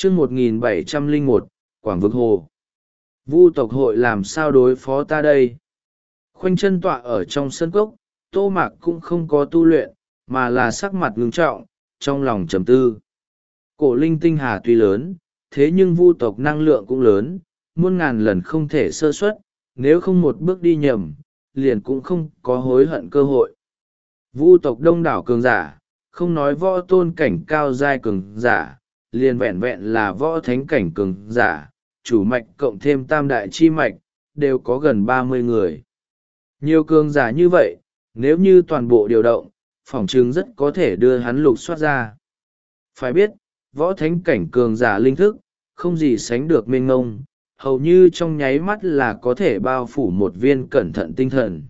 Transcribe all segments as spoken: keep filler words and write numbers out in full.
chương một nghìn bảy trăm lẻ một, Quảng Vực Hồ. Vu tộc hội làm sao đối phó ta đây? Khoanh chân tọa ở trong sân cốc, Tô Mạc cũng không có tu luyện, mà là sắc mặt ngưng trọng, trong lòng trầm tư. Cổ linh tinh hà tuy lớn, thế nhưng vu tộc năng lượng cũng lớn, muôn ngàn lần không thể sơ suất, nếu không một bước đi nhầm, liền cũng không có hối hận cơ hội. Vu tộc đông đảo cường giả, không nói võ tôn cảnh cao giai cường giả, liền vẹn vẹn là võ thánh cảnh cường giả, chủ mạch cộng thêm tam đại chi mạch, đều có gần ba mươi người. Nhiều cường giả như vậy, nếu như toàn bộ điều động, phỏng chừng rất có thể đưa hắn lục soát ra. Phải biết, võ thánh cảnh cường giả linh thức, không gì sánh được mênh ngông, hầu như trong nháy mắt là có thể bao phủ một viên cẩn thận tinh thần.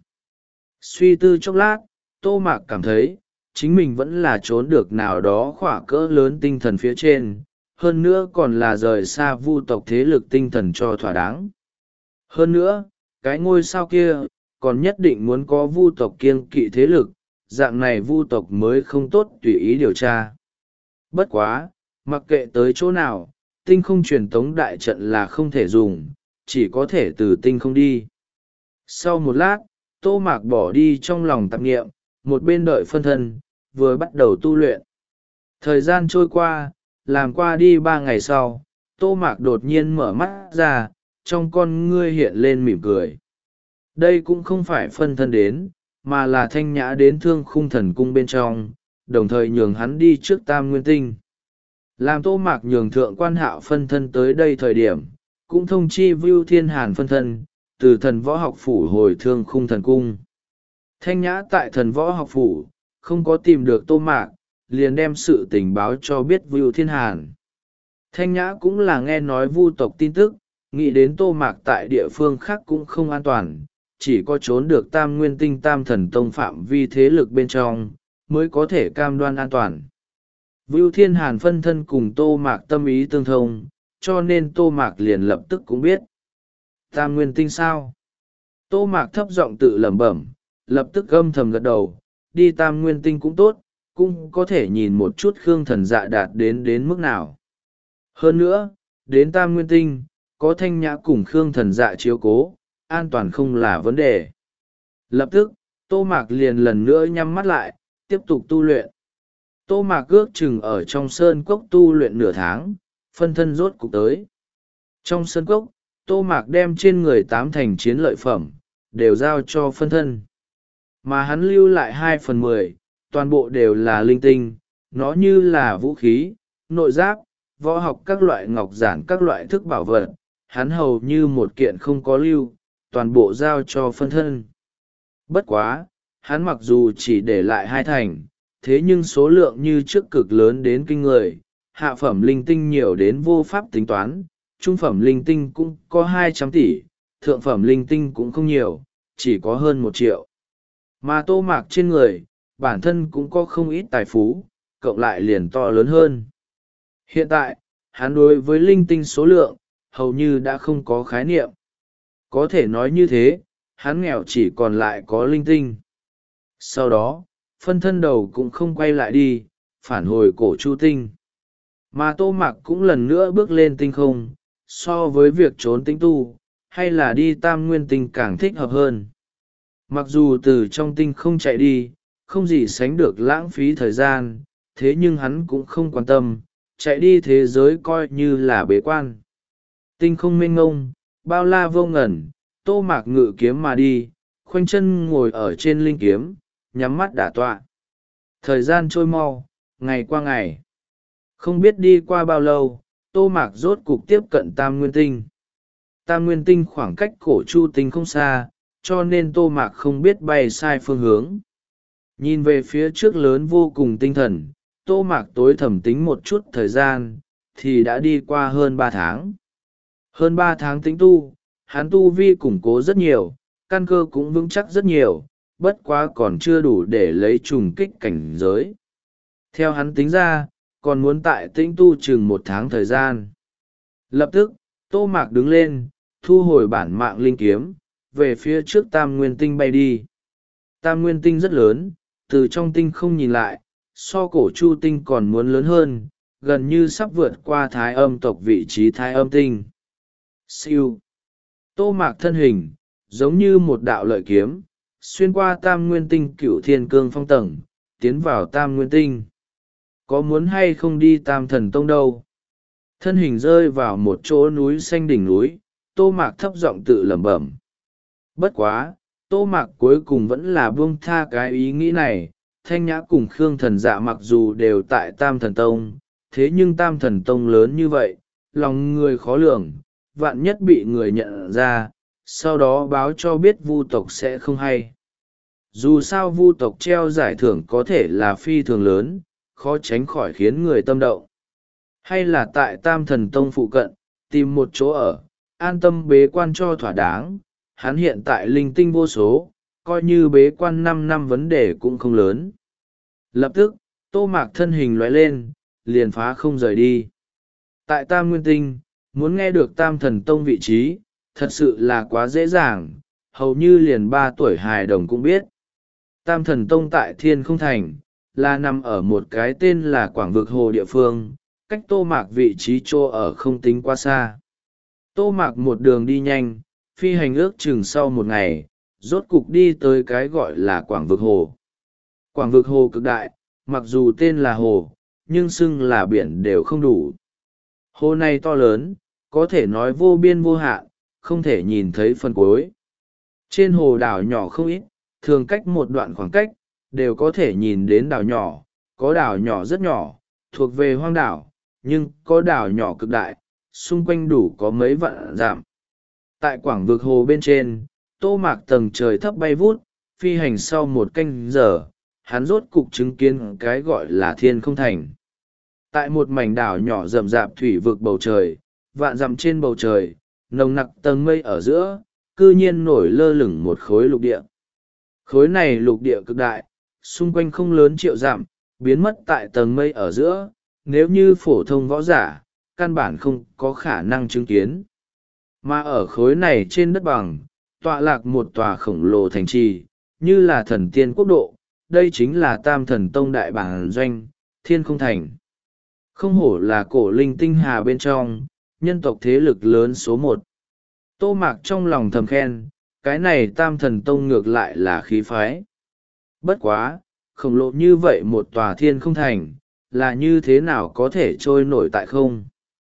Suy tư chốc lát, Tô Mạc cảm thấy, chính mình vẫn là trốn được nào đó khỏa cỡ lớn tinh thần phía trên, hơn nữa còn là rời xa vu tộc thế lực tinh thần cho thỏa đáng. Hơn nữa, cái ngôi sao kia, còn nhất định muốn có vu tộc kiêng kỵ thế lực, dạng này vu tộc mới không tốt tùy ý điều tra. Bất quá, mặc kệ tới chỗ nào, tinh không truyền tống đại trận là không thể dùng, chỉ có thể từ tinh không đi. Sau một lát, Tô Mạc bỏ đi trong lòng tạp nghiệm, một bên đợi phân thân, vừa bắt đầu tu luyện. Thời gian trôi qua, làm qua đi ba ngày sau, Tô Mạc đột nhiên mở mắt ra, trong con ngươi hiện lên mỉm cười. Đây cũng không phải phân thân đến, mà là Thanh Nhã đến Thương Khung Thần Cung bên trong, đồng thời nhường hắn đi trước Tam Nguyên Tinh. Làm Tô Mạc nhường Thượng Quan Hạo phân thân tới đây thời điểm, cũng thông chi Vưu Thiên Hàn phân thân, từ thần võ học phủ hồi Thương Khung Thần Cung. Thanh Nhã tại thần võ học phủ, không có tìm được Tô Mạc, liền đem sự tình báo cho biết Vưu Thiên Hàn. Thanh Nhã cũng là nghe nói vu tộc tin tức, nghĩ đến Tô Mạc tại địa phương khác cũng không an toàn, chỉ có trốn được Tam Nguyên Tinh Tam Thần Tông phạm vi thế lực bên trong, mới có thể cam đoan an toàn. Vưu Thiên Hàn phân thân cùng Tô Mạc tâm ý tương thông, cho nên Tô Mạc liền lập tức cũng biết. Tam Nguyên Tinh sao? Tô Mạc thấp giọng tự lẩm bẩm, lập tức âm thầm gật đầu, đi Tam Nguyên Tinh cũng tốt, cũng có thể nhìn một chút Khương Thần Dạ đạt đến đến mức nào. Hơn nữa, đến Tam Nguyên Tinh, có Thanh Nhã cùng Khương Thần Dạ chiếu cố, an toàn không là vấn đề. Lập tức, Tô Mạc liền lần nữa nhắm mắt lại, tiếp tục tu luyện. Tô Mạc ước chừng ở trong sơn cốc tu luyện nửa tháng, phân thân rốt cục tới. Trong sơn cốc, Tô Mạc đem trên người tám thành chiến lợi phẩm, đều giao cho phân thân. Mà hắn lưu lại hai phần mười, toàn bộ đều là linh tinh, nó như là vũ khí, nội giáp, võ học các loại ngọc giản các loại thức bảo vật, hắn hầu như một kiện không có lưu, toàn bộ giao cho phân thân. Bất quá, hắn mặc dù chỉ để lại hai thành, thế nhưng số lượng như trước cực lớn đến kinh người, hạ phẩm linh tinh nhiều đến vô pháp tính toán, trung phẩm linh tinh cũng có hai trăm tỷ, thượng phẩm linh tinh cũng không nhiều, chỉ có hơn một triệu. Mà Tô Mạc trên người, bản thân cũng có không ít tài phú, cộng lại liền to lớn hơn. Hiện tại, hắn đối với linh tinh số lượng, hầu như đã không có khái niệm. Có thể nói như thế, hắn nghèo chỉ còn lại có linh tinh. Sau đó, phân thân đầu cũng không quay lại đi, phản hồi cổ Chu Tinh. Mà Tô Mạc cũng lần nữa bước lên tinh không, so với việc trốn tinh tu, hay là đi Tam Nguyên Tinh càng thích hợp hơn. Mặc dù từ trong tinh không chạy đi, không gì sánh được lãng phí thời gian, thế nhưng hắn cũng không quan tâm, chạy đi thế giới coi như là bế quan. Tinh không mênh ngông, bao la vô ngẩn, Tô Mạc ngự kiếm mà đi, khoanh chân ngồi ở trên linh kiếm, nhắm mắt đả tọa. Thời gian trôi mau, ngày qua ngày. Không biết đi qua bao lâu, Tô Mạc rốt cục tiếp cận Tam Nguyên Tinh. Tam Nguyên Tinh khoảng cách cổ Chu Tinh không xa, cho nên Tô Mạc không biết bay sai phương hướng. Nhìn về phía trước lớn vô cùng tinh thần, Tô Mạc tối thầm tính một chút thời gian, thì đã đi qua hơn ba tháng. Hơn ba tháng tính tu, hắn tu vi củng cố rất nhiều, căn cơ cũng vững chắc rất nhiều, bất quá còn chưa đủ để lấy trùng kích cảnh giới. Theo hắn tính ra, còn muốn tại tĩnh tu chừng một tháng thời gian. Lập tức, Tô Mạc đứng lên, thu hồi bản mạng linh kiếm, về phía trước Tam Nguyên Tinh bay đi. Tam Nguyên Tinh rất lớn, từ trong tinh không nhìn lại, so cổ Chu Tinh còn muốn lớn hơn, gần như sắp vượt qua thái âm tộc vị trí thái âm tinh. Siêu. Tô Mạc thân hình giống như một đạo lợi kiếm xuyên qua tam nguyên tinh cửu thiên cương phong tầng, tiến vào tam nguyên tinh. Có muốn hay không đi tam thần tông đâu? Thân hình rơi vào một chỗ núi xanh đỉnh núi, Tô Mạc thấp giọng tự lẩm bẩm. Bất quá, Tô Mạc cuối cùng vẫn là buông tha cái ý nghĩ này. Thanh Nhã cùng Khương Thần Dạ mặc dù đều tại tam thần tông, thế nhưng tam thần tông lớn như vậy, lòng người khó lường, vạn nhất bị người nhận ra, sau đó báo cho biết vu tộc sẽ không hay. Dù sao vu tộc treo giải thưởng có thể là phi thường lớn, khó tránh khỏi khiến người tâm động. Hay là tại tam thần tông phụ cận, tìm một chỗ ở, an tâm bế quan cho thỏa đáng. Hắn hiện tại linh tinh vô số, coi như bế quan năm năm vấn đề cũng không lớn. Lập tức, Tô Mạc thân hình lóe lên, liền phá không rời đi. Tại tam nguyên tinh, muốn nghe được tam thần tông vị trí, thật sự là quá dễ dàng, hầu như liền ba tuổi hài đồng cũng biết. Tam thần tông tại Thiên Không Thành, là nằm ở một cái tên là Quảng Vực Hồ địa phương, cách Tô Mạc vị trí chỗ ở không tính quá xa. Tô Mạc một đường đi nhanh, phi hành ước chừng sau một ngày, rốt cục đi tới cái gọi là Quảng Vực Hồ. Quảng Vực Hồ cực đại, mặc dù tên là hồ, nhưng xưng là biển đều không đủ. Hồ này to lớn, có thể nói vô biên vô hạn, không thể nhìn thấy phần cuối. Trên hồ đảo nhỏ không ít, thường cách một đoạn khoảng cách, đều có thể nhìn đến đảo nhỏ, có đảo nhỏ rất nhỏ, thuộc về hoang đảo, nhưng có đảo nhỏ cực đại, xung quanh đủ có mấy vạn dặm. Tại Quảng Vực Hồ bên trên, Tô Mạc tầng trời thấp bay vút, phi hành sau một canh giờ, hắn rốt cục chứng kiến cái gọi là Thiên Không Thành. Tại một mảnh đảo nhỏ rậm rạp thủy vực bầu trời, vạn dặm trên bầu trời, nồng nặc tầng mây ở giữa, cư nhiên nổi lơ lửng một khối lục địa. Khối này lục địa cực đại, xung quanh không lớn triệu dặm, biến mất tại tầng mây ở giữa, nếu như phổ thông võ giả, căn bản không có khả năng chứng kiến. Mà ở khối này trên đất bằng, tọa lạc một tòa khổng lồ thành trì, như là thần tiên quốc độ, đây chính là tam thần tông đại bản doanh, Thiên Không Thành. Không hổ là cổ linh tinh hà bên trong, nhân tộc thế lực lớn số một. Tô Mạc trong lòng thầm khen, cái này tam thần tông ngược lại là khí phái. Bất quá, khổng lồ như vậy một tòa Thiên Không Thành, là như thế nào có thể trôi nổi tại không?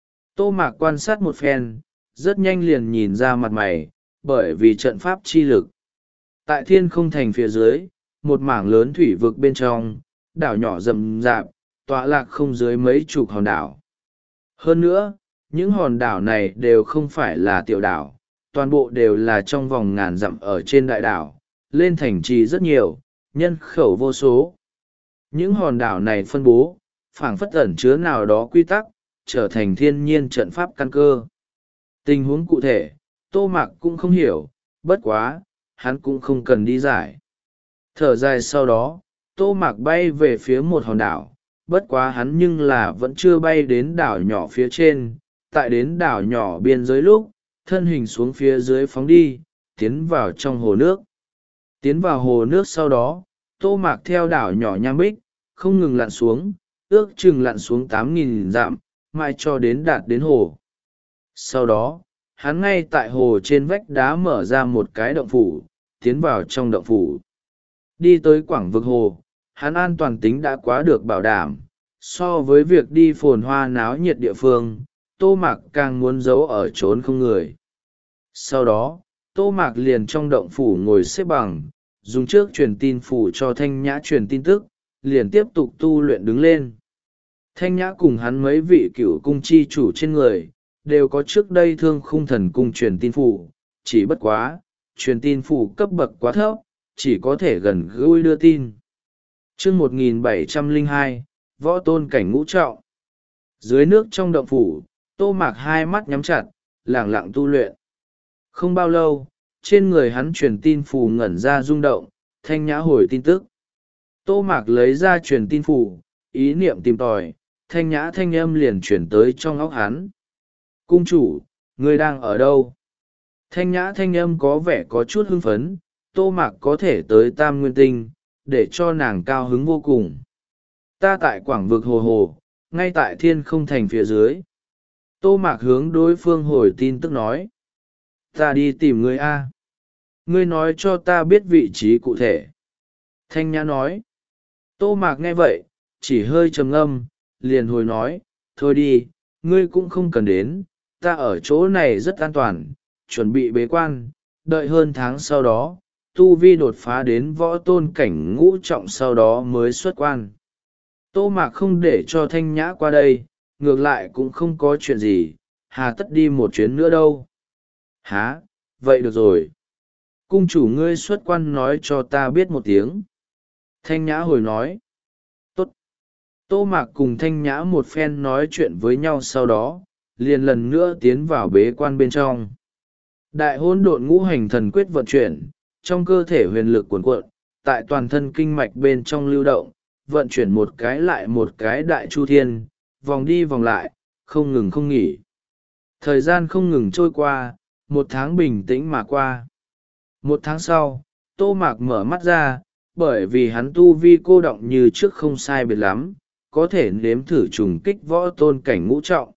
Tô Mạc quan sát một phen, rất nhanh liền nhìn ra mặt mày, bởi vì trận pháp chi lực. Tại Thiên Không Thành phía dưới, một mảng lớn thủy vực bên trong, đảo nhỏ rậm rạp, tọa lạc không dưới mấy chục hòn đảo. Hơn nữa, những hòn đảo này đều không phải là tiểu đảo, toàn bộ đều là trong vòng ngàn dặm ở trên đại đảo, lên thành trì rất nhiều, nhân khẩu vô số. Những hòn đảo này phân bố, phảng phất ẩn chứa nào đó quy tắc, trở thành thiên nhiên trận pháp căn cơ. Tình huống cụ thể, Tô Mạc cũng không hiểu, bất quá, hắn cũng không cần đi giải. Thở dài sau đó, Tô Mạc bay về phía một hòn đảo, bất quá hắn nhưng là vẫn chưa bay đến đảo nhỏ phía trên. Tại đến đảo nhỏ biên giới lúc, thân hình xuống phía dưới phóng đi, tiến vào trong hồ nước. Tiến vào hồ nước sau đó, Tô Mạc theo đảo nhỏ Nham Bích, không ngừng lặn xuống, ước chừng lặn xuống tám nghìn dặm, mãi cho đến đạt đến hồ. Sau đó, hắn ngay tại hồ trên vách đá mở ra một cái động phủ, tiến vào trong động phủ. Đi tới Quảng Vực Hồ, hắn an toàn tính đã quá được bảo đảm, so với việc đi phồn hoa náo nhiệt địa phương, Tô Mạc càng muốn giấu ở trốn không người. Sau đó, Tô Mạc liền trong động phủ ngồi xếp bằng, dùng trước truyền tin phủ cho Thanh Nhã truyền tin tức, liền tiếp tục tu luyện đứng lên. Thanh Nhã cùng hắn mấy vị cựu cung chi chủ trên người, đều có trước đây Thương Khung Thần cung truyền tin phủ, chỉ bất quá, truyền tin phủ cấp bậc quá thấp, chỉ có thể gần gũi đưa tin. Chương một nghìn bảy trăm lẻ hai, Võ Tôn cảnh ngũ trọng. Dưới nước trong động phủ, Tô Mạc hai mắt nhắm chặt, lẳng lặng tu luyện. Không bao lâu, trên người hắn truyền tin phù ngẩn ra rung động, Thanh Nhã hồi tin tức. Tô Mạc lấy ra truyền tin phù, ý niệm tìm tòi, Thanh Nhã thanh âm liền chuyển tới trong óc hắn. Cung chủ, ngươi đang ở đâu? Thanh Nhã thanh âm có vẻ có chút hưng phấn, Tô Mạc có thể tới Tam Nguyên Tinh, để cho nàng cao hứng vô cùng. Ta tại Quảng Vực Hồ Hồ, ngay tại thiên không thành phía dưới. Tô Mạc hướng đối phương hồi tin tức nói, ta đi tìm ngươi a. Ngươi nói cho ta biết vị trí cụ thể. Thanh Nhã nói. Tô Mạc nghe vậy, chỉ hơi trầm ngâm, liền hồi nói, thôi đi, ngươi cũng không cần đến, ta ở chỗ này rất an toàn, chuẩn bị bế quan, đợi hơn tháng sau đó, tu vi đột phá đến võ tôn cảnh ngũ trọng sau đó mới xuất quan. Tô Mạc không để cho Thanh Nhã qua đây, ngược lại cũng không có chuyện gì, hà tất đi một chuyến nữa đâu. Hả, vậy được rồi. Cung chủ ngươi xuất quan nói cho ta biết một tiếng. Thanh Nhã hồi nói. Tốt. Tô Mạc cùng Thanh Nhã một phen nói chuyện với nhau sau đó, liền lần nữa tiến vào bế quan bên trong. Đại hỗn độn ngũ hành thần quyết vận chuyển, trong cơ thể huyền lực cuồn cuộn, tại toàn thân kinh mạch bên trong lưu động, vận chuyển một cái lại một cái đại chu thiên, vòng đi vòng lại, không ngừng không nghỉ. Thời gian không ngừng trôi qua, một tháng bình tĩnh mà qua. Một tháng sau, Tô Mạc mở mắt ra, bởi vì hắn tu vi cô động như trước không sai biệt lắm, có thể nếm thử trùng kích võ tôn cảnh ngũ trọng.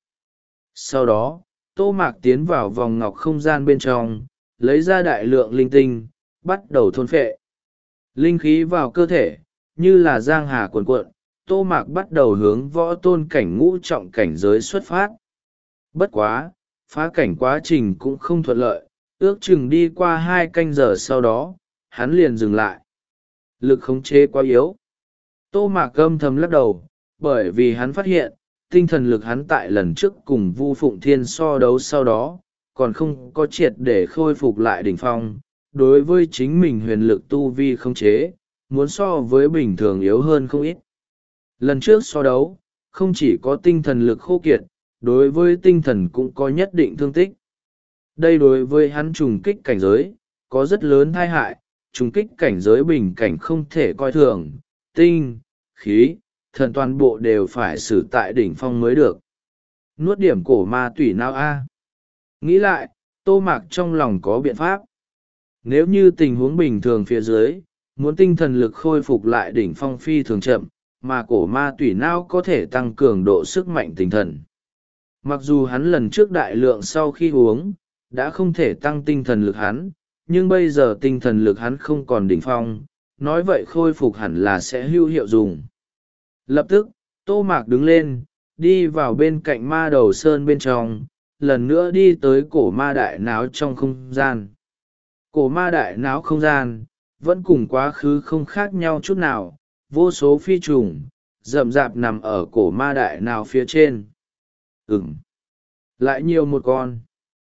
Sau đó, Tô Mạc tiến vào vòng ngọc không gian bên trong, lấy ra đại lượng linh tinh, bắt đầu thôn phệ. Linh khí vào cơ thể, như là giang hà cuồn cuộn, Tô Mạc bắt đầu hướng võ tôn cảnh ngũ trọng cảnh giới xuất phát. Bất quá, phá cảnh quá trình cũng không thuận lợi, ước chừng đi qua hai canh giờ sau đó, hắn liền dừng lại. Lực khống chế quá yếu. Tô Mạc âm thầm lắc đầu, bởi vì hắn phát hiện, tinh thần lực hắn tại lần trước cùng Vu Phụng Thiên so đấu sau đó, còn không có triệt để khôi phục lại đỉnh phong. Đối với chính mình huyền lực tu vi khống chế, muốn so với bình thường yếu hơn không ít. Lần trước so đấu, không chỉ có tinh thần lực khô kiệt, đối với tinh thần cũng có nhất định thương tích. Đây đối với hắn trùng kích cảnh giới, có rất lớn tai hại, trùng kích cảnh giới bình cảnh không thể coi thường, tinh, khí, thần toàn bộ đều phải xử tại đỉnh phong mới được. Nuốt điểm cổ ma tủy não a. Nghĩ lại, Tô Mạc trong lòng có biện pháp. Nếu như tình huống bình thường phía dưới, muốn tinh thần lực khôi phục lại đỉnh phong phi thường chậm, mà cổ ma tủy não có thể tăng cường độ sức mạnh tinh thần. Mặc dù hắn lần trước đại lượng sau khi uống, đã không thể tăng tinh thần lực hắn, nhưng bây giờ tinh thần lực hắn không còn đỉnh phong, nói vậy khôi phục hẳn là sẽ hữu hiệu dùng. Lập tức, Tô Mạc đứng lên, đi vào bên cạnh ma đầu sơn bên trong, lần nữa đi tới cổ ma đại náo trong không gian. Cổ ma đại náo không gian, vẫn cùng quá khứ không khác nhau chút nào, vô số phi trùng, rậm rạp nằm ở cổ ma đại náo phía trên. Ừm, lại nhiều một con.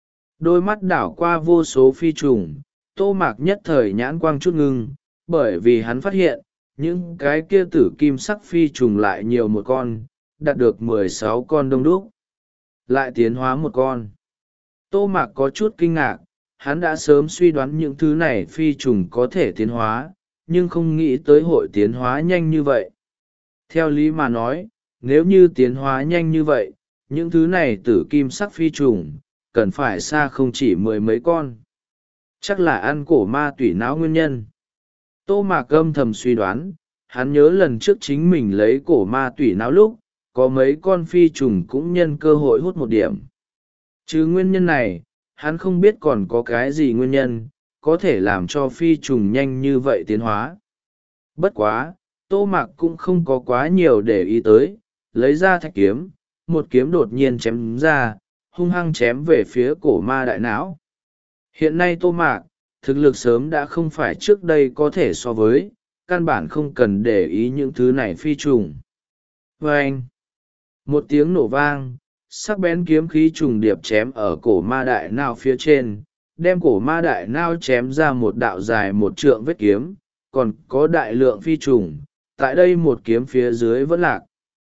Đôi mắt đảo qua vô số phi trùng, Tô Mạc nhất thời nhãn quang chút ngưng, bởi vì hắn phát hiện, những cái kia tử kim sắc phi trùng lại nhiều một con, đạt được mười sáu con đông đúc. Lại tiến hóa một con. Tô Mạc có chút kinh ngạc, hắn đã sớm suy đoán những thứ này phi trùng có thể tiến hóa, nhưng không nghĩ tới hội tiến hóa nhanh như vậy. Theo lý mà nói, nếu như tiến hóa nhanh như vậy, những thứ này tử kim sắc phi trùng, cần phải xa không chỉ mười mấy con. Chắc là ăn cổ ma tủy não nguyên nhân. Tô Mạc âm thầm suy đoán, hắn nhớ lần trước chính mình lấy cổ ma tủy não lúc, có mấy con phi trùng cũng nhân cơ hội hút một điểm. Chứ nguyên nhân này, hắn không biết còn có cái gì nguyên nhân, có thể làm cho phi trùng nhanh như vậy tiến hóa. Bất quá, Tô Mạc cũng không có quá nhiều để ý tới, lấy ra thạch kiếm, một kiếm đột nhiên chém ra, hung hăng chém về phía cổ ma đại não. Hiện nay Tô Mạc, thực lực sớm đã không phải trước đây có thể so với, căn bản không cần để ý những thứ này phi trùng. Vâng! Một tiếng nổ vang, sắc bén kiếm khí trùng điệp chém ở cổ ma đại não phía trên, đem cổ ma đại não chém ra một đạo dài một trượng vết kiếm, còn có đại lượng phi trùng, tại đây một kiếm phía dưới vẫn lạc.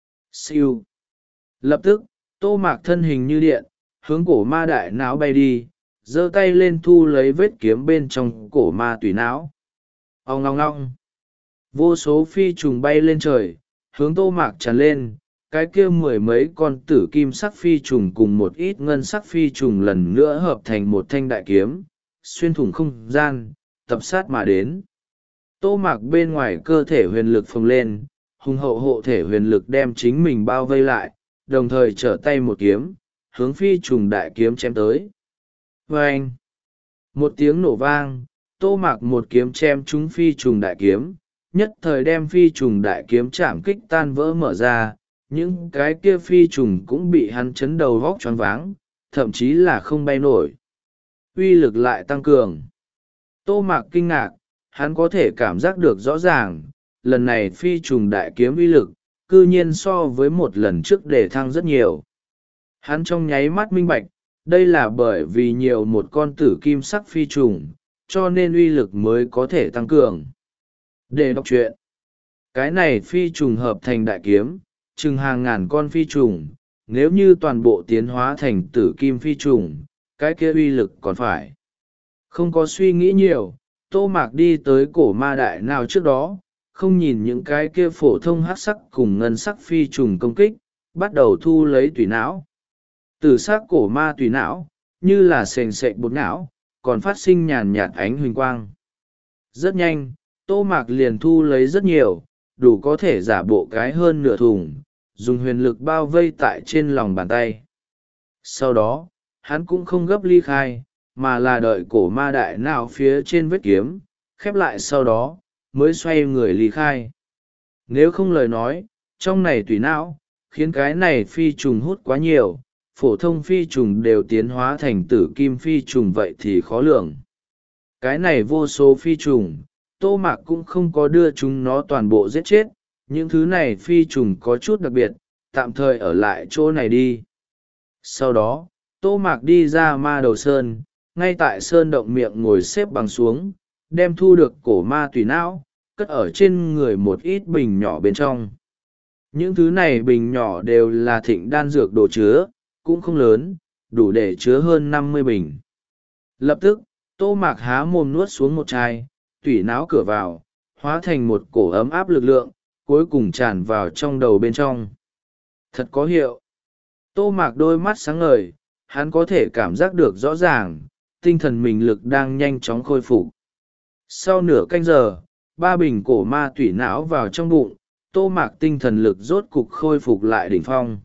Siêu! Lập tức, Tô Mạc thân hình như điện, hướng cổ ma đại não bay đi, giơ tay lên thu lấy vết kiếm bên trong cổ ma tủy não. Ong ngong ngong! Vô số phi trùng bay lên trời, hướng Tô Mạc tràn lên, cái kia mười mấy con tử kim sắc phi trùng cùng một ít ngân sắc phi trùng lần nữa hợp thành một thanh đại kiếm, xuyên thủng không gian, tập sát mà đến. Tô Mạc bên ngoài cơ thể huyền lực phồng lên, hùng hậu hộ thể huyền lực đem chính mình bao vây lại, đồng thời trở tay một kiếm, hướng phi trùng đại kiếm chém tới. Và anh, một tiếng nổ vang, Tô Mạc một kiếm chém trúng phi trùng đại kiếm, nhất thời đem phi trùng đại kiếm chạm kích tan vỡ mở ra, những cái kia phi trùng cũng bị hắn chấn đầu vóc choáng váng, thậm chí là không bay nổi. Uy lực lại tăng cường. Tô Mạc kinh ngạc, hắn có thể cảm giác được rõ ràng, lần này phi trùng đại kiếm uy lực, cư nhiên so với một lần trước để thăng rất nhiều. Hắn trong nháy mắt minh bạch, đây là bởi vì nhiều một con tử kim sắc phi trùng, cho nên uy lực mới có thể tăng cường. Để đọc truyện, cái này phi trùng hợp thành đại kiếm, chừng hàng ngàn con phi trùng, nếu như toàn bộ tiến hóa thành tử kim phi trùng, cái kia uy lực còn phải. Không có suy nghĩ nhiều, Tô Mạc đi tới cổ ma đại nào trước đó, không nhìn những cái kia phổ thông hắc sắc cùng ngân sắc phi trùng công kích, bắt đầu thu lấy tùy não. Tử sắc cổ ma tùy não, như là sền sệt bột não, còn phát sinh nhàn nhạt ánh huỳnh quang. Rất nhanh, Tô Mạc liền thu lấy rất nhiều, đủ có thể giả bộ cái hơn nửa thùng, dùng huyền lực bao vây tại trên lòng bàn tay. Sau đó, hắn cũng không gấp ly khai, mà là đợi cổ ma đại não phía trên vết kiếm, khép lại sau đó, mới xoay người ly khai. Nếu không lời nói, trong này tùy não, khiến cái này phi trùng hút quá nhiều, phổ thông phi trùng đều tiến hóa thành tử kim phi trùng vậy thì khó lường. Cái này vô số phi trùng, Tô Mạc cũng không có đưa chúng nó toàn bộ giết chết, những thứ này phi trùng có chút đặc biệt, tạm thời ở lại chỗ này đi. Sau đó, Tô Mạc đi ra ma đầu sơn, ngay tại sơn động miệng ngồi xếp bằng xuống, đem thu được cổ ma tùy não, cất ở trên người một ít bình nhỏ bên trong. Những thứ này bình nhỏ đều là thịnh đan dược đồ chứa, cũng không lớn, đủ để chứa hơn năm mươi bình. Lập tức, Tô Mạc há mồm nuốt xuống một chai, tủy não cửa vào, hóa thành một cổ ấm áp lực lượng, cuối cùng tràn vào trong đầu bên trong. Thật có hiệu. Tô Mạc đôi mắt sáng ngời, hắn có thể cảm giác được rõ ràng, tinh thần mình lực đang nhanh chóng khôi phục. Sau nửa canh giờ, ba bình cổ ma tủy não vào trong bụng, Tô Mạc tinh thần lực rốt cục khôi phục lại đỉnh phong.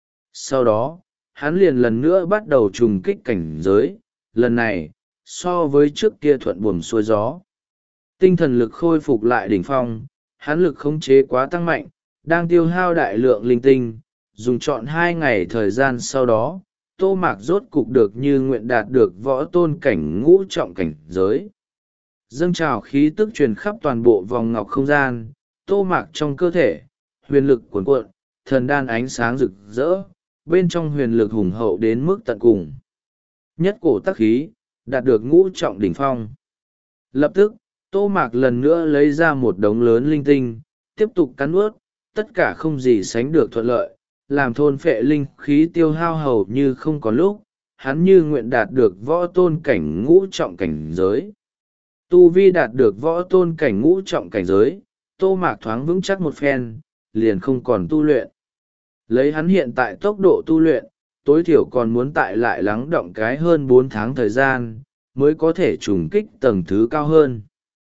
Sau đó, hắn liền lần nữa bắt đầu trùng kích cảnh giới, lần này, so với trước kia thuận buồm xuôi gió. Tinh thần lực khôi phục lại đỉnh phong, hắn lực khống chế quá tăng mạnh, đang tiêu hao đại lượng linh tinh, dùng trọn hai ngày thời gian sau đó, Tô Mạc rốt cục được như nguyện đạt được võ tôn cảnh ngũ trọng cảnh giới. Dâng trào khí tức truyền khắp toàn bộ vòng ngọc không gian, Tô Mạc trong cơ thể, huyền lực cuồn cuộn, thần đan ánh sáng rực rỡ, bên trong huyền lực hùng hậu đến mức tận cùng. Nhất cổ tắc khí, đạt được ngũ trọng đỉnh phong. Lập tức, Tô Mạc lần nữa lấy ra một đống lớn linh tinh, tiếp tục cắn nuốt, tất cả không gì sánh được thuận lợi, làm thôn phệ linh khí tiêu hao hầu như không có lúc, hắn như nguyện đạt được võ tôn cảnh ngũ trọng cảnh giới. Tu vi đạt được võ tôn cảnh ngũ trọng cảnh giới, Tô Mạc thoáng vững chắc một phen, liền không còn tu luyện. Lấy hắn hiện tại tốc độ tu luyện, tối thiểu còn muốn tại lại lắng động cái hơn bốn tháng thời gian, mới có thể trùng kích tầng thứ cao hơn.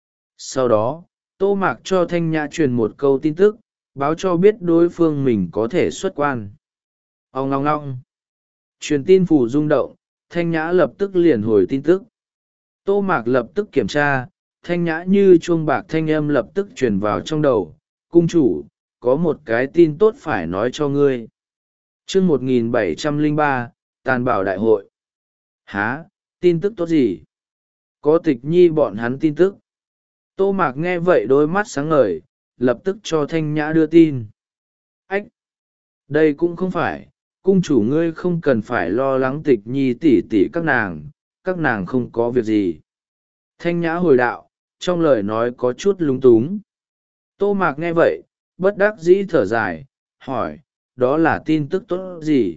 Sau đó, Tô Mạc cho Thanh Nhã truyền một câu tin tức, báo cho biết đối phương mình có thể xuất quan. Ông ngong ngong. Truyền tin phù rung động, Thanh Nhã lập tức liền hồi tin tức. Tô Mạc lập tức kiểm tra, Thanh Nhã như chuông bạc thanh âm lập tức truyền vào trong đầu. Cung chủ, có một cái tin tốt phải nói cho ngươi. Chương một nghìn bảy trăm lẻ ba, Tàn Bảo Đại hội. Hả, tin tức tốt gì? Có Tịch Nhi bọn hắn tin tức. Tô Mạc nghe vậy đôi mắt sáng ngời, lập tức cho Thanh Nhã đưa tin. Ách! Đây cũng không phải, cung chủ ngươi không cần phải lo lắng Tịch Nhi tỉ tỉ các nàng, các nàng không có việc gì. Thanh Nhã hồi đạo, trong lời nói có chút lúng túng. Tô Mạc nghe vậy, bất đắc dĩ thở dài, hỏi, đó là tin tức tốt gì?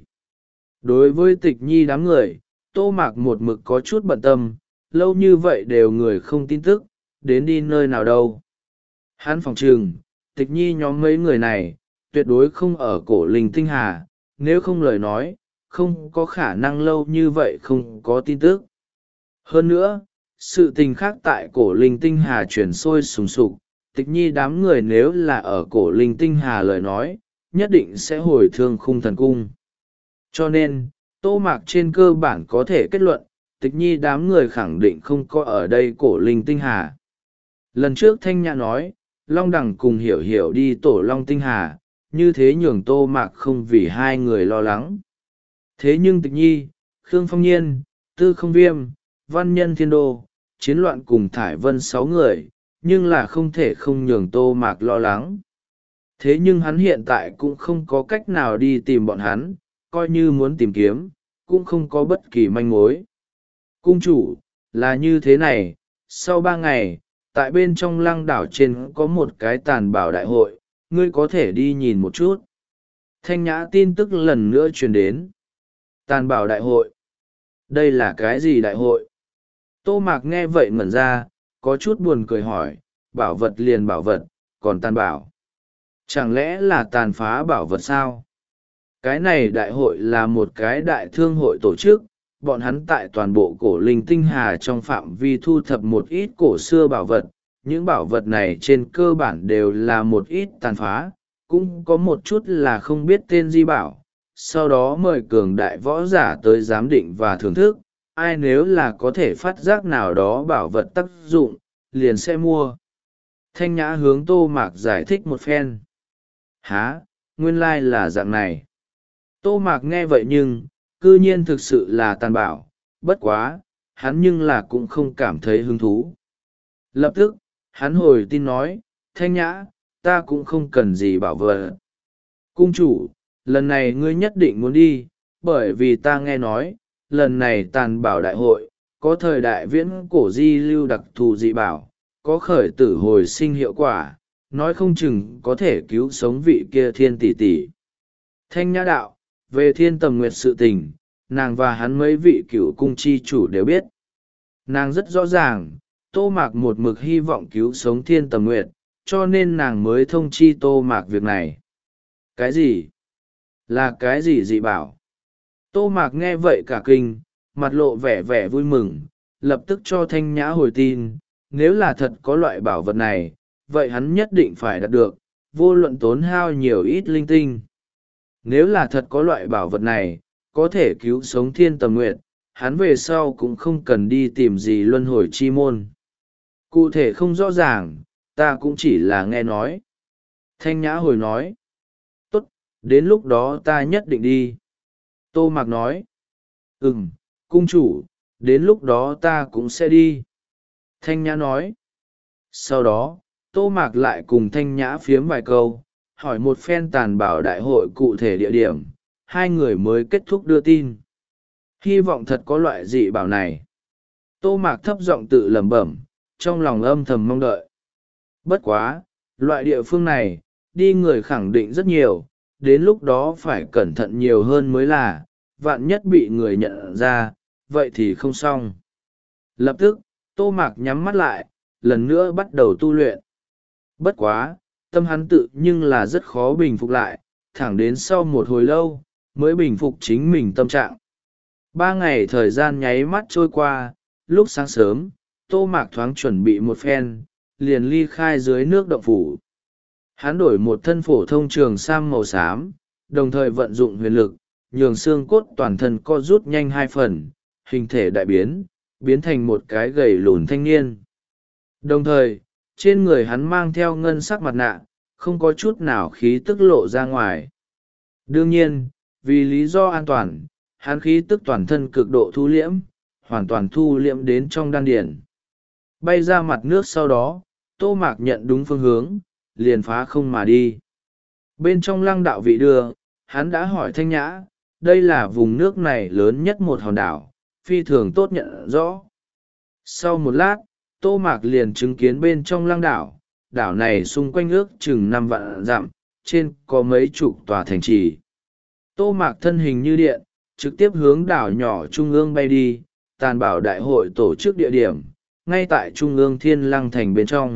Đối với Tịch Nhi đám người, Tô Mạc một mực có chút bận tâm, lâu như vậy đều người không tin tức, đến đi nơi nào đâu. Hắn phòng trừng, Tịch Nhi nhóm mấy người này, tuyệt đối không ở cổ linh tinh hà, nếu không lời nói, không có khả năng lâu như vậy không có tin tức. Hơn nữa, sự tình khác tại cổ linh tinh hà chuyển sôi sùng sục, Tịch Nhi đám người nếu là ở cổ linh tinh hà lời nói, nhất định sẽ hồi thương khung thần cung. Cho nên, Tô Mạc trên cơ bản có thể kết luận, Tịch Nhi đám người khẳng định không có ở đây cổ linh tinh hà. Lần trước Thanh Nhã nói, Long Đằng cùng Hiểu Hiểu đi tổ Long tinh hà, như thế nhường Tô Mạc không vì hai người lo lắng. Thế nhưng Tịch Nhi, Khương Phong Nhiên, Tư Không Viêm, Văn Nhân Thiên Đô, Chiến Loạn cùng Thải Vân sáu người, nhưng là không thể không nhường Tô Mạc lo lắng. Thế nhưng hắn hiện tại cũng không có cách nào đi tìm bọn hắn, coi như muốn tìm kiếm, cũng không có bất kỳ manh mối. Cung chủ, là như thế này, sau ba ngày, tại bên trong lăng đảo trên có một cái tàn bảo đại hội, ngươi có thể đi nhìn một chút. Thanh Nhã tin tức lần nữa truyền đến. Tàn bảo đại hội. Đây là cái gì đại hội? Tô Mạc nghe vậy ngẩn ra, có chút buồn cười hỏi, bảo vật liền bảo vật, còn tàn bảo. Chẳng lẽ là tàn phá bảo vật sao? Cái này đại hội là một cái đại thương hội tổ chức, bọn hắn tại toàn bộ cổ linh tinh hà trong phạm vi thu thập một ít cổ xưa bảo vật. Những bảo vật này trên cơ bản đều là một ít tàn phá, cũng có một chút là không biết tên di bảo. Sau đó mời cường đại võ giả tới giám định và thưởng thức, ai nếu là có thể phát giác nào đó bảo vật tác dụng, liền sẽ mua. Thanh Nhã hướng Tô Mạc giải thích một phen. Hả, nguyên lai là dạng này. Tô Mạc nghe vậy nhưng, cư nhiên thực sự là tàn bảo, bất quá, hắn nhưng là cũng không cảm thấy hứng thú. Lập tức, hắn hồi tin nói, Thanh Nhã, ta cũng không cần gì bảo vật. Cung chủ, lần này ngươi nhất định muốn đi, bởi vì ta nghe nói, lần này tàn bảo đại hội, có thời đại viễn cổ di lưu đặc thù dị bảo, có khởi tử hồi sinh hiệu quả, nói không chừng có thể cứu sống vị kia thiên tỷ tỷ. Thanh Nhã đạo, về Thiên Tầm Nguyệt sự tình, nàng và hắn mấy vị cựu cung chi chủ đều biết. Nàng rất rõ ràng, Tô Mạc một mực hy vọng cứu sống Thiên Tầm Nguyệt, cho nên nàng mới thông chi Tô Mạc việc này. Cái gì? Là cái gì dị bảo? Tô Mạc nghe vậy cả kinh, mặt lộ vẻ vẻ vui mừng, lập tức cho Thanh Nhã hồi tin, nếu là thật có loại bảo vật này, vậy hắn nhất định phải đạt được, vô luận tốn hao nhiều ít linh tinh. Nếu là thật có loại bảo vật này, có thể cứu sống Thiên Tầm Nguyệt, hắn về sau cũng không cần đi tìm gì luân hồi chi môn. Cụ thể không rõ ràng, ta cũng chỉ là nghe nói. Thanh Nhã hồi nói, tốt, đến lúc đó ta nhất định đi. Tô Mạc nói, ừm, cung chủ, đến lúc đó ta cũng sẽ đi. Thanh Nhã nói, sau đó, Tô Mạc lại cùng Thanh Nhã phiếm vài câu, hỏi một phen tàn bảo đại hội cụ thể địa điểm, hai người mới kết thúc đưa tin. Hy vọng thật có loại dị bảo này. Tô Mạc thấp giọng tự lẩm bẩm, trong lòng âm thầm mong đợi. Bất quá, loại địa phương này, đi người khẳng định rất nhiều, đến lúc đó phải cẩn thận nhiều hơn mới là, vạn nhất bị người nhận ra, vậy thì không xong. Lập tức, Tô Mạc nhắm mắt lại, lần nữa bắt đầu tu luyện. Bất quá, tâm hắn tự nhưng là rất khó bình phục lại, thẳng đến sau một hồi lâu, mới bình phục chính mình tâm trạng. Ba ngày thời gian nháy mắt trôi qua, lúc sáng sớm, Tô Mạc thoáng chuẩn bị một phen, liền ly khai dưới nước động phủ. Hắn đổi một thân phổ thông trường sam màu xám, đồng thời vận dụng huyền lực, nhường xương cốt toàn thân co rút nhanh hai phần, hình thể đại biến, biến thành một cái gầy lùn thanh niên. Đồng thời, trên người hắn mang theo ngân sắc mặt nạ, không có chút nào khí tức lộ ra ngoài. Đương nhiên, vì lý do an toàn, hắn khí tức toàn thân cực độ thu liễm, hoàn toàn thu liễm đến trong đan điển. Bay ra mặt nước sau đó, Tô Mạc nhận đúng phương hướng, liền phá không mà đi. Bên trong lăng đạo vị đưa, hắn đã hỏi Thanh Nhã, đây là vùng nước này lớn nhất một hòn đảo, phi thường tốt nhận rõ. Sau một lát, Tô Mạc liền chứng kiến bên trong lăng đảo, đảo này xung quanh ước chừng năm vạn dặm, trên có mấy chục tòa thành trì. Tô Mạc thân hình như điện, trực tiếp hướng đảo nhỏ trung ương bay đi, tàn bảo đại hội tổ chức địa điểm, ngay tại trung ương thiên lăng thành bên trong.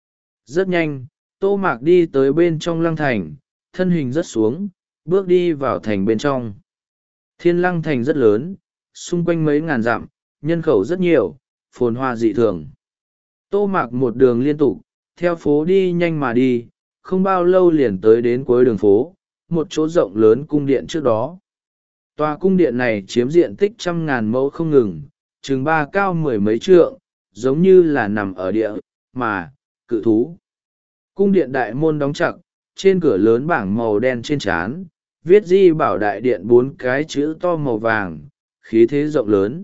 Rất nhanh, Tô Mạc đi tới bên trong lăng thành, thân hình rất xuống, bước đi vào thành bên trong. Thiên lăng thành rất lớn, xung quanh mấy ngàn dặm, nhân khẩu rất nhiều, phồn hoa dị thường. Tô Mạc một đường liên tục, theo phố đi nhanh mà đi, không bao lâu liền tới đến cuối đường phố, một chỗ rộng lớn cung điện trước đó. Tòa cung điện này chiếm diện tích trăm ngàn mẫu không ngừng, chừng ba cao mười mấy trượng, giống như là nằm ở địa mà cự thú. Cung điện đại môn đóng chặt, trên cửa lớn bảng màu đen trên trán viết Di Bảo Đại Điện bốn cái chữ to màu vàng, khí thế rộng lớn.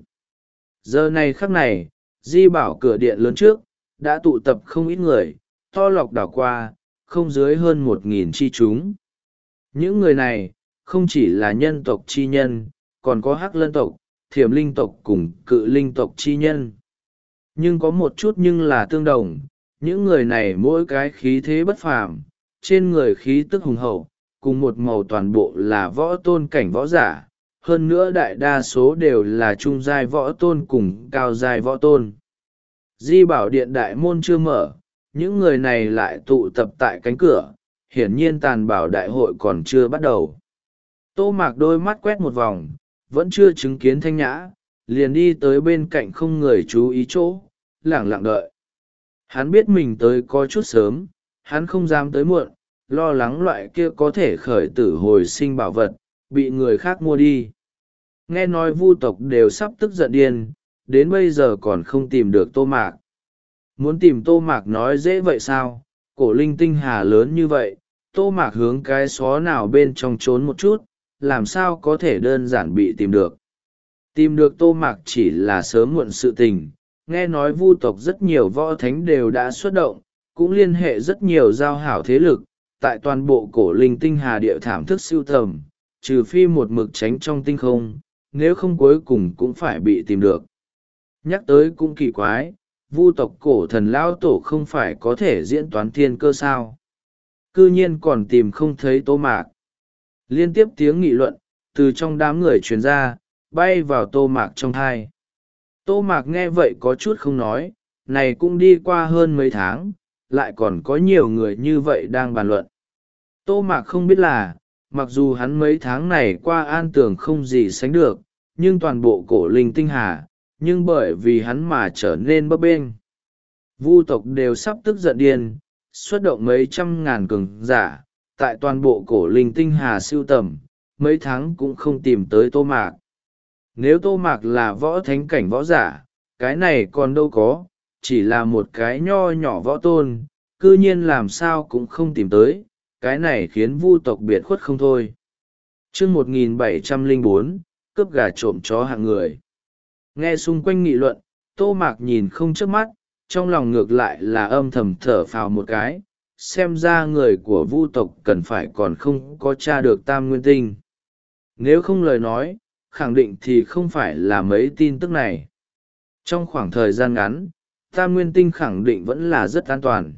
Giờ này khắc này, Di Bảo cửa điện lớn trước đã tụ tập không ít người, to lọc đảo qua, không dưới hơn một nghìn chi chúng. Những người này không chỉ là nhân tộc chi nhân, còn có hắc lân tộc, thiểm linh tộc cùng cự linh tộc chi nhân. Nhưng có một chút nhưng là tương đồng, những người này mỗi cái khí thế bất phàm, trên người khí tức hùng hậu, cùng một màu toàn bộ là võ tôn cảnh võ giả, hơn nữa đại đa số đều là trung giai võ tôn cùng cao giai võ tôn. Di Bảo Điện đại môn chưa mở, những người này lại tụ tập tại cánh cửa, hiển nhiên tàn bảo đại hội còn chưa bắt đầu. Tô Mạc đôi mắt quét một vòng, vẫn chưa chứng kiến Thanh Nhã, liền đi tới bên cạnh không người chú ý chỗ, lẳng lặng đợi. Hắn biết mình tới có chút sớm, hắn không dám tới muộn, lo lắng loại kia có thể khởi tử hồi sinh bảo vật, bị người khác mua đi. Nghe nói vu tộc đều sắp tức giận điên, đến bây giờ còn không tìm được Tô Mạc. Muốn tìm Tô Mạc nói dễ vậy sao, cổ linh tinh hà lớn như vậy, Tô Mạc hướng cái xó nào bên trong trốn một chút, làm sao có thể đơn giản bị tìm được. Tìm được Tô Mạc chỉ là sớm muộn sự tình, nghe nói vu tộc rất nhiều võ thánh đều đã xuất động, cũng liên hệ rất nhiều giao hảo thế lực, tại toàn bộ cổ linh tinh hà địa thảm thức siêu tầm, trừ phi một mực tránh trong tinh không, nếu không cuối cùng cũng phải bị tìm được. Nhắc tới cũng kỳ quái, vu tộc cổ thần lão tổ không phải có thể diễn toán thiên cơ sao? Cư nhiên còn tìm không thấy Tô Mạc. Liên tiếp tiếng nghị luận, từ trong đám người truyền ra, bay vào Tô Mạc trong thai. Tô Mạc nghe vậy có chút không nói, này cũng đi qua hơn mấy tháng, lại còn có nhiều người như vậy đang bàn luận. Tô Mạc không biết là, mặc dù hắn mấy tháng này qua an tường không gì sánh được, nhưng toàn bộ cổ linh tinh hà, nhưng bởi vì hắn mà trở nên bấp bênh. Vu tộc đều sắp tức giận điên, xuất động mấy trăm ngàn cường giả, tại toàn bộ cổ linh tinh hà siêu tầm, mấy tháng cũng không tìm tới Tô Mạc. Nếu Tô Mạc là võ thánh cảnh võ giả, cái này còn đâu có, chỉ là một cái nho nhỏ võ tôn, cư nhiên làm sao cũng không tìm tới, cái này khiến vu tộc biệt khuất không thôi. Chương một nghìn bảy trăm lẻ bốn, cướp gà trộm chó hạng người. Nghe xung quanh nghị luận, Tô Mạc nhìn không chớp mắt, trong lòng ngược lại là âm thầm thở phào một cái, xem ra người của vu tộc cần phải còn không có tra được tam nguyên tinh. Nếu không lời nói, khẳng định thì không phải là mấy tin tức này. Trong khoảng thời gian ngắn, tam nguyên tinh khẳng định vẫn là rất an toàn.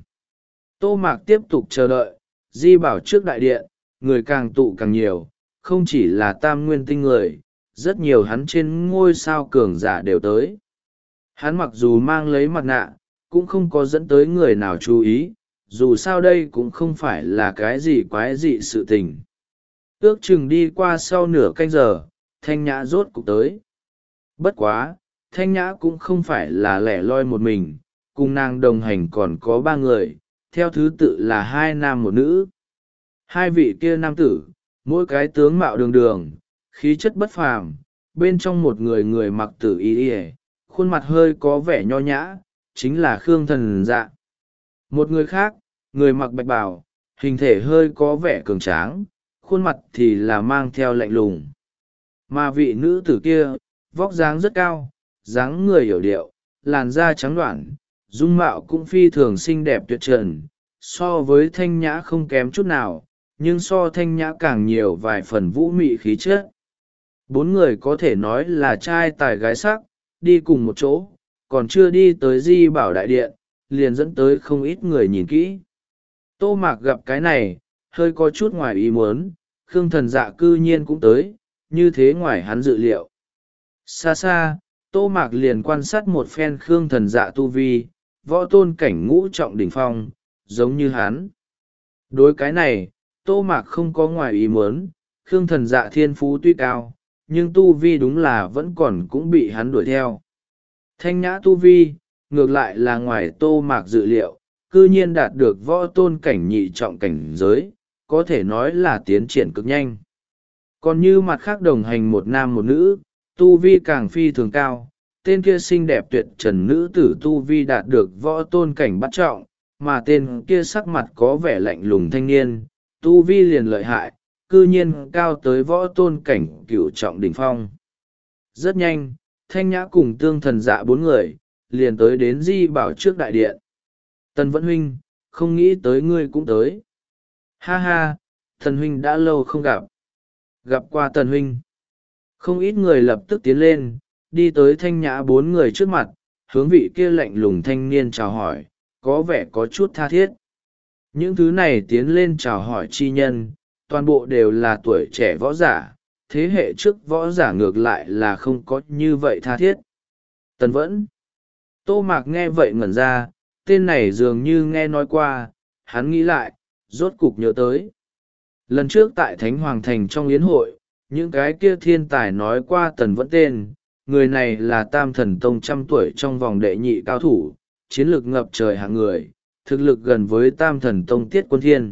Tô Mạc tiếp tục chờ đợi, Di Bảo trước đại điện, người càng tụ càng nhiều, không chỉ là tam nguyên tinh người, rất nhiều hắn trên ngôi sao cường giả đều tới. Hắn mặc dù mang lấy mặt nạ, cũng không có dẫn tới người nào chú ý, dù sao đây cũng không phải là cái gì quái dị sự tình. Ước chừng đi qua sau nửa canh giờ, Thanh Nhã rốt cục tới. Bất quá, Thanh Nhã cũng không phải là lẻ loi một mình, cùng nàng đồng hành còn có ba người, theo thứ tự là hai nam một nữ. Hai vị kia nam tử, mỗi cái tướng mạo đường đường, khí chất bất phàm, bên trong một người người mặc tử y y, khuôn mặt hơi có vẻ nho nhã, chính là Khương Thần Dạ. Một người khác, người mặc bạch bào, hình thể hơi có vẻ cường tráng, khuôn mặt thì là mang theo lạnh lùng. Mà vị nữ tử kia, vóc dáng rất cao, dáng người hiểu điệu, làn da trắng đoản, dung mạo cũng phi thường xinh đẹp tuyệt trần, so với Thanh Nhã không kém chút nào, nhưng so Thanh Nhã càng nhiều vài phần vũ mị khí chất. Bốn người có thể nói là trai tài gái sắc, đi cùng một chỗ, còn chưa đi tới Di Bảo Đại Điện, liền dẫn tới không ít người nhìn kỹ. Tô Mạc gặp cái này, hơi có chút ngoài ý muốn, Khương Thần Dạ cư nhiên cũng tới, như thế ngoài hắn dự liệu. Xa xa, Tô Mạc liền quan sát một phen Khương Thần Dạ tu vi, võ tôn cảnh ngũ trọng đỉnh phong, giống như hắn. Đối cái này, Tô Mạc không có ngoài ý muốn, Khương Thần Dạ thiên phú tuy cao, nhưng tu vi đúng là vẫn còn cũng bị hắn đuổi theo. Thanh Nhã tu vi, ngược lại là ngoài Tô Mạc dự liệu, cư nhiên đạt được võ tôn cảnh nhị trọng cảnh giới, có thể nói là tiến triển cực nhanh. Còn như mặt khác đồng hành một nam một nữ, tu vi càng phi thường cao, tên kia xinh đẹp tuyệt trần nữ tử tu vi đạt được võ tôn cảnh bắt trọng, mà tên kia sắc mặt có vẻ lạnh lùng thanh niên, tu vi liền lợi hại, cư nhiên cao tới võ tôn cảnh cửu trọng đỉnh phong. Rất nhanh, Thanh Nhã cùng Tương Thần Dạ bốn người, liền tới đến Di Bảo trước đại điện. Tần Vẫn huynh, không nghĩ tới ngươi cũng tới. Ha ha, Tần huynh đã lâu không gặp. Gặp qua Tần huynh. Không ít người lập tức tiến lên, đi tới Thanh Nhã bốn người trước mặt, hướng vị kia lạnh lùng thanh niên chào hỏi, có vẻ có chút tha thiết. Những thứ này tiến lên chào hỏi chi nhân, toàn bộ đều là tuổi trẻ võ giả, thế hệ trước võ giả ngược lại là không có như vậy tha thiết. Tần Vẫn. Tô Mạc nghe vậy ngẩn ra, tên này dường như nghe nói qua, hắn nghĩ lại, rốt cục nhớ tới. Lần trước tại Thánh Hoàng Thành trong yến hội, những cái kia thiên tài nói qua Tần Vẫn tên, người này là Tam Thần Tông trăm tuổi trong vòng đệ nhị cao thủ, chiến lược ngập trời hạng người, thực lực gần với Tam Thần Tông Tiết Quân Thiên.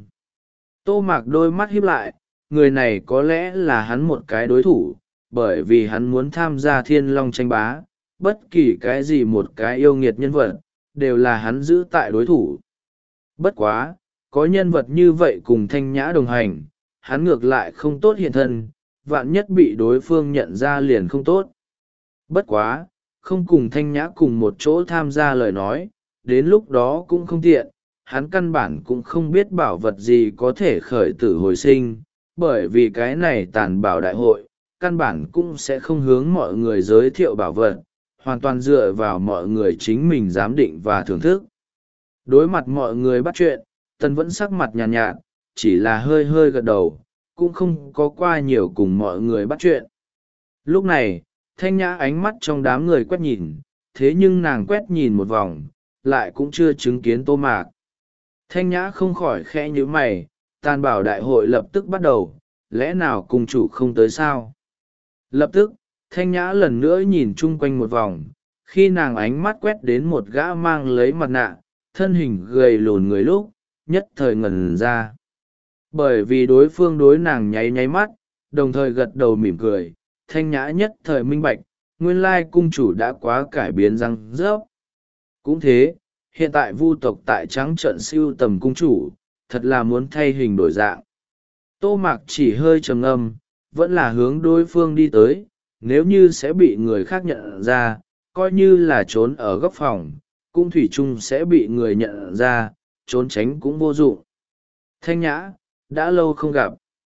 Tô Mạc đôi mắt híp lại, người này có lẽ là hắn một cái đối thủ, bởi vì hắn muốn tham gia Thiên Long tranh bá, bất kỳ cái gì một cái yêu nghiệt nhân vật, đều là hắn giữ tại đối thủ. Bất quá, có nhân vật như vậy cùng Thanh Nhã đồng hành, hắn ngược lại không tốt hiện thân, vạn nhất bị đối phương nhận ra liền không tốt. Bất quá, không cùng Thanh Nhã cùng một chỗ tham gia lời nói, đến lúc đó cũng không tiện, hắn căn bản cũng không biết bảo vật gì có thể khởi tử hồi sinh, bởi vì cái này tàn bảo đại hội, căn bản cũng sẽ không hướng mọi người giới thiệu bảo vật, hoàn toàn dựa vào mọi người chính mình giám định và thưởng thức. Đối mặt mọi người bắt chuyện, Tần Vẫn sắc mặt nhàn nhạt, nhạt, chỉ là hơi hơi gật đầu, cũng không có qua nhiều cùng mọi người bắt chuyện. Lúc này, Thanh Nhã ánh mắt trong đám người quét nhìn, thế nhưng nàng quét nhìn một vòng, lại cũng chưa chứng kiến Tô Mạc. Thanh Nhã không khỏi khẽ nhíu mày, tàn bảo đại hội lập tức bắt đầu, lẽ nào cung chủ không tới sao? Lập tức, Thanh Nhã lần nữa nhìn chung quanh một vòng, khi nàng ánh mắt quét đến một gã mang lấy mặt nạ, thân hình gầy lùn người lúc, nhất thời ngẩn ra. Bởi vì đối phương đối nàng nháy nháy mắt, đồng thời gật đầu mỉm cười, Thanh Nhã nhất thời minh bạch, nguyên lai cung chủ đã quá cải biến răng rớp. Cũng thế, hiện tại vu tộc tại trắng trận siêu tầm cung chủ, thật là muốn thay hình đổi dạng. Tô Mạc chỉ hơi trầm ngâm, vẫn là hướng đối phương đi tới, nếu như sẽ bị người khác nhận ra, coi như là trốn ở góc phòng, cũng thủy chung sẽ bị người nhận ra, trốn tránh cũng vô dụng. Thanh Nhã, đã lâu không gặp.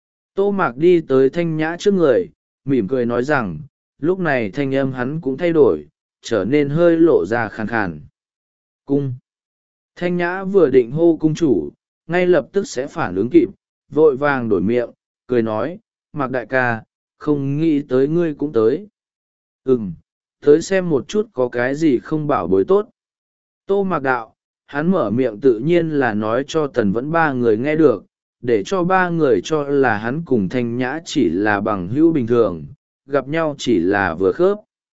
Tô Mạc đi tới Thanh Nhã trước người, mỉm cười nói rằng, lúc này thanh âm hắn cũng thay đổi, trở nên hơi lộ ra khàn khàn. Cung. Thanh Nhã vừa định hô cung chủ, ngay lập tức sẽ phản ứng kịp, vội vàng đổi miệng, cười nói, Mạc đại ca, không nghĩ tới ngươi cũng tới. Ừm, tới xem một chút có cái gì không bảo bối tốt. Tô Mạc đạo, hắn mở miệng tự nhiên là nói cho Tần Vẫn ba người nghe được, để cho ba người cho là hắn cùng Thanh Nhã chỉ là bằng hữu bình thường, gặp nhau chỉ là vừa khớp.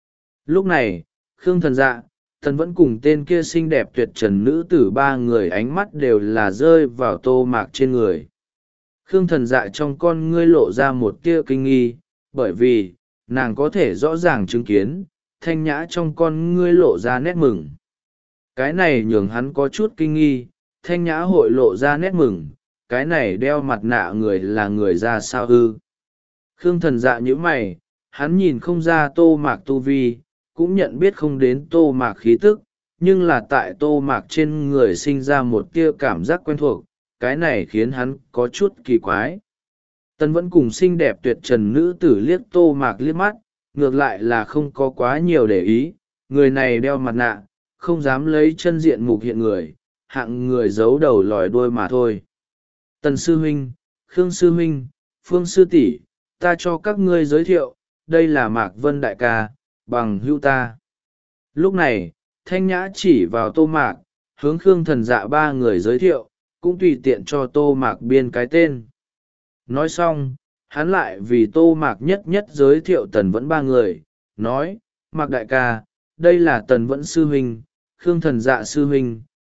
Lúc này, Khương Thần Dạ, Tần Vẫn cùng tên kia xinh đẹp tuyệt trần nữ tử ba người ánh mắt đều là rơi vào Tô Mạc trên người. Khương Thần Dạ trong con ngươi lộ ra một tia kinh nghi, bởi vì, nàng có thể rõ ràng chứng kiến, Thanh Nhã trong con ngươi lộ ra nét mừng. Cái này nhường hắn có chút kinh nghi, Thanh Nhã hội lộ ra nét mừng, cái này đeo mặt nạ người là người ra sao ư? Khương Thần Dạ nhíu mày, hắn nhìn không ra Tô Mạc tu vi, cũng nhận biết không đến Tô Mạc khí tức, nhưng là tại Tô Mạc trên người sinh ra một tia cảm giác quen thuộc, cái này khiến hắn có chút kỳ quái. Tần Vẫn cùng xinh đẹp tuyệt trần nữ tử liếc Tô Mạc liếc mắt, ngược lại là không có quá nhiều để ý, người này đeo mặt nạ, không dám lấy chân diện mục hiện người, hạng người giấu đầu lòi đuôi mà thôi. Tần sư huynh, Khương sư huynh, Phương sư tỷ, ta cho các ngươi giới thiệu, đây là Mạc Vân đại ca, bằng hữu ta. Lúc này, Thanh Nhã chỉ vào Tô Mạc, hướng Khương Thần Dạ ba người giới thiệu, cũng tùy tiện cho Tô Mạc biên cái tên. Nói xong, hắn lại vì Tô Mạc nhất nhất giới thiệu Tần Vẫn ba người, nói, Mạc đại ca, đây là Tần Vẫn sư huynh, Khương Thần Dạ sư huynh,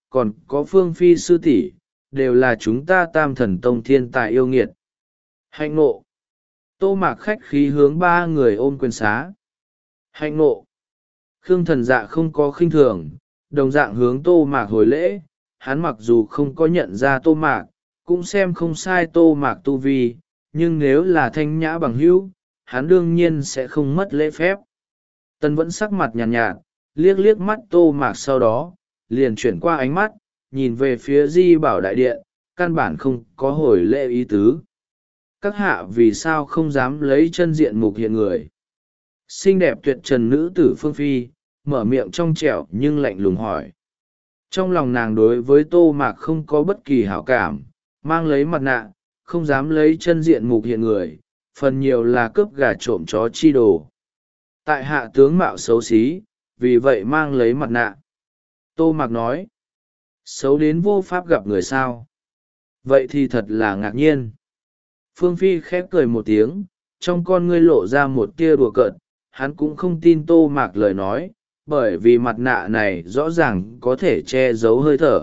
còn có Phương Phi sư tỷ, đều là chúng ta Tam Thần Tông thiên tài yêu nghiệt. Hạnh ngộ. Tô Mạc khách khí hướng ba người ôm quyền xá. Hạnh ngộ. Khương Thần Dạ không có khinh thường, đồng dạng hướng Tô Mạc hồi lễ. Hắn mặc dù không có nhận ra Tô Mạc, cũng xem không sai Tô Mạc tu vi, nhưng nếu là Thanh Nhã bằng hữu, hắn đương nhiên sẽ không mất lễ phép. Tần vẫn sắc mặt nhàn nhạt, nhạt, liếc liếc mắt Tô Mạc, sau đó liền chuyển qua ánh mắt, nhìn về phía Di Bảo Đại Điện, căn bản không có hồi lễ ý tứ. Các hạ vì sao không dám lấy chân diện mục hiện người? Xinh đẹp tuyệt trần nữ tử Phương Phi, mở miệng trong trẻo nhưng lạnh lùng hỏi. Trong lòng nàng đối với Tô Mạc không có bất kỳ hảo cảm, mang lấy mặt nạ, không dám lấy chân diện mục hiện người, phần nhiều là cướp gà trộm chó chi đồ. Tại hạ tướng mạo xấu xí, vì vậy mang lấy mặt nạ. Tô Mạc nói, xấu đến vô pháp gặp người sao? Vậy thì thật là ngạc nhiên. Phương Phi khép cười một tiếng, trong con ngươi lộ ra một tia đùa cợt, hắn cũng không tin Tô Mạc lời nói, bởi vì mặt nạ này rõ ràng có thể che giấu hơi thở.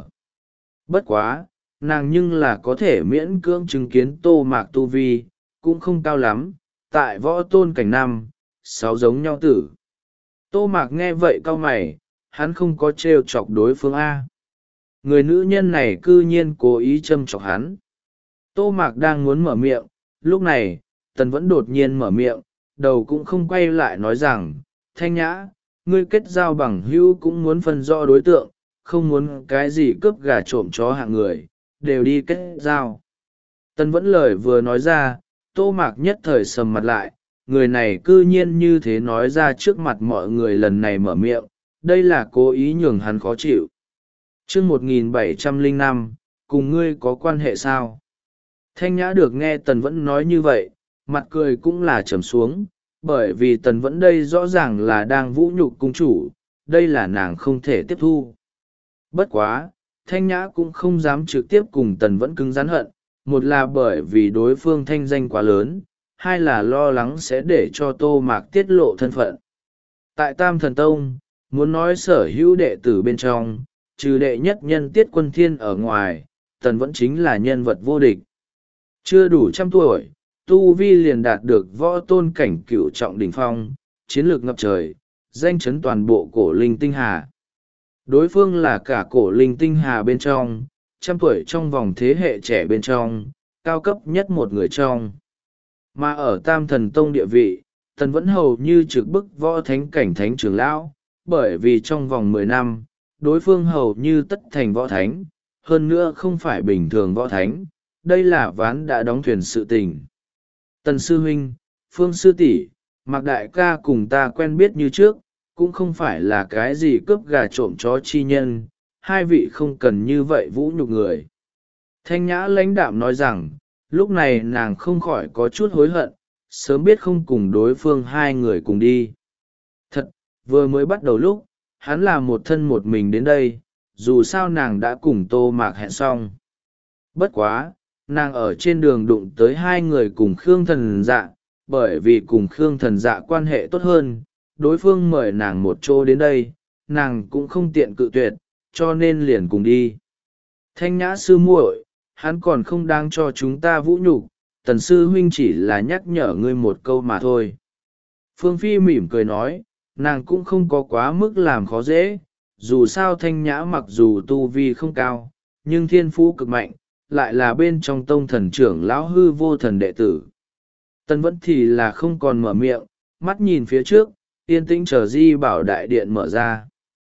Bất quá, nàng nhưng là có thể miễn cưỡng chứng kiến Tô Mạc tu vi, cũng không cao lắm, tại võ tôn cảnh năm, sáu giống nhau tử. Tô Mạc nghe vậy cau mày, hắn không có trêu chọc đối phương A. Người nữ nhân này cư nhiên cố ý châm chọc hắn. Tô Mạc đang muốn mở miệng, lúc này, Tần vẫn đột nhiên mở miệng, đầu cũng không quay lại nói rằng, Thanh Nhã, ngươi kết giao bằng hữu cũng muốn phân rõ đối tượng, không muốn cái gì cướp gà trộm chó hạng người, đều đi kết giao. Tần vẫn lời vừa nói ra, Tô Mạc nhất thời sầm mặt lại, người này cư nhiên như thế nói ra trước mặt mọi người lần này mở miệng, đây là cố ý nhường hắn khó chịu. chương một nghìn bảy trăm lẻ năm, cùng ngươi có quan hệ sao? Thanh Nhã được nghe Tần vẫn nói như vậy, mặt cười cũng là trầm xuống, bởi vì Tần vẫn đây rõ ràng là đang vũ nhục cung chủ, đây là nàng không thể tiếp thu. Bất quá, Thanh Nhã cũng không dám trực tiếp cùng Tần vẫn cứng rắn hận, một là bởi vì đối phương thanh danh quá lớn, hai là lo lắng sẽ để cho Tô Mạc tiết lộ thân phận. Tại Tam Thần Tông, muốn nói sở hữu đệ tử bên trong, trừ đệ nhất nhân Tiết Quân Thiên ở ngoài, Tần vẫn chính là nhân vật vô địch. Chưa đủ trăm tuổi, Tu Vi liền đạt được võ tôn cảnh cựu trọng đỉnh phong, chiến lược ngập trời, danh chấn toàn bộ cổ linh tinh hà. Đối phương là cả cổ linh tinh hà bên trong, trăm tuổi trong vòng thế hệ trẻ bên trong, cao cấp nhất một người trong. Mà ở Tam Thần Tông địa vị, Tần vẫn hầu như trực bức võ thánh cảnh thánh trưởng lão, bởi vì trong vòng mười năm, đối phương hầu như tất thành võ thánh, hơn nữa không phải bình thường võ thánh, đây là ván đã đóng thuyền sự tình. Tần sư huynh, Phương sư tỷ, Mạc đại ca cùng ta quen biết như trước, cũng không phải là cái gì cướp gà trộm chó chi nhân, hai vị không cần như vậy vũ nhục người. Thanh Nhã lãnh đạm nói rằng, lúc này nàng không khỏi có chút hối hận, sớm biết không cùng đối phương hai người cùng đi. Thật, vừa mới bắt đầu lúc, hắn là một thân một mình đến đây, dù sao nàng đã cùng Tô Mạc hẹn xong. Bất quá, nàng ở trên đường đụng tới hai người cùng Khương Thần Dạ, bởi vì cùng Khương Thần Dạ quan hệ tốt hơn, đối phương mời nàng một chỗ đến đây, nàng cũng không tiện cự tuyệt, cho nên liền cùng đi. Thanh Nhã sư muội, hắn còn không đáng cho chúng ta vũ nhục, Tần sư huynh chỉ là nhắc nhở ngươi một câu mà thôi. Phương Phi mỉm cười nói, nàng cũng không có quá mức làm khó dễ, dù sao Thanh Nhã mặc dù tu vi không cao, nhưng thiên phú cực mạnh, lại là bên trong tông thần trưởng lão hư vô thần đệ tử. Tần vẫn thì là không còn mở miệng, mắt nhìn phía trước, yên tĩnh chờ Di Bảo Đại Điện mở ra.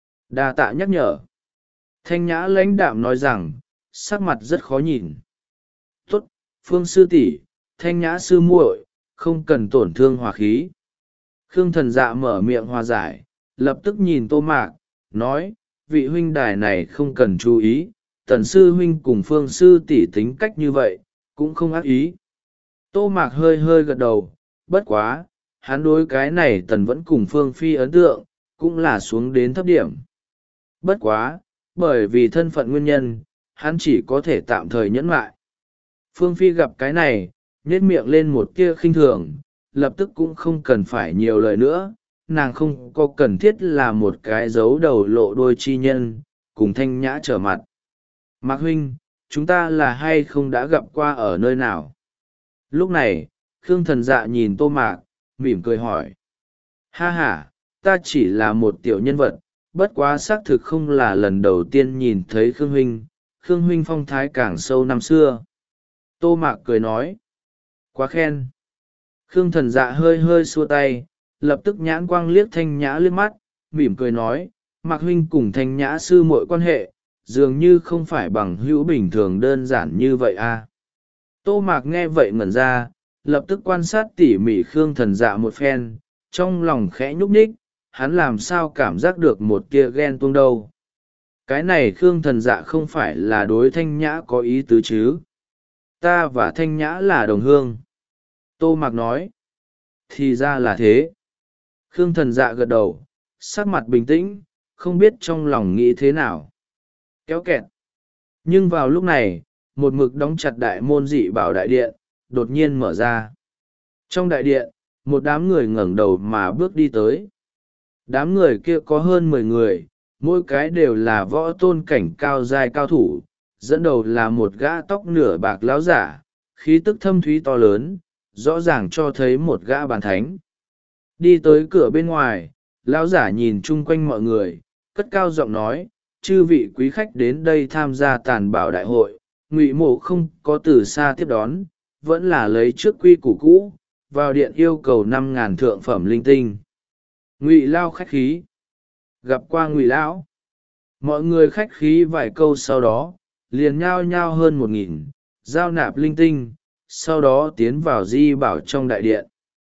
Đa tạ nhắc nhở. Thanh Nhã lãnh đạm nói rằng, sắc mặt rất khó nhìn. Tốt, Phương sư tỷ, Thanh Nhã sư muội, không cần tổn thương hòa khí. Khương Thần Dạ mở miệng hòa giải, lập tức nhìn Tô Mạc, nói, vị huynh đài này không cần chú ý, Tần sư huynh cùng Phương sư tỷ tính cách như vậy, cũng không ác ý. Tô Mạc hơi hơi gật đầu, bất quá, hắn đối cái này Tần vẫn cùng Phương Phi ấn tượng, cũng là xuống đến thấp điểm. Bất quá, bởi vì thân phận nguyên nhân, hắn chỉ có thể tạm thời nhẫn lại. Phương Phi gặp cái này, nhếch miệng lên một tia khinh thường, lập tức cũng không cần phải nhiều lời nữa, nàng không có cần thiết là một cái dấu đầu lộ đôi chi nhân, cùng thanh nhã trở mặt. Mạc huynh, chúng ta là hay không đã gặp qua ở nơi nào? Lúc này, Khương Thần Dạ nhìn Tô Mạc, mỉm cười hỏi. Ha ha, ta chỉ là một tiểu nhân vật, bất quá xác thực không là lần đầu tiên nhìn thấy Khương huynh, Khương huynh phong thái càng sâu năm xưa. Tô Mạc cười nói. Quá khen. Khương Thần Dạ hơi hơi xua tay, lập tức nhãn quang liếc thanh nhã liếc mắt, mỉm cười nói, Mạc huynh cùng thanh nhã sư muội quan hệ, dường như không phải bằng hữu bình thường đơn giản như vậy à. Tô Mạc nghe vậy ngẩn ra, lập tức quan sát tỉ mỉ Khương Thần Dạ một phen, trong lòng khẽ nhúc nhích, hắn làm sao cảm giác được một kia ghen tuông đâu. Cái này Khương Thần Dạ không phải là đối thanh nhã có ý tứ chứ. Ta và thanh nhã là đồng hương. Tô Mạc nói. Thì ra là thế. Khương Thần Dạ gật đầu, sắc mặt bình tĩnh, không biết trong lòng nghĩ thế nào. Kéo kẹt. Nhưng vào lúc này, một mực đóng chặt đại môn dị bảo đại điện, đột nhiên mở ra. Trong đại điện, một đám người ngẩng đầu mà bước đi tới. Đám người kia có hơn mười người, mỗi cái đều là võ tôn cảnh cao giai cao thủ, dẫn đầu là một gã tóc nửa bạc láo giả, khí tức thâm thúy to lớn, rõ ràng cho thấy một gã bàn thánh. Đi tới cửa bên ngoài, lão giả nhìn chung quanh mọi người, cất cao giọng nói, chư vị quý khách đến đây tham gia tàn bảo đại hội, Ngụy Mộ không có từ xa tiếp đón, vẫn là lấy trước quy củ cũ, vào điện yêu cầu năm ngàn thượng phẩm linh tinh. Ngụy Lao khách khí. Gặp qua Ngụy Lão. Mọi người khách khí vài câu sau đó, liền nhao nhao hơn một nghìn, giao nạp linh tinh, sau đó tiến vào di bảo trong đại điện.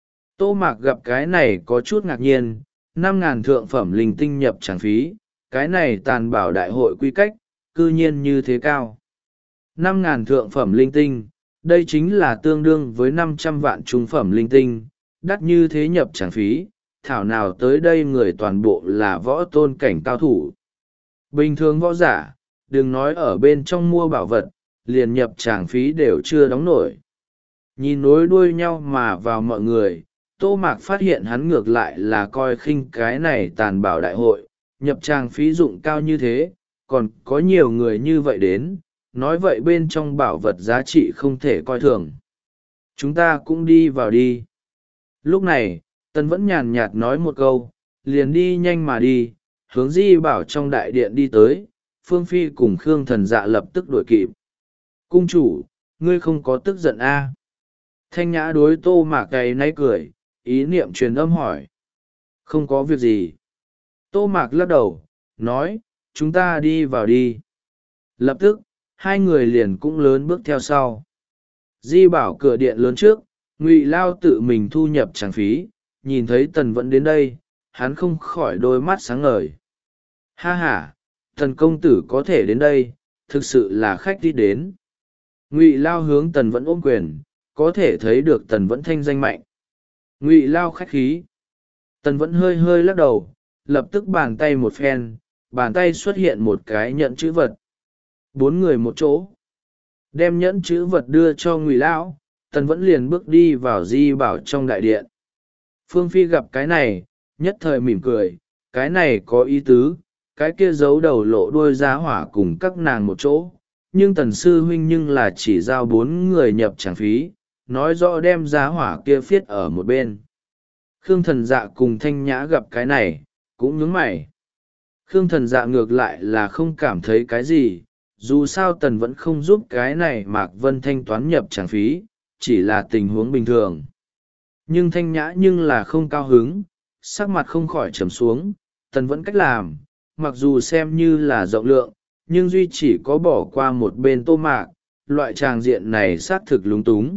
Tô Mạc gặp cái này có chút ngạc nhiên, năm ngàn thượng phẩm linh tinh nhập tràng phí, cái này tàn bảo đại hội quy cách, cư nhiên như thế cao. Năm ngàn thượng phẩm linh tinh, đây chính là tương đương với năm trăm vạn trung phẩm linh tinh, đắt như thế nhập tràng phí, thảo nào tới đây người toàn bộ là võ tôn cảnh cao thủ. Bình thường võ giả, đừng nói ở bên trong mua bảo vật, liền nhập tràng phí đều chưa đóng nổi. Nhìn nối đuôi nhau mà vào mọi người, Tô Mạc phát hiện hắn ngược lại là coi khinh cái này tàn bảo đại hội, nhập tràng phí dụng cao như thế, còn có nhiều người như vậy đến, nói vậy bên trong bảo vật giá trị không thể coi thường. Chúng ta cũng đi vào đi. Lúc này, Tần vẫn nhàn nhạt nói một câu, liền đi nhanh mà đi, hướng di bảo trong đại điện đi tới, Phương Phi cùng Khương Thần Dạ lập tức đuổi kịp. Cung chủ, ngươi không có tức giận a? À? Thanh nhã đối Tô Mạc cày náy cười, ý niệm truyền âm hỏi. Không có việc gì. Tô Mạc lắc đầu, nói, chúng ta đi vào đi. Lập tức, hai người liền cũng lớn bước theo sau. Di bảo cửa điện lớn trước, Ngụy Lao tự mình thu nhập tràng phí, nhìn thấy Tần vẫn đến đây, hắn không khỏi đôi mắt sáng ngời. Ha ha, Tần công tử có thể đến đây, thực sự là khách đi đến. Ngụy Lao hướng Tần vẫn ôm quyền, có thể thấy được Tần vẫn thanh danh mạnh. Ngụy Lao khách khí. Tần vẫn hơi hơi lắc đầu, lập tức bàn tay một phen, bàn tay xuất hiện một cái nhẫn chữ vật. Bốn người một chỗ. Đem nhẫn chữ vật đưa cho Ngụy Lão, Tần vẫn liền bước đi vào di bảo trong đại điện. Phương Phi gặp cái này, nhất thời mỉm cười, cái này có ý tứ, cái kia giấu đầu lộ đuôi giá hỏa cùng các nàng một chỗ. Nhưng Tần sư huynh nhưng là chỉ giao bốn người nhập tràng phí, nói rõ đem giá hỏa kia phiết ở một bên. Khương Thần Dạ cùng Thanh Nhã gặp cái này, cũng nhướng mày. Khương Thần Dạ ngược lại là không cảm thấy cái gì, dù sao Tần vẫn không giúp cái này Mạc Vân thanh toán nhập tràng phí, chỉ là tình huống bình thường. Nhưng Thanh Nhã nhưng là không cao hứng, sắc mặt không khỏi trầm xuống, Tần vẫn cách làm, mặc dù xem như là rộng lượng, nhưng duy chỉ có bỏ qua một bên Tô Mạc, loại tràng diện này xác thực lúng túng.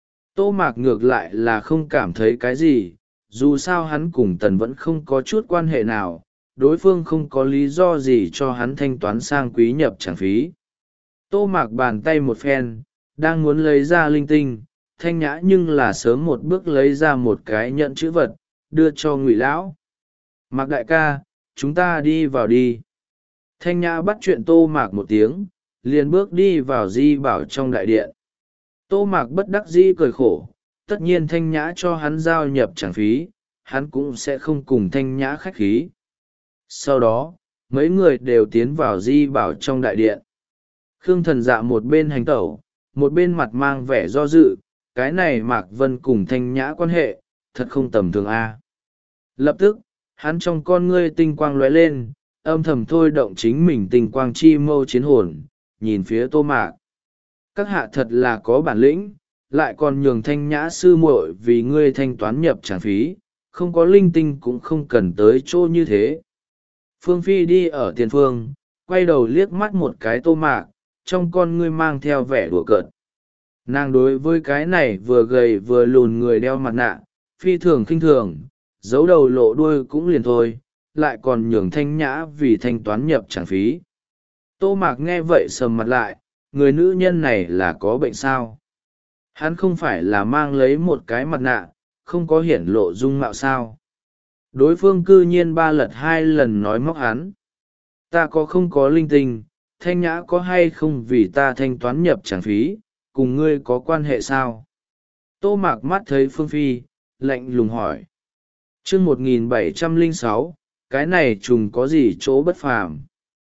Tô Mạc ngược lại là không cảm thấy cái gì, dù sao hắn cùng Tần vẫn không có chút quan hệ nào, đối phương không có lý do gì cho hắn thanh toán sang quý nhập tràng phí. Tô Mạc bàn tay một phen, đang muốn lấy ra linh tinh, Thanh Nhã nhưng là sớm một bước lấy ra một cái nhẫn chữ vật, đưa cho Ngụy Lão. Mạc đại ca, chúng ta đi vào đi. Thanh Nhã bắt chuyện Tô Mạc một tiếng, liền bước đi vào di bảo trong đại điện. Tô Mạc bất đắc dĩ cười khổ, tất nhiên Thanh Nhã cho hắn giao nhập tràng phí, hắn cũng sẽ không cùng Thanh Nhã khách khí. Sau đó, mấy người đều tiến vào di bảo trong đại điện. Khương Thần Dạ một bên hành tẩu, một bên mặt mang vẻ do dự, cái này Mạc Vân cùng Thanh Nhã quan hệ, thật không tầm thường a. Lập tức, hắn trong con ngươi tinh quang lóe lên, âm thầm thôi động chính mình tinh quang chi mâu chiến hồn, nhìn phía Tô Mạc. Các hạ thật là có bản lĩnh, lại còn nhường Thanh Nhã sư muội vì ngươi thanh toán nhập tràng phí, không có linh tinh cũng không cần tới chỗ như thế. Phương Phi đi ở tiền phương, quay đầu liếc mắt một cái Tô Mạc, trong con ngươi mang theo vẻ đùa cợt. Nàng đối với cái này vừa gầy vừa lùn người đeo mặt nạ, phi thường khinh thường, giấu đầu lộ đuôi cũng liền thôi, lại còn nhường Thanh Nhã vì thanh toán nhập tràng phí. Tô Mạc nghe vậy sầm mặt lại, người nữ nhân này là có bệnh sao? Hắn không phải là mang lấy một cái mặt nạ, không có hiển lộ dung mạo sao? Đối phương cư nhiên ba lật hai lần nói móc hắn. Ta có không có linh tinh, Thanh Nhã có hay không vì ta thanh toán nhập tràng phí, cùng ngươi có quan hệ sao? Tô Mạc mắt thấy Phương Phi, lạnh lùng hỏi. chương một nghìn bảy trăm lẻ sáu, cái này trùng có gì chỗ bất phàm?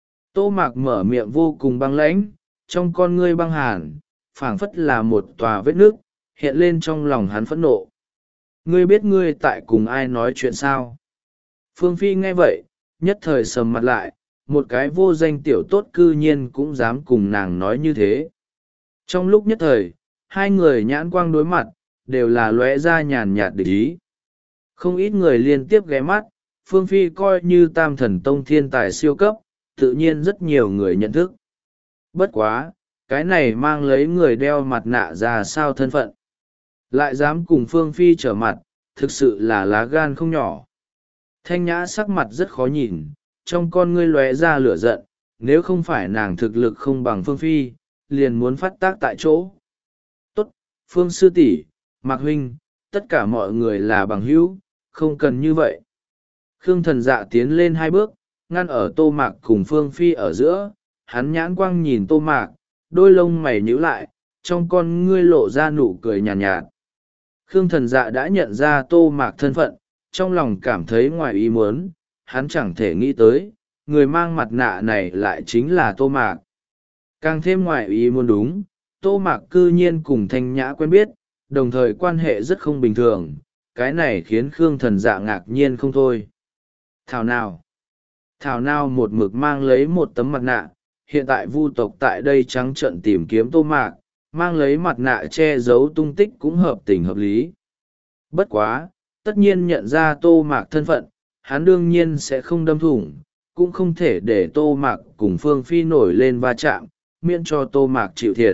Tô Mạc mở miệng vô cùng băng lãnh, trong con ngươi băng hàn, phảng phất là một tòa vết nước, hiện lên trong lòng hắn phẫn nộ. Ngươi biết ngươi tại cùng ai nói chuyện sao? Phương Phi nghe vậy, nhất thời sầm mặt lại, một cái vô danh tiểu tốt cư nhiên cũng dám cùng nàng nói như thế. Trong lúc nhất thời, hai người nhãn quang đối mặt, đều là lóe ra nhàn nhạt địch ý. Không ít người liên tiếp ghé mắt, Phương Phi coi như tam thần tông thiên tài siêu cấp, tự nhiên rất nhiều người nhận thức. Bất quá, cái này mang lấy người đeo mặt nạ ra sao thân phận. Lại dám cùng Phương Phi trở mặt, thực sự là lá gan không nhỏ. Thanh Nhã sắc mặt rất khó nhìn, trong con ngươi lóe ra lửa giận, nếu không phải nàng thực lực không bằng Phương Phi, liền muốn phát tác tại chỗ. Tốt, Phương sư tỷ, Mạc huynh, tất cả mọi người là bằng hữu, không cần như vậy. Khương Thần Dạ tiến lên hai bước, ngăn ở Tô Mạc cùng Phương Phi ở giữa, hắn nhãn quang nhìn Tô Mạc, đôi lông mày nhíu lại, trong con ngươi lộ ra nụ cười nhàn nhạt, nhạt. Khương Thần Dạ đã nhận ra Tô Mạc thân phận, trong lòng cảm thấy ngoài ý muốn, hắn chẳng thể nghĩ tới, người mang mặt nạ này lại chính là Tô Mạc. Càng thêm ngoài ý muốn đúng, Tô Mạc cư nhiên cùng Thanh Nhã quen biết, đồng thời quan hệ rất không bình thường, cái này khiến Khương Thần Dạ ngạc nhiên không thôi. Thảo nào? Thảo nào một mực mang lấy một tấm mặt nạ, hiện tại vu tộc tại đây trắng trợn tìm kiếm Tô Mạc, mang lấy mặt nạ che giấu tung tích cũng hợp tình hợp lý. Bất quá, tất nhiên nhận ra Tô Mạc thân phận, hắn đương nhiên sẽ không đâm thủng, cũng không thể để Tô Mạc cùng Phương Phi nổi lên va chạm, miễn cho Tô Mạc chịu thiệt.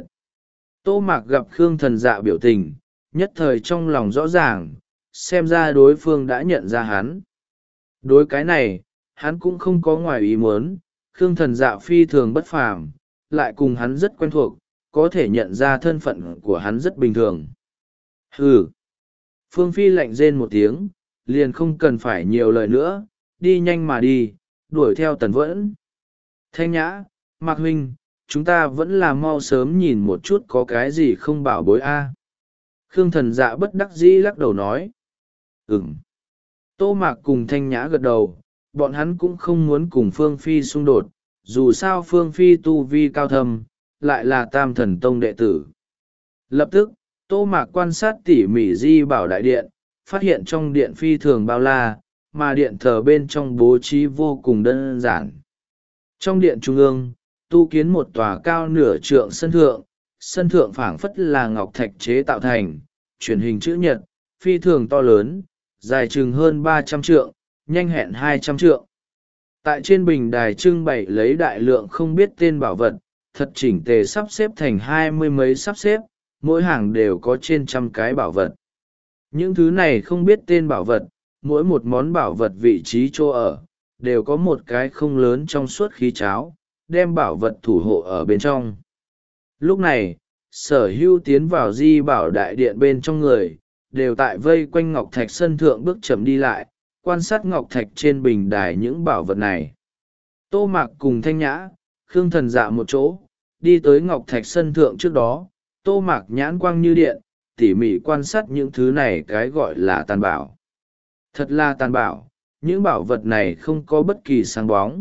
Tô Mạc gặp Khương Thần Dạ biểu tình, nhất thời trong lòng rõ ràng, xem ra đối phương đã nhận ra hắn. Đối cái này, hắn cũng không có ngoài ý muốn, Khương Thần Dạ phi thường bất phàm, lại cùng hắn rất quen thuộc, có thể nhận ra thân phận của hắn rất bình thường. Hừ! Phương Phi lạnh rên một tiếng, liền không cần phải nhiều lời nữa, đi nhanh mà đi, đuổi theo Tần Vẫn. Thanh Nhã, Mạc huynh, chúng ta vẫn là mau sớm nhìn một chút có cái gì không bảo bối a. Khương Thần Dạ bất đắc dĩ lắc đầu nói. Ừm. Tô Mạc cùng Thanh Nhã gật đầu, bọn hắn cũng không muốn cùng Phương Phi xung đột, dù sao Phương Phi tu vi cao thâm, lại là tam thần tông đệ tử. Lập tức, Tô Mạc quan sát tỉ mỉ di bảo đại điện, phát hiện trong điện phi thường bao la, mà điện thờ bên trong bố trí vô cùng đơn giản. Trong điện trung ương, tu kiến một tòa cao nửa trượng sân thượng, sân thượng phảng phất là ngọc thạch chế tạo thành, chuyển hình chữ nhật, phi thường to lớn, dài chừng hơn ba trăm trượng, nhanh hẹn hai trăm trượng. Tại trên bình đài trưng bày lấy đại lượng không biết tên bảo vật, thật chỉnh tề sắp xếp thành hai mươi mấy sắp xếp, mỗi hàng đều có trên trăm cái bảo vật. Những thứ này không biết tên bảo vật, mỗi một món bảo vật vị trí chỗ ở, đều có một cái không lớn trong suốt khí cháo, đem bảo vật thủ hộ ở bên trong. Lúc này, sở hữu tiến vào di bảo đại điện bên trong người, đều tại vây quanh ngọc thạch sân thượng bước chậm đi lại, quan sát ngọc thạch trên bình đài những bảo vật này. Tô Mạc cùng Thanh Nhã, Khương Thần Dạ một chỗ, đi tới ngọc thạch sân thượng trước đó, Tô Mạc nhãn quang như điện, tỉ mỉ quan sát những thứ này cái gọi là tàn bảo. Thật là tàn bảo, những bảo vật này không có bất kỳ sáng bóng,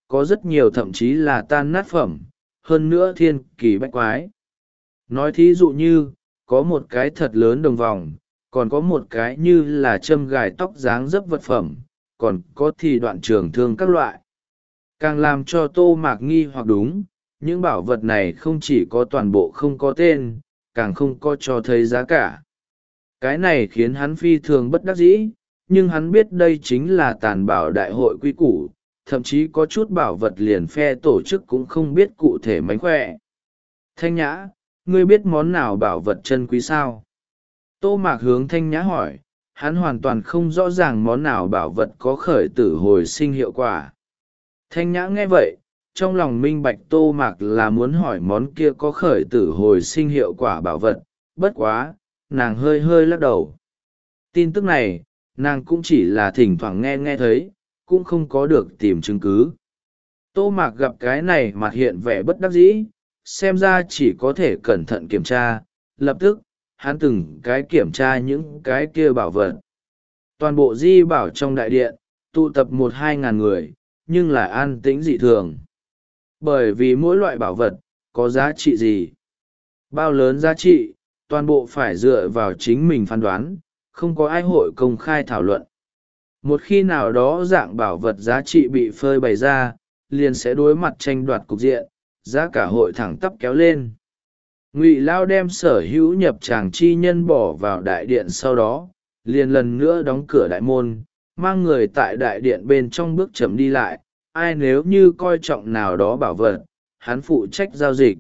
có rất nhiều thậm chí là tan nát phẩm, hơn nữa thiên kỳ bách quái. Nói thí dụ như, có một cái thật lớn đồng vòng, còn có một cái như là châm gài tóc dáng dấp vật phẩm, còn có thì đoạn trường thương các loại. Càng làm cho Tô Mạc nghi hoặc đúng, những bảo vật này không chỉ có toàn bộ không có tên, càng không có cho thấy giá cả. Cái này khiến hắn phi thường bất đắc dĩ, nhưng hắn biết đây chính là tàn bảo đại hội quy củ, thậm chí có chút bảo vật liền phe tổ chức cũng không biết cụ thể mánh khỏe. Thanh Nhã, ngươi biết món nào bảo vật chân quý sao? Tô Mạc hướng Thanh Nhã hỏi, hắn hoàn toàn không rõ ràng món nào bảo vật có khởi tử hồi sinh hiệu quả. Thanh Nhã nghe vậy, trong lòng minh bạch Tô Mạc là muốn hỏi món kia có khởi tử hồi sinh hiệu quả bảo vật, bất quá, nàng hơi hơi lắc đầu. Tin tức này, nàng cũng chỉ là thỉnh thoảng nghe nghe thấy, cũng không có được tìm chứng cứ. Tô Mạc gặp cái này mặt hiện vẻ bất đắc dĩ, xem ra chỉ có thể cẩn thận kiểm tra, lập tức, hắn từng cái kiểm tra những cái kia bảo vật. Toàn bộ di bảo trong đại điện, tụ tập một hai ngàn người, nhưng lại an tĩnh dị thường. Bởi vì mỗi loại bảo vật, có giá trị gì? Bao lớn giá trị, toàn bộ phải dựa vào chính mình phán đoán, không có ai hội công khai thảo luận. Một khi nào đó dạng bảo vật giá trị bị phơi bày ra, liền sẽ đối mặt tranh đoạt cục diện, giá cả hội thẳng tắp kéo lên. Ngụy Lao đem sở hữu nhập tràng chi nhân bỏ vào đại điện, sau đó liền lần nữa đóng cửa đại môn, mang người tại đại điện bên trong bước chậm đi lại, ai nếu như coi trọng nào đó bảo vật, hắn phụ trách giao dịch.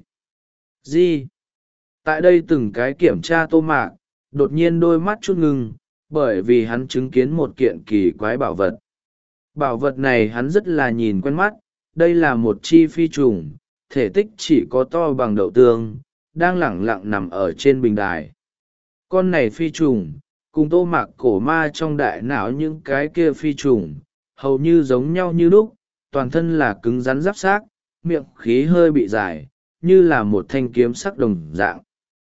Gì? Tại đây từng cái kiểm tra Tô Mạc, đột nhiên đôi mắt chút ngưng, bởi vì hắn chứng kiến một kiện kỳ quái bảo vật. Bảo vật này hắn rất là nhìn quen mắt, đây là một chi phi trùng, thể tích chỉ có to bằng đậu tương, đang lẳng lặng nằm ở trên bình đài. Con này phi trùng, cùng Tô Mạc cổ ma trong đại não những cái kia phi trùng, hầu như giống nhau như lúc, toàn thân là cứng rắn giáp xác, miệng khí hơi bị dài, như là một thanh kiếm sắc đồng dạng.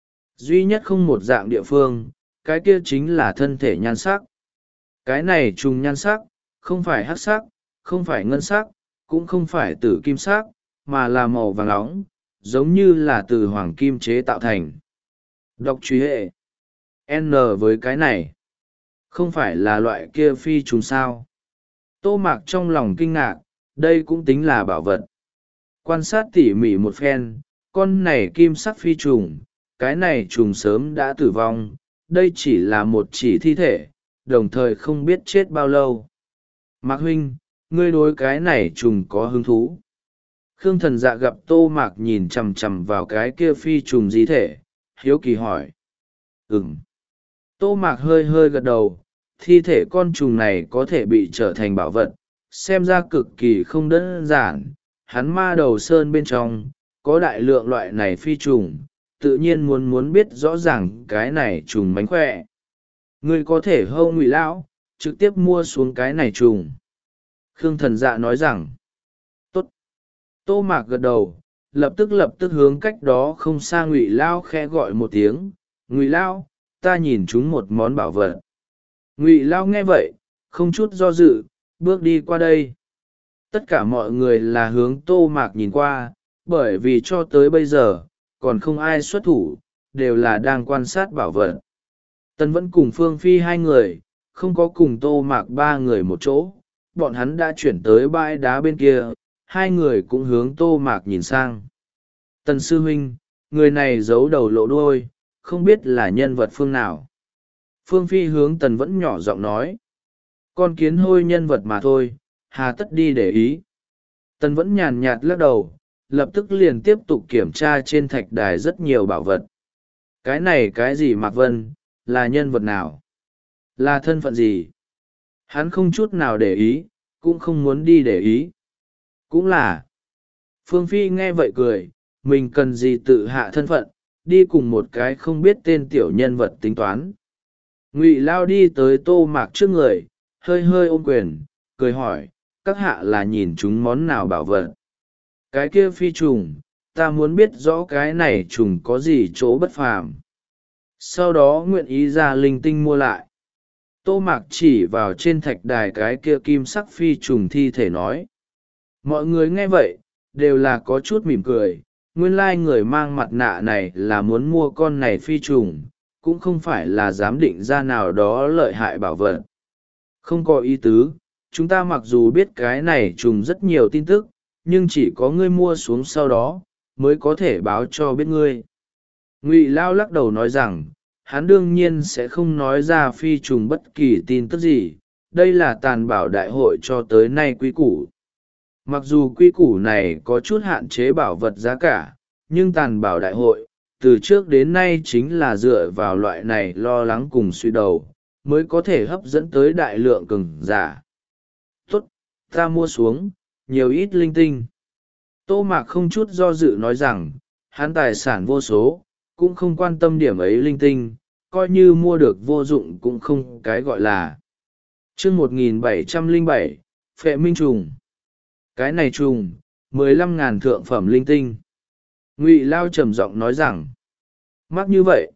Duy nhất không một dạng địa phương, cái kia chính là thân thể nhan sắc. Cái này trùng nhan sắc, không phải hắc sắc, không phải ngân sắc, cũng không phải tử kim sắc, mà là màu vàng óng, giống như là từ hoàng kim chế tạo thành. Độc truy hệ. N với cái này, không phải là loại kia phi trùng sao? Tô Mạc trong lòng kinh ngạc, đây cũng tính là bảo vật. Quan sát tỉ mỉ một phen, con này kim sắc phi trùng, cái này trùng sớm đã tử vong, đây chỉ là một chỉ thi thể, đồng thời không biết chết bao lâu. Mạc huynh, ngươi đối cái này trùng có hứng thú? Khương Thần Dạ gặp Tô Mạc nhìn chằm chằm vào cái kia phi trùng di thể, hiếu kỳ hỏi. Ừm. Tô Mạc hơi hơi gật đầu, thi thể con trùng này có thể bị trở thành bảo vật, xem ra cực kỳ không đơn giản. Hắn Ma Đầu Sơn bên trong, có đại lượng loại này phi trùng, tự nhiên muốn muốn biết rõ ràng cái này trùng mánh khỏe. Ngươi có thể hâu Ngụy Lão, trực tiếp mua xuống cái này trùng. Khương Thần Dạ nói rằng, tốt. Tô Mạc gật đầu, lập tức lập tức hướng cách đó không xa Ngụy Lão khẽ gọi một tiếng, Ngụy Lão, ta nhìn chúng một món bảo vật. Ngụy Lão nghe vậy, không chút do dự, bước đi qua đây. Tất cả mọi người là hướng Tô Mạc nhìn qua, bởi vì cho tới bây giờ, còn không ai xuất thủ, đều là đang quan sát bảo vật. Tần Vẫn cùng Phương Phi hai người, không có cùng Tô Mạc ba người một chỗ, bọn hắn đã chuyển tới bãi đá bên kia, hai người cũng hướng Tô Mạc nhìn sang. Tần Sư Huynh, người này giấu đầu lộ đuôi, không biết là nhân vật phương nào. Phương Phi hướng Tần Vẫn nhỏ giọng nói. Con kiến hôi nhân vật mà thôi, hà tất đi để ý. Tần Vẫn nhàn nhạt lắc đầu, lập tức liền tiếp tục kiểm tra trên thạch đài rất nhiều bảo vật. Cái này cái gì Mạc Vân, là nhân vật nào? Là thân phận gì? Hắn không chút nào để ý, cũng không muốn đi để ý. Cũng là. Phương Phi nghe vậy cười, mình cần gì tự hạ thân phận, đi cùng một cái không biết tên tiểu nhân vật tính toán. Ngụy Lao đi tới Tô Mạc trước người, hơi hơi ôm quyền, cười hỏi, các hạ là nhìn chúng món nào bảo vật? Cái kia phi trùng, ta muốn biết rõ cái này trùng có gì chỗ bất phàm. Sau đó nguyện ý ra linh tinh mua lại. Tô Mạc chỉ vào trên thạch đài cái kia kim sắc phi trùng thi thể nói. Mọi người nghe vậy đều là có chút mỉm cười, nguyên lai người mang mặt nạ này là muốn mua con này phi trùng, cũng không phải là giám định ra nào đó lợi hại bảo vật. Không có ý tứ, chúng ta mặc dù biết cái này trùng rất nhiều tin tức, nhưng chỉ có ngươi mua xuống sau đó mới có thể báo cho biết ngươi. Ngụy Lao lắc đầu nói rằng, hắn đương nhiên sẽ không nói ra phi trùng bất kỳ tin tức gì, đây là tàn bảo đại hội cho tới nay quy củ. Mặc dù quy củ này có chút hạn chế bảo vật giá cả, nhưng tàn bảo đại hội từ trước đến nay chính là dựa vào loại này lo lắng cùng suy đầu mới có thể hấp dẫn tới đại lượng cường giả. Tốt, ta mua xuống nhiều ít linh tinh. Tô Mạc không chút do dự nói rằng, hắn tài sản vô số, cũng không quan tâm điểm ấy linh tinh, coi như mua được vô dụng cũng không cái gọi là. chương một nghìn bảy trăm lẻ bảy, Phệ Minh Trùng. Cái này trùng, mười lăm ngàn thượng phẩm linh tinh. Ngụy Lao trầm giọng nói rằng, mắc như vậy.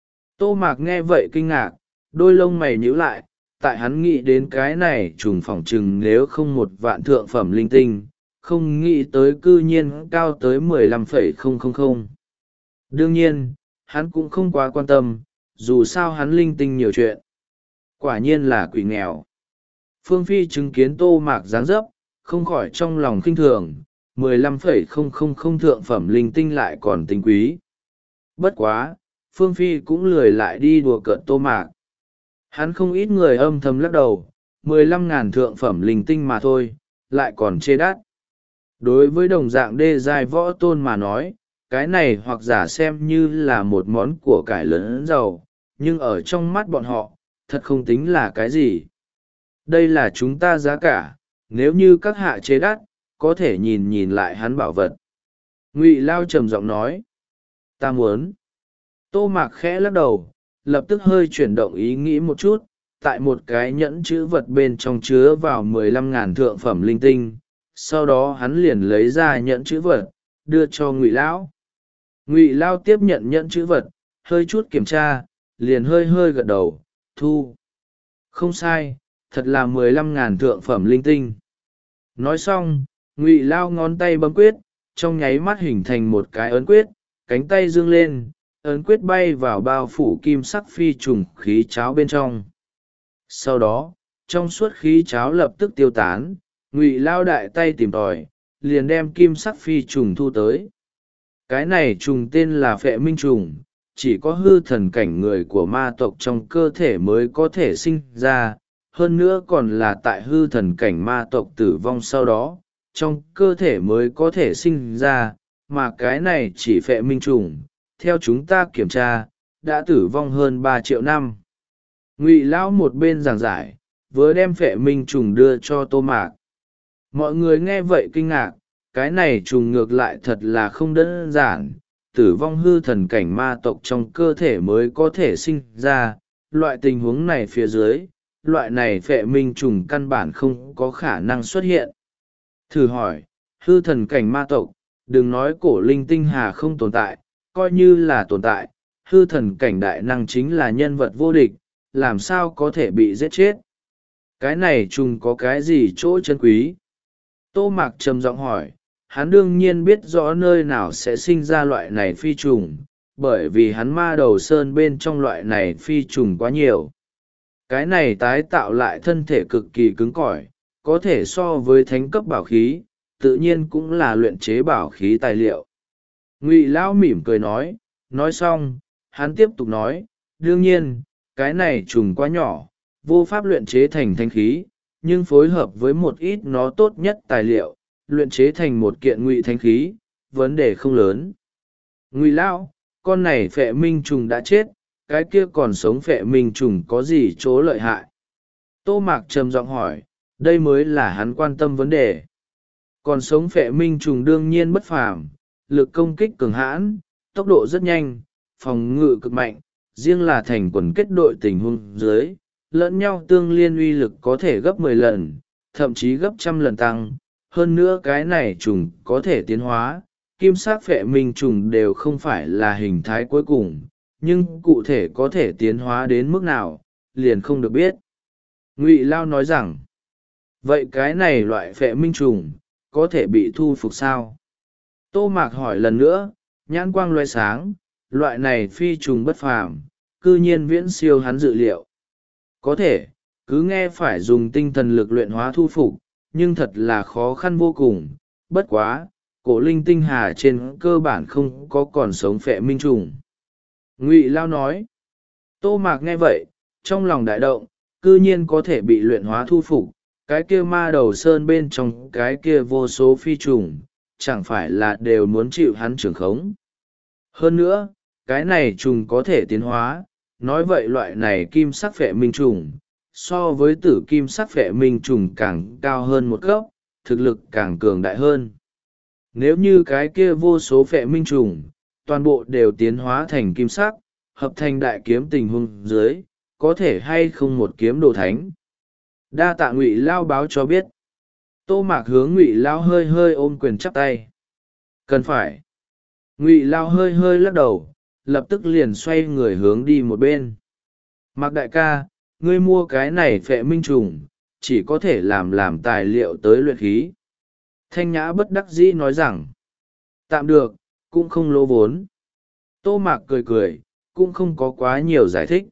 Tô Mạc nghe vậy kinh ngạc, đôi lông mày nhíu lại, tại hắn nghĩ đến cái này trùng phỏng chừng nếu không một vạn thượng phẩm linh tinh, không nghĩ tới cư nhiên cao tới mười lăm phẩy không không không. Đương nhiên, hắn cũng không quá quan tâm, dù sao hắn linh tinh nhiều chuyện. Quả nhiên là quỷ nghèo. Phương Phi chứng kiến Tô Mạc dáng dấp, không khỏi trong lòng khinh thường, mười lăm phẩy không không không thượng phẩm linh tinh lại còn tinh quý. Bất quá, Phương Phi cũng lười lại đi đùa cợt Tô Mạc. Hắn không ít người âm thầm lắc đầu, mười lăm ngàn thượng phẩm linh tinh mà thôi, lại còn chê đắt. Đối với đồng dạng đê giai võ tôn mà nói, cái này hoặc giả xem như là một món của cải lớn giàu, nhưng ở trong mắt bọn họ, thật không tính là cái gì. Đây là chúng ta giá cả, nếu như các hạ chế đắt, có thể nhìn nhìn lại hắn bảo vật. Ngụy Lao trầm giọng nói, ta muốn. Tô Mạc khẽ lắc đầu, lập tức hơi chuyển động ý nghĩ một chút, tại một cái nhẫn chữ vật bên trong chứa vào mười lăm ngàn thượng phẩm linh tinh, sau đó hắn liền lấy ra nhẫn chữ vật, đưa cho Ngụy Lão. Ngụy Lao tiếp nhận nhẫn chữ vật, hơi chút kiểm tra, liền hơi hơi gật đầu, thu. Không sai, thật là mười lăm ngàn thượng phẩm linh tinh. Nói xong, Ngụy Lao ngón tay bấm quyết, trong nháy mắt hình thành một cái ấn quyết, cánh tay dương lên, ấn quyết bay vào bao phủ kim sắc phi trùng khí cháo bên trong. Sau đó, trong suốt khí cháo lập tức tiêu tán, Ngụy Lao đại tay tìm tòi, liền đem kim sắc phi trùng thu tới. Cái này trùng tên là Phệ Minh Trùng, chỉ có hư thần cảnh người của ma tộc trong cơ thể mới có thể sinh ra, hơn nữa còn là tại hư thần cảnh ma tộc tử vong sau đó, trong cơ thể mới có thể sinh ra, mà cái này chỉ Phệ Minh Trùng, theo chúng ta kiểm tra, đã tử vong hơn ba triệu năm. Ngụy Lão một bên giảng giải, vừa đem Phệ Minh Trùng đưa cho Tô Mạc. Mọi người nghe vậy kinh ngạc, cái này trùng ngược lại thật là không đơn giản, tử vong hư thần cảnh ma tộc trong cơ thể mới có thể sinh ra, loại tình huống này phía dưới, loại này Phệ Minh Trùng căn bản không có khả năng xuất hiện. Thử hỏi, hư thần cảnh ma tộc, đừng nói cổ linh tinh hà không tồn tại, coi như là tồn tại, hư thần cảnh đại năng chính là nhân vật vô địch, làm sao có thể bị giết chết. Cái này trùng có cái gì chỗ chân quý? Tô Mạc trầm giọng hỏi, hắn đương nhiên biết rõ nơi nào sẽ sinh ra loại này phi trùng, bởi vì hắn ma đầu sơn bên trong loại này phi trùng quá nhiều. Cái này tái tạo lại thân thể cực kỳ cứng cỏi, có thể so với thánh cấp bảo khí, tự nhiên cũng là luyện chế bảo khí tài liệu. Ngụy Lão mỉm cười nói, nói xong, hắn tiếp tục nói, đương nhiên, cái này trùng quá nhỏ, vô pháp luyện chế thành thanh khí, nhưng phối hợp với một ít nó tốt nhất tài liệu, luyện chế thành một kiện ngụy thanh khí, vấn đề không lớn. Ngụy Lão, con này Phệ Minh Trùng đã chết, cái kia còn sống Phệ Minh Trùng có gì chỗ lợi hại? Tô Mạc trầm giọng hỏi, đây mới là hắn quan tâm vấn đề. Còn sống Phệ Minh Trùng đương nhiên bất phàm, lực công kích cường hãn, tốc độ rất nhanh, phòng ngự cực mạnh, riêng là thành quần kết đội tình huống dưới, lẫn nhau tương liên uy lực có thể gấp mười lần, thậm chí gấp trăm lần tăng. Hơn nữa cái này trùng có thể tiến hóa, kim sắc Phệ Minh Trùng đều không phải là hình thái cuối cùng, nhưng cụ thể có thể tiến hóa đến mức nào, liền không được biết. Ngụy Lao nói rằng, vậy cái này loại Phệ Minh Trùng, có thể bị thu phục sao? Tô Mạc hỏi lần nữa, nhãn quang loe sáng, loại này phi trùng bất phàm, cư nhiên viễn siêu hắn dự liệu. Có thể, cứ nghe phải dùng tinh thần lực luyện hóa thu phục, nhưng thật là khó khăn vô cùng. Bất quá, cổ linh tinh hà trên cơ bản không có còn sống phệ minh trùng. Ngụy Lao nói. Tô Mạc nghe vậy, trong lòng đại động, cư nhiên có thể bị luyện hóa thu phục, cái kia ma đầu sơn bên trong cái kia vô số phi trùng, chẳng phải là đều muốn chịu hắn trưởng khống. Hơn nữa, cái này trùng có thể tiến hóa, nói vậy loại này kim sắc phệ minh trùng, so với tử kim sắc phệ minh trùng càng cao hơn một cấp, thực lực càng cường đại hơn. Nếu như cái kia vô số phệ minh trùng, toàn bộ đều tiến hóa thành kim sắc, hợp thành đại kiếm tình huống dưới, có thể hay không một kiếm đồ thánh. Đa tạ Ngụy Lao báo cho biết. Tô Mạc hướng Ngụy Lao hơi hơi ôm quyền chắp tay. Cần phải. Ngụy Lao hơi hơi lắc đầu, lập tức liền xoay người hướng đi một bên. Mạc đại ca, ngươi mua cái này phệ minh trùng, chỉ có thể làm làm tài liệu tới luyện khí. Thanh Nhã bất đắc dĩ nói rằng, tạm được, cũng không lỗ vốn. Tô Mạc cười cười, cũng không có quá nhiều giải thích.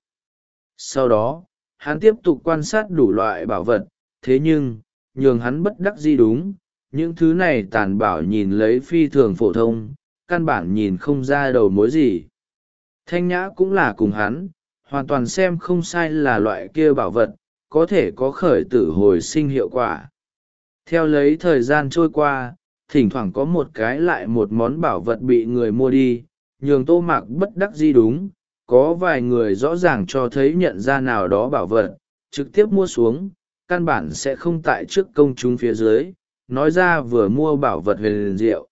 Sau đó, hắn tiếp tục quan sát đủ loại bảo vật, thế nhưng, nhường hắn bất đắc dĩ đúng, những thứ này tàn bảo nhìn lấy phi thường phổ thông, căn bản nhìn không ra đầu mối gì. Thanh Nhã cũng là cùng hắn, hoàn toàn xem không sai là loại kia bảo vật, có thể có khởi tử hồi sinh hiệu quả. Theo lấy thời gian trôi qua, thỉnh thoảng có một cái lại một món bảo vật bị người mua đi, nhường Tô Mạc bất đắc dĩ đúng, có vài người rõ ràng cho thấy nhận ra nào đó bảo vật, trực tiếp mua xuống, căn bản sẽ không tại trước công chúng phía dưới, nói ra vừa mua bảo vật huyền diệu.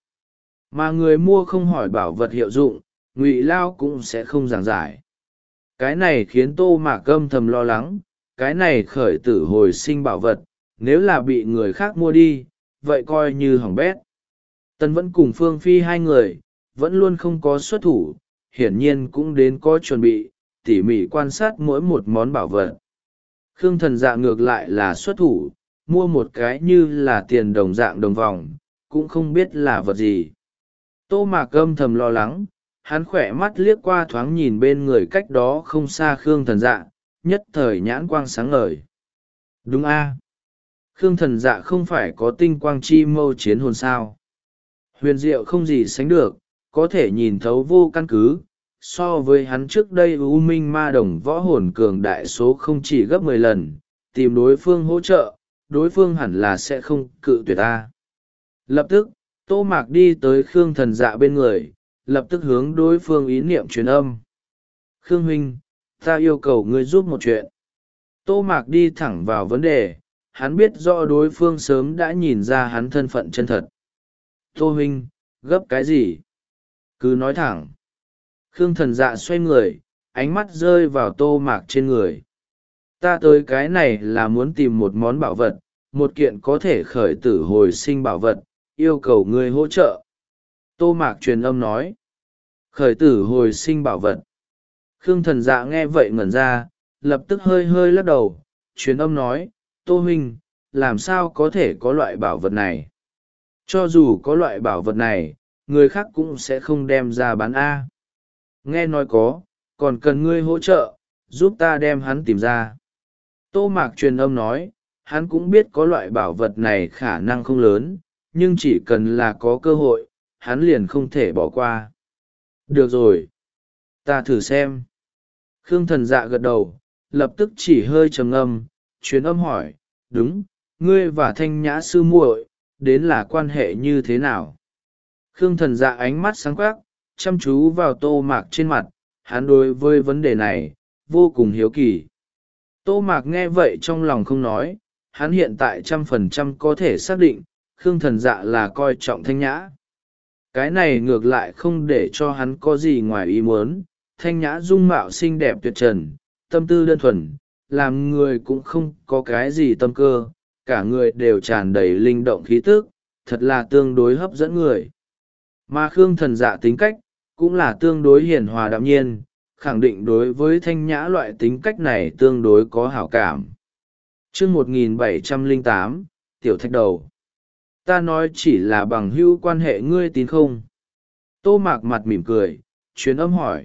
Mà người mua không hỏi bảo vật hiệu dụng, Ngụy Lao cũng sẽ không giảng giải. Cái này khiến Tô Mạc âm thầm lo lắng, cái này khởi tử hồi sinh bảo vật, nếu là bị người khác mua đi, vậy coi như hỏng bét. Tân vẫn cùng Phương Phi hai người, vẫn luôn không có xuất thủ, hiển nhiên cũng đến có chuẩn bị, tỉ mỉ quan sát mỗi một món bảo vật. Khương Thần Dạ ngược lại là xuất thủ, mua một cái như là tiền đồng dạng đồng vòng, cũng không biết là vật gì. Tô Mạc âm thầm lo lắng, hắn khỏe mắt liếc qua thoáng nhìn bên người cách đó không xa Khương Thần Dạ, nhất thời nhãn quang sáng ngời. Đúng a, Khương Thần Dạ không phải có tinh quang chi mâu chiến hồn sao. Huyền diệu không gì sánh được, có thể nhìn thấu vô căn cứ, so với hắn trước đây U Minh Ma Đồng võ hồn cường đại số không chỉ gấp mười lần, tìm đối phương hỗ trợ, đối phương hẳn là sẽ không cự tuyệt ta. Lập tức, Tô Mạc đi tới Khương Thần Dạ bên người, lập tức hướng đối phương ý niệm truyền âm. Khương huynh, ta yêu cầu ngươi giúp một chuyện. Tô Mạc đi thẳng vào vấn đề, hắn biết rõ đối phương sớm đã nhìn ra hắn thân phận chân thật. Tô huynh, gấp cái gì? Cứ nói thẳng. Khương Thần Dạ xoay người, ánh mắt rơi vào Tô Mạc trên người. Ta tới cái này là muốn tìm một món bảo vật, một kiện có thể khởi tử hồi sinh bảo vật, yêu cầu ngươi hỗ trợ. Tô Mạc truyền âm nói. Khởi tử hồi sinh bảo vật. Khương Thần Dạ nghe vậy ngẩn ra, lập tức hơi hơi lắc đầu, truyền âm nói, Tô huynh, làm sao có thể có loại bảo vật này? Cho dù có loại bảo vật này, người khác cũng sẽ không đem ra bán A. Nghe nói có, còn cần ngươi hỗ trợ, giúp ta đem hắn tìm ra. Tô Mạc truyền âm nói, hắn cũng biết có loại bảo vật này khả năng không lớn, nhưng chỉ cần là có cơ hội, hắn liền không thể bỏ qua. Được rồi. Ta thử xem. Khương Thần Dạ gật đầu, lập tức chỉ hơi trầm ngâm, truyền âm hỏi, đúng, ngươi và Thanh Nhã sư muội đến là quan hệ như thế nào? Khương Thần Dạ ánh mắt sáng quắc, chăm chú vào Tô Mạc trên mặt, hắn đối với vấn đề này, vô cùng hiếu kỳ. Tô Mạc nghe vậy trong lòng không nói, hắn hiện tại trăm phần trăm có thể xác định, Khương Thần Dạ là coi trọng Thanh Nhã. Cái này ngược lại không để cho hắn có gì ngoài ý muốn, Thanh Nhã dung mạo xinh đẹp tuyệt trần, tâm tư đơn thuần, làm người cũng không có cái gì tâm cơ, cả người đều tràn đầy linh động khí tức, thật là tương đối hấp dẫn người. Mà Khương Thần Dạ tính cách, cũng là tương đối hiền hòa đạm nhiên, khẳng định đối với Thanh Nhã loại tính cách này tương đối có hảo cảm. Chương một nghìn bảy trăm lẻ tám, Tiểu Thạch Đầu. ta nói chỉ là bằng hữu quan hệ, ngươi tin không? Tô Mạc mặt mỉm cười, truyền âm hỏi.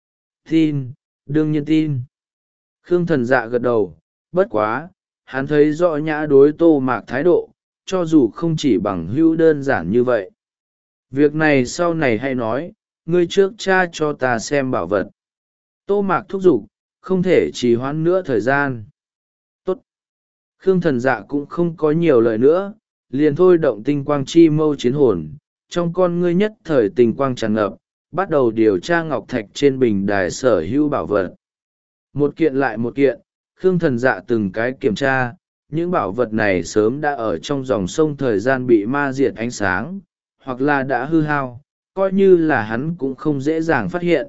Tin, đương nhiên tin. Khương Thần Dạ gật đầu, bất quá, hắn thấy rõ Nhã đối Tô Mạc thái độ, cho dù không chỉ bằng hữu đơn giản như vậy. Việc này sau này hay nói, ngươi trước tra cho ta xem bảo vật. Tô Mạc thúc giục, không thể trì hoãn nữa thời gian. Tốt. Khương Thần Dạ cũng không có nhiều lời nữa, liền thôi động tinh quang chi mâu chiến hồn, trong con ngươi nhất thời tinh quang tràn ngập, bắt đầu điều tra ngọc thạch trên bình đài sở hữu bảo vật. Một kiện lại một kiện, Khương Thần Dạ từng cái kiểm tra, những bảo vật này sớm đã ở trong dòng sông thời gian bị ma diệt ánh sáng, hoặc là đã hư hao, coi như là hắn cũng không dễ dàng phát hiện.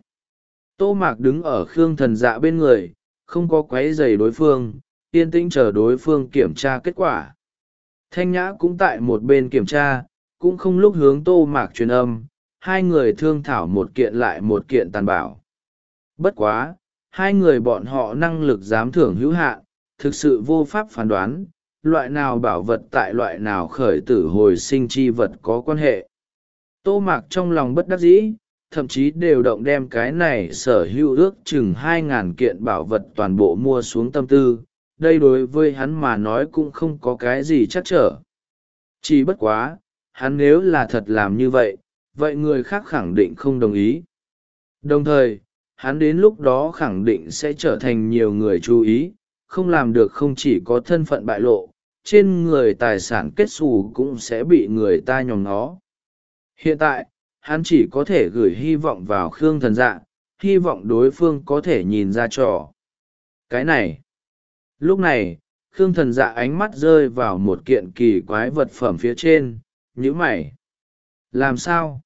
Tô Mạc đứng ở Khương Thần Dạ bên người, không có quấy rầy đối phương, yên tĩnh chờ đối phương kiểm tra kết quả. Thanh Nhã cũng tại một bên kiểm tra, cũng không lúc hướng Tô Mạc truyền âm, hai người thương thảo một kiện lại một kiện tàn bảo. Bất quá, hai người bọn họ năng lực giám thưởng hữu hạn, thực sự vô pháp phán đoán, loại nào bảo vật tại loại nào khởi tử hồi sinh chi vật có quan hệ. Tô Mạc trong lòng bất đắc dĩ, thậm chí đều động đem cái này sở hữu ước chừng hai ngàn kiện bảo vật toàn bộ mua xuống tâm tư, đây đối với hắn mà nói cũng không có cái gì chắc trở. Chỉ bất quá, hắn nếu là thật làm như vậy, vậy người khác khẳng định không đồng ý. Đồng thời, hắn đến lúc đó khẳng định sẽ trở thành nhiều người chú ý, không làm được không chỉ có thân phận bại lộ, trên người tài sản kết xù cũng sẽ bị người ta nhòm nó. Hiện tại, hắn chỉ có thể gửi hy vọng vào Khương Thần Dạ, hy vọng đối phương có thể nhìn ra trò. Cái này. Lúc này, Khương Thần Dạ ánh mắt rơi vào một kiện kỳ quái vật phẩm phía trên, nhíu mày. Làm sao?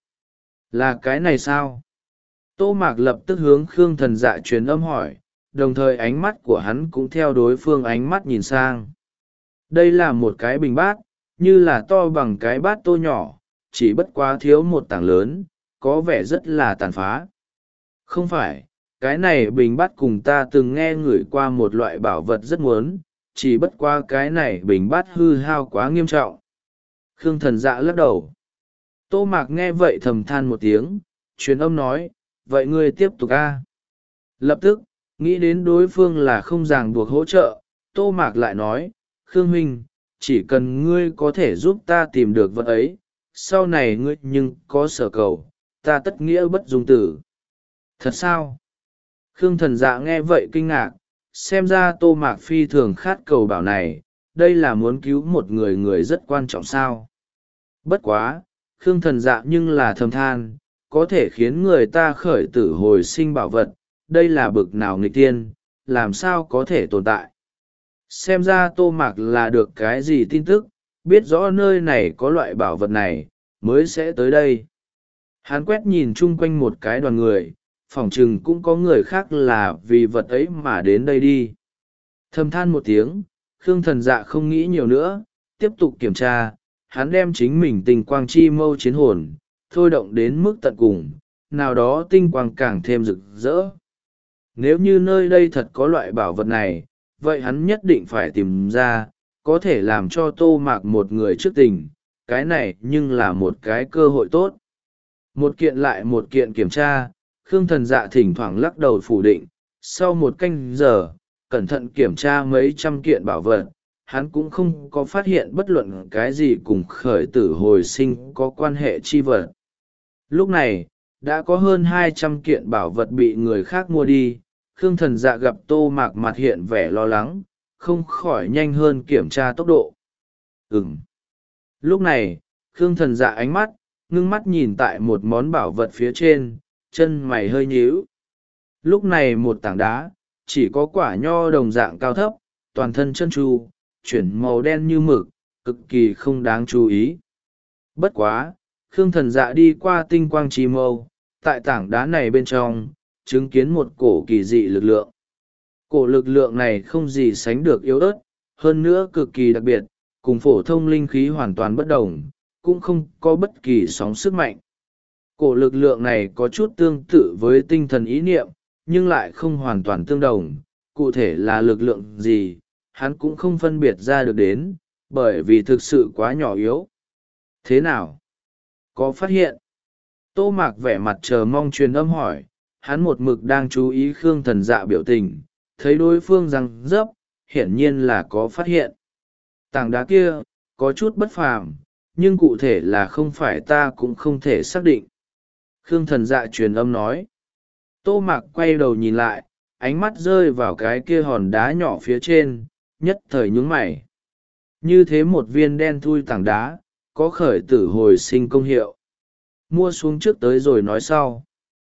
Là cái này sao? Tô Mạc lập tức hướng Khương Thần Dạ truyền âm hỏi, đồng thời ánh mắt của hắn cũng theo đối phương ánh mắt nhìn sang. Đây là một cái bình bát, như là to bằng cái bát tô nhỏ, chỉ bất quá thiếu một tảng lớn, có vẻ rất là tàn phá. Không phải, cái này bình bát cùng ta từng nghe ngửi qua một loại bảo vật rất muốn, chỉ bất quá cái này bình bát hư hao quá nghiêm trọng. Khương Thần Dạ lắc đầu. Tô Mạc nghe vậy thầm than một tiếng, truyền âm nói, vậy ngươi tiếp tục a. Lập tức, nghĩ đến đối phương là không ràng buộc hỗ trợ, Tô Mạc lại nói, Khương huynh, chỉ cần ngươi có thể giúp ta tìm được vật ấy, sau này ngươi nhưng có sở cầu, ta tất nghĩa bất dung tử. Thật sao? Khương Thần Dạ nghe vậy kinh ngạc, xem ra Tô Mạc phi thường khát cầu bảo này, đây là muốn cứu một người người rất quan trọng sao. Bất quá, Khương Thần Dạ nhưng là thầm than, có thể khiến người ta khởi tử hồi sinh bảo vật, đây là bực nào nghịch tiên, làm sao có thể tồn tại. Xem ra Tô Mạc là được cái gì tin tức, biết rõ nơi này có loại bảo vật này, mới sẽ tới đây. Hắn quét nhìn chung quanh một cái đoàn người, phỏng chừng cũng có người khác là vì vật ấy mà đến đây đi. Thầm than một tiếng, Khương Thần Dạ không nghĩ nhiều nữa, tiếp tục kiểm tra, hắn đem chính mình tinh quang chi mâu chiến hồn, thôi động đến mức tận cùng, nào đó tinh quang càng thêm rực rỡ. Nếu như nơi đây thật có loại bảo vật này, vậy hắn nhất định phải tìm ra, có thể làm cho Tô Mạc một người trước tình, cái này nhưng là một cái cơ hội tốt. Một kiện lại một kiện kiểm tra, Khương Thần Dạ thỉnh thoảng lắc đầu phủ định, sau một canh giờ, cẩn thận kiểm tra mấy trăm kiện bảo vật, hắn cũng không có phát hiện bất luận cái gì cùng khởi tử hồi sinh có quan hệ chi vật. Lúc này, đã có hơn hai trăm kiện bảo vật bị người khác mua đi, Khương Thần Dạ gặp Tô Mạc mặt hiện vẻ lo lắng, không khỏi nhanh hơn kiểm tra tốc độ. Ừm. Lúc này, Khương Thần Dạ ánh mắt, ngưng mắt nhìn tại một món bảo vật phía trên, chân mày hơi nhíu. Lúc này một tảng đá, chỉ có quả nho đồng dạng cao thấp, toàn thân chân tru, chuyển màu đen như mực, cực kỳ không đáng chú ý. Bất quá, Khương Thần Dạ đi qua tinh quang chi mâu, tại tảng đá này bên trong, chứng kiến một cổ kỳ dị lực lượng. Cổ lực lượng này không gì sánh được yếu ớt, hơn nữa cực kỳ đặc biệt, cùng phổ thông linh khí hoàn toàn bất đồng, cũng không có bất kỳ sóng sức mạnh. Cổ lực lượng này có chút tương tự với tinh thần ý niệm, nhưng lại không hoàn toàn tương đồng, cụ thể là lực lượng gì, hắn cũng không phân biệt ra được đến, bởi vì thực sự quá nhỏ yếu. Thế nào? Có phát hiện? Tô Mạc vẻ mặt chờ mong truyền âm hỏi, hắn một mực đang chú ý Khương Thần Dạ biểu tình, thấy đối phương răng rấp, hiển nhiên là có phát hiện. Tảng đá kia, có chút bất phàm, nhưng cụ thể là không phải ta cũng không thể xác định. Khương Thần Dạ truyền âm nói. Tô Mạc quay đầu nhìn lại, ánh mắt rơi vào cái kia hòn đá nhỏ phía trên, nhất thời nhướng mày. Như thế một viên đen thui tảng đá, có khởi tử hồi sinh công hiệu. Mua xuống trước tới rồi nói sau.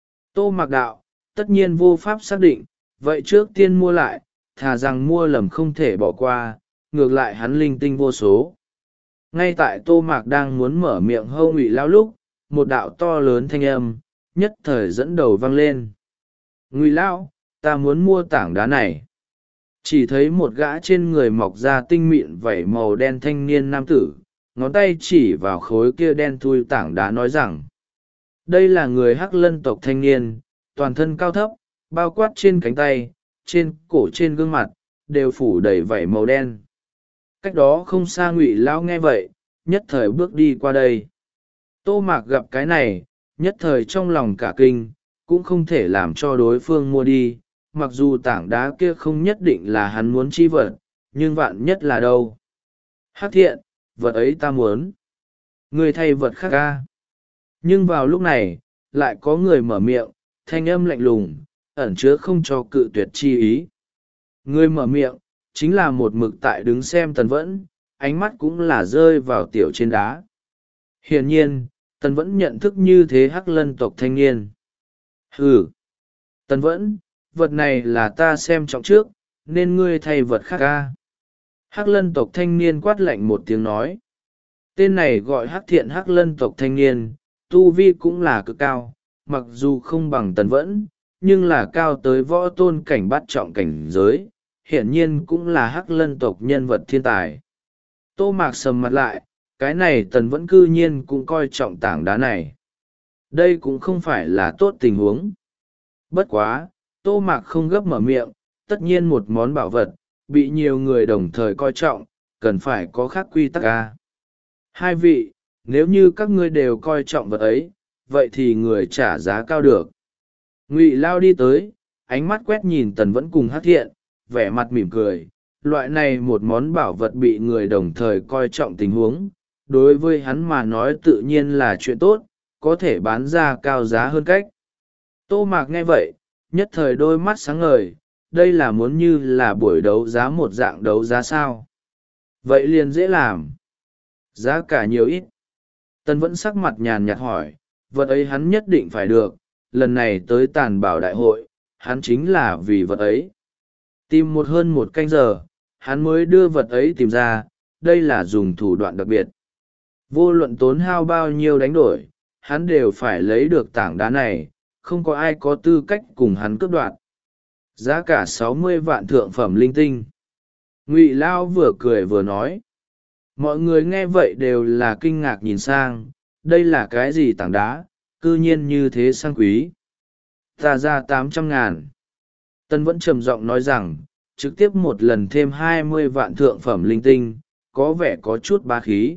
Tô Mạc đạo, tất nhiên vô pháp xác định, vậy trước tiên mua lại, thà rằng mua lầm không thể bỏ qua, ngược lại hắn linh tinh vô số. Ngay tại Tô Mạc đang muốn mở miệng hâu Ngụy Lão lúc, một đạo to lớn thanh âm, nhất thời dẫn đầu vang lên. Ngụy Lão, ta muốn mua tảng đá này. Chỉ thấy một gã trên người mọc ra tinh mịn vảy màu đen thanh niên nam tử, ngón tay chỉ vào khối kia đen thui tảng đá nói rằng, đây là người Hắc Lân tộc thanh niên, toàn thân cao thấp, bao quát trên cánh tay, trên cổ, trên gương mặt, đều phủ đầy vảy màu đen. Cách đó không xa Ngụy Lão nghe vậy, nhất thời bước đi qua đây. Tô Mạc gặp cái này, nhất thời trong lòng cả kinh, cũng không thể làm cho đối phương mua đi, mặc dù tảng đá kia không nhất định là hắn muốn chi vật, nhưng vạn nhất là đâu. Hắc Thiện, vật ấy ta muốn. Người thay vật khác ca. Nhưng vào lúc này, lại có người mở miệng, thanh âm lạnh lùng, ẩn chứa không cho cự tuyệt chi ý. Người mở miệng, chính là một mực tại đứng xem Tần Vẫn, ánh mắt cũng là rơi vào tiểu trên đá. Hiển nhiên, Tần Vẫn nhận thức như thế Hắc Lân tộc thanh niên. Hừ! Tần Vẫn, vật này là ta xem trọng trước, nên ngươi thay vật khác ca. Hắc Lân tộc thanh niên quát lạnh một tiếng nói. Tên này gọi Hắc Thiện Hắc Lân tộc thanh niên, tu vi cũng là cực cao, mặc dù không bằng Tần Vẫn, nhưng là cao tới võ tôn cảnh bát trọng cảnh giới, hiển nhiên cũng là Hắc Lân tộc nhân vật thiên tài. Tô Mạc sầm mặt lại, cái này Tần Vẫn cư nhiên cũng coi trọng tảng đá này. Đây cũng không phải là tốt tình huống. Bất quá, Tô Mạc không gấp mở miệng, tất nhiên một món bảo vật, bị nhiều người đồng thời coi trọng, cần phải có khác quy tắc ca. Hai vị, nếu như các ngươi đều coi trọng vật ấy, vậy thì người trả giá cao được. Ngụy Lao đi tới, ánh mắt quét nhìn Tần Vẫn cùng Hắc Thiện, vẻ mặt mỉm cười. Loại này một món bảo vật bị người đồng thời coi trọng tình huống, đối với hắn mà nói tự nhiên là chuyện tốt, có thể bán ra cao giá hơn cách. Tô Mạc nghe vậy, nhất thời đôi mắt sáng ngời, đây là muốn như là buổi đấu giá một dạng đấu giá sao. Vậy liền dễ làm. Giá cả nhiều ít. Tần Vẫn sắc mặt nhàn nhạt hỏi, vật ấy hắn nhất định phải được, lần này tới Tàn Bảo đại hội, hắn chính là vì vật ấy. Tìm một hơn một canh giờ, hắn mới đưa vật ấy tìm ra, đây là dùng thủ đoạn đặc biệt. Vô luận tốn hao bao nhiêu đánh đổi, hắn đều phải lấy được tảng đá này, không có ai có tư cách cùng hắn cướp đoạt. Giá cả sáu mươi vạn thượng phẩm linh tinh. Ngụy Lao vừa cười vừa nói. Mọi người nghe vậy đều là kinh ngạc nhìn sang, đây là cái gì tảng đá, cư nhiên như thế sang quý. Ta ra tám trăm ngàn. Tân Vẫn trầm giọng nói rằng, trực tiếp một lần thêm hai mươi vạn thượng phẩm linh tinh, có vẻ có chút bá khí.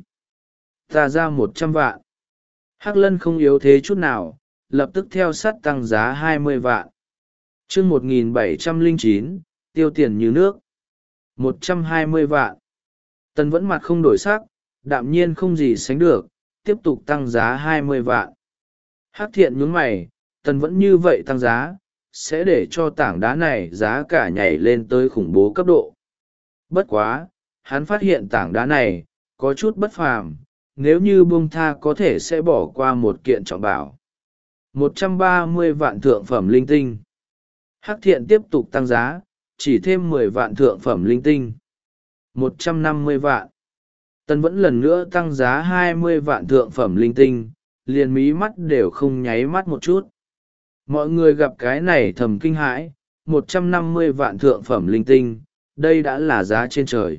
Ta ra một trăm vạn. Hắc Lân không yếu thế chút nào, lập tức theo sát tăng giá hai mươi vạn. chương một nghìn bảy trăm lẻ chín, tiêu tiền như nước. một trăm hai mươi vạn. Tần Vẫn mặt không đổi sắc, đạm nhiên không gì sánh được, tiếp tục tăng giá hai mươi vạn. Hắc Thiện nhướng mày, Tần Vẫn như vậy tăng giá, sẽ để cho tảng đá này giá cả nhảy lên tới khủng bố cấp độ. Bất quá, hắn phát hiện tảng đá này, có chút bất phàm, nếu như buông tha có thể sẽ bỏ qua một kiện trọng bảo. một trăm ba mươi vạn thượng phẩm linh tinh. Hắc Thiện tiếp tục tăng giá, chỉ thêm mười vạn thượng phẩm linh tinh. một trăm năm mươi vạn. Tần Vẫn lần nữa tăng giá hai mươi vạn thượng phẩm linh tinh, liền mí mắt đều không nháy mắt một chút. Mọi người gặp cái này thầm kinh hãi, một trăm năm mươi vạn thượng phẩm linh tinh, đây đã là giá trên trời.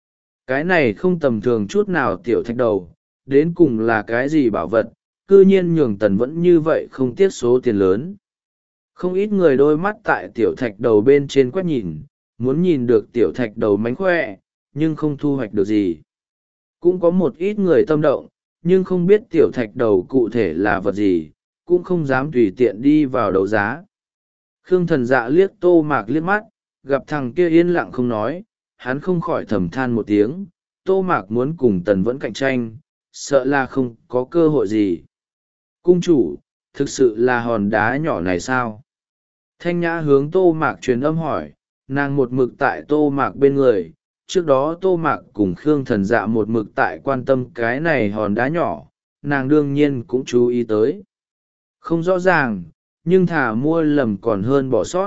Cái này không tầm thường chút nào tiểu thạch đầu, đến cùng là cái gì bảo vật, cư nhiên nhường Tần Vẫn như vậy không tiếc số tiền lớn. Không ít người đôi mắt tại tiểu thạch đầu bên trên quét nhìn, muốn nhìn được tiểu thạch đầu mánh khỏe, nhưng không thu hoạch được gì. Cũng có một ít người tâm động, nhưng không biết tiểu thạch đầu cụ thể là vật gì, cũng không dám tùy tiện đi vào đấu giá. Khương Thần Dạ liếc Tô Mạc liếc mắt, gặp thằng kia yên lặng không nói, hắn không khỏi thầm than một tiếng. Tô Mạc muốn cùng Tần Vẫn cạnh tranh, sợ là không có cơ hội gì. Cung chủ, thực sự là hòn đá nhỏ này sao? Thanh Nhã hướng Tô Mạc truyền âm hỏi, nàng một mực tại Tô Mạc bên người. Trước đó Tô Mạc cùng Khương Thần Dạ một mực tại quan tâm cái này hòn đá nhỏ, nàng đương nhiên cũng chú ý tới. Không rõ ràng, nhưng thà mua lầm còn hơn bỏ sót.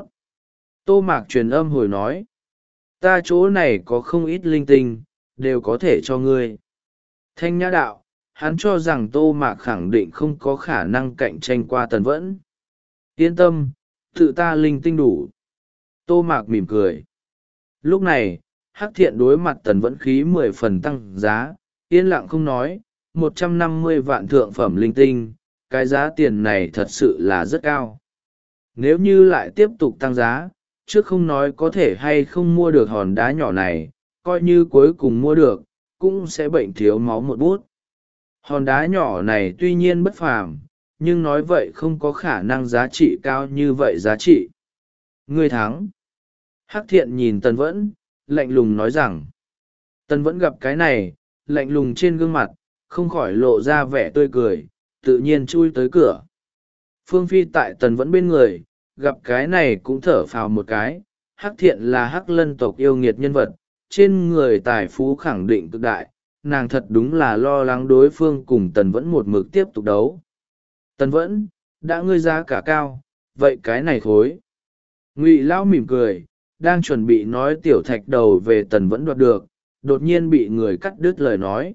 Tô Mạc truyền âm hồi nói, ta chỗ này có không ít linh tinh, đều có thể cho ngươi. Thanh Nhã đạo, hắn cho rằng Tô Mạc khẳng định không có khả năng cạnh tranh qua Tần Vẫn. Yên tâm, tự ta linh tinh đủ. Tô Mạc mỉm cười. Lúc này, Hắc Thiện đối mặt Tần Vẫn khí mười phần tăng giá, yên lặng không nói, một trăm năm mươi vạn thượng phẩm linh tinh, cái giá tiền này thật sự là rất cao. Nếu như lại tiếp tục tăng giá, trước không nói có thể hay không mua được hòn đá nhỏ này, coi như cuối cùng mua được, cũng sẽ bệnh thiếu máu một bút. Hòn đá nhỏ này tuy nhiên bất phàm, nhưng nói vậy không có khả năng giá trị cao như vậy giá trị. Ngươi thắng. Hắc Thiện nhìn Tần Vẫn, lạnh lùng nói rằng. Tần Vẫn gặp cái này, lạnh lùng trên gương mặt, không khỏi lộ ra vẻ tươi cười, tự nhiên chui tới cửa. Phương Phi tại Tần Vẫn bên người, gặp cái này cũng thở phào một cái. Hắc Thiện là Hắc Lân tộc yêu nghiệt nhân vật, trên người tài phú khẳng định cực đại, nàng thật đúng là lo lắng đối phương cùng Tần Vẫn một mực tiếp tục đấu. Tần Vẫn, đã ngươi giá cả cao, vậy cái này khối. Ngụy Lão mỉm cười, đang chuẩn bị nói tiểu thạch đầu về Tần Vẫn đoạt được, đột nhiên bị người cắt đứt lời nói.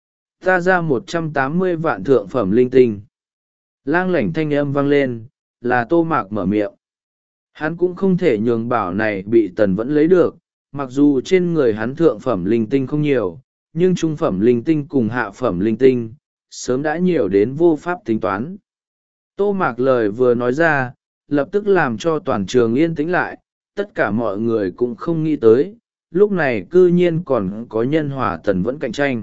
Ta ra một trăm tám mươi vạn thượng phẩm linh tinh. Lang lảnh thanh âm vang lên, là Tô Mạc mở miệng. Hắn cũng không thể nhường bảo này bị Tần Vẫn lấy được, mặc dù trên người hắn thượng phẩm linh tinh không nhiều, nhưng trung phẩm linh tinh cùng hạ phẩm linh tinh, sớm đã nhiều đến vô pháp tính toán. Tô Mạc lời vừa nói ra, lập tức làm cho toàn trường yên tĩnh lại, tất cả mọi người cũng không nghĩ tới, lúc này cư nhiên còn có nhân hòa Tần Vẫn cạnh tranh.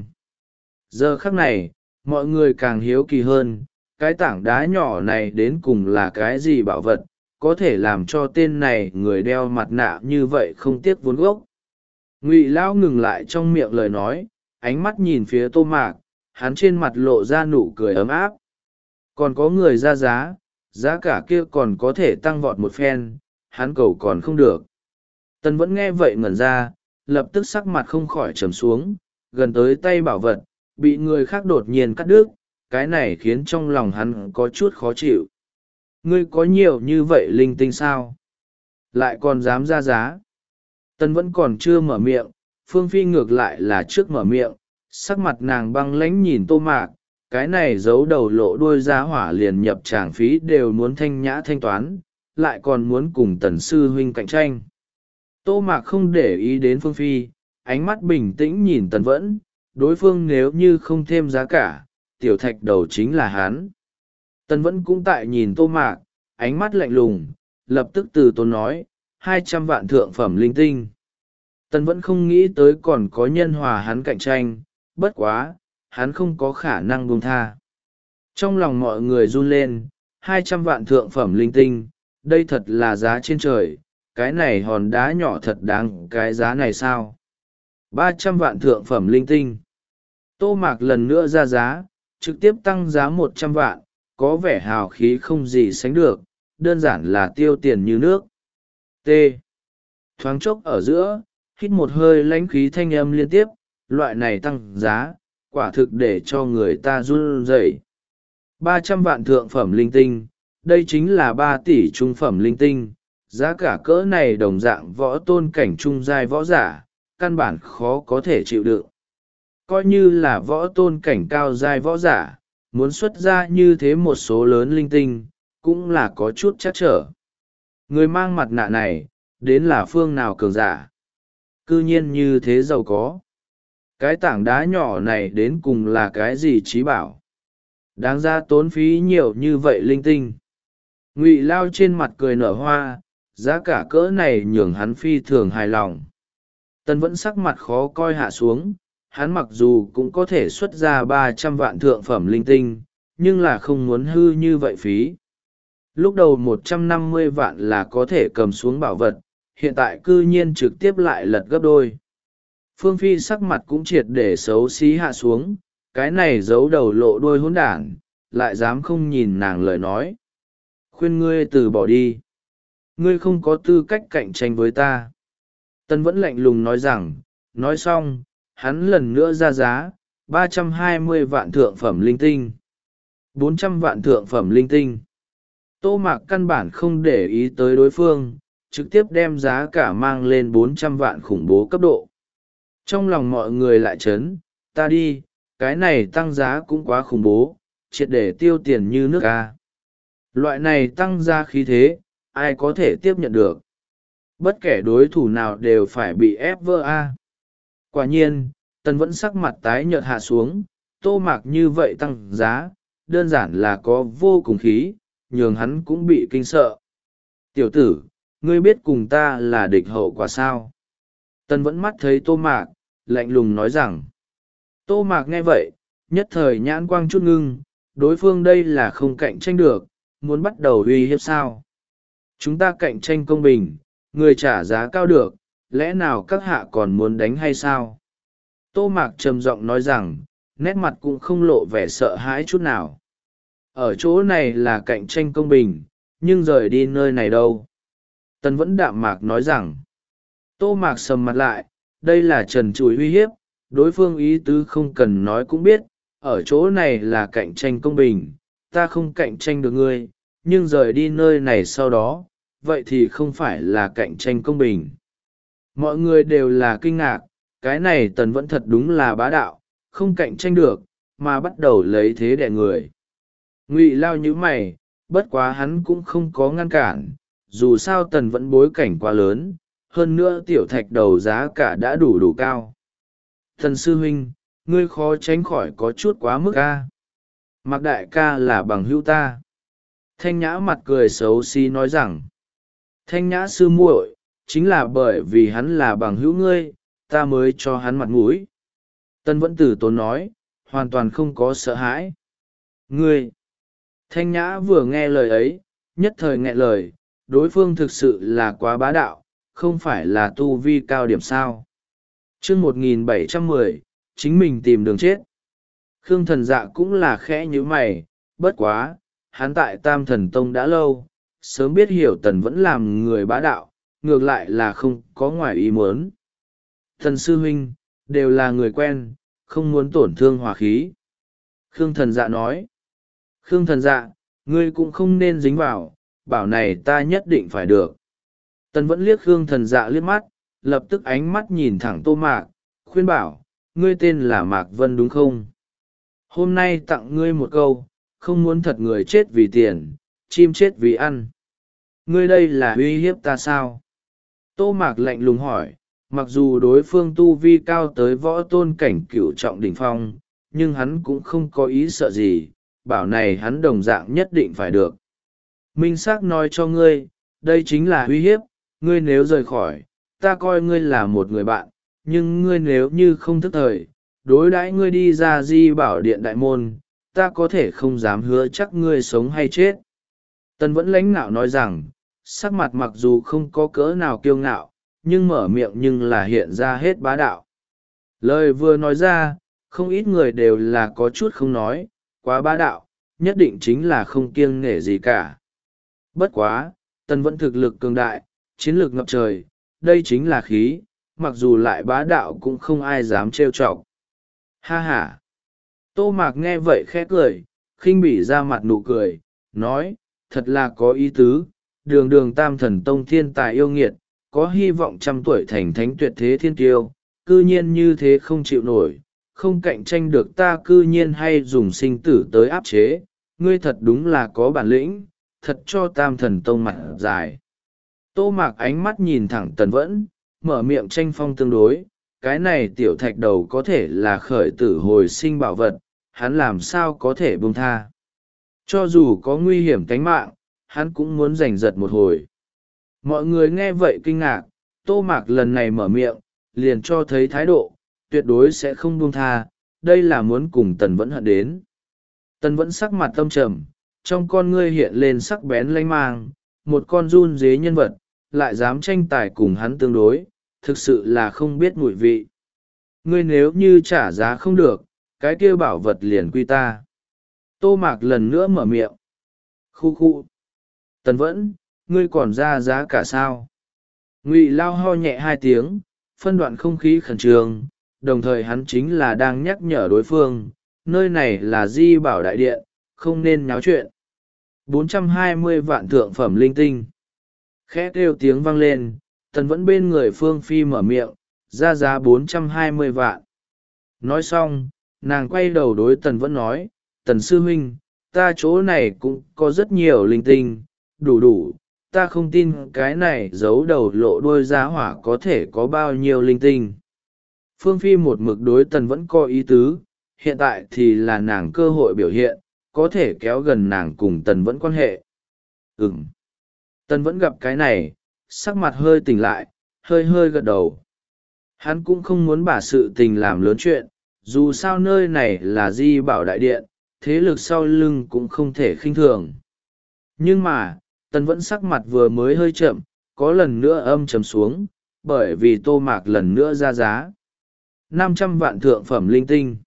Giờ khắc này, mọi người càng hiếu kỳ hơn, cái tảng đá nhỏ này đến cùng là cái gì bảo vật, có thể làm cho tên này người đeo mặt nạ như vậy không tiếc vốn gốc. Ngụy Lão ngừng lại trong miệng lời nói, ánh mắt nhìn phía Tô Mạc, hắn trên mặt lộ ra nụ cười ấm áp. Còn có người ra giá, giá cả kia còn có thể tăng vọt một phen, hắn cầu còn không được. Tần Vẫn nghe vậy ngẩn ra, lập tức sắc mặt không khỏi trầm xuống, gần tới tay bảo vật, bị người khác đột nhiên cắt đứt, cái này khiến trong lòng hắn có chút khó chịu. Ngươi có nhiều như vậy linh tinh sao? Lại còn dám ra giá? Tần Vẫn còn chưa mở miệng, Phương Phi ngược lại là trước mở miệng, sắc mặt nàng băng lãnh nhìn Tô Mạc, cái này giấu đầu lộ đuôi giá hỏa liền nhập tràng phí đều muốn Thanh Nhã thanh toán, lại còn muốn cùng Tần sư huynh cạnh tranh. Tô Mạc không để ý đến Phương Phi, ánh mắt bình tĩnh nhìn Tần Vẫn, đối phương nếu như không thêm giá cả, tiểu thạch đầu chính là hắn. Tần Vẫn cũng tại nhìn Tô Mạc, ánh mắt lạnh lùng, lập tức từ tốn nói, hai trăm vạn thượng phẩm linh tinh. Tần Vẫn không nghĩ tới còn có nhân hòa hắn cạnh tranh, bất quá, hắn không có khả năng buông tha. Trong lòng mọi người run lên, hai trăm vạn thượng phẩm linh tinh, đây thật là giá trên trời, cái này hòn đá nhỏ thật đáng cái giá này sao? ba trăm vạn thượng phẩm linh tinh. Tô Mạc lần nữa ra giá, trực tiếp tăng giá một trăm vạn, có vẻ hào khí không gì sánh được, đơn giản là tiêu tiền như nước. T. Thoáng chốc ở giữa, hít một hơi lãnh khí thanh âm liên tiếp, loại này tăng giá, quả thực để cho người ta run rẩy. ba trăm vạn thượng phẩm linh tinh, đây chính là ba tỷ trung phẩm linh tinh, giá cả cỡ này đồng dạng võ tôn cảnh trung giai võ giả, căn bản khó có thể chịu đựng. Coi như là võ tôn cảnh cao giai võ giả, muốn xuất ra như thế một số lớn linh tinh, cũng là có chút chắc trở. Người mang mặt nạ này, đến là phương nào cường giả? Cư nhiên như thế giàu có. Cái tảng đá nhỏ này đến cùng là cái gì trí bảo? Đáng ra tốn phí nhiều như vậy linh tinh. Ngụy Lao trên mặt cười nở hoa, giá cả cỡ này nhường hắn phi thường hài lòng. Tần Vẫn sắc mặt khó coi hạ xuống, hắn mặc dù cũng có thể xuất ra ba trăm vạn thượng phẩm linh tinh, nhưng là không muốn hư như vậy phí. Lúc đầu một trăm năm mươi vạn là có thể cầm xuống bảo vật, hiện tại cư nhiên trực tiếp lại lật gấp đôi. Phương Phi sắc mặt cũng triệt để xấu xí hạ xuống, cái này giấu đầu lộ đuôi hỗn đản, lại dám không nhìn nàng lời nói. Khuyên ngươi từ bỏ đi. Ngươi không có tư cách cạnh tranh với ta. Tân vẫn lạnh lùng nói rằng, nói xong, hắn lần nữa ra giá, ba trăm hai mươi vạn thượng phẩm linh tinh. bốn trăm vạn thượng phẩm linh tinh. Tô Mạc căn bản không để ý tới đối phương, trực tiếp đem giá cả mang lên bốn trăm vạn khủng bố cấp độ. Trong lòng mọi người lại chấn, ta đi, cái này tăng giá cũng quá khủng bố, triệt để tiêu tiền như nước ca. Loại này tăng giá khí thế, ai có thể tiếp nhận được. Bất kể đối thủ nào đều phải bị ép vỡ a. Quả nhiên, Tần vẫn sắc mặt tái nhợt hạ xuống, Tô Mạc như vậy tăng giá, đơn giản là có vô cùng khí, nhường hắn cũng bị kinh sợ. Tiểu tử, ngươi biết cùng ta là địch hậu quả sao? Tần vẫn mắt thấy Tô Mạc, lạnh lùng nói rằng. Tô Mạc nghe vậy, nhất thời nhãn quang chút ngưng, đối phương đây là không cạnh tranh được, muốn bắt đầu uy hiếp sao? Chúng ta cạnh tranh công bình, người trả giá cao được, lẽ nào các hạ còn muốn đánh hay sao? Tô Mạc trầm giọng nói rằng, nét mặt cũng không lộ vẻ sợ hãi chút nào. Ở chỗ này là cạnh tranh công bình, nhưng rời đi nơi này đâu? Tần vẫn đạm mạc nói rằng, Tô Mạc sầm mặt lại, đây là trần trụi uy hiếp, đối phương ý tứ không cần nói cũng biết, ở chỗ này là cạnh tranh công bình, ta không cạnh tranh được ngươi, nhưng rời đi nơi này sau đó, vậy thì không phải là cạnh tranh công bình. Mọi người đều là kinh ngạc, cái này Tần vẫn thật đúng là bá đạo, không cạnh tranh được, mà bắt đầu lấy thế đẻ người. Ngụy Lao như mày, bất quá hắn cũng không có ngăn cản, dù sao Tần vẫn bối cảnh quá lớn, hơn nữa tiểu thạch đầu giá cả đã đủ đủ cao. Thần sư huynh, ngươi khó tránh khỏi có chút quá mức ca. Mạc đại ca là bằng hữu ta. Thanh Nhã mặt cười xấu xí nói rằng, Thanh Nhã sư muội, chính là bởi vì hắn là bằng hữu ngươi, ta mới cho hắn mặt mũi. Tân vẫn tử tốn nói, hoàn toàn không có sợ hãi. Ngươi! Thanh Nhã vừa nghe lời ấy, nhất thời nghẹn lời, đối phương thực sự là quá bá đạo, không phải là tu vi cao điểm sao. chương một nghìn bảy trăm mười, chính mình tìm đường chết. Khương Thần Dạ cũng là khẽ như mày, bất quá, hắn tại Tam Thần Tông đã lâu, sớm biết hiểu Tần vẫn làm người bá đạo, ngược lại là không có ngoài ý muốn. Thần sư huynh, đều là người quen, không muốn tổn thương hòa khí. Khương Thần Dạ nói, Khương Thần Dạ, ngươi cũng không nên dính vào, bảo này ta nhất định phải được. Tần vẫn liếc Khương Thần Dạ liếc mắt, lập tức ánh mắt nhìn thẳng Tô Mạc, khuyên bảo, ngươi tên là Mạc Vân đúng không? Hôm nay tặng ngươi một câu, không muốn thật người chết vì tiền, chim chết vì ăn. Ngươi đây là uy hiếp ta sao? Tô Mạc lạnh lùng hỏi, mặc dù đối phương tu vi cao tới võ tôn cảnh cửu trọng đỉnh phong, nhưng hắn cũng không có ý sợ gì, bảo này hắn đồng dạng nhất định phải được. Minh xác nói cho ngươi, đây chính là uy hiếp, ngươi nếu rời khỏi, ta coi ngươi là một người bạn, nhưng ngươi nếu như không thức thời, đối đãi ngươi đi ra di bảo điện đại môn, ta có thể không dám hứa chắc ngươi sống hay chết. Tần vẫn lãnh nạo nói rằng, sắc mặt mặc dù không có cỡ nào kiêu ngạo, nhưng mở miệng nhưng là hiện ra hết bá đạo. Lời vừa nói ra, không ít người đều là có chút không nói, quá bá đạo, nhất định chính là không kiêng nể gì cả. Bất quá, Tần vẫn thực lực cường đại, chiến lược ngập trời, đây chính là khí, mặc dù lại bá đạo cũng không ai dám trêu chọc. Ha ha! Tô Mạc nghe vậy khẽ cười, khinh bỉ ra mặt nụ cười, nói, thật là có ý tứ, đường đường Tam Thần Tông thiên tài yêu nghiệt, có hy vọng trăm tuổi thành thánh tuyệt thế thiên kiêu, cư nhiên như thế không chịu nổi, không cạnh tranh được ta cư nhiên hay dùng sinh tử tới áp chế, ngươi thật đúng là có bản lĩnh, thật cho Tam Thần Tông mặt dài. Tô Mạc ánh mắt nhìn thẳng Tần Vẫn, mở miệng tranh phong tương đối, cái này tiểu thạch đầu có thể là khởi tử hồi sinh bảo vật, hắn làm sao có thể buông tha. Cho dù có nguy hiểm tính mạng, hắn cũng muốn giành giật một hồi. Mọi người nghe vậy kinh ngạc, Tô Mạc lần này mở miệng, liền cho thấy thái độ, tuyệt đối sẽ không buông tha, đây là muốn cùng tần vẫn hận đến. Tần vẫn sắc mặt tâm trầm, trong con ngươi hiện lên sắc bén lanh mang, một con run dế nhân vật, lại dám tranh tài cùng hắn tương đối, thực sự là không biết mùi vị. Ngươi nếu như trả giá không được, cái kia bảo vật liền quy ta. Tô Mạc lần nữa mở miệng. Khu khu. Tần vẫn, ngươi còn ra giá cả sao? Ngụy Lao ho nhẹ hai tiếng, phân đoạn không khí khẩn trương, đồng thời hắn chính là đang nhắc nhở đối phương, nơi này là Di Bảo Đại Điện, không nên nháo chuyện. bốn trăm hai mươi vạn thượng phẩm linh tinh. Khẽ kêu tiếng vang lên, tần vẫn bên người Phương Phi mở miệng, ra giá bốn trăm hai mươi vạn. Nói xong, nàng quay đầu đối tần vẫn nói, tần sư huynh, ta chỗ này cũng có rất nhiều linh tinh, đủ đủ, ta không tin cái này giấu đầu lộ đuôi giá hỏa có thể có bao nhiêu linh tinh. Phương Phi một mực đối tần vẫn có ý tứ, hiện tại thì là nàng cơ hội biểu hiện, có thể kéo gần nàng cùng tần vẫn quan hệ. Ừm. Tần vẫn gặp cái này, sắc mặt hơi tỉnh lại, hơi hơi gật đầu. Hắn cũng không muốn把sự tình làm lớn chuyện, dù sao nơi này là Di Bảo Đại Điện, thế lực sau lưng cũng không thể khinh thường. Nhưng mà, tần vẫn sắc mặt vừa mới hơi chậm, có lần nữa âm trầm xuống, bởi vì Tô Mạc lần nữa ra giá. năm trăm vạn thượng phẩm linh tinh.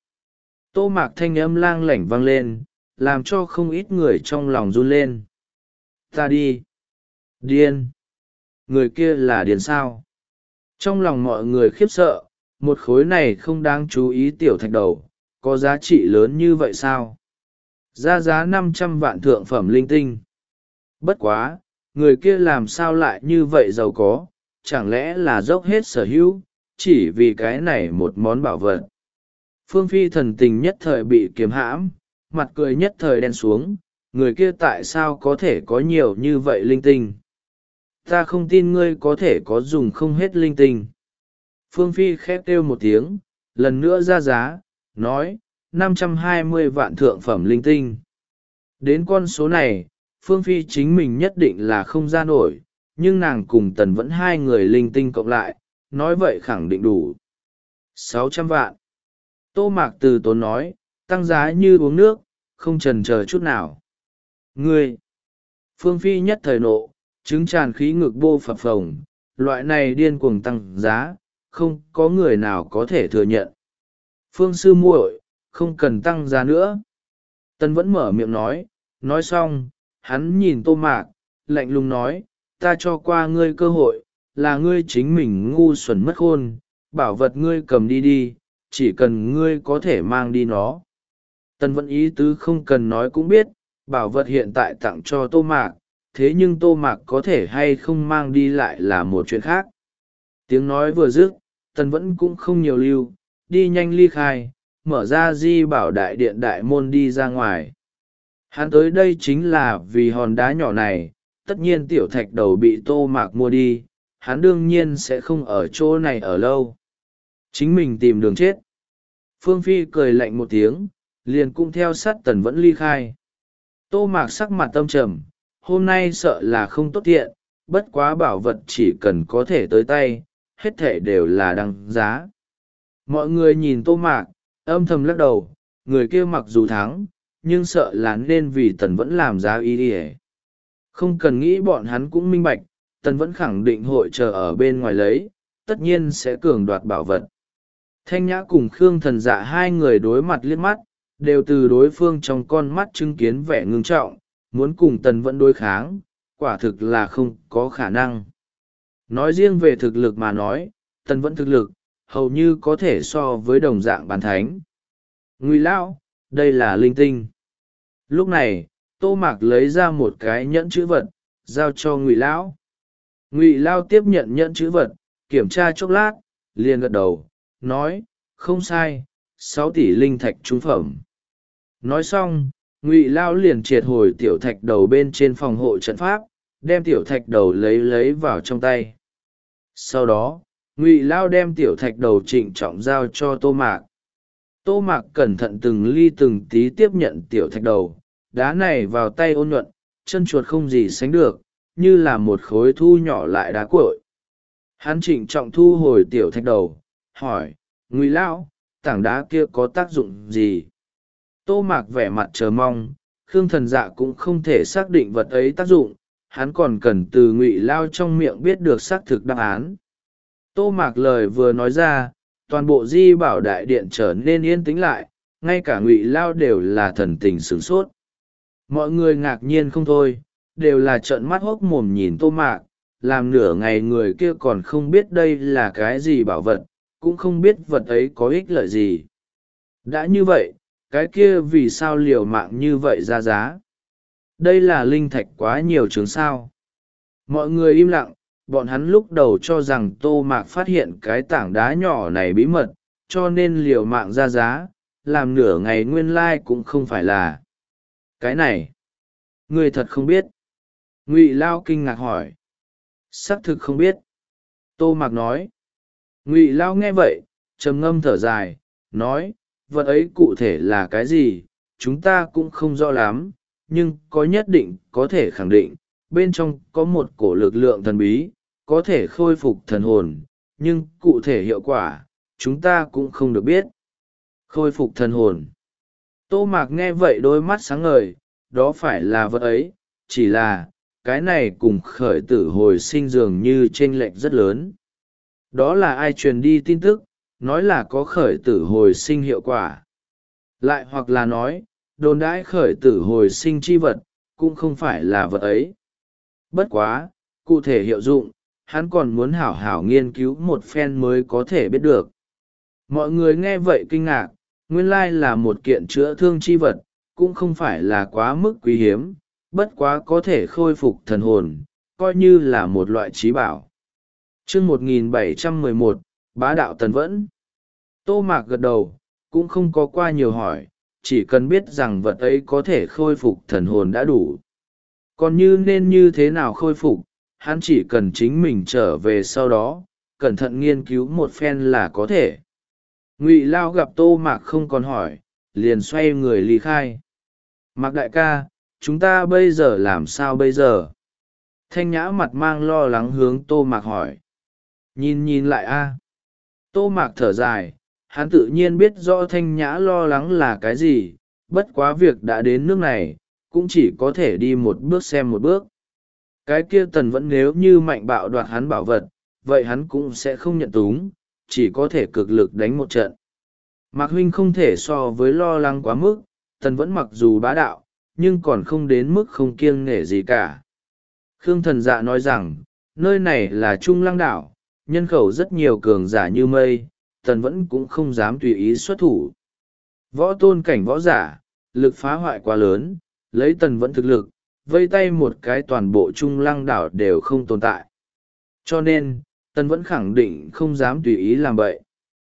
Tô Mạc thanh âm lang lảnh vang lên, làm cho không ít người trong lòng run lên. Ta đi. Điên. Người kia là điên sao? Trong lòng mọi người khiếp sợ, một khối này không đáng chú ý tiểu thạch đầu, có giá trị lớn như vậy sao? Ra giá năm trăm vạn thượng phẩm linh tinh. Bất quá, người kia làm sao lại như vậy giàu có, chẳng lẽ là dốc hết sở hữu, chỉ vì cái này một món bảo vật. Phương Phi thần tình nhất thời bị kiếm hãm, mặt cười nhất thời đen xuống, người kia tại sao có thể có nhiều như vậy linh tinh? Ta không tin ngươi có thể có dùng không hết linh tinh. Phương Phi khét kêu một tiếng, lần nữa ra giá, nói, năm trăm hai mươi vạn thượng phẩm linh tinh. Đến con số này, Phương Phi chính mình nhất định là không ra nổi, nhưng nàng cùng tần vẫn hai người linh tinh cộng lại, nói vậy khẳng định đủ. sáu trăm vạn. Tô Mạc từ tốn nói, tăng giá như uống nước, không chần chờ chút nào. Ngươi! Phương Phi nhất thời nộ, trứng tràn khí ngực bô phập phồng, loại này điên cuồng tăng giá, không có người nào có thể thừa nhận. Phương sư muội, không cần tăng giá nữa. Tân vẫn mở miệng nói, nói xong, hắn nhìn Tô Mạc, lạnh lùng nói, ta cho qua ngươi cơ hội, là ngươi chính mình ngu xuẩn mất khôn, bảo vật ngươi cầm đi đi, chỉ cần ngươi có thể mang đi nó. Tân vẫn ý tứ không cần nói cũng biết, bảo vật hiện tại tặng cho Tô Mạc, thế nhưng Tô Mạc có thể hay không mang đi lại là một chuyện khác. Tiếng nói vừa dứt, Tân vẫn cũng không nhiều lưu, đi nhanh ly khai, mở ra Di Bảo Đại Điện đại môn đi ra ngoài. Hắn tới đây chính là vì hòn đá nhỏ này, tất nhiên tiểu thạch đầu bị Tô Mạc mua đi, hắn đương nhiên sẽ không ở chỗ này ở lâu. Chính mình tìm đường chết. Phương Phi cười lạnh một tiếng, liền cũng theo sát Tần vẫn ly khai. Tô Mạc sắc mặt tâm trầm, hôm nay sợ là không tốt tiện, bất quá bảo vật chỉ cần có thể tới tay, hết thể đều là đăng giá. Mọi người nhìn Tô Mạc, âm thầm lắc đầu, người kia mặc dù thắng, nhưng sợ là nên vì Tần vẫn làm giá ý đi hề. Không cần nghĩ bọn hắn cũng minh bạch, Tần vẫn khẳng định hội chờ ở bên ngoài lấy, tất nhiên sẽ cường đoạt bảo vật. Thanh Nhã cùng Khương Thần Dạ hai người đối mặt liếc mắt, đều từ đối phương trong con mắt chứng kiến vẻ ngưng trọng, muốn cùng Tần vẫn đối kháng, quả thực là không có khả năng. Nói riêng về thực lực mà nói, Tần vẫn thực lực, hầu như có thể so với đồng dạng bán thánh. Ngụy Lão, đây là linh tinh. Lúc này, Tô Mạc lấy ra một cái nhẫn chữ vật, giao cho Ngụy Lão. Ngụy Lão tiếp nhận nhẫn chữ vật, kiểm tra chốc lát, liền gật đầu, nói, không sai, sáu tỷ linh thạch trung phẩm. Nói xong, Ngụy Lão liền triệt hồi tiểu thạch đầu bên trên phòng hộ trận pháp, đem tiểu thạch đầu lấy lấy vào trong tay. Sau đó, Ngụy Lão đem tiểu thạch đầu trịnh trọng giao cho Tô Mạc. Tô Mạc cẩn thận từng ly từng tí tiếp nhận tiểu thạch đầu, đá này vào tay ôn nhuận, chân chuột không gì sánh được, như là một khối thu nhỏ lại đá cuội. Hắn trịnh trọng thu hồi tiểu thạch đầu, hỏi, Ngụy lão, tảng đá kia có tác dụng gì? Tô Mạc vẻ mặt chờ mong. Khương Thần Dạ cũng không thể xác định vật ấy tác dụng, hắn còn cần từ Ngụy Lao trong miệng biết được xác thực đáp án. Tô Mạc lời vừa nói ra, toàn bộ Di Bảo Đại Điện trở nên yên tĩnh lại, ngay cả Ngụy Lao đều là thần tình sửng sốt. Mọi người ngạc nhiên không thôi, đều là trợn mắt hốc mồm nhìn Tô Mạc, làm nửa ngày người kia còn không biết đây là cái gì bảo vật, cũng không biết vật ấy có ích lợi gì. Đã như vậy, cái kia vì sao liều mạng như vậy ra giá? Đây là linh thạch quá nhiều chứng sao? Mọi người im lặng, bọn hắn lúc đầu cho rằng Tô Mạc phát hiện cái tảng đá nhỏ này bí mật, cho nên liều mạng ra giá, làm nửa ngày nguyên lai cũng không phải là. Cái này, người thật không biết. Ngụy Lao kinh ngạc hỏi. Xác thực không biết. Tô Mạc nói. Ngụy Lao nghe vậy, trầm ngâm thở dài, nói, vật ấy cụ thể là cái gì, chúng ta cũng không rõ lắm, nhưng có nhất định có thể khẳng định, bên trong có một cổ lực lượng thần bí, có thể khôi phục thần hồn, nhưng cụ thể hiệu quả, chúng ta cũng không được biết. Khôi phục thần hồn. Tô Mạc nghe vậy đôi mắt sáng ngời, đó phải là vật ấy, chỉ là, cái này cùng khởi tử hồi sinh dường như chênh lệch rất lớn. Đó là ai truyền đi tin tức, nói là có khởi tử hồi sinh hiệu quả. Lại hoặc là nói, đồn đãi khởi tử hồi sinh chi vật, cũng không phải là vật ấy. Bất quá, cụ thể hiệu dụng, hắn còn muốn hảo hảo nghiên cứu một phen mới có thể biết được. Mọi người nghe vậy kinh ngạc, nguyên lai là một kiện chữa thương chi vật, cũng không phải là quá mức quý hiếm, bất quá có thể khôi phục thần hồn, coi như là một loại trí bảo. Chương một nghìn bảy trăm mười một, Bá đạo Tần Vẫn. Tô Mạc gật đầu, cũng không có qua nhiều hỏi, chỉ cần biết rằng vật ấy có thể khôi phục thần hồn đã đủ. Còn như nên như thế nào khôi phục, hắn chỉ cần chính mình trở về sau đó, cẩn thận nghiên cứu một phen là có thể. Ngụy Lao gặp Tô Mạc không còn hỏi, liền xoay người ly khai. Mạc đại ca, chúng ta bây giờ làm sao bây giờ? Thanh Nhã mặt mang lo lắng hướng Tô Mạc hỏi. Nhìn nhìn lại a. Tô Mạc thở dài, hắn tự nhiên biết rõ Thanh Nhã lo lắng là cái gì, bất quá việc đã đến nước này, cũng chỉ có thể đi một bước xem một bước. Cái kia Tần Vẫn nếu như mạnh bạo đoạt hắn bảo vật, vậy hắn cũng sẽ không nhận túng, chỉ có thể cực lực đánh một trận. Mạc huynh không thể so với lo lắng quá mức, Tần Vẫn mặc dù bá đạo, nhưng còn không đến mức không kiêng nể gì cả. Khương Thần Dạ nói rằng, nơi này là Trung Lăng Đảo, nhân khẩu rất nhiều cường giả như mây, Tần Vẫn cũng không dám tùy ý xuất thủ. Võ tôn cảnh võ giả, lực phá hoại quá lớn, lấy Tần Vẫn thực lực, vây tay một cái toàn bộ Trung Lăng Đảo đều không tồn tại. Cho nên, Tần Vẫn khẳng định không dám tùy ý làm vậy.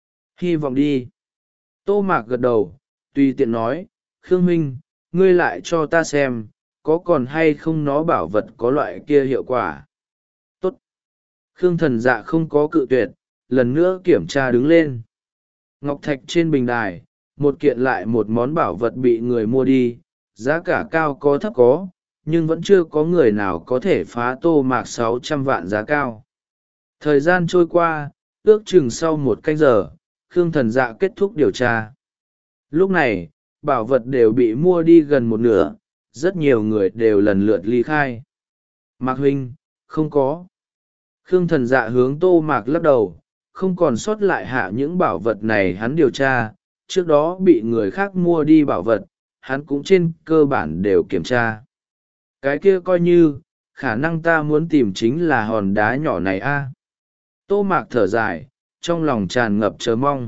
Hy vọng đi. Tô Mạc gật đầu, tùy tiện nói, Khương Minh, ngươi lại cho ta xem, có còn hay không nó bảo vật có loại kia hiệu quả. Tốt. Khương Thần Dạ không có cự tuyệt, lần nữa kiểm tra đứng lên. Ngọc thạch trên bình đài, một kiện lại một món bảo vật bị người mua đi, giá cả cao có thấp có, nhưng vẫn chưa có người nào có thể phá Tô Mạc sáu trăm vạn giá cao. Thời gian trôi qua, ước chừng sau một canh giờ, Khương Thần Dạ kết thúc điều tra. Lúc này, bảo vật đều bị mua đi gần một nửa, rất nhiều người đều lần lượt ly khai. Mạc huynh, không có. Khương Thần Dạ hướng Tô Mạc lắc đầu, không còn sót lại hạ những bảo vật này hắn điều tra, trước đó bị người khác mua đi bảo vật, hắn cũng trên cơ bản đều kiểm tra. Cái kia coi như, khả năng ta muốn tìm chính là hòn đá nhỏ này a. Tô Mạc thở dài, trong lòng tràn ngập chờ mong.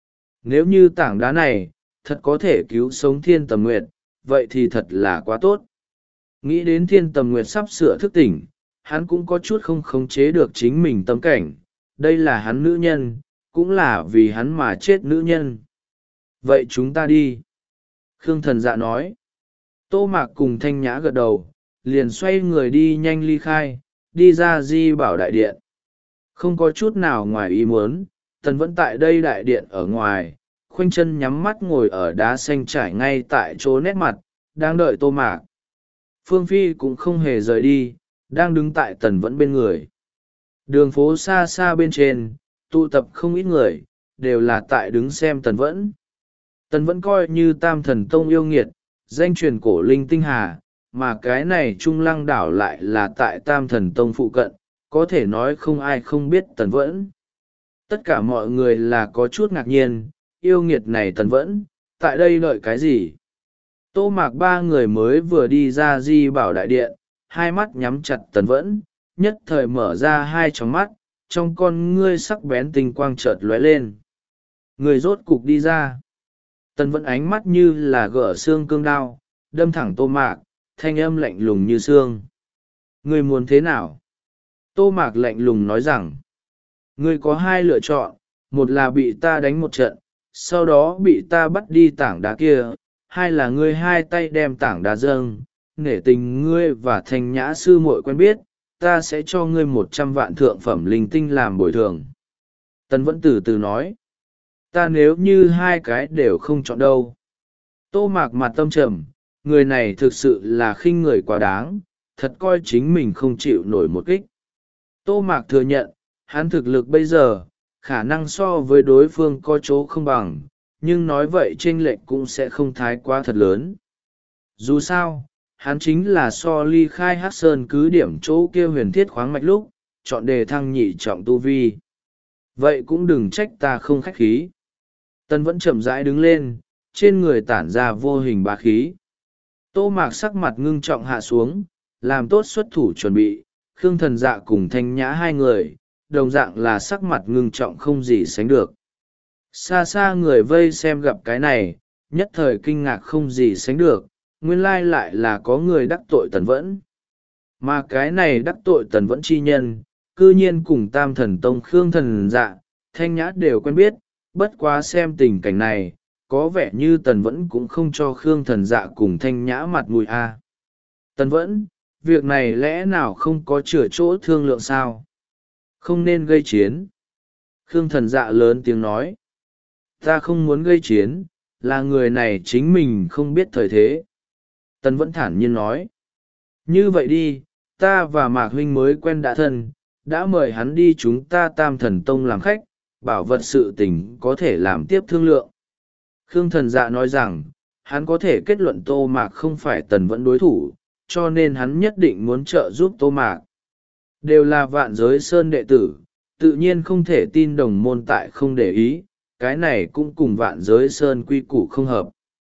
Nếu như tảng đá này, thật có thể cứu sống Thiên Tầm Nguyệt, vậy thì thật là quá tốt. Nghĩ đến Thiên Tầm Nguyệt sắp sửa thức tỉnh, hắn cũng có chút không khống chế được chính mình tâm cảnh. Đây là hắn nữ nhân, cũng là vì hắn mà chết nữ nhân. Vậy chúng ta đi. Khương Thần Dạ nói. Tô Mạc cùng Thanh Nhã gật đầu, liền xoay người đi nhanh ly khai, đi ra Di Bảo Đại Điện. Không có chút nào ngoài ý muốn, Tần Vẫn tại đây đại điện ở ngoài, khoanh chân nhắm mắt ngồi ở đá xanh trải ngay tại chỗ nét mặt, đang đợi Tô Mạc. Phương Phi cũng không hề rời đi, đang đứng tại Tần Vẫn bên người. Đường phố xa xa bên trên, tụ tập không ít người, đều là tại đứng xem Tần Vẫn. Tần Vẫn coi như Tam Thần Tông yêu nghiệt, danh truyền cổ linh tinh hà, mà cái này Trung Lăng đảo lại là tại Tam Thần Tông phụ cận, có thể nói không ai không biết Tần Vẫn. Tất cả mọi người là có chút ngạc nhiên, yêu nghiệt này Tần Vẫn, tại đây đợi cái gì? Tô Mạc ba người mới vừa đi ra Di Bảo Đại Điện, hai mắt nhắm chặt Tần Vẫn, nhất thời mở ra hai tròng mắt, trong con ngươi sắc bén tinh quang chợt lóe lên. Người rốt cục đi ra. Tần Vẫn ánh mắt như là gỡ xương cương đao, đâm thẳng Tô Mạc, thanh âm lạnh lùng như xương. Người muốn thế nào? Tô Mạc lạnh lùng nói rằng, người có hai lựa chọn, một là bị ta đánh một trận, sau đó bị ta bắt đi tảng đá kia, hai là ngươi hai tay đem tảng đá dâng, nể tình ngươi và Thanh Nhã sư muội quen biết, ta sẽ cho ngươi một trăm vạn thượng phẩm linh tinh làm bồi thường. Tần Vẫn từ từ nói, ta nếu như hai cái đều không chọn đâu. Tô Mạc mặt tâm trầm, người này thực sự là khinh người quá đáng, thật coi chính mình không chịu nổi một kích. Tô Mạc thừa nhận, hắn thực lực bây giờ, khả năng so với đối phương có chỗ không bằng, nhưng nói vậy chênh lệch cũng sẽ không thái quá thật lớn. Dù sao, hắn chính là so ly khai Hắc Sơn cứ điểm chỗ kia huyền thiết khoáng mạch lúc, chọn đề thăng nhị trọng tu vi. Vậy cũng đừng trách ta không khách khí. Tần Vẫn chậm rãi đứng lên, trên người tản ra vô hình bá khí. Tô Mạc sắc mặt ngưng trọng hạ xuống, làm tốt xuất thủ chuẩn bị, Khương Thần Dạ cùng Thanh Nhã hai người, đồng dạng là sắc mặt ngưng trọng không gì sánh được. Xa xa người vây xem gặp cái này, nhất thời kinh ngạc không gì sánh được, nguyên lai lại là có người đắc tội Tần Vẫn. Mà cái này đắc tội Tần Vẫn chi nhân, cư nhiên cùng Tam Thần Tông Khương Thần Dạ, Thanh Nhã đều quen biết, bất quá xem tình cảnh này, có vẻ như Tần Vẫn cũng không cho Khương Thần Dạ cùng Thanh Nhã mặt mũi a. À. Tần Vẫn, việc này lẽ nào không có chừa chỗ thương lượng sao? Không nên gây chiến. Khương Thần Dạ lớn tiếng nói. Ta không muốn gây chiến, là người này chính mình không biết thời thế. Tần Vẫn thản nhiên nói. Như vậy đi, ta và Mạc huynh mới quen đã thân, đã mời hắn đi chúng ta Tam Thần Tông làm khách, bảo vật sự tình có thể làm tiếp thương lượng. Khương Thần Dạ nói rằng, hắn có thể kết luận Tô Mạc không phải Tần Vẫn đối thủ, cho nên hắn nhất định muốn trợ giúp Tô Mạc. Đều là Vạn Giới Sơn đệ tử, tự nhiên không thể tin đồng môn tại không để ý, cái này cũng cùng Vạn Giới Sơn quy củ không hợp.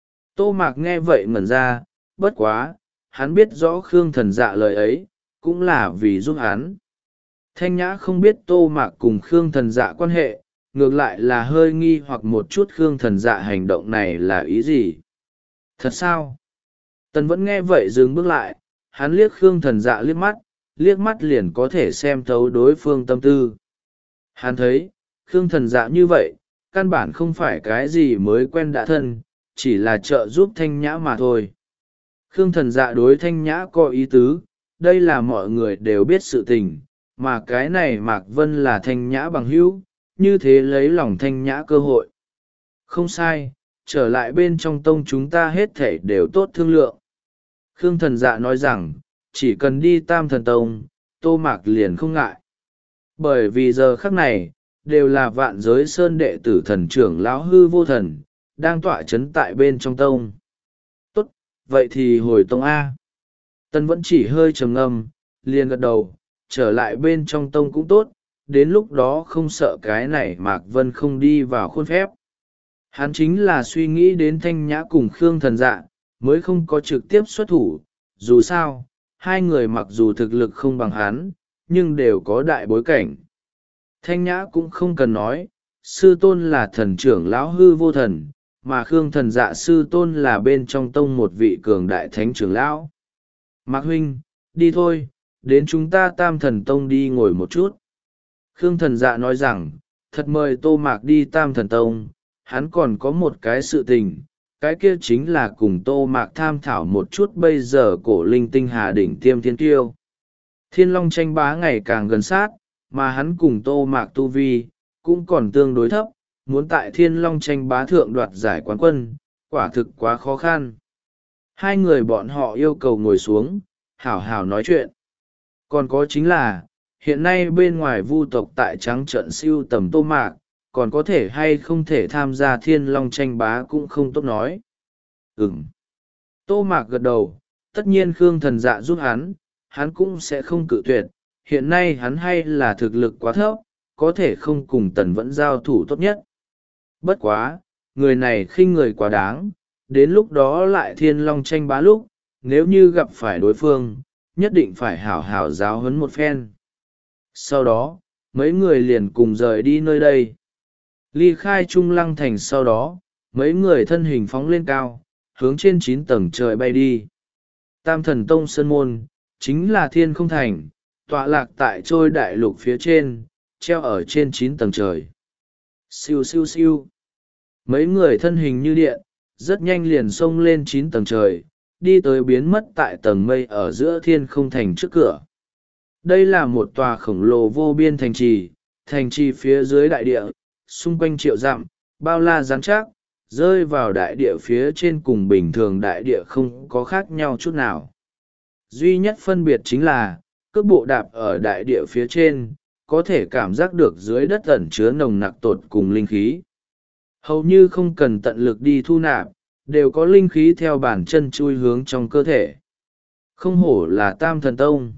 Tô Mạc nghe vậy ngẩn ra, bất quá, hắn biết rõ Khương Thần Dạ lời ấy, cũng là vì giúp hắn. Thanh Nhã không biết Tô Mạc cùng Khương Thần Dạ quan hệ, ngược lại là hơi nghi hoặc một chút Khương Thần Dạ hành động này là ý gì. Thật sao? Tần Vẫn nghe vậy dừng bước lại, hắn liếc Khương Thần Dạ liếc mắt, liếc mắt liền có thể xem thấu đối phương tâm tư. Hắn thấy, Khương Thần Dạ như vậy, căn bản không phải cái gì mới quen đã thân, chỉ là trợ giúp Thanh Nhã mà thôi. Khương Thần Dạ đối Thanh Nhã có ý tứ, đây là mọi người đều biết sự tình, mà cái này Mạc Vân là Thanh Nhã bằng hữu, như thế lấy lòng Thanh Nhã cơ hội. Không sai, trở lại bên trong tông chúng ta hết thể đều tốt thương lượng. Khương Thần Dạ nói rằng, chỉ cần đi Tam Thần Tông, Tô Mạc liền không ngại. Bởi vì giờ khắc này, đều là Vạn Giới Sơn đệ tử thần trưởng lão Hư Vô Thần, đang tọa chấn tại bên trong tông. Tốt, vậy thì hồi tông A. Tân Vẫn chỉ hơi trầm ngâm, liền gật đầu, trở lại bên trong tông cũng tốt, đến lúc đó không sợ cái này Mạc Vân không đi vào khuôn phép. Hắn chính là suy nghĩ đến Thanh Nhã cùng Khương Thần Dạ, mới không có trực tiếp xuất thủ, dù sao, hai người mặc dù thực lực không bằng hắn, nhưng đều có đại bối cảnh. Thanh Nhã cũng không cần nói, sư tôn là thần trưởng lão Hư Vô Thần, mà Khương Thần Dạ sư tôn là bên trong tông một vị cường đại thánh trưởng lão. Mạc huynh, đi thôi, đến chúng ta Tam Thần Tông đi ngồi một chút. Khương Thần Dạ nói rằng, thật mời Tô Mạc đi Tam Thần Tông, hắn còn có một cái sự tình, cái kia chính là cùng Tô Mạc tham thảo một chút bây giờ cổ linh tinh hà đỉnh tiêm thiên tiêu. Thiên Long tranh bá ngày càng gần sát, mà hắn cùng Tô Mạc tu vi, cũng còn tương đối thấp, muốn tại Thiên Long tranh bá thượng đoạt giải quán quân, quả thực quá khó khăn. Hai người bọn họ yêu cầu ngồi xuống, hảo hảo nói chuyện. Còn có chính là, hiện nay bên ngoài vu tộc tại trắng trận siêu tầm Tô Mạc, còn có thể hay không thể tham gia thiên long tranh bá cũng không tốt nói. Ừm. Tô Mạc gật đầu, tất nhiên Khương Thần Dạ giúp hắn, hắn cũng sẽ không cự tuyệt, hiện nay hắn hay là thực lực quá thấp, có thể không cùng Tần Vẫn giao thủ tốt nhất. Bất quá, người này khinh người quá đáng, đến lúc đó lại thiên long tranh bá lúc, nếu như gặp phải đối phương, nhất định phải hảo hảo giáo huấn một phen. Sau đó, mấy người liền cùng rời đi nơi đây. Ly khai Trung Lăng Thành sau đó, mấy người thân hình phóng lên cao, hướng trên chín tầng trời bay đi. Tam Thần Tông Sơn Môn, chính là Thiên Không Thành, tọa lạc tại trôi đại lục phía trên, treo ở trên chín tầng trời. Siêu siêu siêu. Mấy người thân hình như điện, rất nhanh liền xông lên chín tầng trời, đi tới biến mất tại tầng mây ở giữa Thiên Không Thành trước cửa. Đây là một tòa khổng lồ vô biên thành trì, thành trì phía dưới đại địa, xung quanh triệu dặm, bao la rắn chắc, rơi vào đại địa phía trên cùng bình thường đại địa không có khác nhau chút nào. Duy nhất phân biệt chính là, cước bộ đạp ở đại địa phía trên, có thể cảm giác được dưới đất ẩn chứa nồng nặc tột cùng linh khí. Hầu như không cần tận lực đi thu nạp, đều có linh khí theo bàn chân chui hướng trong cơ thể. Không hổ là Tam Thần Tông.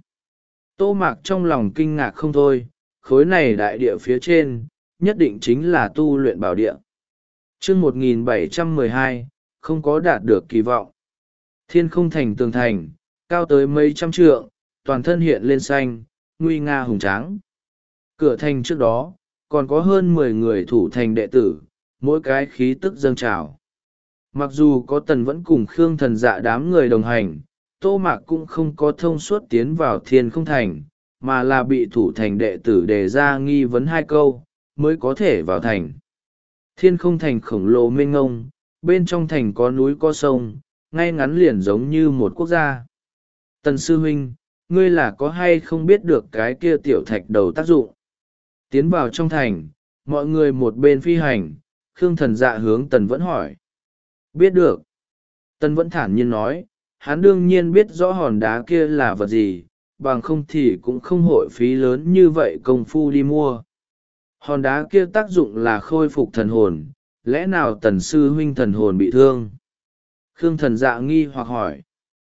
Tô Mạc trong lòng kinh ngạc không thôi, khối này đại địa phía trên, nhất định chính là tu luyện bảo địa. Chương một nghìn bảy trăm mười hai, không có đạt được kỳ vọng. Thiên Không Thành tường thành, cao tới mấy trăm trượng, toàn thân hiện lên xanh, nguy nga hùng tráng. Cửa thành trước đó, còn có hơn mười người thủ thành đệ tử, mỗi cái khí tức dâng trào. Mặc dù có Tần Vẫn cùng Khương Thần Dạ đám người đồng hành, Tô Mạc cũng không có thông suốt tiến vào Thiên Không Thành, mà là bị thủ thành đệ tử đề ra nghi vấn hai câu, mới có thể vào thành. Thiên Không Thành khổng lồ mênh ngông, bên trong thành có núi có sông, ngay ngắn liền giống như một quốc gia. Tần sư huynh, ngươi là có hay không biết được cái kia tiểu thạch đầu tác dụng? Tiến vào trong thành, mọi người một bên phi hành, Khương Thần Dạ hướng Tần Vẫn hỏi. Biết được. Tần Vẫn thản nhiên nói, hắn đương nhiên biết rõ hòn đá kia là vật gì, bằng không thì cũng không hội phí lớn như vậy công phu đi mua. Hòn đá kia tác dụng là khôi phục thần hồn, lẽ nào Tần sư huynh thần hồn bị thương? Khương Thần Dạ nghi hoặc hỏi.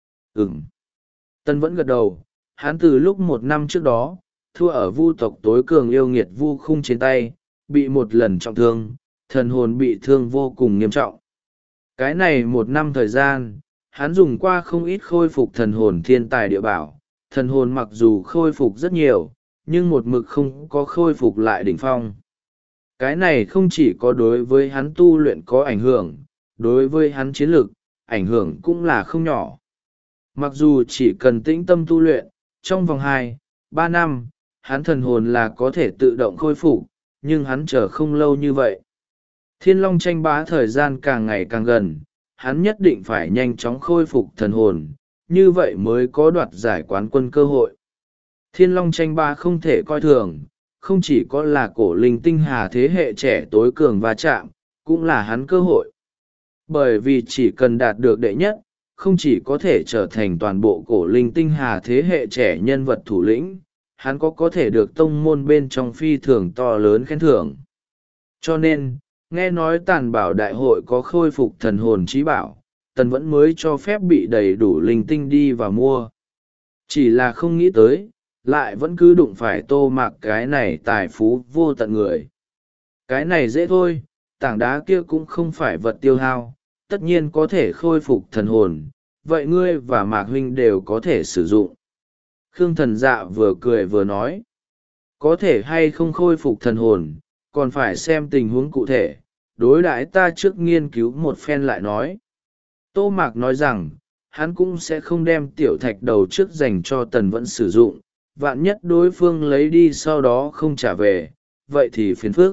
Ừm. Tần Vẫn gật đầu, hắn từ lúc một năm trước đó, thua ở vu tộc tối cường yêu nghiệt Vu Khung trên tay, bị một lần trọng thương, thần hồn bị thương vô cùng nghiêm trọng. Cái này một năm thời gian, hắn dùng qua không ít khôi phục thần hồn thiên tài địa bảo, thần hồn mặc dù khôi phục rất nhiều, nhưng một mực không có khôi phục lại đỉnh phong. Cái này không chỉ có đối với hắn tu luyện có ảnh hưởng, đối với hắn chiến lược, ảnh hưởng cũng là không nhỏ. Mặc dù chỉ cần tĩnh tâm tu luyện, trong vòng hai, ba năm, hắn thần hồn là có thể tự động khôi phục, nhưng hắn chờ không lâu như vậy. Thiên Long tranh bá thời gian càng ngày càng gần, hắn nhất định phải nhanh chóng khôi phục thần hồn, như vậy mới có đoạt giải quán quân cơ hội. Thiên Long tranh bá không thể coi thường, không chỉ có là cổ linh tinh hà thế hệ trẻ tối cường va chạm, cũng là hắn cơ hội. Bởi vì chỉ cần đạt được đệ nhất, không chỉ có thể trở thành toàn bộ cổ linh tinh hà thế hệ trẻ nhân vật thủ lĩnh, hắn có có thể được tông môn bên trong phi thường to lớn khen thưởng. Cho nên, nghe nói Tàn Bảo đại hội có khôi phục thần hồn trí bảo, Tần Vẫn mới cho phép bị đầy đủ linh tinh đi và mua. Chỉ là không nghĩ tới, lại vẫn cứ đụng phải Tô Mạc cái này tài phú vô tận người. Cái này dễ thôi, tảng đá kia cũng không phải vật tiêu hao, tất nhiên có thể khôi phục thần hồn, vậy ngươi và Mạc huynh đều có thể sử dụng. Khương Thần Dạ vừa cười vừa nói, có thể hay không khôi phục thần hồn, còn phải xem tình huống cụ thể, đối đãi ta trước nghiên cứu một phen lại nói. Tô Mạc nói rằng, hắn cũng sẽ không đem tiểu thạch đầu trước dành cho Tần Vẫn sử dụng, vạn nhất đối phương lấy đi sau đó không trả về, vậy thì phiền phức.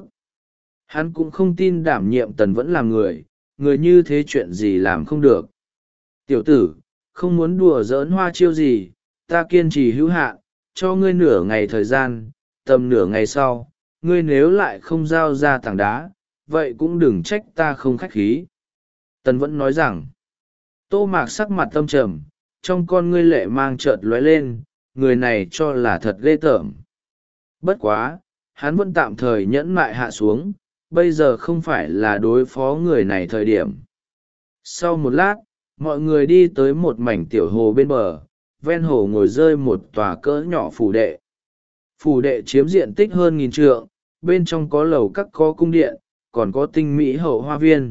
Hắn cũng không tin đảm nhiệm Tần Vẫn làm người, người như thế chuyện gì làm không được. Tiểu tử, không muốn đùa giỡn hoa chiêu gì, ta kiên trì hữu hạn, cho ngươi nửa ngày thời gian, tầm nửa ngày sau, ngươi nếu lại không giao ra tảng đá, vậy cũng đừng trách ta không khách khí. Tần Vẫn nói rằng, Tô Mạc sắc mặt tâm trầm, trong con ngươi lệ mang chợt lóe lên, người này cho là thật ghê tởm. Bất quá, hắn vẫn tạm thời nhẫn mại hạ xuống, bây giờ không phải là đối phó người này thời điểm. Sau một lát, mọi người đi tới một mảnh tiểu hồ bên bờ, ven hồ ngồi rơi một tòa cỡ nhỏ phủ đệ. Phủ đệ chiếm diện tích hơn nghìn trượng, bên trong có lầu các, có cung điện, còn có tinh mỹ hậu hoa viên.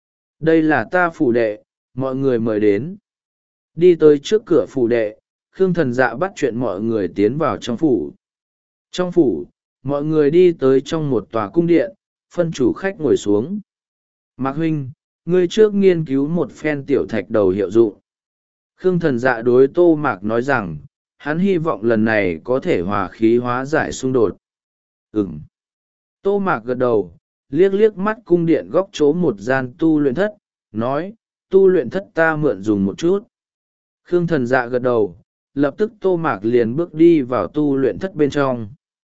Đây là ta phủ đệ, mọi người mời đến. Đi tới trước cửa phủ đệ, Khương Thần Dạ bắt chuyện mọi người tiến vào trong phủ. Trong phủ, mọi người đi tới trong một tòa cung điện, phân chủ khách ngồi xuống. Mạc huynh, ngươi trước nghiên cứu một phen tiểu thạch đầu hiệu dụng. Khương Thần Dạ đối Tô Mạc nói rằng, hắn hy vọng lần này có thể hòa khí hóa giải xung đột. Ừm. Tô Mạc gật đầu, liếc liếc mắt cung điện góc chỗ một gian tu luyện thất, nói, tu luyện thất ta mượn dùng một chút. Khương Thần Dạ gật đầu, lập tức Tô Mạc liền bước đi vào tu luyện thất bên trong.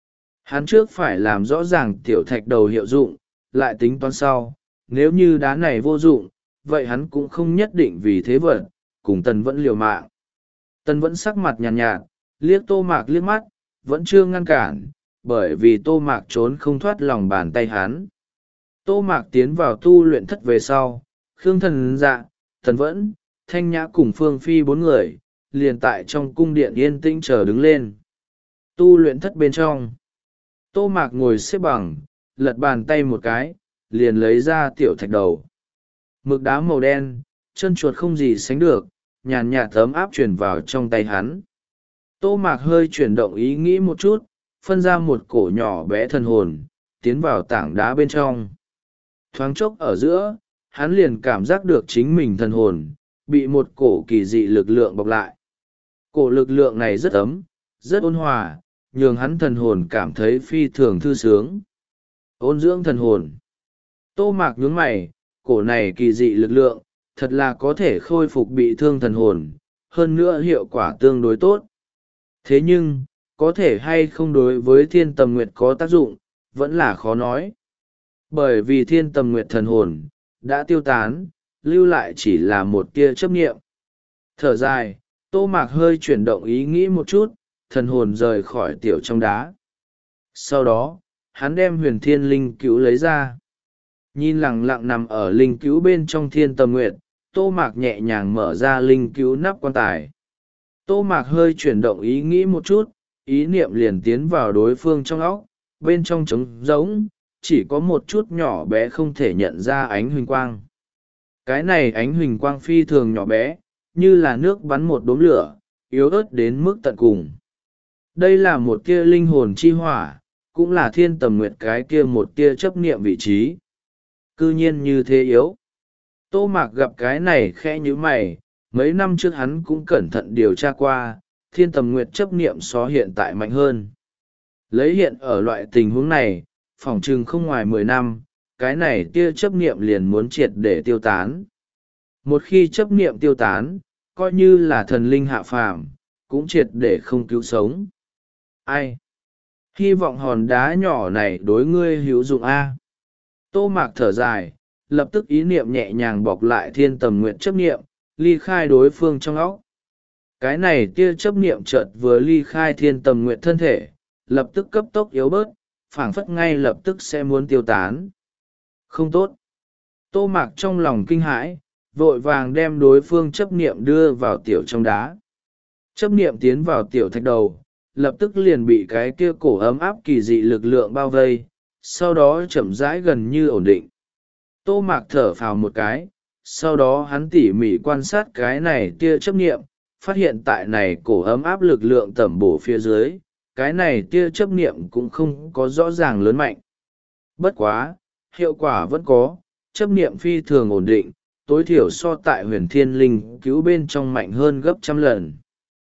Hắn trước phải làm rõ ràng tiểu thạch đầu hiệu dụng, lại tính toán sau, nếu như đá này vô dụng, vậy hắn cũng không nhất định vì thế vật, cùng Tần Vẫn liều mạng. Tần Vẫn sắc mặt nhàn nhạt, nhạt, liếc Tô Mạc liếc mắt, vẫn chưa ngăn cản, bởi vì Tô Mạc trốn không thoát lòng bàn tay hắn. Tô Mạc tiến vào tu luyện thất về sau, Khương Thần Dạ, Tần Vẫn, Thanh Nhã cùng Phương Phi bốn người, liền tại trong cung điện yên tĩnh chờ đứng lên. Tu luyện thất bên trong. Tô Mạc ngồi xếp bằng, lật bàn tay một cái, liền lấy ra tiểu thạch đầu. Mực đá màu đen, chân chuột không gì sánh được, nhàn nhạt ấm áp chuyển vào trong tay hắn. Tô Mạc hơi chuyển động ý nghĩ một chút, phân ra một cổ nhỏ bé thần hồn, tiến vào tảng đá bên trong. Thoáng chốc ở giữa, hắn liền cảm giác được chính mình thần hồn, bị một cổ kỳ dị lực lượng bọc lại. Cổ lực lượng này rất ấm, rất ôn hòa, nhường hắn thần hồn cảm thấy phi thường thư sướng. Ôn dưỡng thần hồn. Tô Mạc nhướng mày, cổ này kỳ dị lực lượng, thật là có thể khôi phục bị thương thần hồn, hơn nữa hiệu quả tương đối tốt. Thế nhưng, có thể hay không đối với Thiên Tầm Nguyệt có tác dụng, vẫn là khó nói. Bởi vì Thiên Tầm Nguyệt thần hồn, đã tiêu tán, lưu lại chỉ là một tia chấp niệm. Thở dài, Tô Mạc hơi chuyển động ý nghĩ một chút, thần hồn rời khỏi tiểu trong đá. Sau đó, hắn đem huyền thiên linh cứu lấy ra. Nhìn lặng lặng nằm ở linh cứu bên trong Thiên Tầm Nguyệt, Tô Mạc nhẹ nhàng mở ra linh cứu nắp quan tài. Tô Mạc hơi chuyển động ý nghĩ một chút, ý niệm liền tiến vào đối phương trong óc, bên trong trống rỗng, chỉ có một chút nhỏ bé không thể nhận ra ánh huỳnh quang. Cái này ánh huỳnh quang phi thường nhỏ bé, như là nước bắn một đốm lửa, yếu ớt đến mức tận cùng. Đây là một tia linh hồn chi hỏa, cũng là Thiên Tầm Nguyệt cái kia một tia chấp niệm vị trí. Cư nhiên như thế yếu. Tô Mạc gặp cái này khẽ như mày, mấy năm trước hắn cũng cẩn thận điều tra qua, Thiên Tầm Nguyệt chấp niệm so hiện tại mạnh hơn. Lấy hiện ở loại tình huống này, phỏng chừng không ngoài mười năm, cái này tia chấp niệm liền muốn triệt để tiêu tán. Một khi chấp niệm tiêu tán, coi như là thần linh hạ phàm, cũng triệt để không cứu sống. Ai? Hy vọng hòn đá nhỏ này đối ngươi hữu dụng a. Tô Mạc thở dài, lập tức ý niệm nhẹ nhàng bọc lại Thiên Tầm Nguyệt chấp niệm, ly khai đối phương trong óc. Cái này tia chấp niệm chợt vừa ly khai Thiên Tầm Nguyệt thân thể, lập tức cấp tốc yếu bớt, phảng phất ngay lập tức sẽ muốn tiêu tán. Không tốt. Tô Mạc trong lòng kinh hãi, vội vàng đem đối phương chấp niệm đưa vào tiểu trong đá. Chấp niệm tiến vào tiểu thạch đầu, lập tức liền bị cái kia cổ ấm áp kỳ dị lực lượng bao vây, sau đó chậm rãi gần như ổn định. Tô Mạc thở phào một cái, sau đó hắn tỉ mỉ quan sát cái này tia chấp niệm, phát hiện tại này cổ ấm áp lực lượng tẩm bổ phía dưới, cái này tia chấp niệm cũng không có rõ ràng lớn mạnh. Bất quá, hiệu quả vẫn có, chấp niệm phi thường ổn định, tối thiểu so tại huyền thiên linh cứu bên trong mạnh hơn gấp trăm lần.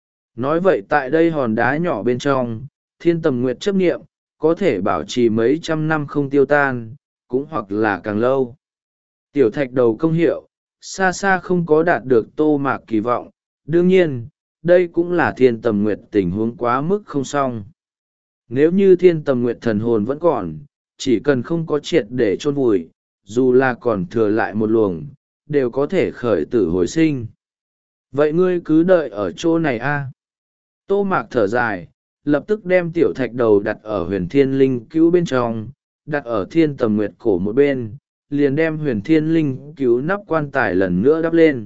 Nói vậy tại đây hòn đá nhỏ bên trong, Thiên Tầm Nguyệt chấp niệm, có thể bảo trì mấy trăm năm không tiêu tan, cũng hoặc là càng lâu. Tiểu thạch đầu công hiệu, xa xa không có đạt được Tô Mạc kỳ vọng, đương nhiên, đây cũng là Thiên Tầm Nguyệt tình huống quá mức không xong. Nếu như Thiên Tầm Nguyệt thần hồn vẫn còn, chỉ cần không có triệt để chôn vùi, dù là còn thừa lại một luồng, đều có thể khởi tử hồi sinh. Vậy ngươi cứ đợi ở chỗ này a. Tô Mạc thở dài, lập tức đem tiểu thạch đầu đặt ở huyền thiên linh cứu bên trong, đặt ở thiên tầm nguyệt cổ một bên, liền đem huyền thiên linh cứu nắp quan tài lần nữa đắp lên.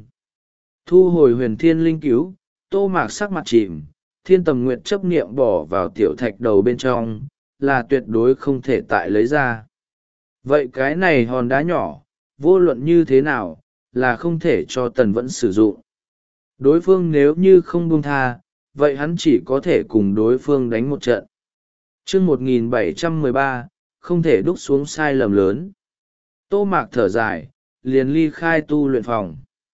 Thu hồi huyền thiên linh cứu, Tô Mạc sắc mặt chìm, thiên tầm nguyệt chấp niệm bỏ vào tiểu thạch đầu bên trong, là tuyệt đối không thể tại lấy ra. Vậy cái này hòn đá nhỏ, vô luận như thế nào, là không thể cho Tần Vẫn sử dụng. Đối phương nếu như không buông tha, vậy hắn chỉ có thể cùng đối phương đánh một trận. chương một nghìn bảy trăm mười ba, không thể đúc xuống sai lầm lớn. Tô Mạc thở dài, liền ly khai tu luyện phòng.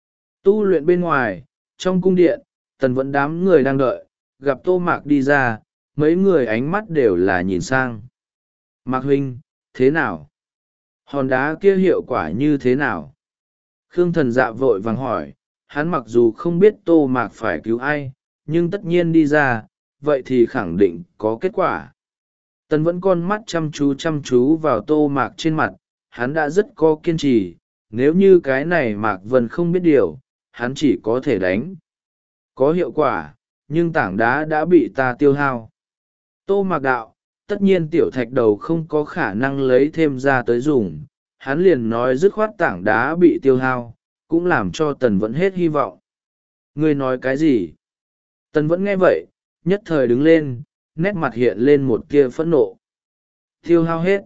Tu luyện bên ngoài, trong cung điện, Tần Vẫn đám người đang đợi, gặp Tô Mạc đi ra, mấy người ánh mắt đều là nhìn sang. Mạc huynh, thế nào? Hòn đá kia hiệu quả như thế nào? Khương Thần Dạ vội vàng hỏi, hắn mặc dù không biết Tô Mạc phải cứu ai, nhưng tất nhiên đi ra, vậy thì khẳng định có kết quả. Tần Vẫn con mắt chăm chú chăm chú vào Tô Mạc trên mặt, hắn đã rất có kiên trì, nếu như cái này Mạc Vân không biết điều, hắn chỉ có thể đánh. Có hiệu quả, nhưng tảng đá đã bị ta tiêu hao. Tô Mạc đạo, tất nhiên tiểu thạch đầu không có khả năng lấy thêm ra tới dùng, hắn liền nói dứt khoát tảng đá bị tiêu hao, cũng làm cho Tần Vẫn hết hy vọng. Ngươi nói cái gì? Tần Vẫn nghe vậy, nhất thời đứng lên, nét mặt hiện lên một tia phẫn nộ. Tiêu hao hết.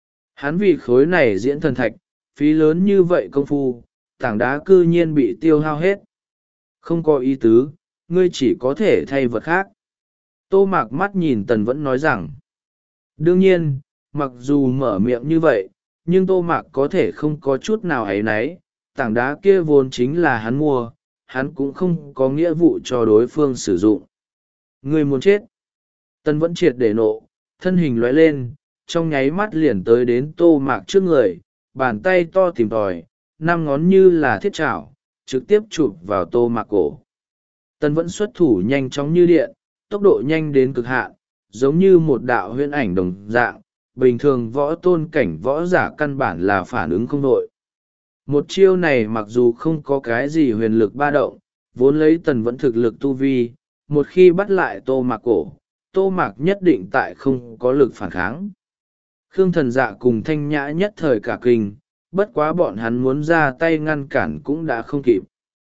Hắn vì khối này diễn thần thạch, phí lớn như vậy công phu, tảng đá cư nhiên bị tiêu hao hết. Không có ý tứ, ngươi chỉ có thể thay vật khác. Tô Mạc mắt nhìn Tần Vẫn nói rằng, đương nhiên, mặc dù mở miệng như vậy, nhưng Tô Mạc có thể không có chút nào áy náy, tảng đá kia vốn chính là hắn mua, hắn cũng không có nghĩa vụ cho đối phương sử dụng. Ngươi muốn chết. Tần Vẫn triệt để nộ, thân hình lóe lên, trong nháy mắt liền tới đến Tô Mạc trước người, bàn tay to tìm tòi, năm ngón như là thiết chảo, trực tiếp chụp vào Tô Mạc cổ. Tần Vẫn xuất thủ nhanh chóng như điện, tốc độ nhanh đến cực hạn, giống như một đạo huyễn ảnh đồng dạng, bình thường võ tôn cảnh võ giả căn bản là phản ứng không đội. Một chiêu này mặc dù không có cái gì huyền lực ba động, vốn lấy Tần Vẫn thực lực tu vi, một khi bắt lại Tô Mạc cổ, Tô Mạc nhất định tại không có lực phản kháng. Khương Thần Dạ cùng Thanh Nhã nhất thời cả kinh, bất quá bọn hắn muốn ra tay ngăn cản cũng đã không kịp.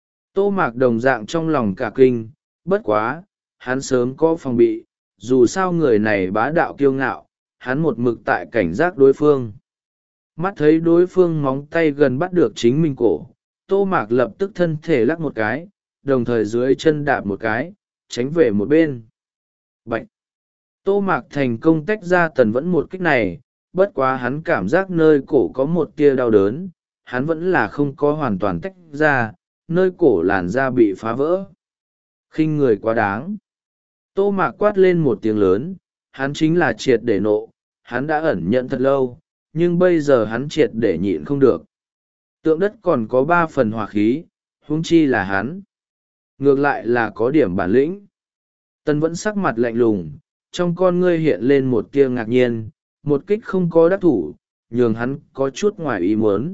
Tô Mạc đồng dạng trong lòng cả kinh, bất quá, hắn sớm có phòng bị, dù sao người này bá đạo kiêu ngạo, hắn một mực tại cảnh giác đối phương. Mắt thấy đối phương móng tay gần bắt được chính mình cổ, Tô Mạc lập tức thân thể lắc một cái, đồng thời dưới chân đạp một cái, tránh về một bên. Bạch! Tô Mạc thành công tách ra Tần Vẫn một kích này, bất quá hắn cảm giác nơi cổ có một tia đau đớn, hắn vẫn là không có hoàn toàn tách ra, nơi cổ làn da bị phá vỡ. Khinh người quá đáng. Tô Mạc quát lên một tiếng lớn, hắn chính là triệt để nộ, hắn đã ẩn nhận thật lâu, nhưng bây giờ hắn triệt để nhịn không được. Tượng đất còn có ba phần hỏa khí, huống chi là hắn. Ngược lại là có điểm bản lĩnh. Tần Vẫn sắc mặt lạnh lùng, trong con ngươi hiện lên một tia ngạc nhiên, một kích không có đắc thủ, nhường hắn có chút ngoài ý muốn.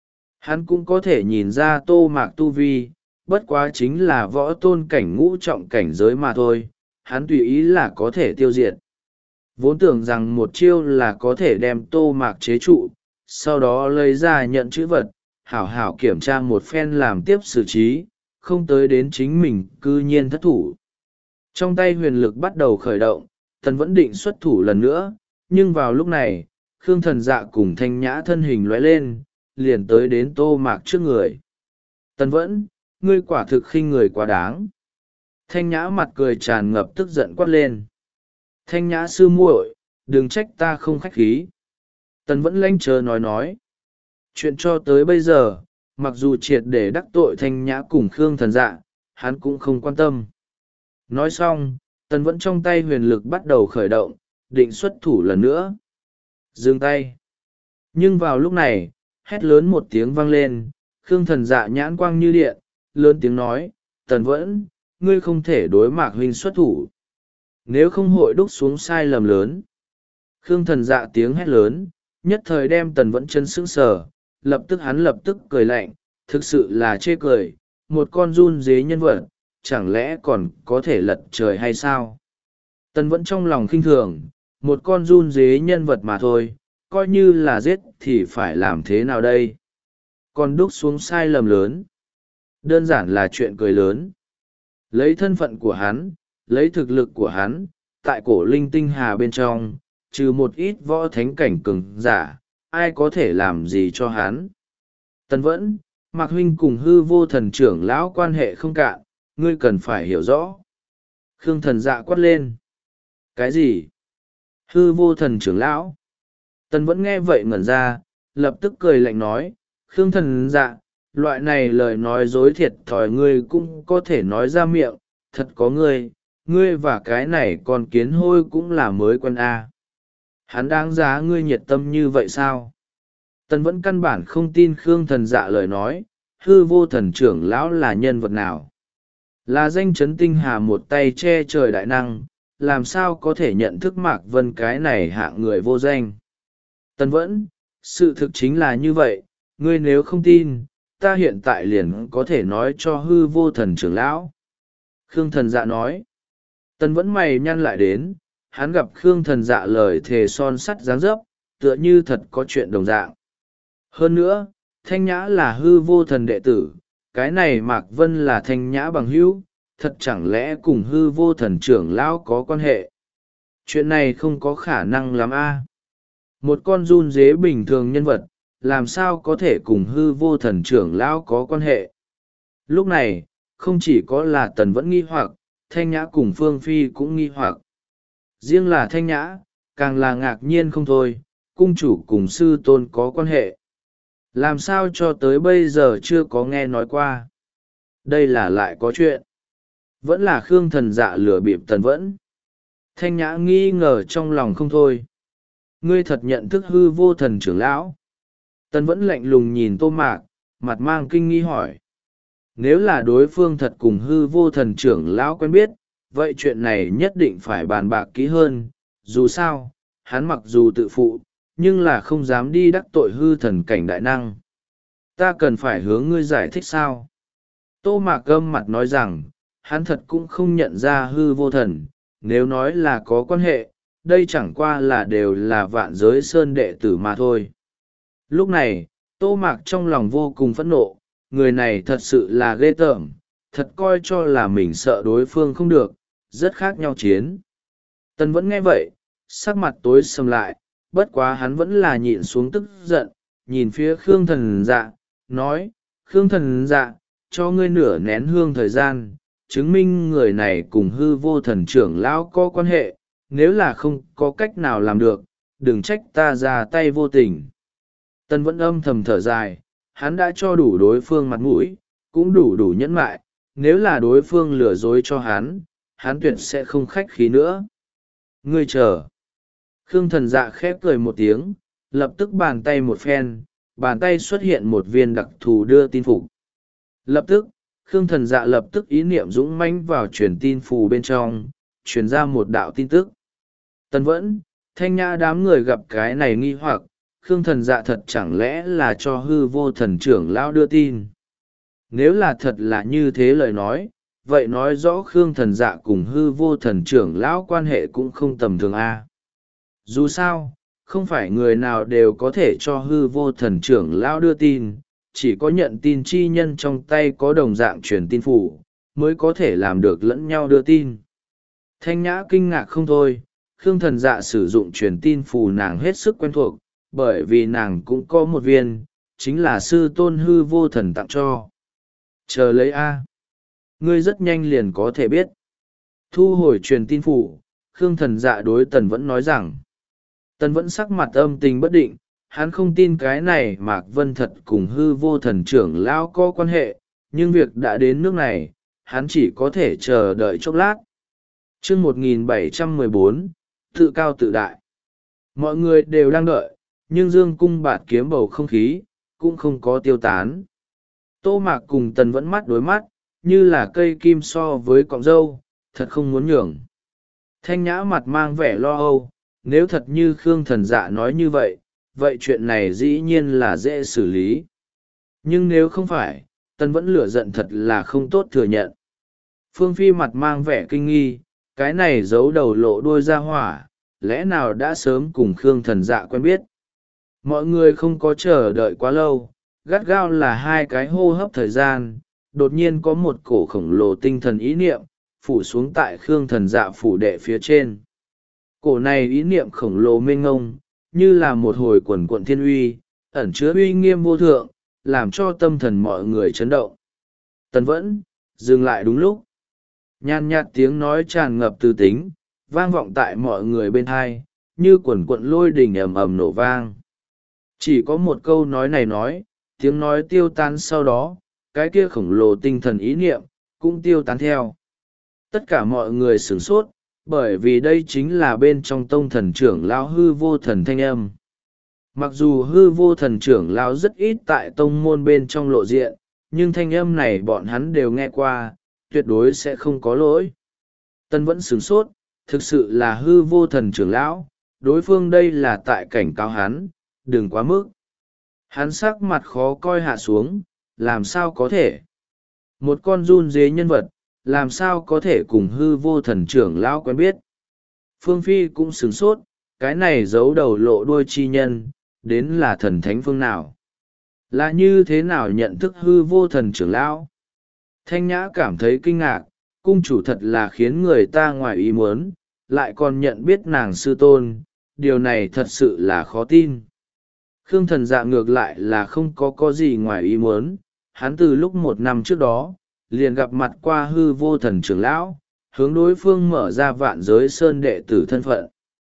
Hắn cũng có thể nhìn ra Tô Mạc tu vi, bất quá chính là võ tôn cảnh ngũ trọng cảnh giới mà thôi, hắn tùy ý là có thể tiêu diệt. Vốn tưởng rằng một chiêu là có thể đem Tô Mạc chế trụ, sau đó lấy ra nhận chữ vật, hảo hảo kiểm tra một phen làm tiếp xử trí, không tới đến chính mình cư nhiên thất thủ. Trong tay huyền lực bắt đầu khởi động, Tần Vẫn định xuất thủ lần nữa, nhưng vào lúc này, Khương Thần Dạ cùng Thanh Nhã thân hình lóe lên, liền tới đến Tô Mạc trước người. Tần Vẫn, ngươi quả thực khinh người quá đáng. Thanh Nhã mặt cười tràn ngập tức giận quát lên. Thanh Nhã sư muội, đừng trách ta không khách khí. Tần Vẫn lanh chờ nói nói. Chuyện cho tới bây giờ, mặc dù triệt để đắc tội Thanh Nhã cùng Khương Thần Dạ, hắn cũng không quan tâm. Nói xong, Tần Vẫn trong tay huyền lực bắt đầu khởi động, định xuất thủ lần nữa. Dừng tay. Nhưng vào lúc này, hét lớn một tiếng vang lên, Khương Thần Dạ nhãn quang như điện, lớn tiếng nói, Tần Vẫn, ngươi không thể đối Mạc huynh xuất thủ. Nếu không hội đúc xuống sai lầm lớn. Khương Thần Dạ tiếng hét lớn, nhất thời đem Tần Vẫn chân sững sờ, lập tức hắn lập tức cười lạnh, thực sự là chê cười, một con run dế nhân vật, chẳng lẽ còn có thể lật trời hay sao? Tần Vẫn trong lòng khinh thường, một con run dế nhân vật mà thôi, coi như là giết thì phải làm thế nào đây? Còn đúc xuống sai lầm lớn, đơn giản là chuyện cười lớn. Lấy thân phận của hắn, lấy thực lực của hắn, tại cổ linh tinh hà bên trong, trừ một ít võ thánh cảnh cường giả, ai có thể làm gì cho hắn? Tần Vẫn, Mạc huynh cùng hư vô thần trưởng lão quan hệ không cạn, ngươi cần phải hiểu rõ. Khương Thần Dạ quát lên. Cái gì? Hư vô thần trưởng lão? Tần Vẫn nghe vậy ngẩn ra, lập tức cười lạnh nói, Khương Thần Dạ, loại này lời nói dối thiệt thòi ngươi cũng có thể nói ra miệng, thật có ngươi, ngươi và cái này còn kiến hôi cũng là mới quen a. Hắn đáng giá ngươi nhiệt tâm như vậy sao? Tần Vẫn căn bản không tin Khương Thần Dạ lời nói, hư vô thần trưởng lão là nhân vật nào? Là danh chấn tinh hà một tay che trời đại năng, làm sao có thể nhận thức Mạc Vân cái này hạng người vô danh? Tần Vẫn, sự thực chính là như vậy, ngươi nếu không tin, ta hiện tại liền có thể nói cho hư vô thần trưởng lão. Khương Thần Dạ nói. Tần Vẫn mày nhăn lại đến, hắn gặp Khương Thần Dạ lời thề son sắt dáng dấp, tựa như thật có chuyện đồng dạng. Hơn nữa, Thanh Nhã là hư vô thần đệ tử, cái này Mạc Vân là Thanh Nhã bằng hữu, thật chẳng lẽ cùng hư vô thần trưởng lão có quan hệ? Chuyện này không có khả năng lắm a. Một con run dế bình thường nhân vật, làm sao có thể cùng hư vô thần trưởng lão có quan hệ? Lúc này, không chỉ có là Tần Vẫn nghi hoặc, Thanh Nhã cùng Phương Phi cũng nghi hoặc. Riêng là Thanh Nhã, càng là ngạc nhiên không thôi, cung chủ cùng sư tôn có quan hệ. Làm sao cho tới bây giờ chưa có nghe nói qua? Đây là lại có chuyện. Vẫn là Khương Thần Dạ lừa bịp Tần Vẫn. Thanh Nhã nghi ngờ trong lòng không thôi. Ngươi thật nhận thức hư vô thần trưởng lão? Tần Vẫn lạnh lùng nhìn Tô Mạc, mặt mang kinh nghi hỏi. Nếu là đối phương thật cùng hư vô thần trưởng lão quen biết, vậy chuyện này nhất định phải bàn bạc kỹ hơn. Dù sao, hắn mặc dù tự phụ, nhưng là không dám đi đắc tội hư thần cảnh đại năng. Ta cần phải hướng ngươi giải thích sao? Tô Mạc gâm mặt nói rằng, hắn thật cũng không nhận ra hư vô thần, nếu nói là có quan hệ, đây chẳng qua là đều là vạn giới sơn đệ tử mà thôi. Lúc này, Tô Mạc trong lòng vô cùng phẫn nộ, người này thật sự là ghê tởm, thật coi cho là mình sợ đối phương không được, rất khác nhau chiến. Tần Vẫn nghe vậy, sắc mặt tối sầm lại, bất quá hắn vẫn là nhịn xuống tức giận, nhìn phía Khương Thần Dạ, nói, Khương Thần Dạ, cho ngươi nửa nén hương thời gian, chứng minh người này cùng hư vô thần trưởng lão có quan hệ, nếu là không có cách nào làm được, đừng trách ta ra tay vô tình. Tần Vẫn âm thầm thở dài, hắn đã cho đủ đối phương mặt mũi, cũng đủ đủ nhẫn mại, nếu là đối phương lừa dối cho hắn, hắn tuyệt sẽ không khách khí nữa. Ngươi chờ. Khương Thần Dạ khép cười một tiếng, lập tức bàn tay một phen, bàn tay xuất hiện một viên đặc thù đưa tin phục. Lập tức, Khương Thần Dạ lập tức ý niệm dũng mãnh vào truyền tin phù bên trong, truyền ra một đạo tin tức. Tần Vẫn, Thanh Nhã đám người gặp cái này nghi hoặc, Khương Thần Dạ thật chẳng lẽ là cho hư vô thần trưởng lão đưa tin. Nếu là thật là như thế lời nói, vậy nói rõ Khương Thần Dạ cùng hư vô thần trưởng lão quan hệ cũng không tầm thường a. Dù sao, không phải người nào đều có thể cho hư vô thần trưởng lão đưa tin, chỉ có nhận tin chi nhân trong tay có đồng dạng truyền tin phủ, mới có thể làm được lẫn nhau đưa tin. Thanh Nhã kinh ngạc không thôi, Khương Thần Dạ sử dụng truyền tin phù nàng hết sức quen thuộc, bởi vì nàng cũng có một viên, chính là sư tôn hư vô thần tặng cho. Chờ lấy a, ngươi rất nhanh liền có thể biết. Thu hồi truyền tin phù, Khương Thần Dạ đối Tần Vẫn nói rằng, Tần Vẫn sắc mặt âm tình bất định, hắn không tin cái này Mạc Vân thật cùng hư vô thần trưởng lão có quan hệ, nhưng việc đã đến nước này, hắn chỉ có thể chờ đợi chốc lát. Chương một nghìn bảy trăm mười bốn, tự cao tự đại. Mọi người đều đang đợi, nhưng dương cung bạt kiếm bầu không khí, cũng không có tiêu tán. Tô Mạc cùng Tần Vẫn mắt đối mắt, như là cây kim so với cọng râu, thật không muốn nhường. Thanh Nhã mặt mang vẻ lo âu, nếu thật như Khương Thần Dạ nói như vậy, vậy chuyện này dĩ nhiên là dễ xử lý. Nhưng nếu không phải, Tần Vẫn lửa giận thật là không tốt thừa nhận. Phương Phi mặt mang vẻ kinh nghi, cái này giấu đầu lộ đuôi ra hỏa, lẽ nào đã sớm cùng Khương Thần Dạ quen biết. mọi người không có chờ đợi quá lâu, gắt gao là hai cái hô hấp thời gian, đột nhiên có một cổ khổng lồ tinh thần ý niệm phủ xuống tại khương thần dạ phủ đệ phía trên. Cổ này ý niệm khổng lồ mênh ngông, như là một hồi quần quận thiên uy, ẩn chứa uy nghiêm vô thượng, làm cho tâm thần mọi người chấn động. Tần Vẫn, dừng lại đúng lúc. Nhàn nhạt tiếng nói tràn ngập từ tính, vang vọng tại mọi người bên thai, như quần quận lôi đình ầm ầm nổ vang. Chỉ có một câu nói này nói, tiếng nói tiêu tan sau đó, cái kia khổng lồ tinh thần ý niệm, cũng tiêu tán theo. Tất cả mọi người sửng sốt, bởi vì đây chính là bên trong tông thần trưởng lão hư vô thần thanh âm. Mặc dù hư vô thần trưởng lão rất ít tại tông môn bên trong lộ diện, nhưng thanh âm này bọn hắn đều nghe qua, tuyệt đối sẽ không có lỗi. Tân Vẫn sửng sốt, thực sự là hư vô thần trưởng lão, đối phương đây là tại cảnh cáo hắn, đừng quá mức. Hắn sắc mặt khó coi hạ xuống, làm sao có thể? Một con run dế nhân vật, làm sao có thể cùng hư vô thần trưởng lão quen biết? Phương Phi cũng sửng sốt, cái này giấu đầu lộ đuôi chi nhân, đến là thần thánh phương nào? Là như thế nào nhận thức hư vô thần trưởng lão? Thanh Nhã cảm thấy kinh ngạc, cung chủ thật là khiến người ta ngoài ý muốn, lại còn nhận biết nàng sư tôn, điều này thật sự là khó tin. Khương Thần Dạ ngược lại là không có có gì ngoài ý muốn, hắn từ lúc một năm trước đó, liền gặp mặt qua hư vô thần trưởng lão, hướng đối phương mở ra vạn giới sơn đệ tử thân phận.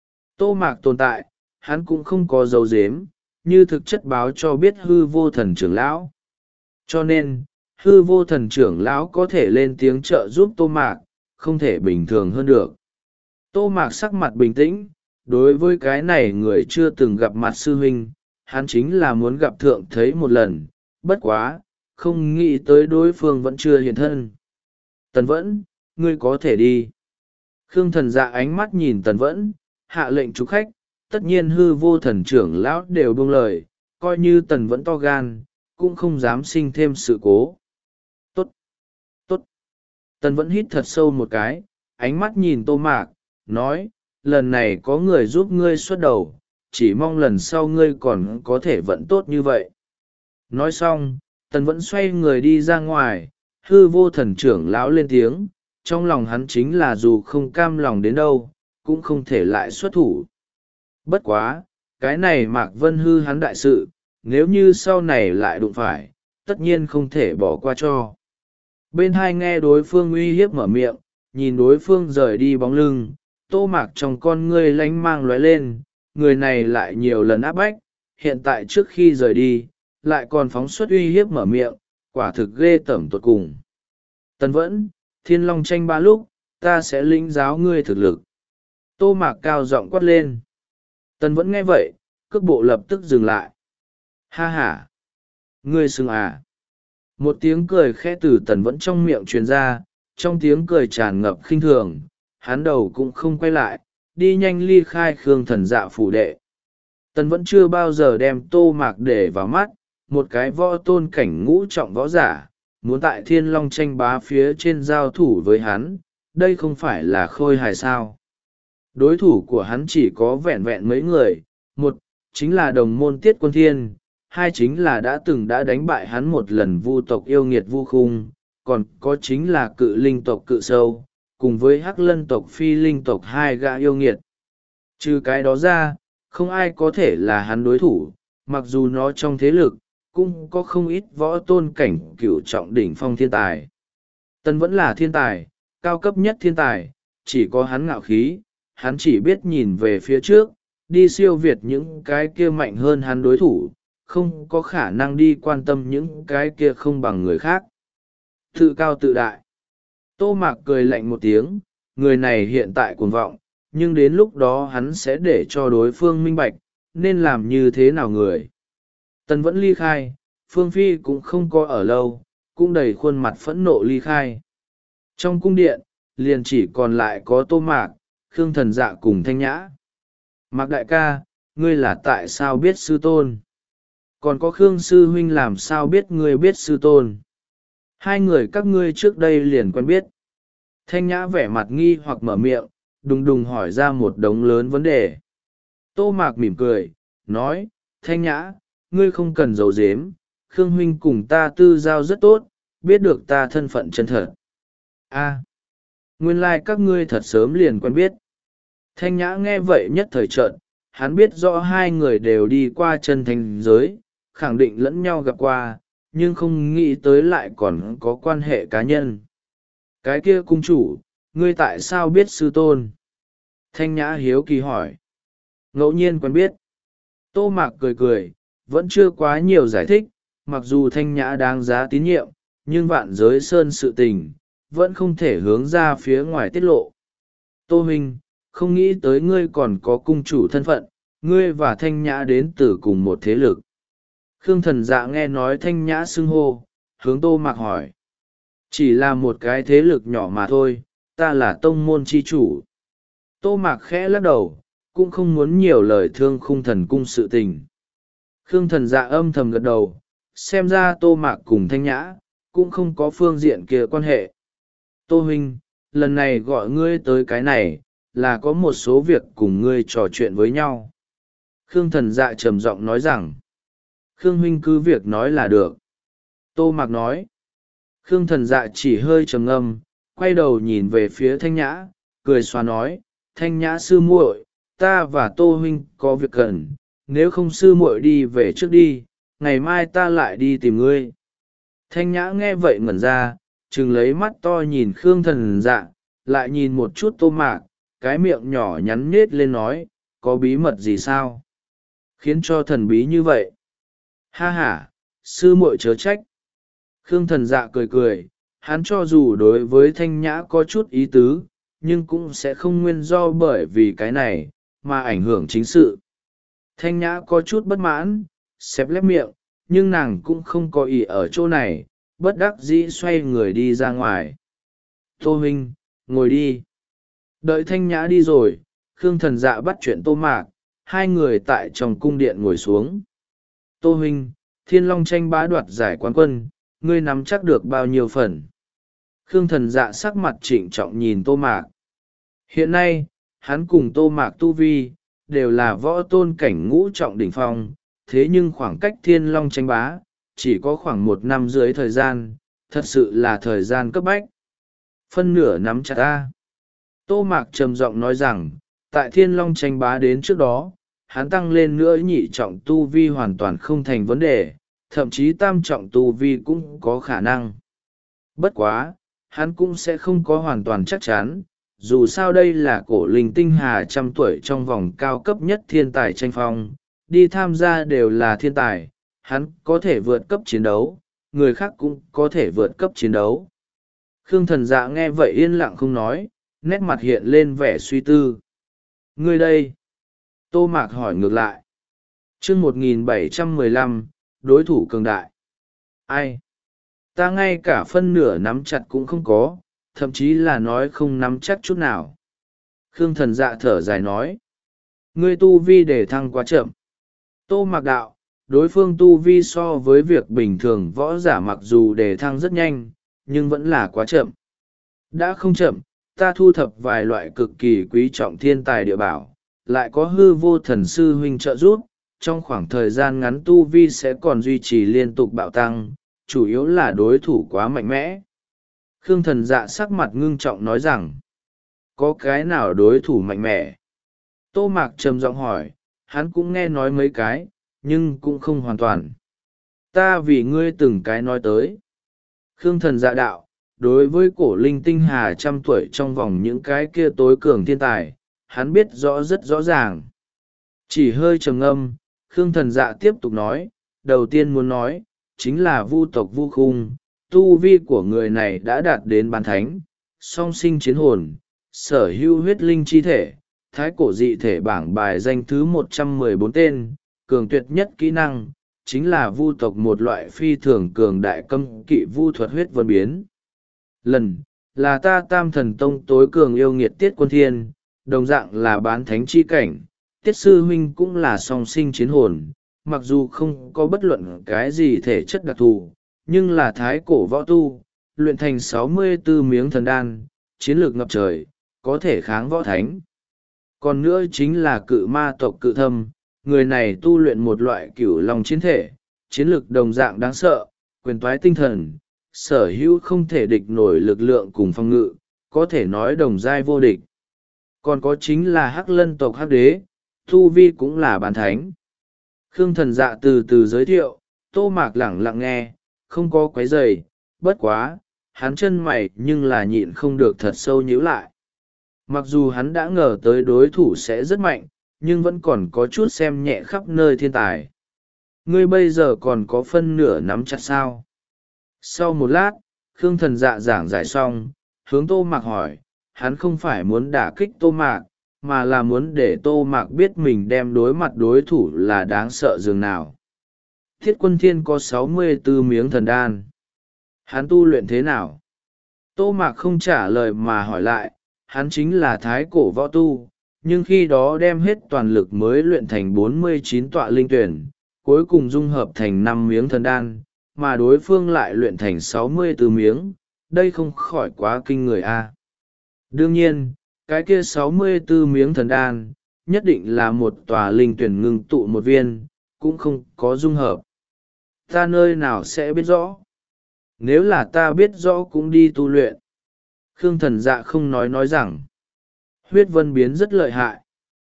Tô Mạc tồn tại, hắn cũng không có dấu dếm, như thực chất báo cho biết hư vô thần trưởng lão. Cho nên, hư vô thần trưởng lão có thể lên tiếng trợ giúp Tô Mạc, không thể bình thường hơn được. Tô Mạc sắc mặt bình tĩnh, đối với cái này người chưa từng gặp mặt sư huynh, hắn chính là muốn gặp thượng thấy một lần, bất quá, không nghĩ tới đối phương vẫn chưa hiện thân. Tần Vẫn, ngươi có thể đi. Khương Thần Dạ ánh mắt nhìn Tần Vẫn, hạ lệnh chúc khách, tất nhiên hư vô thần trưởng lão đều buông lời, coi như Tần Vẫn to gan, cũng không dám sinh thêm sự cố. Tốt, tốt. Tần Vẫn hít thật sâu một cái, ánh mắt nhìn Tô Mạc, nói, lần này có người giúp ngươi xuất đầu, chỉ mong lần sau ngươi còn có thể vận tốt như vậy. Nói xong, Tần Vẫn xoay người đi ra ngoài, hư vô thần trưởng lão lên tiếng, trong lòng hắn chính là dù không cam lòng đến đâu, cũng không thể lại xuất thủ. Bất quá, cái này Mạc Vân hư hắn đại sự, nếu như sau này lại đụng phải, tất nhiên không thể bỏ qua cho. Bên hai nghe đối phương uy hiếp mở miệng, nhìn đối phương rời đi bóng lưng, Tô Mạc trong con ngươi lánh mang lóe lên, người này lại nhiều lần áp bách, hiện tại trước khi rời đi, lại còn phóng xuất uy hiếp mở miệng, quả thực ghê tởm tột cùng. Tần Vẫn, Thiên Long tranh ba lúc, ta sẽ lĩnh giáo ngươi thực lực. Tô Mạc cao giọng quát lên. Tần Vẫn nghe vậy, cước bộ lập tức dừng lại. Ha ha! Ngươi xưng à! Một tiếng cười khẽ từ Tần Vẫn trong miệng truyền ra, trong tiếng cười tràn ngập khinh thường, hắn đầu cũng không quay lại, đi nhanh ly khai Khương Thần Dạ phủ đệ. Tần Vẫn chưa bao giờ đem Tô Mạc để vào mắt, một cái võ tôn cảnh ngũ trọng võ giả, muốn tại Thiên Long tranh bá phía trên giao thủ với hắn, đây không phải là khôi hài sao. Đối thủ của hắn chỉ có vẹn vẹn mấy người, một, chính là đồng môn Tiết Quân Thiên, hai chính là đã từng đã đánh bại hắn một lần vu tộc yêu nghiệt Vu Khung, còn có chính là cự linh tộc Cự Sâu, cùng với hắc lân tộc Phi linh tộc hai gã yêu nghiệt. Trừ cái đó ra, không ai có thể là hắn đối thủ, mặc dù nó trong thế lực, cũng có không ít võ tôn cảnh cửu trọng đỉnh phong thiên tài. Tần Vẫn là thiên tài, cao cấp nhất thiên tài, chỉ có hắn ngạo khí, hắn chỉ biết nhìn về phía trước, đi siêu việt những cái kia mạnh hơn hắn đối thủ, không có khả năng đi quan tâm những cái kia không bằng người khác. Tự cao tự đại. Tô Mạc cười lạnh một tiếng, người này hiện tại cuồng vọng, nhưng đến lúc đó hắn sẽ để cho đối phương minh bạch, nên làm như thế nào người. Tần Vẫn ly khai, Phương Phi cũng không có ở lâu, cũng đầy khuôn mặt phẫn nộ ly khai. Trong cung điện, liền chỉ còn lại có Tô Mạc, Khương Thần Dạ cùng Thanh Nhã. Mạc đại ca, ngươi là tại sao biết sư tôn? Còn có Khương sư huynh làm sao biết ngươi biết sư tôn? Hai người các ngươi trước đây liền quen biết. Thanh Nhã vẻ mặt nghi hoặc mở miệng, đùng đùng hỏi ra một đống lớn vấn đề. Tô Mạc mỉm cười, nói, Thanh Nhã, ngươi không cần giấu giếm, Khương huynh cùng ta tư giao rất tốt, biết được ta thân phận chân thật. A, nguyên lai các ngươi thật sớm liền quen biết. Thanh Nhã nghe vậy nhất thời trợn, hắn biết rõ hai người đều đi qua chân thành giới, khẳng định lẫn nhau gặp qua, nhưng không nghĩ tới lại còn có quan hệ cá nhân. Cái kia cung chủ, ngươi tại sao biết sư tôn? Thanh Nhã hiếu kỳ hỏi. Ngẫu nhiên quen biết. Tô Mạc cười cười, vẫn chưa quá nhiều giải thích, mặc dù Thanh Nhã đáng giá tín nhiệm, nhưng vạn giới sơn sự tình, vẫn không thể hướng ra phía ngoài tiết lộ. Tô Minh, không nghĩ tới ngươi còn có cung chủ thân phận, ngươi và Thanh Nhã đến từ cùng một thế lực. Khương Thần Dạ nghe nói Thanh Nhã xưng hô, hướng Tô Mạc hỏi. Chỉ là một cái thế lực nhỏ mà thôi, ta là tông môn chi chủ. Tô Mạc khẽ lắc đầu, cũng không muốn nhiều lời thương khung thần cung sự tình. Khương Thần Dạ âm thầm gật đầu, xem ra Tô Mạc cùng Thanh Nhã, cũng không có phương diện kia quan hệ. Tô Huynh, lần này gọi ngươi tới cái này, là có một số việc cùng ngươi trò chuyện với nhau. Khương Thần Dạ trầm giọng nói rằng, Khương Huynh cứ việc nói là được. Tô Mạc nói, Khương Thần Dạ chỉ hơi trầm ngâm, quay đầu nhìn về phía Thanh Nhã, cười xóa nói, Thanh Nhã sư muội, ta và Tô Huynh có việc cần, nếu không sư muội đi về trước đi, ngày mai ta lại đi tìm ngươi. Thanh Nhã nghe vậy ngẩn ra, chừng lấy mắt to nhìn Khương Thần Dạ, lại nhìn một chút Tô Mạc, cái miệng nhỏ nhắn nhết lên nói, có bí mật gì sao? Khiến cho thần bí như vậy. Ha ha, sư muội chớ trách. Khương Thần Dạ cười cười, hắn cho dù đối với Thanh Nhã có chút ý tứ, nhưng cũng sẽ không nguyên do bởi vì cái này, mà ảnh hưởng chính sự. Thanh Nhã có chút bất mãn, xẹp lép miệng, nhưng nàng cũng không có ý ở chỗ này, bất đắc dĩ xoay người đi ra ngoài. Tô Huynh, ngồi đi. Đợi Thanh Nhã đi rồi, Khương Thần Dạ bắt chuyện Tô Mạc, hai người tại trong cung điện ngồi xuống. Tô Huynh, Thiên Long tranh bá đoạt giải quán quân, ngươi nắm chắc được bao nhiêu phần? Khương Thần Dạ sắc mặt trịnh trọng nhìn Tô Mạc. Hiện nay, hắn cùng Tô Mạc tu vi, đều là võ tôn cảnh ngũ trọng đỉnh phong, thế nhưng khoảng cách Thiên Long tranh bá, chỉ có khoảng một năm dưới thời gian, thật sự là thời gian cấp bách. Phân nửa nắm chặt ta. Tô Mạc trầm giọng nói rằng, tại Thiên Long tranh bá đến trước đó, hắn tăng lên nữa nhị trọng tu vi hoàn toàn không thành vấn đề, thậm chí tam trọng tu vi cũng có khả năng. Bất quá, hắn cũng sẽ không có hoàn toàn chắc chắn, dù sao đây là cổ linh tinh hà trăm tuổi trong vòng cao cấp nhất thiên tài tranh phong, đi tham gia đều là thiên tài, hắn có thể vượt cấp chiến đấu, người khác cũng có thể vượt cấp chiến đấu. Khương Thần Dạ nghe vậy yên lặng không nói, nét mặt hiện lên vẻ suy tư. Ngươi đây? Tô Mạc hỏi ngược lại. chương một nghìn bảy trăm mười lăm, đối thủ cường đại. Ai? Ta ngay cả phân nửa nắm chặt cũng không có, thậm chí là nói không nắm chắc chút nào. Khương Thần Dạ thở dài nói. Ngươi tu vi để thăng quá chậm. Tô Mạc đạo, đối phương tu vi so với việc bình thường võ giả mặc dù đề thăng rất nhanh, nhưng vẫn là quá chậm. Đã không chậm, ta thu thập vài loại cực kỳ quý trọng thiên tài địa bảo, lại có hư vô thần sư huynh trợ giúp, trong khoảng thời gian ngắn tu vi sẽ còn duy trì liên tục bạo tăng, chủ yếu là đối thủ quá mạnh mẽ. Khương Thần Dạ sắc mặt ngưng trọng nói rằng, có cái nào đối thủ mạnh mẽ? Tô Mạc trầm giọng hỏi, hắn cũng nghe nói mấy cái, nhưng cũng không hoàn toàn. Ta vì ngươi từng cái nói tới. Khương Thần Dạ đạo, đối với cổ linh tinh hà trăm tuổi trong vòng những cái kia tối cường thiên tài, hắn biết rõ rất rõ ràng. Chỉ hơi trầm ngâm, Khương Thần Dạ tiếp tục nói, đầu tiên muốn nói, chính là vu tộc Vu Khung, tu vi của người này đã đạt đến bán thánh, song sinh chiến hồn, sở hữu huyết linh chi thể, thái cổ dị thể bảng bài danh thứ một trăm mười bốn tên, cường tuyệt nhất kỹ năng, chính là vu tộc một loại phi thường cường đại cấm kỵ vu thuật huyết vân biến. Lần, là ta tam thần tông tối cường yêu nghiệt Tiết Quân Thiên, đồng dạng là bán thánh chi cảnh, Tiết Sư Huynh cũng là song sinh chiến hồn, mặc dù không có bất luận cái gì thể chất đặc thù, nhưng là thái cổ võ tu, luyện thành sáu mươi tư miếng thần đan, chiến lược ngập trời, có thể kháng võ thánh. Còn nữa chính là cự ma tộc cự thâm, người này tu luyện một loại cửu long chiến thể, chiến lực đồng dạng đáng sợ, quyền toái tinh thần, sở hữu không thể địch nổi lực lượng cùng phòng ngự, có thể nói đồng giai vô địch. Còn có chính là hắc lân tộc hắc đế, tu vi cũng là bàn thánh. Khương Thần Dạ từ từ giới thiệu, Tô Mạc lẳng lặng nghe, không có quấy rầy, bất quá, hắn chân mày nhưng là nhịn không được thật sâu nhíu lại. Mặc dù hắn đã ngờ tới đối thủ sẽ rất mạnh, nhưng vẫn còn có chút xem nhẹ khắp nơi thiên tài. Ngươi bây giờ còn có phân nửa nắm chặt sao? Sau một lát, Khương Thần Dạ giảng giải xong, hướng Tô Mạc hỏi, hắn không phải muốn đả kích Tô Mạc, mà là muốn để Tô Mạc biết mình đem đối mặt đối thủ là đáng sợ dường nào. Thiết Quân Thiên có sáu mươi tư miếng thần đan. Hắn tu luyện thế nào? Tô Mạc không trả lời mà hỏi lại, hắn chính là thái cổ võ tu, nhưng khi đó đem hết toàn lực mới luyện thành bốn mươi chín tọa linh tuyển, cuối cùng dung hợp thành năm miếng thần đan, mà đối phương lại luyện thành sáu mươi tư miếng, đây không khỏi quá kinh người a. Đương nhiên, cái kia sáu mươi tư miếng thần đan, nhất định là một tòa linh tuyển ngưng tụ một viên, cũng không có dung hợp. Ta nơi nào sẽ biết rõ? Nếu là ta biết rõ cũng đi tu luyện. Khương Thần Dạ không nói nói rằng, huyết vân biến rất lợi hại.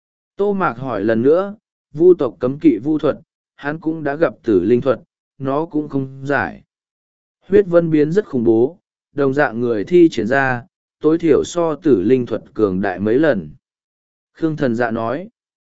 Tô Mạc hỏi lần nữa, vu tộc cấm kỵ vu thuật, hắn cũng đã gặp tử linh thuật, nó cũng không giải. Huyết vân biến rất khủng bố, đồng dạng người thi triển ra, tối thiểu so tử linh thuật cường đại mấy lần. Khương Thần Dạ nói,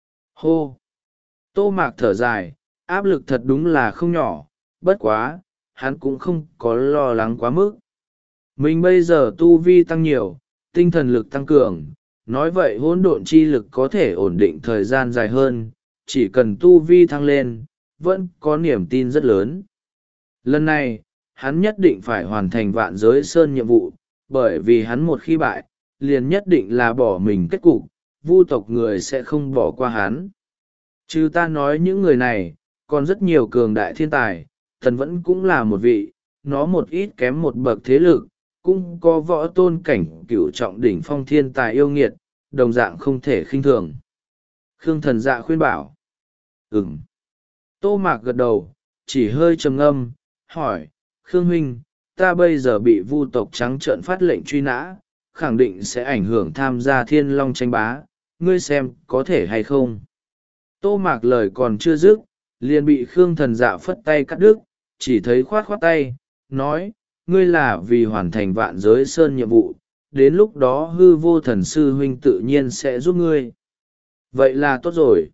hô. Tô Mạc thở dài, áp lực thật đúng là không nhỏ, bất quá, hắn cũng không có lo lắng quá mức. Mình bây giờ tu vi tăng nhiều, tinh thần lực tăng cường, nói vậy hỗn độn chi lực có thể ổn định thời gian dài hơn, chỉ cần tu vi thăng lên, vẫn có niềm tin rất lớn. Lần này, hắn nhất định phải hoàn thành vạn giới sơn nhiệm vụ, bởi vì hắn một khi bại, liền nhất định là bỏ mình kết cục, vu tộc người sẽ không bỏ qua hắn. Chứ ta nói những người này, còn rất nhiều cường đại thiên tài, thần vẫn cũng là một vị, nó một ít kém một bậc thế lực, cũng có võ tôn cảnh cửu trọng đỉnh phong thiên tài yêu nghiệt, đồng dạng không thể khinh thường. Khương Thần Dạ khuyên bảo. Ừm. Tô Mạc gật đầu, chỉ hơi trầm ngâm, hỏi, Khương Huynh, ta bây giờ bị vu tộc trắng trợn phát lệnh truy nã, khẳng định sẽ ảnh hưởng tham gia thiên long tranh bá, ngươi xem có thể hay không? Tô Mạc lời còn chưa dứt, liền bị Khương Thần Dạ phất tay cắt đứt, chỉ thấy khoát khoát tay, nói, ngươi là vì hoàn thành vạn giới sơn nhiệm vụ, đến lúc đó hư vô thần sư huynh tự nhiên sẽ giúp ngươi. Vậy là tốt rồi.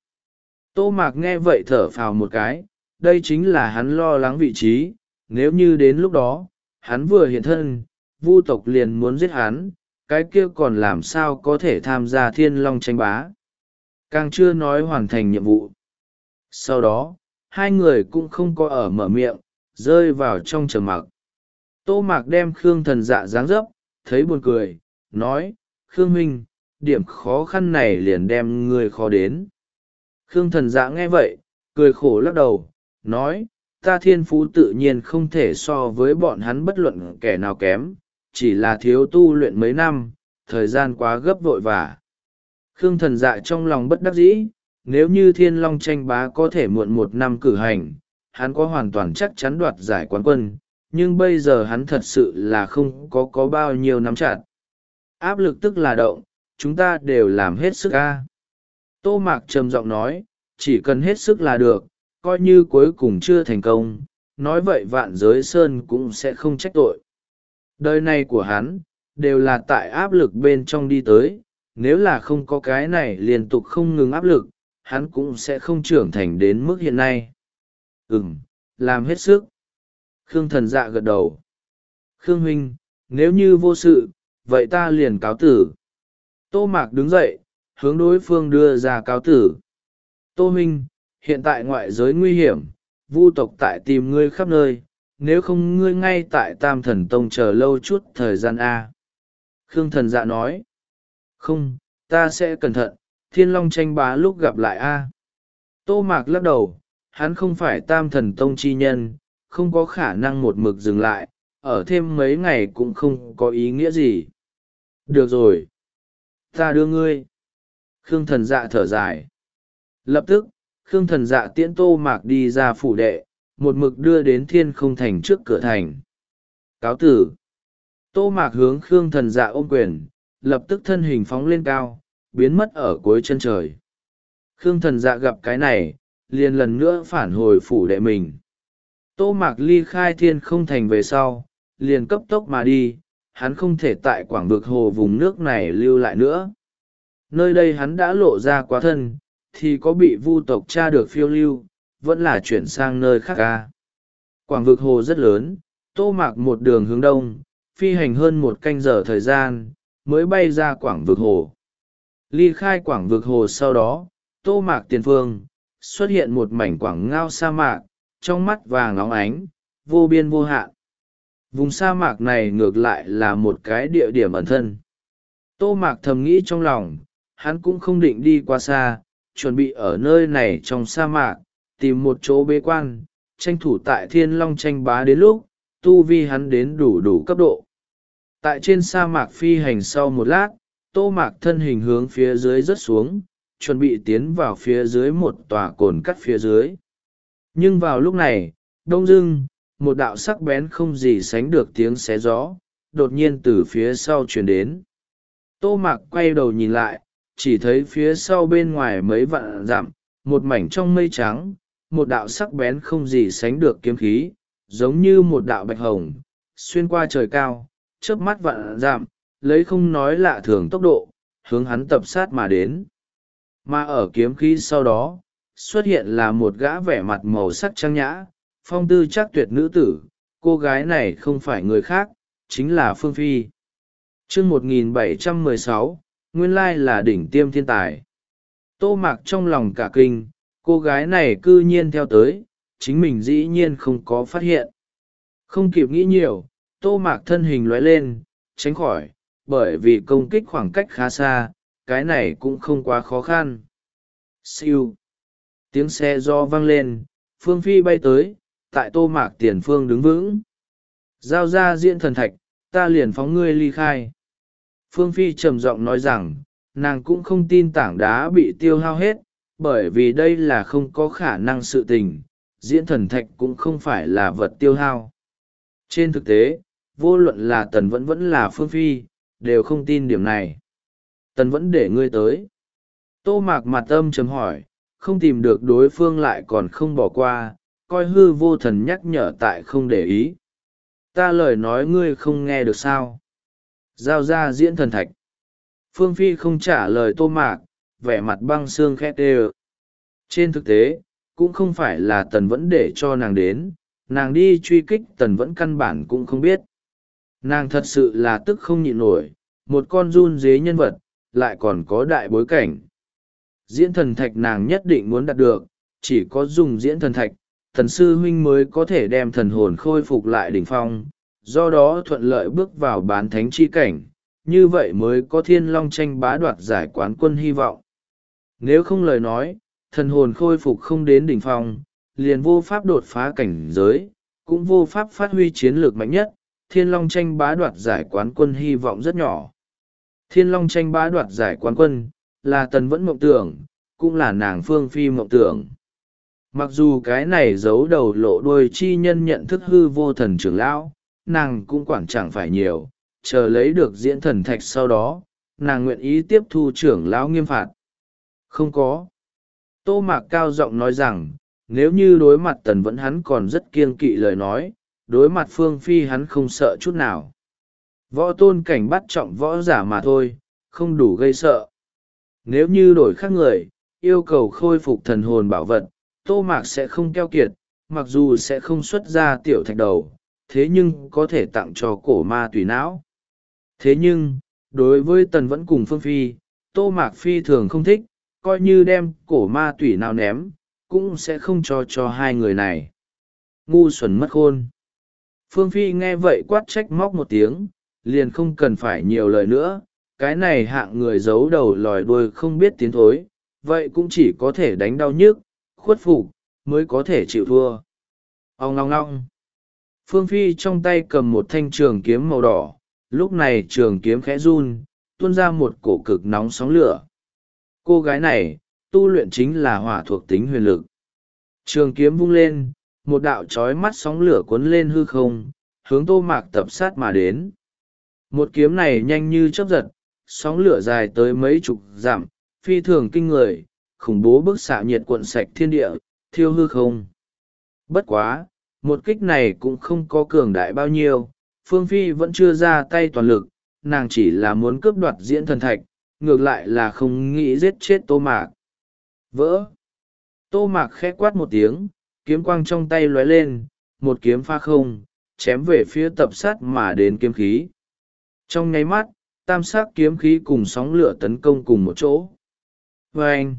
Tô Mạc nghe vậy thở phào một cái, đây chính là hắn lo lắng vị trí, nếu như đến lúc đó, hắn vừa hiện thân, vu tộc liền muốn giết hắn, cái kia còn làm sao có thể tham gia thiên long tranh bá. Càng chưa nói hoàn thành nhiệm vụ. Sau đó, hai người cũng không có ở mở miệng, rơi vào trong trầm mặc. Tô Mạc đem Khương Thần Dạ dáng dấp, thấy buồn cười, nói, Khương Huynh, điểm khó khăn này liền đem người khó đến. Khương Thần Dạ nghe vậy, cười khổ lắc đầu, nói, ta thiên phú tự nhiên không thể so với bọn hắn bất luận kẻ nào kém, chỉ là thiếu tu luyện mấy năm, thời gian quá gấp vội vã. Khương Thần Dạ trong lòng bất đắc dĩ, nếu như thiên long tranh bá có thể muộn một năm cử hành, hắn có hoàn toàn chắc chắn đoạt giải quán quân, nhưng bây giờ hắn thật sự là không có có bao nhiêu nắm chặt. Áp lực tức là động, chúng ta đều làm hết sức a. Tô Mạc trầm giọng nói, chỉ cần hết sức là được, coi như cuối cùng chưa thành công, nói vậy vạn giới sơn cũng sẽ không trách tội. Đời này của hắn, đều là tại áp lực bên trong đi tới, nếu là không có cái này liên tục không ngừng áp lực, hắn cũng sẽ không trưởng thành đến mức hiện nay. Ừm, làm hết sức. Khương Thần Dạ gật đầu. Khương Huynh, nếu như vô sự, vậy ta liền cáo tử. Tô Mạc đứng dậy, hướng đối phương đưa ra cáo tử. Tô Huynh, hiện tại ngoại giới nguy hiểm, vu tộc tại tìm ngươi khắp nơi, nếu không ngươi ngay tại Tam Thần Tông chờ lâu chút thời gian A. Khương Thần Dạ nói. Không, ta sẽ cẩn thận, thiên long tranh bá lúc gặp lại A. Tô Mạc lắc đầu, hắn không phải Tam Thần Tông chi nhân, không có khả năng một mực dừng lại, ở thêm mấy ngày cũng không có ý nghĩa gì. Được rồi. Ta đưa ngươi. Khương Thần Dạ thở dài. Lập tức, Khương Thần Dạ tiễn Tô Mạc đi ra phủ đệ, một mực đưa đến Thiên Không Thành trước cửa thành. Cáo tử. Tô Mạc hướng Khương Thần Dạ ôm quyền, lập tức thân hình phóng lên cao, biến mất ở cuối chân trời. Khương Thần Dạ gặp cái này, liền lần nữa phản hồi phủ đệ mình. Tô Mạc ly khai Thiên Không Thành về sau, liền cấp tốc mà đi, hắn không thể tại quảng vực hồ vùng nước này lưu lại nữa. Nơi đây hắn đã lộ ra quá thân, thì có bị vu tộc tra được phiêu lưu, vẫn là chuyển sang nơi khác ca. Quảng vực hồ rất lớn, Tô Mạc một đường hướng đông, phi hành hơn một canh giờ thời gian, mới bay ra quảng vực hồ. Ly khai quảng vực hồ sau đó, Tô Mạc tiền phương, xuất hiện một mảnh quảng ngao sa mạc, trong mắt vàng óng ánh, vô biên vô hạn. Vùng sa mạc này ngược lại là một cái địa điểm ẩn thân. Tô Mạc thầm nghĩ trong lòng, hắn cũng không định đi qua xa, chuẩn bị ở nơi này trong sa mạc, tìm một chỗ bế quan, tranh thủ tại Thiên Long tranh bá đến lúc, tu vi hắn đến đủ đủ cấp độ. Tại trên sa mạc phi hành sau một lát, Tô Mạc thân hình hướng phía dưới rớt xuống, chuẩn bị tiến vào phía dưới một tòa cồn cắt phía dưới. Nhưng vào lúc này, đông dưng, một đạo sắc bén không gì sánh được tiếng xé gió, đột nhiên từ phía sau truyền đến. Tô Mạc quay đầu nhìn lại, chỉ thấy phía sau bên ngoài mấy vạn dặm, một mảnh trong mây trắng, một đạo sắc bén không gì sánh được kiếm khí, giống như một đạo bạch hồng, xuyên qua trời cao, chớp mắt vạn dặm, lấy không nói lạ thường tốc độ, hướng hắn tập sát mà đến. Mà ở kiếm khí sau đó, xuất hiện là một gã vẻ mặt màu sắc trang nhã, phong tư chắc tuyệt nữ tử, cô gái này không phải người khác, chính là Phương Phi. Chương một nghìn bảy trăm mười sáu, nguyên lai là đỉnh tiêm thiên tài. Tô Mạc trong lòng cả kinh, cô gái này cư nhiên theo tới, chính mình dĩ nhiên không có phát hiện. Không kịp nghĩ nhiều, Tô Mạc thân hình lóe lên, tránh khỏi, bởi vì công kích khoảng cách khá xa, cái này cũng không quá khó khăn. Siêu. Tiếng xe do vang lên, Phương Phi bay tới, tại Tô Mạc tiền phương đứng vững. Giao ra diễn thần thạch, ta liền phóng ngươi ly khai. Phương Phi trầm giọng nói rằng, nàng cũng không tin tảng đá bị tiêu hao hết, bởi vì đây là không có khả năng sự tình, diễn thần thạch cũng không phải là vật tiêu hao. Trên thực tế, vô luận là Tần Vẫn vẫn là Phương Phi, đều không tin điểm này. Tần Vẫn để ngươi tới. Tô Mạc mặt âm chấm hỏi, không tìm được đối phương lại còn không bỏ qua, coi hư vô thần nhắc nhở tại không để ý. Ta lời nói ngươi không nghe được sao? Giao ra diễn thần thạch. Phương Phi không trả lời Tô Mạc, vẻ mặt băng xương khét đều. Trên thực tế, cũng không phải là Tần Vẫn để cho nàng đến, nàng đi truy kích Tần Vẫn căn bản cũng không biết. Nàng thật sự là tức không nhịn nổi, một con run dế nhân vật, lại còn có đại bối cảnh. Diễn thần thạch nàng nhất định muốn đạt được, chỉ có dùng diễn thần thạch, thần sư huynh mới có thể đem thần hồn khôi phục lại đỉnh phong, do đó thuận lợi bước vào bán thánh chi cảnh, như vậy mới có Thiên Long tranh bá đoạt giải quán quân hy vọng. Nếu không lời nói, thần hồn khôi phục không đến đỉnh phong, liền vô pháp đột phá cảnh giới, cũng vô pháp phát huy chiến lược mạnh nhất, Thiên Long tranh bá đoạt giải quán quân hy vọng rất nhỏ. Thiên Long tranh bá đoạt giải quán quân, là Tần Vẫn mộng tưởng, cũng là nàng Phương Phi mộng tưởng. Mặc dù cái này giấu đầu lộ đuôi chi nhân nhận thức hư vô thần trưởng lão, nàng cũng quản chẳng phải nhiều, chờ lấy được diễn thần thạch sau đó, nàng nguyện ý tiếp thu trưởng lão nghiêm phạt. Không có. Tô Mạc cao giọng nói rằng, nếu như đối mặt Tần Vẫn hắn còn rất kiêng kỵ lời nói, đối mặt Phương Phi hắn không sợ chút nào. Võ tôn cảnh bắt trọng võ giả mà thôi, không đủ gây sợ. Nếu như đổi khác người, yêu cầu khôi phục thần hồn bảo vật, Tô Mạc sẽ không keo kiệt, mặc dù sẽ không xuất ra tiểu thạch đầu, thế nhưng có thể tặng cho cổ ma tùy não. Thế nhưng, đối với Tần Vẫn cùng Phương Phi, Tô Mạc phi thường không thích, coi như đem cổ ma tùy não ném, cũng sẽ không cho cho hai người này. Ngu xuẩn mất khôn. Phương Phi nghe vậy quát trách móc một tiếng, liền không cần phải nhiều lời nữa, cái này hạng người giấu đầu lòi đuôi không biết tiến thối, vậy cũng chỉ có thể đánh đau nhức, khuất phục, mới có thể chịu thua. Ông ngong ngong. Phương Phi trong tay cầm một thanh trường kiếm màu đỏ, lúc này trường kiếm khẽ run, tuôn ra một cổ cực nóng sóng lửa. Cô gái này, tu luyện chính là hỏa thuộc tính huyền lực. Trường kiếm vung lên, một đạo trói mắt sóng lửa cuốn lên hư không, hướng Tô Mạc tập sát mà đến. Một kiếm này nhanh như chớp giật, sóng lửa dài tới mấy chục dặm, phi thường kinh người, khủng bố bức xạ nhiệt cuộn sạch thiên địa, thiêu hư không. Bất quá, một kích này cũng không có cường đại bao nhiêu, Phương Phi vẫn chưa ra tay toàn lực, nàng chỉ là muốn cướp đoạt diễn thần thạch, ngược lại là không nghĩ giết chết Tô Mạc. Vỡ! Tô Mạc khẽ quát một tiếng, kiếm quang trong tay lóe lên, một kiếm pha không, chém về phía tập sát mà đến kiếm khí. Trong nháy mắt, tam sắc kiếm khí cùng sóng lửa tấn công cùng một chỗ. Vâng!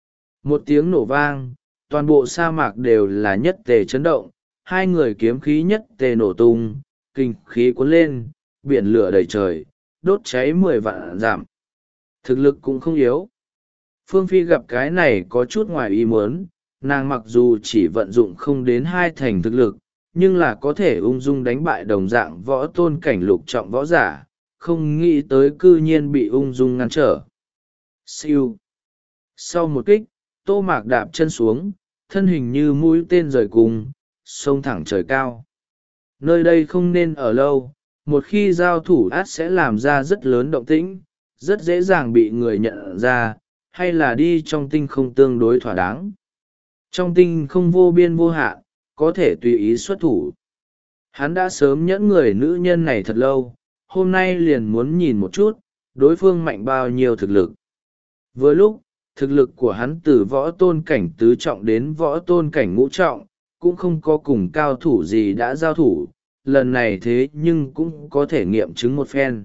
Một tiếng nổ vang, toàn bộ sa mạc đều là nhất tề chấn động, hai người kiếm khí nhất tề nổ tung, kinh khí cuốn lên, biển lửa đầy trời, đốt cháy mười vạn giảm. Thực lực cũng không yếu. Phương Phi gặp cái này có chút ngoài ý muốn, nàng mặc dù chỉ vận dụng không đến hai thành thực lực, nhưng là có thể ung dung đánh bại đồng dạng võ tôn cảnh lục trọng võ giả, không nghĩ tới cư nhiên bị ung dung ngăn trở. Siêu. Sau một kích, Tô Mạc đạp chân xuống, thân hình như mũi tên rời cùng, xông thẳng trời cao. Nơi đây không nên ở lâu, một khi giao thủ át sẽ làm ra rất lớn động tĩnh, rất dễ dàng bị người nhận ra, hay là đi trong tinh không tương đối thỏa đáng. Trong tinh không vô biên vô hạn, có thể tùy ý xuất thủ. Hắn đã sớm nhẫn người nữ nhân này thật lâu, hôm nay liền muốn nhìn một chút, đối phương mạnh bao nhiêu thực lực. Vừa lúc, thực lực của hắn từ võ tôn cảnh tứ trọng đến võ tôn cảnh ngũ trọng, cũng không có cùng cao thủ gì đã giao thủ, lần này thế nhưng cũng có thể nghiệm chứng một phen.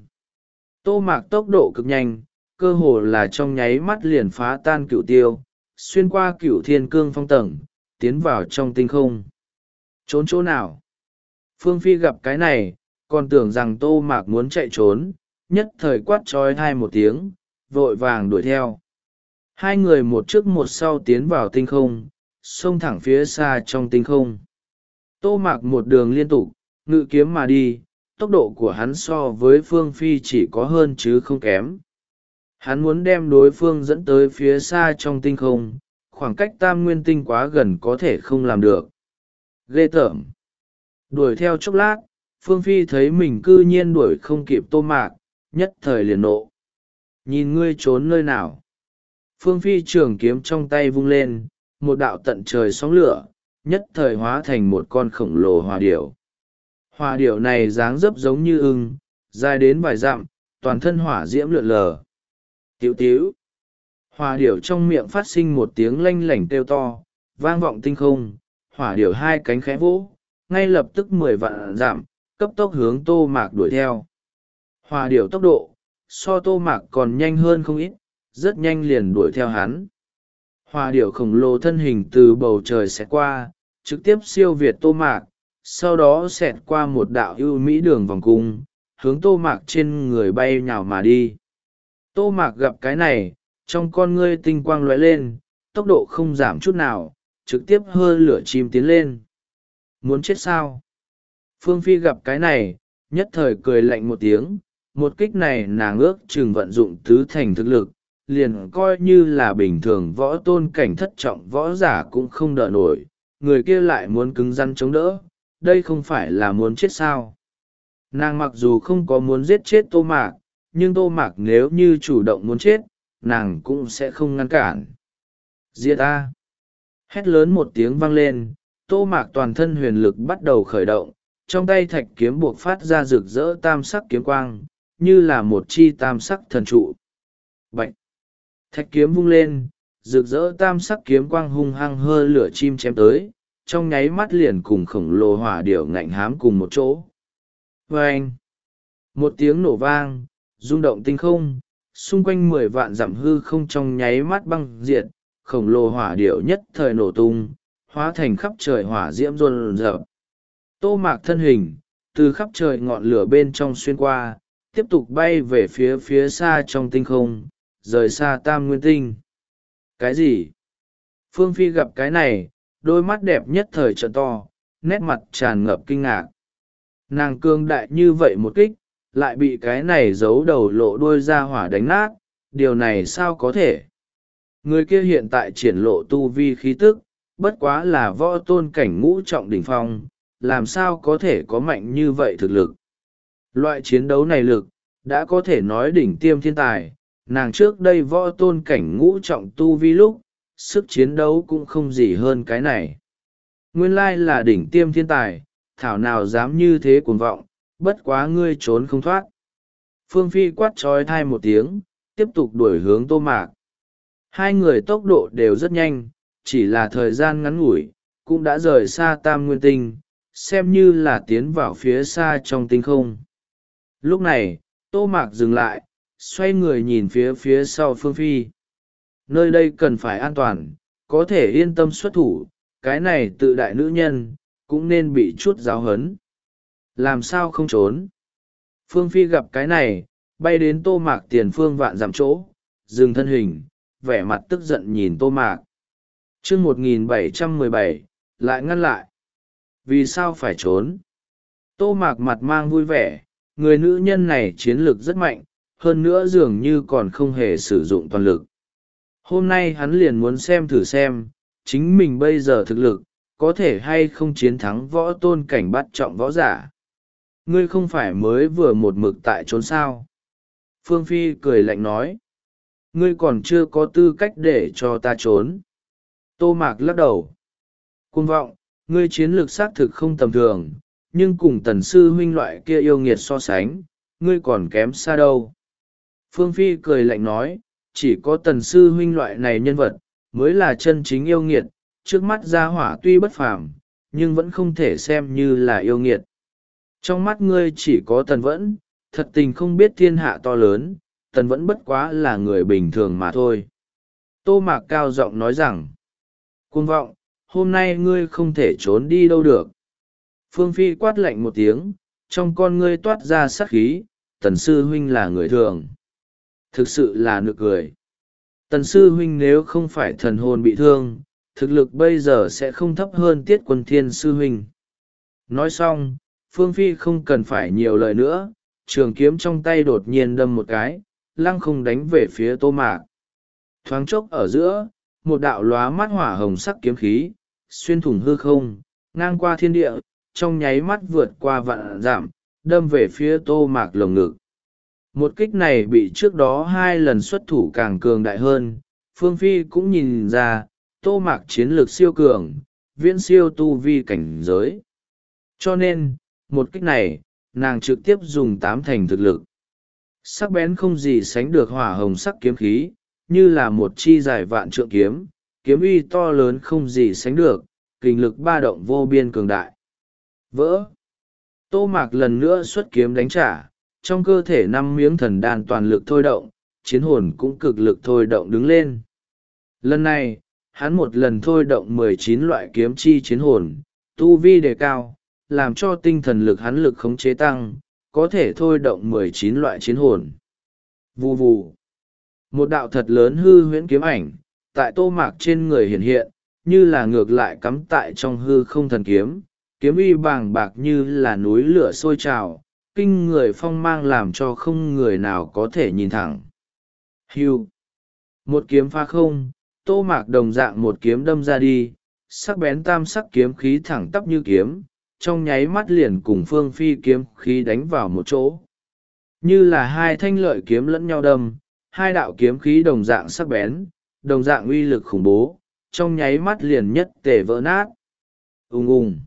Tô Mạc tốc độ cực nhanh, cơ hồ là trong nháy mắt liền phá tan cửu tiêu, xuyên qua cửu thiên cương phong tầng, tiến vào trong tinh không. Trốn chỗ nào? Phương Phi gặp cái này, còn tưởng rằng Tô Mạc muốn chạy trốn, nhất thời quát trói hai một tiếng, vội vàng đuổi theo. Hai người một trước một sau tiến vào tinh không, xông thẳng phía xa trong tinh không. Tô Mạc một đường liên tục, ngự kiếm mà đi, tốc độ của hắn so với Phương Phi chỉ có hơn chứ không kém. Hắn muốn đem đối phương dẫn tới phía xa trong tinh không, khoảng cách tam nguyên tinh quá gần có thể không làm được. Ghê tởm. Đuổi theo chốc lát, Phương Phi thấy mình cư nhiên đuổi không kịp Tô Mạc, nhất thời liền nộ. Nhìn ngươi trốn nơi nào? Phương Phi trường kiếm trong tay vung lên, một đạo tận trời sóng lửa, nhất thời hóa thành một con khổng lồ hỏa điểu. Hỏa điểu này dáng dấp giống như ưng, dài đến vài dặm, toàn thân hỏa diễm lượn lờ. Tiểu tiểu. Hỏa điểu trong miệng phát sinh một tiếng lanh lảnh kêu to, vang vọng tinh không, hỏa điểu hai cánh khẽ vỗ, ngay lập tức mười vạn dặm, cấp tốc hướng Tô Mạc đuổi theo. Hỏa điểu tốc độ, so Tô Mạc còn nhanh hơn không ít, rất nhanh liền đuổi theo hắn. Hỏa điểu khổng lồ thân hình từ bầu trời xẹt qua, trực tiếp siêu việt Tô Mạc, sau đó xẹt qua một đạo ưu mỹ đường vòng cung, hướng Tô Mạc trên người bay nhào mà đi. Tô Mạc gặp cái này, trong con ngươi tinh quang lóe lên, tốc độ không giảm chút nào, trực tiếp hơ lửa chim tiến lên. Muốn chết sao? Phương Phi gặp cái này, nhất thời cười lạnh một tiếng, một kích này nàng ước chừng vận dụng tứ thành thực lực, liền coi như là bình thường võ tôn cảnh thất trọng võ giả cũng không đỡ nổi, người kia lại muốn cứng rắn chống đỡ, đây không phải là muốn chết sao? Nàng mặc dù không có muốn giết chết Tô Mạc, nhưng Tô Mạc nếu như chủ động muốn chết, nàng cũng sẽ không ngăn cản. Diệt ta! Hét lớn một tiếng vang lên, Tô Mạc toàn thân huyền lực bắt đầu khởi động, trong tay thạch kiếm buộc phát ra rực rỡ tam sắc kiếm quang, như là một chi tam sắc thần trụ. Bạch! Thạch kiếm vung lên, rực rỡ tam sắc kiếm quang hung hăng hơ lửa chim chém tới, trong nháy mắt liền cùng khổng lồ hỏa điểu ngạnh hám cùng một chỗ. Vâng! Một tiếng nổ vang, rung động tinh không, xung quanh mười vạn dặm hư không trong nháy mắt băng diệt, khổng lồ hỏa điểu nhất thời nổ tung, hóa thành khắp trời hỏa diễm rôn rợp. Tô Mạc thân hình, từ khắp trời ngọn lửa bên trong xuyên qua, tiếp tục bay về phía phía xa trong tinh không, rời xa tam nguyên tinh. Cái gì? Phương Phi gặp cái này, đôi mắt đẹp nhất thời trợn to, nét mặt tràn ngập kinh ngạc. Nàng cương đại như vậy một kích, lại bị cái này giấu đầu lộ đuôi ra hỏa đánh nát, điều này sao có thể? Người kia hiện tại triển lộ tu vi khí tức, bất quá là võ tôn cảnh ngũ trọng đỉnh phong, làm sao có thể có mạnh như vậy thực lực. Loại chiến đấu này lực, đã có thể nói đỉnh tiêm thiên tài, nàng trước đây võ tôn cảnh ngũ trọng tu vi lúc, sức chiến đấu cũng không gì hơn cái này. Nguyên lai là đỉnh tiêm thiên tài, thảo nào dám như thế cuồng vọng, bất quá ngươi trốn không thoát. Phương Phi quát trói thai một tiếng, tiếp tục đuổi hướng Tô Mạc. Hai người tốc độ đều rất nhanh, chỉ là thời gian ngắn ngủi, cũng đã rời xa Tam Nguyên Tinh, xem như là tiến vào phía xa trong tinh không. Lúc này, Tô Mạc dừng lại, xoay người nhìn phía phía sau Phương Phi. Nơi đây cần phải an toàn, có thể yên tâm xuất thủ, cái này tự đại nữ nhân, cũng nên bị chút giáo hấn. Làm sao không trốn? Phương Phi gặp cái này, bay đến Tô Mạc tiền phương vạn dặm chỗ, dừng thân hình, vẻ mặt tức giận nhìn Tô Mạc. chương một nghìn bảy trăm mười bảy, lại ngăn lại. Vì sao phải trốn? Tô Mạc mặt mang vui vẻ, người nữ nhân này chiến lược rất mạnh, hơn nữa dường như còn không hề sử dụng toàn lực. Hôm nay hắn liền muốn xem thử xem, chính mình bây giờ thực lực, có thể hay không chiến thắng võ tôn cảnh bắt trọng võ giả. Ngươi không phải mới vừa một mực tại trốn sao? Phương Phi cười lạnh nói. Ngươi còn chưa có tư cách để cho ta trốn. Tô Mạc lắc đầu. Cuồng vọng, ngươi chiến lược xác thực không tầm thường, nhưng cùng tần sư huynh loại kia yêu nghiệt so sánh, ngươi còn kém xa đâu. Phương Phi cười lạnh nói, chỉ có tần sư huynh loại này nhân vật, mới là chân chính yêu nghiệt, trước mắt gia hỏa tuy bất phàm, nhưng vẫn không thể xem như là yêu nghiệt. Trong mắt ngươi chỉ có tần vẫn, thật tình không biết thiên hạ to lớn, tần vẫn bất quá là người bình thường mà thôi. Tô Mạc cao giọng nói rằng, cuồng vọng, hôm nay ngươi không thể trốn đi đâu được. Phương Phi quát lạnh một tiếng, trong con ngươi toát ra sát khí, tần sư huynh là người thường. Thực sự là nực cười. Tần sư huynh nếu không phải thần hồn bị thương, thực lực bây giờ sẽ không thấp hơn Tiết Quân Thiên sư huynh. Nói xong, Phương Phi không cần phải nhiều lời nữa, trường kiếm trong tay đột nhiên đâm một cái, lăng không đánh về phía Tô Mạc. Thoáng chốc ở giữa, một đạo lóa mắt hỏa hồng sắc kiếm khí, xuyên thủng hư không, ngang qua thiên địa, trong nháy mắt vượt qua vạn dặm, đâm về phía Tô Mạc lồng ngực. Một kích này bị trước đó hai lần xuất thủ càng cường đại hơn, Phương Phi cũng nhìn ra, Tô Mạc chiến lược siêu cường, viễn siêu tu vi cảnh giới. Cho nên, một kích này, nàng trực tiếp dùng tám thành thực lực. Sắc bén không gì sánh được hỏa hồng sắc kiếm khí, như là một chi dài vạn trượng kiếm, kiếm uy to lớn không gì sánh được, kình lực ba động vô biên cường đại. Vỡ! Tô Mạc lần nữa xuất kiếm đánh trả, trong cơ thể năm miếng thần đan toàn lực thôi động, chiến hồn cũng cực lực thôi động đứng lên. Lần này, hắn một lần thôi động mười chín loại kiếm chi chiến hồn, tu vi đề cao, làm cho tinh thần lực hắn lực khống chế tăng, có thể thôi động mười chín loại chiến hồn. Vù vù. Một đạo thật lớn hư huyễn kiếm ảnh, tại Tô Mạc trên người hiện hiện, như là ngược lại cắm tại trong hư không thần kiếm, kiếm uy bàng bạc như là núi lửa sôi trào, kinh người phong mang làm cho không người nào có thể nhìn thẳng. Hưu. Một kiếm phá không, Tô Mạc đồng dạng một kiếm đâm ra đi, sắc bén tam sắc kiếm khí thẳng tắp như kiếm, trong nháy mắt liền cùng Phương Phi kiếm khí đánh vào một chỗ. Như là hai thanh lợi kiếm lẫn nhau đâm, hai đạo kiếm khí đồng dạng sắc bén, đồng dạng uy lực khủng bố, trong nháy mắt liền nhất tề vỡ nát. Ùng ùng.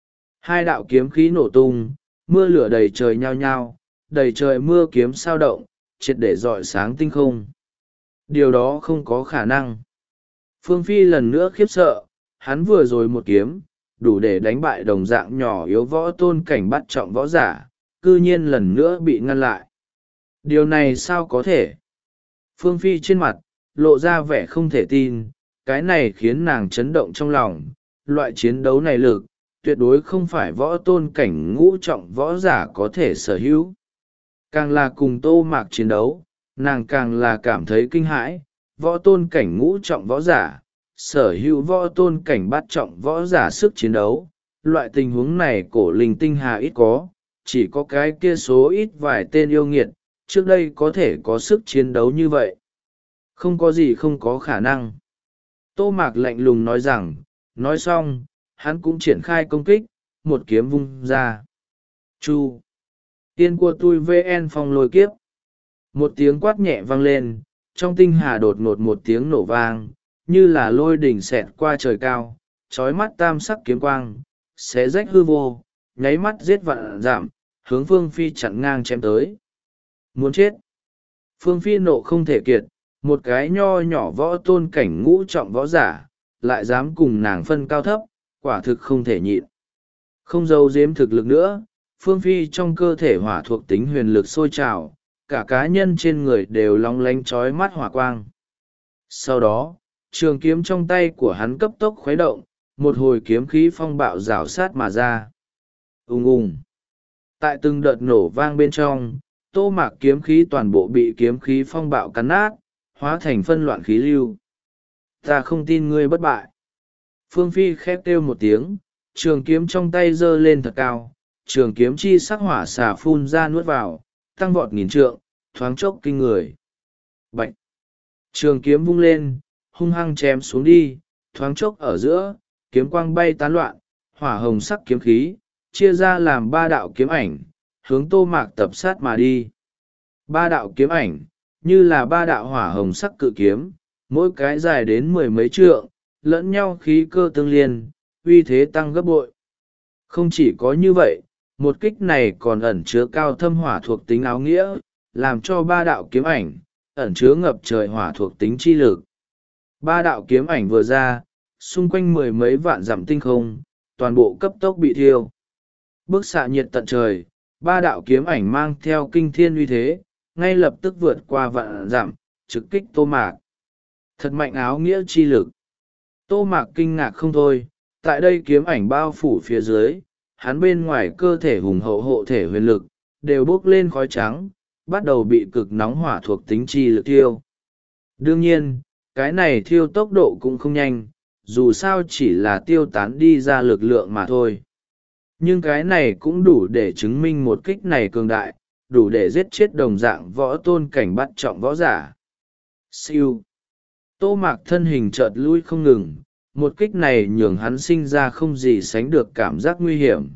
Hai đạo kiếm khí nổ tung, mưa lửa đầy trời nhao nhao, đầy trời mưa kiếm sao động, triệt để rọi sáng tinh không. Điều đó không có khả năng. Phương Phi lần nữa khiếp sợ, hắn vừa rồi một kiếm, đủ để đánh bại đồng dạng nhỏ yếu võ tôn cảnh bắt trọng võ giả, cư nhiên lần nữa bị ngăn lại. Điều này sao có thể? Phương Phi trên mặt, lộ ra vẻ không thể tin, cái này khiến nàng chấn động trong lòng, loại chiến đấu này lực, tuyệt đối không phải võ tôn cảnh ngũ trọng võ giả có thể sở hữu. Càng là cùng Tô Mạc chiến đấu, nàng càng là cảm thấy kinh hãi, võ tôn cảnh ngũ trọng võ giả, sở hữu võ tôn cảnh bát trọng võ giả sức chiến đấu. Loại tình huống này cổ linh tinh hà ít có, chỉ có cái kia số ít vài tên yêu nghiệt, trước đây có thể có sức chiến đấu như vậy. Không có gì không có khả năng. Tô Mạc lạnh lùng nói rằng, nói xong hắn cũng triển khai công kích, một kiếm vung ra. Chu tiên của tôi vn phong lôi kiếp. Một tiếng quát nhẹ vang lên, trong tinh hà đột ngột một tiếng nổ vang, như là lôi đỉnh xẹt qua trời cao, trói mắt tam sắc kiếm quang, xé rách hư vô, nháy mắt giết vạn giảm, hướng Phương Phi chặn ngang chém tới. Muốn chết! Phương Phi nộ không thể kiệt, một cái nho nhỏ võ tôn cảnh ngũ trọng võ giả, lại dám cùng nàng phân cao thấp, quả thực không thể nhịn. Không giấu giếm thực lực nữa, Phương Phi trong cơ thể hỏa thuộc tính huyền lực sôi trào, cả cá nhân trên người đều long lánh trói mắt hỏa quang. Sau đó, trường kiếm trong tay của hắn cấp tốc khuấy động, một hồi kiếm khí phong bạo rảo sát mà ra. Ùng ùng! Tại từng đợt nổ vang bên trong, Tô Mạc kiếm khí toàn bộ bị kiếm khí phong bạo cắn nát, hóa thành phân loạn khí lưu. Ta không tin ngươi bất bại. Phương Phi khép kêu một tiếng, trường kiếm trong tay giơ lên thật cao, trường kiếm chi sắc hỏa xà phun ra nuốt vào, tăng vọt nghìn trượng, thoáng chốc kinh người. Bạch! Trường kiếm vung lên, hung hăng chém xuống đi, thoáng chốc ở giữa, kiếm quang bay tán loạn, hỏa hồng sắc kiếm khí, chia ra làm ba đạo kiếm ảnh, hướng Tô Mạc tập sát mà đi. Ba đạo kiếm ảnh, như là ba đạo hỏa hồng sắc cự kiếm, mỗi cái dài đến mười mấy trượng, lẫn nhau khí cơ tương liên, uy thế tăng gấp bội. Không chỉ có như vậy, một kích này còn ẩn chứa cao thâm hỏa thuộc tính áo nghĩa, làm cho ba đạo kiếm ảnh, ẩn chứa ngập trời hỏa thuộc tính chi lực. Ba đạo kiếm ảnh vừa ra, xung quanh mười mấy vạn dặm tinh không, toàn bộ cấp tốc bị thiêu. Bức xạ nhiệt tận trời, ba đạo kiếm ảnh mang theo kinh thiên uy thế, ngay lập tức vượt qua vạn dặm, trực kích Tô Mạc. Thật mạnh áo nghĩa chi lực. Tô Mạc kinh ngạc không thôi, tại đây kiếm ảnh bao phủ phía dưới, hắn bên ngoài cơ thể hùng hậu hộ thể huyền lực, đều bốc lên khói trắng, bắt đầu bị cực nóng hỏa thuộc tính chi lực thiêu. Đương nhiên, cái này thiêu tốc độ cũng không nhanh, dù sao chỉ là tiêu tán đi ra lực lượng mà thôi. Nhưng cái này cũng đủ để chứng minh một kích này cường đại, đủ để giết chết đồng dạng võ tôn cảnh bắt trọng võ giả. Siêu. Tô Mạc thân hình chợt lui không ngừng, một kích này nhường hắn sinh ra không gì sánh được cảm giác nguy hiểm.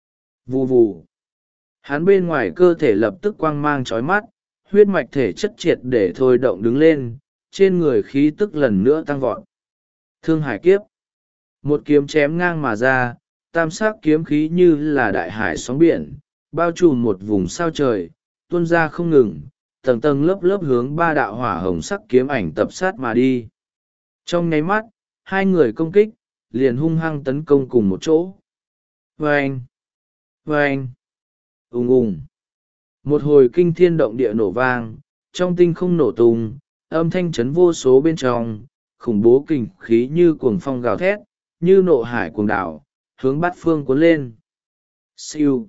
Vù vù. Hắn bên ngoài cơ thể lập tức quang mang chói mắt, huyết mạch thể chất triệt để thôi động đứng lên, trên người khí tức lần nữa tăng vọt. Thương hải kiếp. Một kiếm chém ngang mà ra, tam sắc kiếm khí như là đại hải sóng biển, bao trùm một vùng sao trời, tuôn ra không ngừng, tầng tầng lớp lớp hướng ba đạo hỏa hồng sắc kiếm ảnh tập sát mà đi. Trong nháy mắt, hai người công kích, liền hung hăng tấn công cùng một chỗ. Vâng! Vâng! Ùng ùng! Một hồi kinh thiên động địa nổ vang, trong tinh không nổ tung, âm thanh chấn vô số bên trong, khủng bố kình khí như cuồng phong gào thét, như nộ hải cuồng đảo, hướng bát phương cuốn lên. Siêu!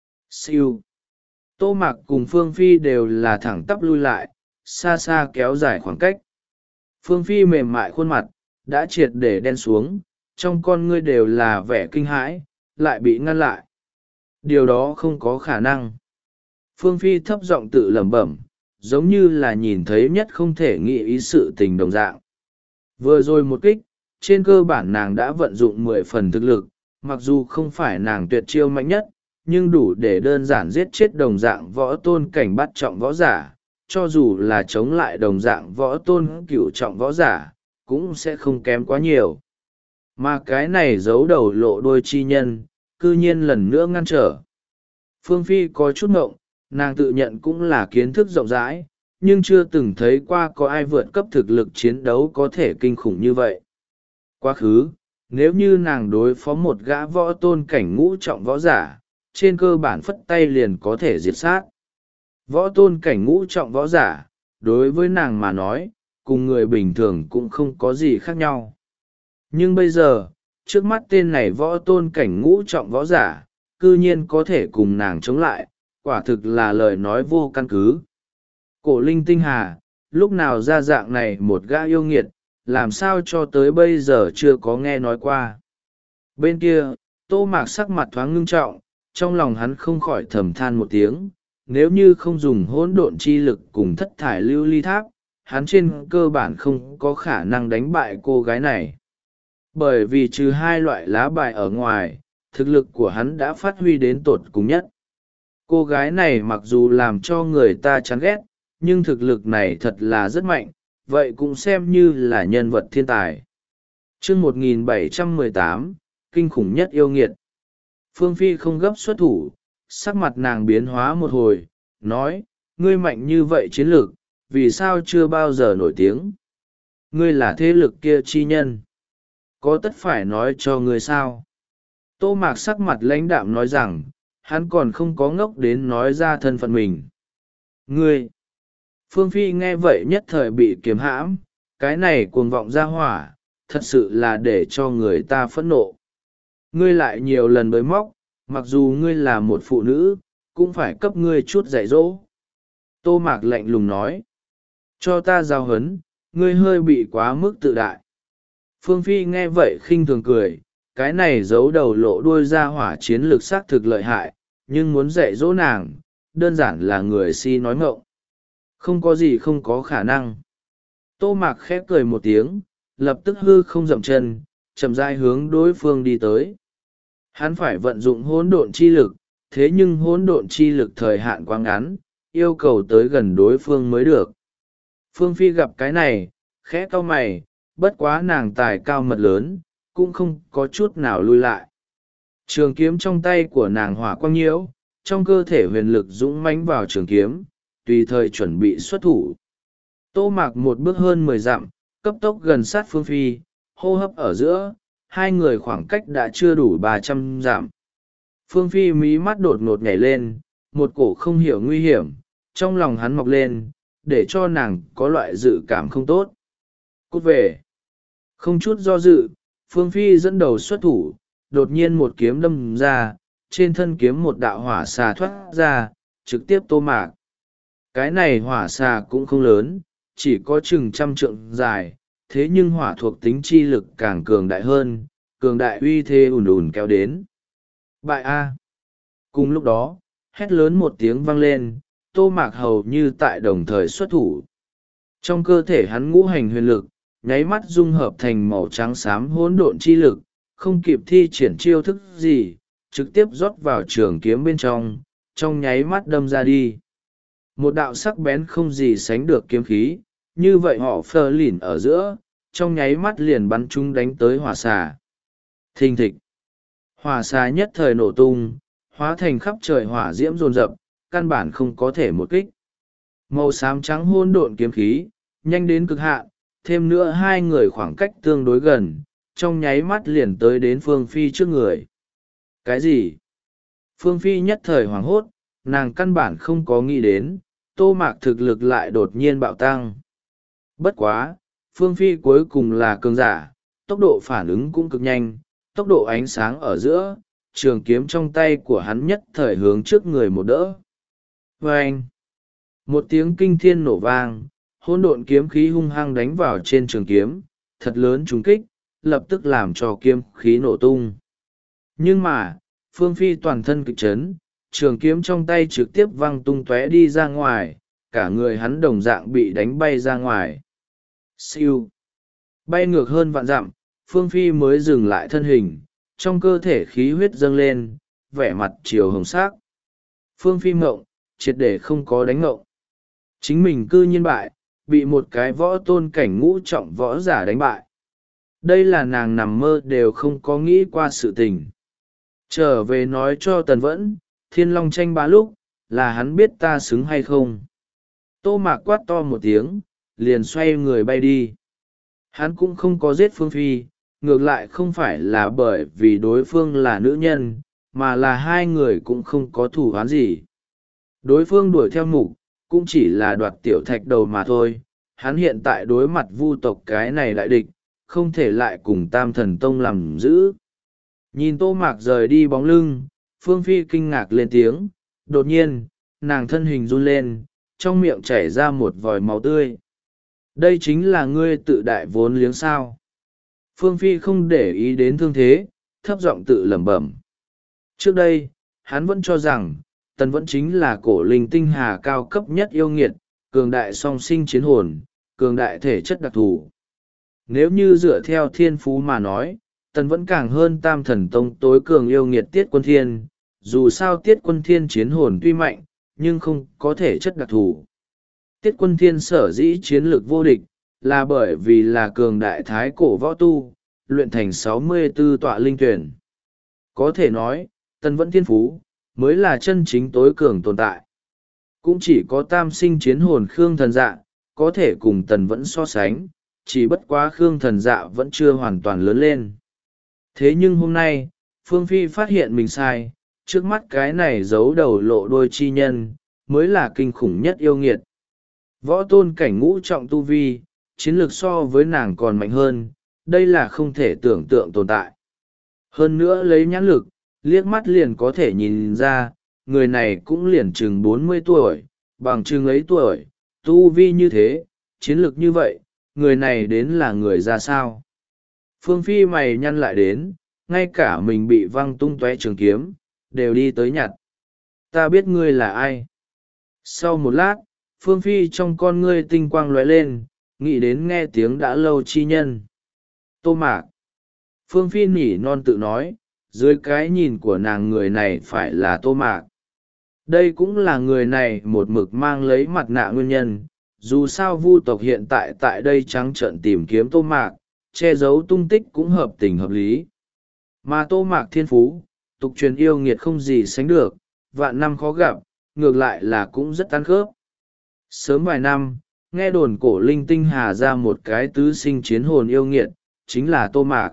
Siêu! Tô Mạc cùng Phương Phi đều là thẳng tắp lui lại, xa xa kéo dài khoảng cách. Phương Phi mềm mại khuôn mặt, đã triệt để đen xuống, trong con ngươi đều là vẻ kinh hãi, lại bị ngăn lại. Điều đó không có khả năng. Phương Phi thấp giọng tự lẩm bẩm, giống như là nhìn thấy nhất không thể nghĩ ý sự tình đồng dạng. Vừa rồi một kích, trên cơ bản nàng đã vận dụng mười phần thực lực, mặc dù không phải nàng tuyệt chiêu mạnh nhất, nhưng đủ để đơn giản giết chết đồng dạng võ tôn cảnh bắt trọng võ giả, cho dù là chống lại đồng dạng võ tôn cửu trọng võ giả, cũng sẽ không kém quá nhiều. Mà cái này giấu đầu lộ đôi chi nhân, cư nhiên lần nữa ngăn trở. Phương Phi có chút ngộng, nàng tự nhận cũng là kiến thức rộng rãi, nhưng chưa từng thấy qua có ai vượt cấp thực lực chiến đấu có thể kinh khủng như vậy. Quá khứ, nếu như nàng đối phó một gã võ tôn cảnh ngũ trọng võ giả, trên cơ bản phất tay liền có thể diệt sát. Võ tôn cảnh ngũ trọng võ giả, đối với nàng mà nói, cùng người bình thường cũng không có gì khác nhau. Nhưng bây giờ, trước mắt tên này võ tôn cảnh ngũ trọng võ giả, cư nhiên có thể cùng nàng chống lại, quả thực là lời nói vô căn cứ. Cổ linh tinh hà, lúc nào ra dạng này một gã yêu nghiệt, làm sao cho tới bây giờ chưa có nghe nói qua. Bên kia, Tô Mạc sắc mặt thoáng ngưng trọng, trong lòng hắn không khỏi thầm than một tiếng, nếu như không dùng hỗn độn chi lực cùng thất thải lưu ly tháp, hắn trên cơ bản không có khả năng đánh bại cô gái này. Bởi vì trừ hai loại lá bài ở ngoài, thực lực của hắn đã phát huy đến tột cùng nhất. Cô gái này mặc dù làm cho người ta chán ghét, nhưng thực lực này thật là rất mạnh, vậy cũng xem như là nhân vật thiên tài. chương một nghìn bảy trăm mười tám, kinh khủng nhất yêu nghiệt. Phương Phi không gấp xuất thủ, sắc mặt nàng biến hóa một hồi, nói, ngươi mạnh như vậy chiến lược, vì sao chưa bao giờ nổi tiếng? Ngươi là thế lực kia chi nhân, có tất phải nói cho ngươi sao? Tô Mạc sắc mặt lãnh đạm nói rằng, hắn còn không có ngốc đến nói ra thân phận mình. Ngươi! Phương Phi nghe vậy nhất thời bị kiếm hãm, cái này cuồng vọng ra hỏa, thật sự là để cho người ta phẫn nộ. Ngươi lại nhiều lần bới móc, mặc dù ngươi là một phụ nữ, cũng phải cấp ngươi chút dạy dỗ. Tô Mạc lạnh lùng nói, cho ta giao hấn, ngươi hơi bị quá mức tự đại. Phương Phi nghe vậy khinh thường cười, cái này giấu đầu lộ đuôi ra hỏa chiến lược xác thực lợi hại, nhưng muốn dạy dỗ nàng, đơn giản là người si nói ngọng. Không có gì không có khả năng. Tô Mạc khép cười một tiếng, lập tức hư không dậm chân, chậm rãi hướng đối phương đi tới. Hắn phải vận dụng hỗn độn chi lực, thế nhưng hỗn độn chi lực thời hạn quá ngắn, yêu cầu tới gần đối phương mới được. Phương Phi gặp cái này, khẽ cau mày, bất quá nàng tài cao mật lớn, cũng không có chút nào lui lại. Trường kiếm trong tay của nàng hỏa quang nhiễu, trong cơ thể huyền lực dũng mãnh vào trường kiếm, tùy thời chuẩn bị xuất thủ. Tô Mạc một bước hơn mười dặm, cấp tốc gần sát Phương Phi, hô hấp ở giữa, hai người khoảng cách đã chưa đủ ba trăm dặm. Phương Phi mí mắt đột ngột nhảy lên, một cổ không hiểu nguy hiểm, trong lòng hắn mọc lên, để cho nàng có loại dự cảm không tốt. Cút về! Không chút do dự, Phương Phi dẫn đầu xuất thủ, đột nhiên một kiếm đâm ra, trên thân kiếm một đạo hỏa xà thoát ra, trực tiếp Tô Mạc. Cái này hỏa xà cũng không lớn, chỉ có chừng trăm trượng dài, thế nhưng hỏa thuộc tính chi lực càng cường đại hơn, cường đại uy thế ùn ùn kéo đến. Bại A! Cùng lúc đó, hét lớn một tiếng vang lên, Tô Mạc hầu như tại đồng thời xuất thủ. Trong cơ thể hắn ngũ hành huyền lực, nháy mắt dung hợp thành màu trắng xám hỗn độn chi lực, không kịp thi triển chiêu thức gì, trực tiếp rót vào trường kiếm bên trong, trong nháy mắt đâm ra đi. Một đạo sắc bén không gì sánh được kiếm khí, như vậy họ phơ lỉn ở giữa, trong nháy mắt liền bắn chúng đánh tới hỏa xà. Thình thịch! Hỏa xà nhất thời nổ tung, hóa thành khắp trời hỏa diễm rồn rập, căn bản không có thể một kích. Màu xám trắng hỗn độn kiếm khí, nhanh đến cực hạn, thêm nữa hai người khoảng cách tương đối gần, trong nháy mắt liền tới đến Phương Phi trước người. Cái gì? Phương Phi nhất thời hoảng hốt, nàng căn bản không có nghĩ đến, Tô Mạc thực lực lại đột nhiên bạo tăng. Bất quá, Phương Phi cuối cùng là cường giả, tốc độ phản ứng cũng cực nhanh, tốc độ ánh sáng ở giữa, trường kiếm trong tay của hắn nhất thời hướng trước người một đỡ. Vâng! Một tiếng kinh thiên nổ vang, hỗn độn kiếm khí hung hăng đánh vào trên trường kiếm, thật lớn trúng kích, lập tức làm cho kiếm khí nổ tung. Nhưng mà, Phương Phi toàn thân kịch chấn, trường kiếm trong tay trực tiếp văng tung tóe đi ra ngoài, cả người hắn đồng dạng bị đánh bay ra ngoài. Siêu! Bay ngược hơn vạn dặm, Phương Phi mới dừng lại thân hình, trong cơ thể khí huyết dâng lên, vẻ mặt chiều hồng sắc. Phương Phi mộng, triệt để không có đánh mộng. Chính mình cư nhiên bại, bị một cái võ tôn cảnh ngũ trọng võ giả đánh bại. Đây là nàng nằm mơ đều không có nghĩ qua sự tình. Trở về nói cho Tần Vẫn, Thiên Long tranh bá lúc, là hắn biết ta xứng hay không. Tô Mạc quát to một tiếng, liền xoay người bay đi. Hắn cũng không có giết Phương Phi, ngược lại không phải là bởi vì đối phương là nữ nhân, mà là hai người cũng không có thù oán gì. Đối phương đuổi theo mục, cũng chỉ là đoạt tiểu thạch đầu mà thôi. Hắn hiện tại đối mặt vu tộc cái này đại địch, không thể lại cùng Tam Thần Tông làm giữ. Nhìn Tô Mạc rời đi bóng lưng, Phương Phi kinh ngạc lên tiếng, đột nhiên, nàng thân hình run lên, trong miệng chảy ra một vòi máu tươi. Đây chính là ngươi tự đại vốn liếng sao. Phương Phi không để ý đến thương thế, thấp giọng tự lẩm bẩm. Trước đây, hắn vẫn cho rằng, Tần Vẫn chính là cổ linh tinh hà cao cấp nhất yêu nghiệt, cường đại song sinh chiến hồn, cường đại thể chất đặc thù. Nếu như dựa theo thiên phú mà nói, tần vẫn càng hơn tam thần tông tối cường yêu nghiệt Tiết Quân Thiên. Dù sao Tiết Quân Thiên chiến hồn tuy mạnh, nhưng không có thể chất đặc thù. Tiết Quân Thiên sở dĩ chiến lược vô địch, là bởi vì là cường đại thái cổ võ tu, luyện thành sáu mươi tư tọa linh tuyển. Có thể nói, tần vẫn thiên phú, mới là chân chính tối cường tồn tại. Cũng chỉ có tam sinh chiến hồn Khương Thần Dạ, có thể cùng tần vẫn so sánh, chỉ bất quá Khương Thần Dạ vẫn chưa hoàn toàn lớn lên. Thế nhưng hôm nay, Phương Phi phát hiện mình sai, trước mắt cái này giấu đầu lộ đôi chi nhân, mới là kinh khủng nhất yêu nghiệt. Võ tôn cảnh ngũ trọng tu vi, chiến lược so với nàng còn mạnh hơn, đây là không thể tưởng tượng tồn tại. Hơn nữa lấy nhãn lực, liếc mắt liền có thể nhìn ra, người này cũng liền chừng bốn mươi tuổi, bằng chừng ấy tuổi, tu vi như thế, chiến lược như vậy, người này đến là người ra sao. Phương Phi mày nhăn lại đến, ngay cả mình bị văng tung tóe trường kiếm, đều đi tới nhặt. Ta biết ngươi là ai. Sau một lát, Phương Phi trong con ngươi tinh quang lóe lên, nghĩ đến nghe tiếng đã lâu chi nhân. Tô Mạc. Phương Phi nỉ non tự nói, dưới cái nhìn của nàng người này phải là Tô Mạc. Đây cũng là người này một mực mang lấy mặt nạ nguyên nhân, dù sao vu tộc hiện tại tại đây trắng trợn tìm kiếm Tô Mạc, che giấu tung tích cũng hợp tình hợp lý. Mà Tô Mạc thiên phú, tục truyền yêu nghiệt không gì sánh được, vạn năm khó gặp, ngược lại là cũng rất ăn khớp. Sớm vài năm, nghe đồn cổ linh tinh hà ra một cái tứ sinh chiến hồn yêu nghiệt, chính là Tô Mạc.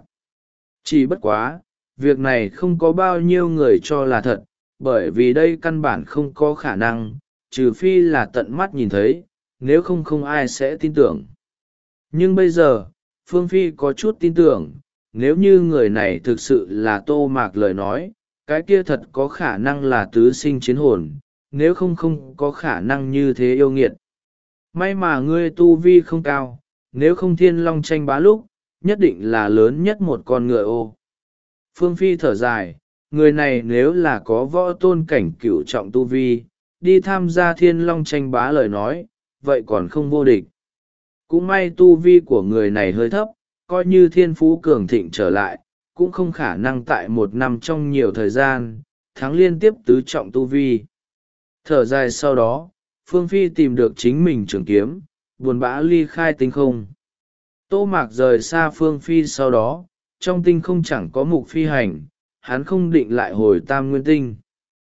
Chỉ bất quá, việc này không có bao nhiêu người cho là thật, bởi vì đây căn bản không có khả năng, trừ phi là tận mắt nhìn thấy, nếu không không ai sẽ tin tưởng. Nhưng bây giờ, Phương Phi có chút tin tưởng, nếu như người này thực sự là Tô Mạc lời nói, cái kia thật có khả năng là tứ sinh chiến hồn, nếu không không có khả năng như thế yêu nghiệt. May mà ngươi tu vi không cao, nếu không thiên long tranh bá lúc, nhất định là lớn nhất một con ngựa ô. Phương Phi thở dài, người này nếu là có võ tôn cảnh cửu trọng tu vi, đi tham gia thiên long tranh bá lời nói, vậy còn không vô địch. Cũng may tu vi của người này hơi thấp, coi như thiên phú cường thịnh trở lại, cũng không khả năng tại một năm trong nhiều thời gian, thắng liên tiếp tứ trọng tu vi. Thở dài sau đó, Phương Phi tìm được chính mình trường kiếm, buồn bã ly khai tinh không. Tô Mạc rời xa Phương Phi sau đó, trong tinh không chẳng có mục phi hành, hắn không định lại hồi tam nguyên tinh.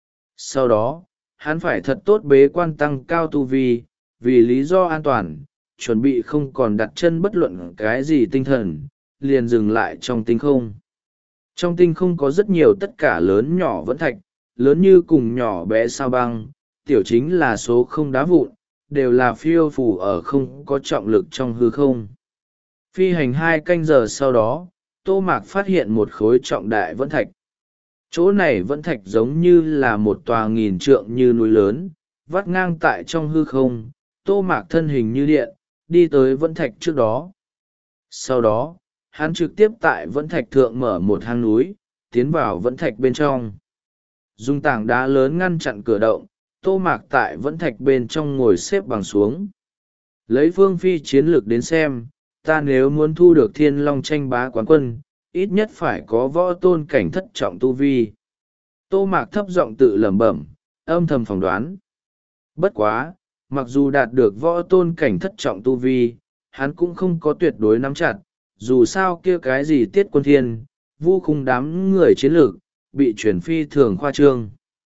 Sau đó, hắn phải thật tốt bế quan tăng cao tu vi, vì lý do an toàn, chuẩn bị không còn đặt chân bất luận cái gì tinh thần, liền dừng lại trong tinh không. Trong tinh không có rất nhiều tất cả lớn nhỏ vẫn thạch, lớn như cùng nhỏ bé sao băng, tiểu chính là số không đá vụn, đều là phiêu phù ở không có trọng lực trong hư không. Phi hành hai canh giờ sau đó, Tô Mạc phát hiện một khối trọng đại vẫn thạch. Chỗ này vẫn thạch giống như là một tòa nghìn trượng như núi lớn, vắt ngang tại trong hư không. Tô Mạc thân hình như điện, đi tới vẫn thạch trước đó. Sau đó, hắn trực tiếp tại vẫn thạch thượng mở một hang núi, tiến vào vẫn thạch bên trong. Dùng tảng đá lớn ngăn chặn cửa động, Tô Mạc tại vẫn thạch bên trong ngồi xếp bằng xuống. Lấy Phương Phi chiến lược đến xem, ta nếu muốn thu được thiên long tranh bá quán quân, ít nhất phải có võ tôn cảnh thất trọng tu vi. Tô Mạc thấp giọng tự lẩm bẩm, âm thầm phỏng đoán. Bất quá, mặc dù đạt được võ tôn cảnh thất trọng tu vi, hắn cũng không có tuyệt đối nắm chặt, dù sao kia cái gì Tiết Quân Thiên, vu khung đám người chiến lược, bị chuyển phi thường khoa trương.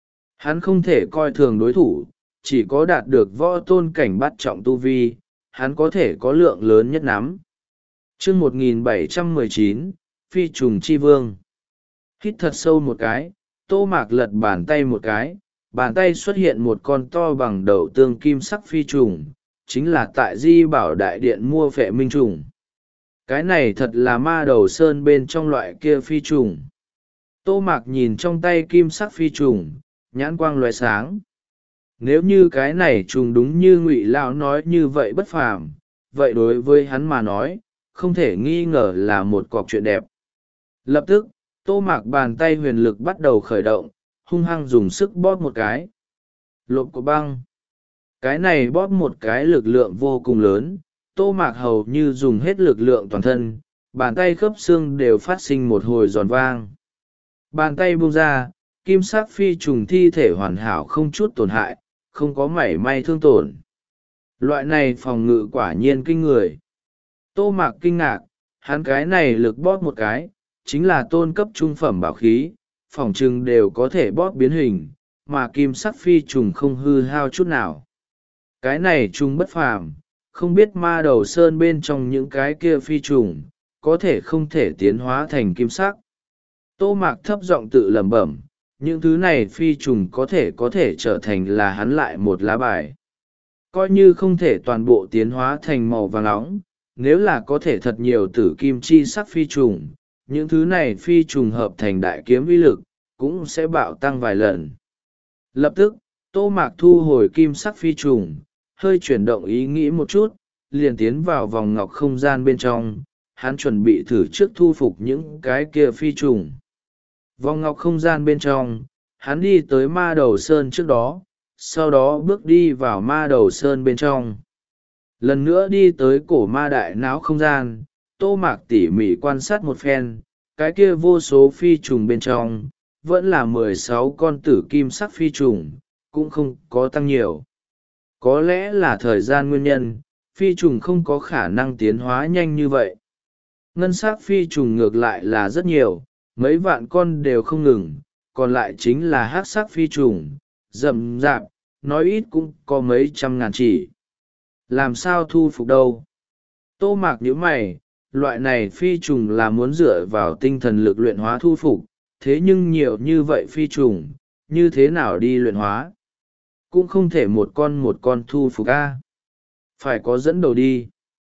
Hắn không thể coi thường đối thủ, chỉ có đạt được võ tôn cảnh bắt trọng tu vi, hắn có thể có lượng lớn nhất nắm. chương một nghìn bảy trăm mười chín, Phi trùng chi vương. Hít thật sâu một cái, Tô Mạc lật bàn tay một cái, bàn tay xuất hiện một con to bằng đầu tương kim sắc phi trùng, chính là tại Di Bảo Đại Điện mua phệ minh trùng. Cái này thật là ma đầu sơn bên trong loại kia phi trùng. Tô Mạc nhìn trong tay kim sắc phi trùng, nhãn quang loé sáng. Nếu như cái này trùng đúng như Ngụy Lão nói như vậy bất phàm, vậy đối với hắn mà nói, không thể nghi ngờ là một cọc chuyện đẹp. Lập tức, Tô Mạc bàn tay huyền lực bắt đầu khởi động, hung hăng dùng sức bóp một cái. Lộp của băng. Cái này bóp một cái lực lượng vô cùng lớn, Tô Mạc hầu như dùng hết lực lượng toàn thân, bàn tay khớp xương đều phát sinh một hồi giòn vang. Bàn tay buông ra, kim sắc phi trùng thi thể hoàn hảo không chút tổn hại, không có mảy may thương tổn. Loại này phòng ngự quả nhiên kinh người. Tô Mạc kinh ngạc, hắn cái này lực bóp một cái, chính là tôn cấp trung phẩm bảo khí, phòng trừng đều có thể bóp biến hình, mà kim sắc phi trùng không hư hao chút nào. Cái này trùng bất phàm, không biết ma đầu sơn bên trong những cái kia phi trùng, có thể không thể tiến hóa thành kim sắc. Tô Mạc thấp giọng tự lẩm bẩm, những thứ này phi trùng có thể có thể trở thành là hắn lại một lá bài. Coi như không thể toàn bộ tiến hóa thành màu vàng nóng, nếu là có thể thật nhiều tử kim chi sắc phi trùng, những thứ này phi trùng hợp thành đại kiếm uy lực, cũng sẽ bạo tăng vài lần. Lập tức, Tô Mạc thu hồi kim sắc phi trùng, hơi chuyển động ý nghĩ một chút, liền tiến vào vòng ngọc không gian bên trong, hắn chuẩn bị thử trước thu phục những cái kia phi trùng. Vòng ngọc không gian bên trong, hắn đi tới ma đầu sơn trước đó, sau đó bước đi vào ma đầu sơn bên trong. Lần nữa đi tới cổ ma đại não không gian, Tô Mạc tỉ mỉ quan sát một phen, cái kia vô số phi trùng bên trong, vẫn là mười sáu con tử kim sắc phi trùng, cũng không có tăng nhiều. Có lẽ là thời gian nguyên nhân, phi trùng không có khả năng tiến hóa nhanh như vậy. Ngân sắc phi trùng ngược lại là rất nhiều, mấy vạn con đều không ngừng, còn lại chính là hắc sắc phi trùng, rậm rạp, nói ít cũng có mấy trăm ngàn chỉ. Làm sao thu phục đâu? Tô Mạc nhíu mày, loại này phi trùng là muốn dựa vào tinh thần lực luyện hóa thu phục, thế nhưng nhiều như vậy phi trùng, như thế nào đi luyện hóa? Cũng không thể một con một con thu phục a, phải có dẫn đầu đi.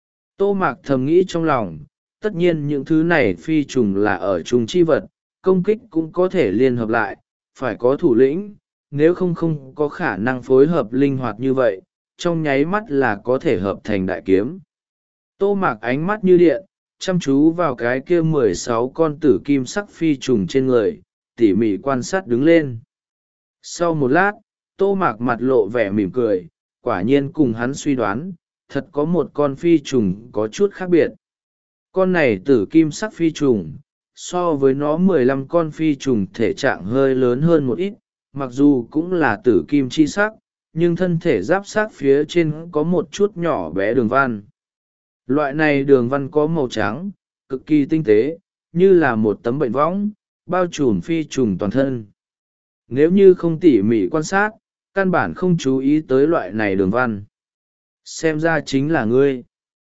Tô Mạc thầm nghĩ trong lòng, tất nhiên những thứ này phi trùng là ở trùng chi vật, công kích cũng có thể liên hợp lại, phải có thủ lĩnh, nếu không không có khả năng phối hợp linh hoạt như vậy, trong nháy mắt là có thể hợp thành đại kiếm. Tô Mạc ánh mắt như điện, chăm chú vào cái kia mười sáu con tử kim sắc phi trùng trên người, tỉ mỉ quan sát đứng lên. Sau một lát, Tô Mạc mặt lộ vẻ mỉm cười, quả nhiên cùng hắn suy đoán, thật có một con phi trùng có chút khác biệt. Con này tử kim sắc phi trùng, so với nó mười lăm con phi trùng thể trạng hơi lớn hơn một ít, mặc dù cũng là tử kim chi sắc, nhưng thân thể giáp sát phía trên có một chút nhỏ bé đường văn. Loại này đường văn có màu trắng, cực kỳ tinh tế, như là một tấm bệnh võng, bao trùm phi trùng toàn thân. Nếu như không tỉ mỉ quan sát, căn bản không chú ý tới loại này đường văn. Xem ra chính là ngươi.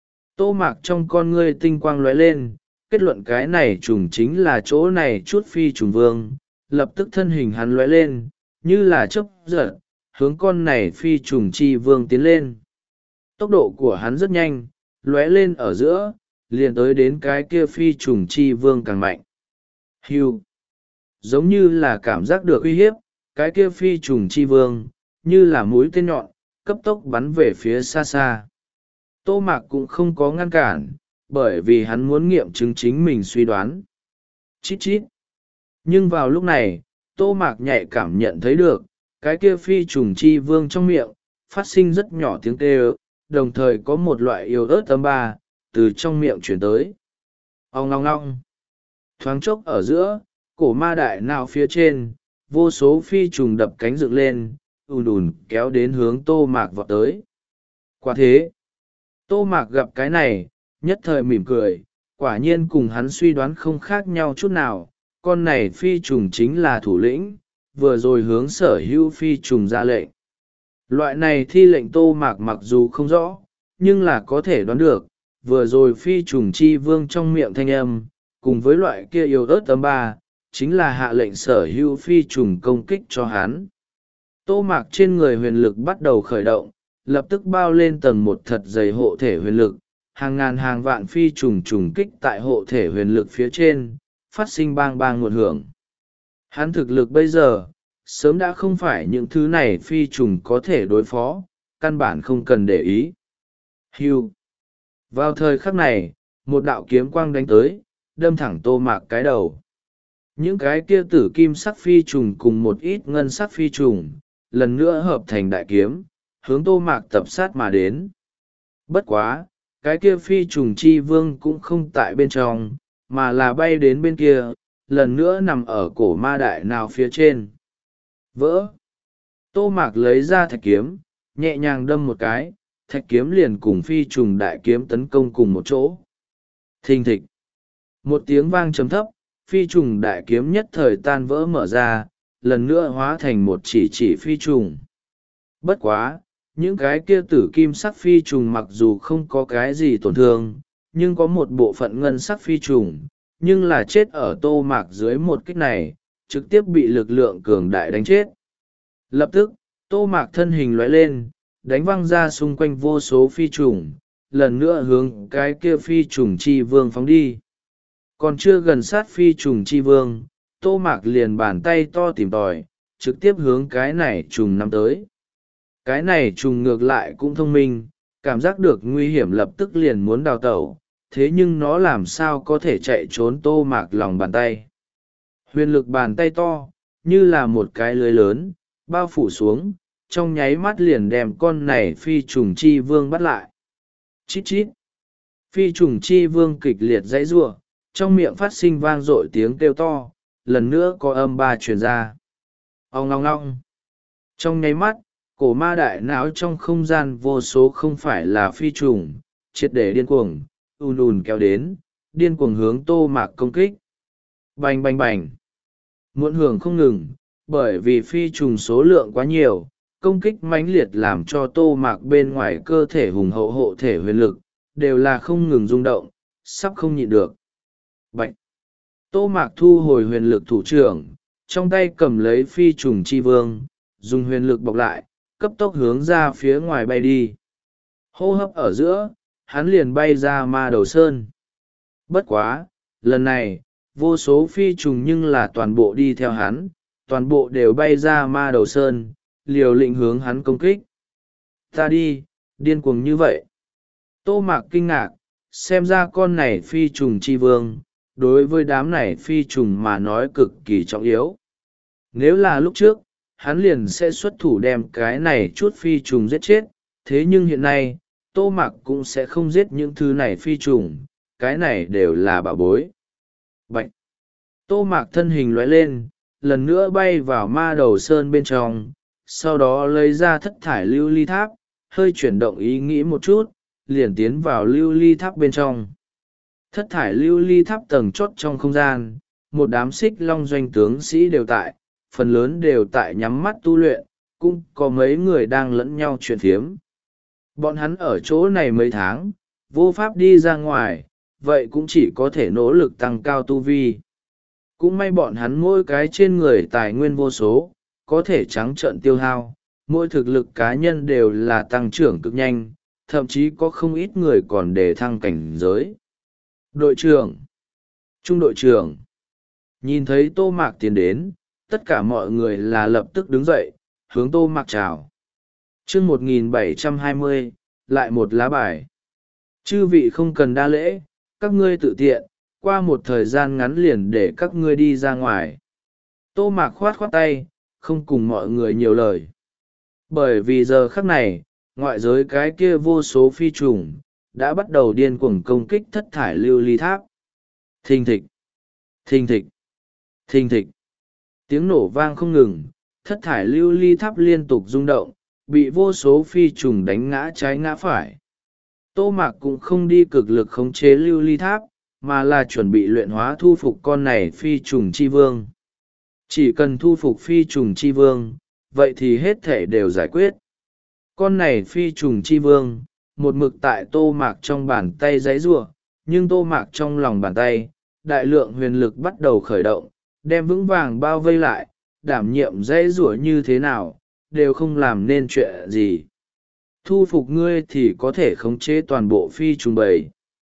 Tô Mạc trong con ngươi tinh quang lóe lên, kết luận cái này trùng chính là chỗ này chút phi trùng vương, lập tức thân hình hắn lóe lên, như là chớp giật, hướng con này phi trùng chi vương tiến lên. Tốc độ của hắn rất nhanh, lóe lên ở giữa, liền tới đến cái kia phi trùng chi vương càng mạnh. Hưu! Giống như là cảm giác được uy hiếp, cái kia phi trùng chi vương, như là mũi tên nhọn, cấp tốc bắn về phía xa xa. Tô Mạc cũng không có ngăn cản, bởi vì hắn muốn nghiệm chứng chính mình suy đoán. Chít chít! Nhưng vào lúc này, Tô Mạc nhạy cảm nhận thấy được, cái kia phi trùng chi vương trong miệng, phát sinh rất nhỏ tiếng kêu, đồng thời có một loại yếu ớt âm ba, từ trong miệng chuyển tới. Ong ngong ngong! Thoáng chốc ở giữa, cổ ma đại nào phía trên, vô số phi trùng đập cánh dựng lên, ùn ùn kéo đến hướng Tô Mạc vọt tới. Quả thế! Tô Mạc gặp cái này, nhất thời mỉm cười, quả nhiên cùng hắn suy đoán không khác nhau chút nào, con này phi trùng chính là thủ lĩnh, vừa rồi hướng sở hữu phi trùng ra lệnh. Loại này thi lệnh Tô Mạc mặc dù không rõ, nhưng là có thể đoán được, vừa rồi phi trùng chi vương trong miệng thanh âm, cùng với loại kia yếu ớt âm ba, chính là hạ lệnh sở hữu phi trùng công kích cho hắn. Tô Mạc trên người huyền lực bắt đầu khởi động, lập tức bao lên tầng một thật dày hộ thể huyền lực, hàng ngàn hàng vạn phi trùng trùng kích tại hộ thể huyền lực phía trên, phát sinh bang bang một hưởng. Hắn thực lực bây giờ, sớm đã không phải những thứ này phi trùng có thể đối phó, căn bản không cần để ý. Hưu! Vào thời khắc này, một đạo kiếm quang đánh tới, đâm thẳng Tô Mạc cái đầu. Những cái kia tử kim sắc phi trùng cùng một ít ngân sắc phi trùng, lần nữa hợp thành đại kiếm, hướng Tô Mạc tập sát mà đến. Bất quá, cái kia phi trùng chi vương cũng không tại bên trong, mà là bay đến bên kia, lần nữa nằm ở cổ ma đại nào phía trên. Vỡ. Tô Mạc lấy ra thạch kiếm, nhẹ nhàng đâm một cái, thạch kiếm liền cùng phi trùng đại kiếm tấn công cùng một chỗ. Thình thịch. Một tiếng vang trầm thấp, phi trùng đại kiếm nhất thời tan vỡ mở ra, lần nữa hóa thành một chỉ chỉ phi trùng. Bất quá, những cái kia tử kim sắc phi trùng mặc dù không có cái gì tổn thương, nhưng có một bộ phận ngân sắc phi trùng, nhưng là chết ở Tô Mạc dưới một kích này, trực tiếp bị lực lượng cường đại đánh chết. Lập tức, Tô Mạc thân hình lóe lên, đánh văng ra xung quanh vô số phi trùng, lần nữa hướng cái kia phi trùng chi vương phóng đi. Còn chưa gần sát phi trùng chi vương, Tô Mạc liền bàn tay to tìm tòi, trực tiếp hướng cái này trùng nắm tới. Cái này trùng ngược lại cũng thông minh, cảm giác được nguy hiểm lập tức liền muốn đào tẩu, thế nhưng nó làm sao có thể chạy trốn Tô Mạc lòng bàn tay. Huyền lực bàn tay to, như là một cái lưới lớn, bao phủ xuống, trong nháy mắt liền đem con này phi trùng chi vương bắt lại. Chít chít. Phi trùng chi vương kịch liệt dãy giụa, trong miệng phát sinh vang dội tiếng kêu to, lần nữa có âm ba truyền ra. Ong ong ong. Trong nháy mắt, cổ ma đại não trong không gian vô số không phải là phi trùng, triệt để điên cuồng, ùn ùn kéo đến, điên cuồng hướng Tô Mạc công kích. Bành bành bành. Muộn hưởng không ngừng, bởi vì phi trùng số lượng quá nhiều, công kích mãnh liệt làm cho Tô Mạc bên ngoài cơ thể hùng hậu hộ thể huyền lực, đều là không ngừng rung động, sắp không nhịn được. Bạch. Tô Mạc thu hồi huyền lực thủ trưởng, trong tay cầm lấy phi trùng chi vương, dùng huyền lực bọc lại, cấp tốc hướng ra phía ngoài bay đi. Hô hấp ở giữa, hắn liền bay ra ma đầu sơn. Bất quá, lần này, vô số phi trùng nhưng là toàn bộ đi theo hắn, toàn bộ đều bay ra ma đầu sơn, liều lĩnh hướng hắn công kích. Ta đi, điên cuồng như vậy. Tô Mạc kinh ngạc, xem ra con này phi trùng chi vương, đối với đám này phi trùng mà nói cực kỳ trọng yếu. Nếu là lúc trước, hắn liền sẽ xuất thủ đem cái này chút phi trùng giết chết, thế nhưng hiện nay, Tô Mạc cũng sẽ không giết những thứ này phi trùng, cái này đều là bảo bối. Bạch! Tô Mạc thân hình lóe lên, lần nữa bay vào ma đầu sơn bên trong, sau đó lấy ra thất thải lưu ly tháp, hơi chuyển động ý nghĩ một chút, liền tiến vào lưu ly tháp bên trong. Thất thải lưu ly tháp tầng chót trong không gian, một đám xích long doanh tướng sĩ đều tại, phần lớn đều tại nhắm mắt tu luyện, cũng có mấy người đang lẫn nhau chuyện phiếm. Bọn hắn ở chỗ này mấy tháng, vô pháp đi ra ngoài, vậy cũng chỉ có thể nỗ lực tăng cao tu vi. Cũng may bọn hắn mỗi cái trên người tài nguyên vô số, có thể trắng trợn tiêu hao, mỗi thực lực cá nhân đều là tăng trưởng cực nhanh, thậm chí có không ít người còn để thăng cảnh giới. Đội trưởng, trung đội trưởng, nhìn thấy Tô Mạc tiến đến, tất cả mọi người là lập tức đứng dậy, hướng Tô Mạc chào. chương một nghìn bảy trăm hai mươi, lại một lá bài. Chư vị không cần đa lễ, các ngươi tự tiện, qua một thời gian ngắn liền để các ngươi đi ra ngoài. Tô Mạc khoát khoát tay, không cùng mọi người nhiều lời. Bởi vì giờ khắc này, ngoại giới cái kia vô số phi trùng, đã bắt đầu điên cuồng công kích thất thải lưu ly tháp. Thình thịch, thình thịch, thình thịch. Tiếng nổ vang không ngừng, thất thải lưu ly tháp liên tục rung động, bị vô số phi trùng đánh ngã trái ngã phải. Tô Mạc cũng không đi cực lực khống chế lưu ly tháp, mà là chuẩn bị luyện hóa thu phục con này phi trùng chi vương. Chỉ cần thu phục phi trùng chi vương, vậy thì hết thể đều giải quyết. Con này phi trùng chi vương, một mực tại Tô Mạc trong bàn tay giãy giụa, nhưng Tô Mạc trong lòng bàn tay, đại lượng huyền lực bắt đầu khởi động, đem vững vàng bao vây lại, đảm nhiệm giãy giụa như thế nào, đều không làm nên chuyện gì. Thu phục ngươi thì có thể khống chế toàn bộ phi trùng bầy.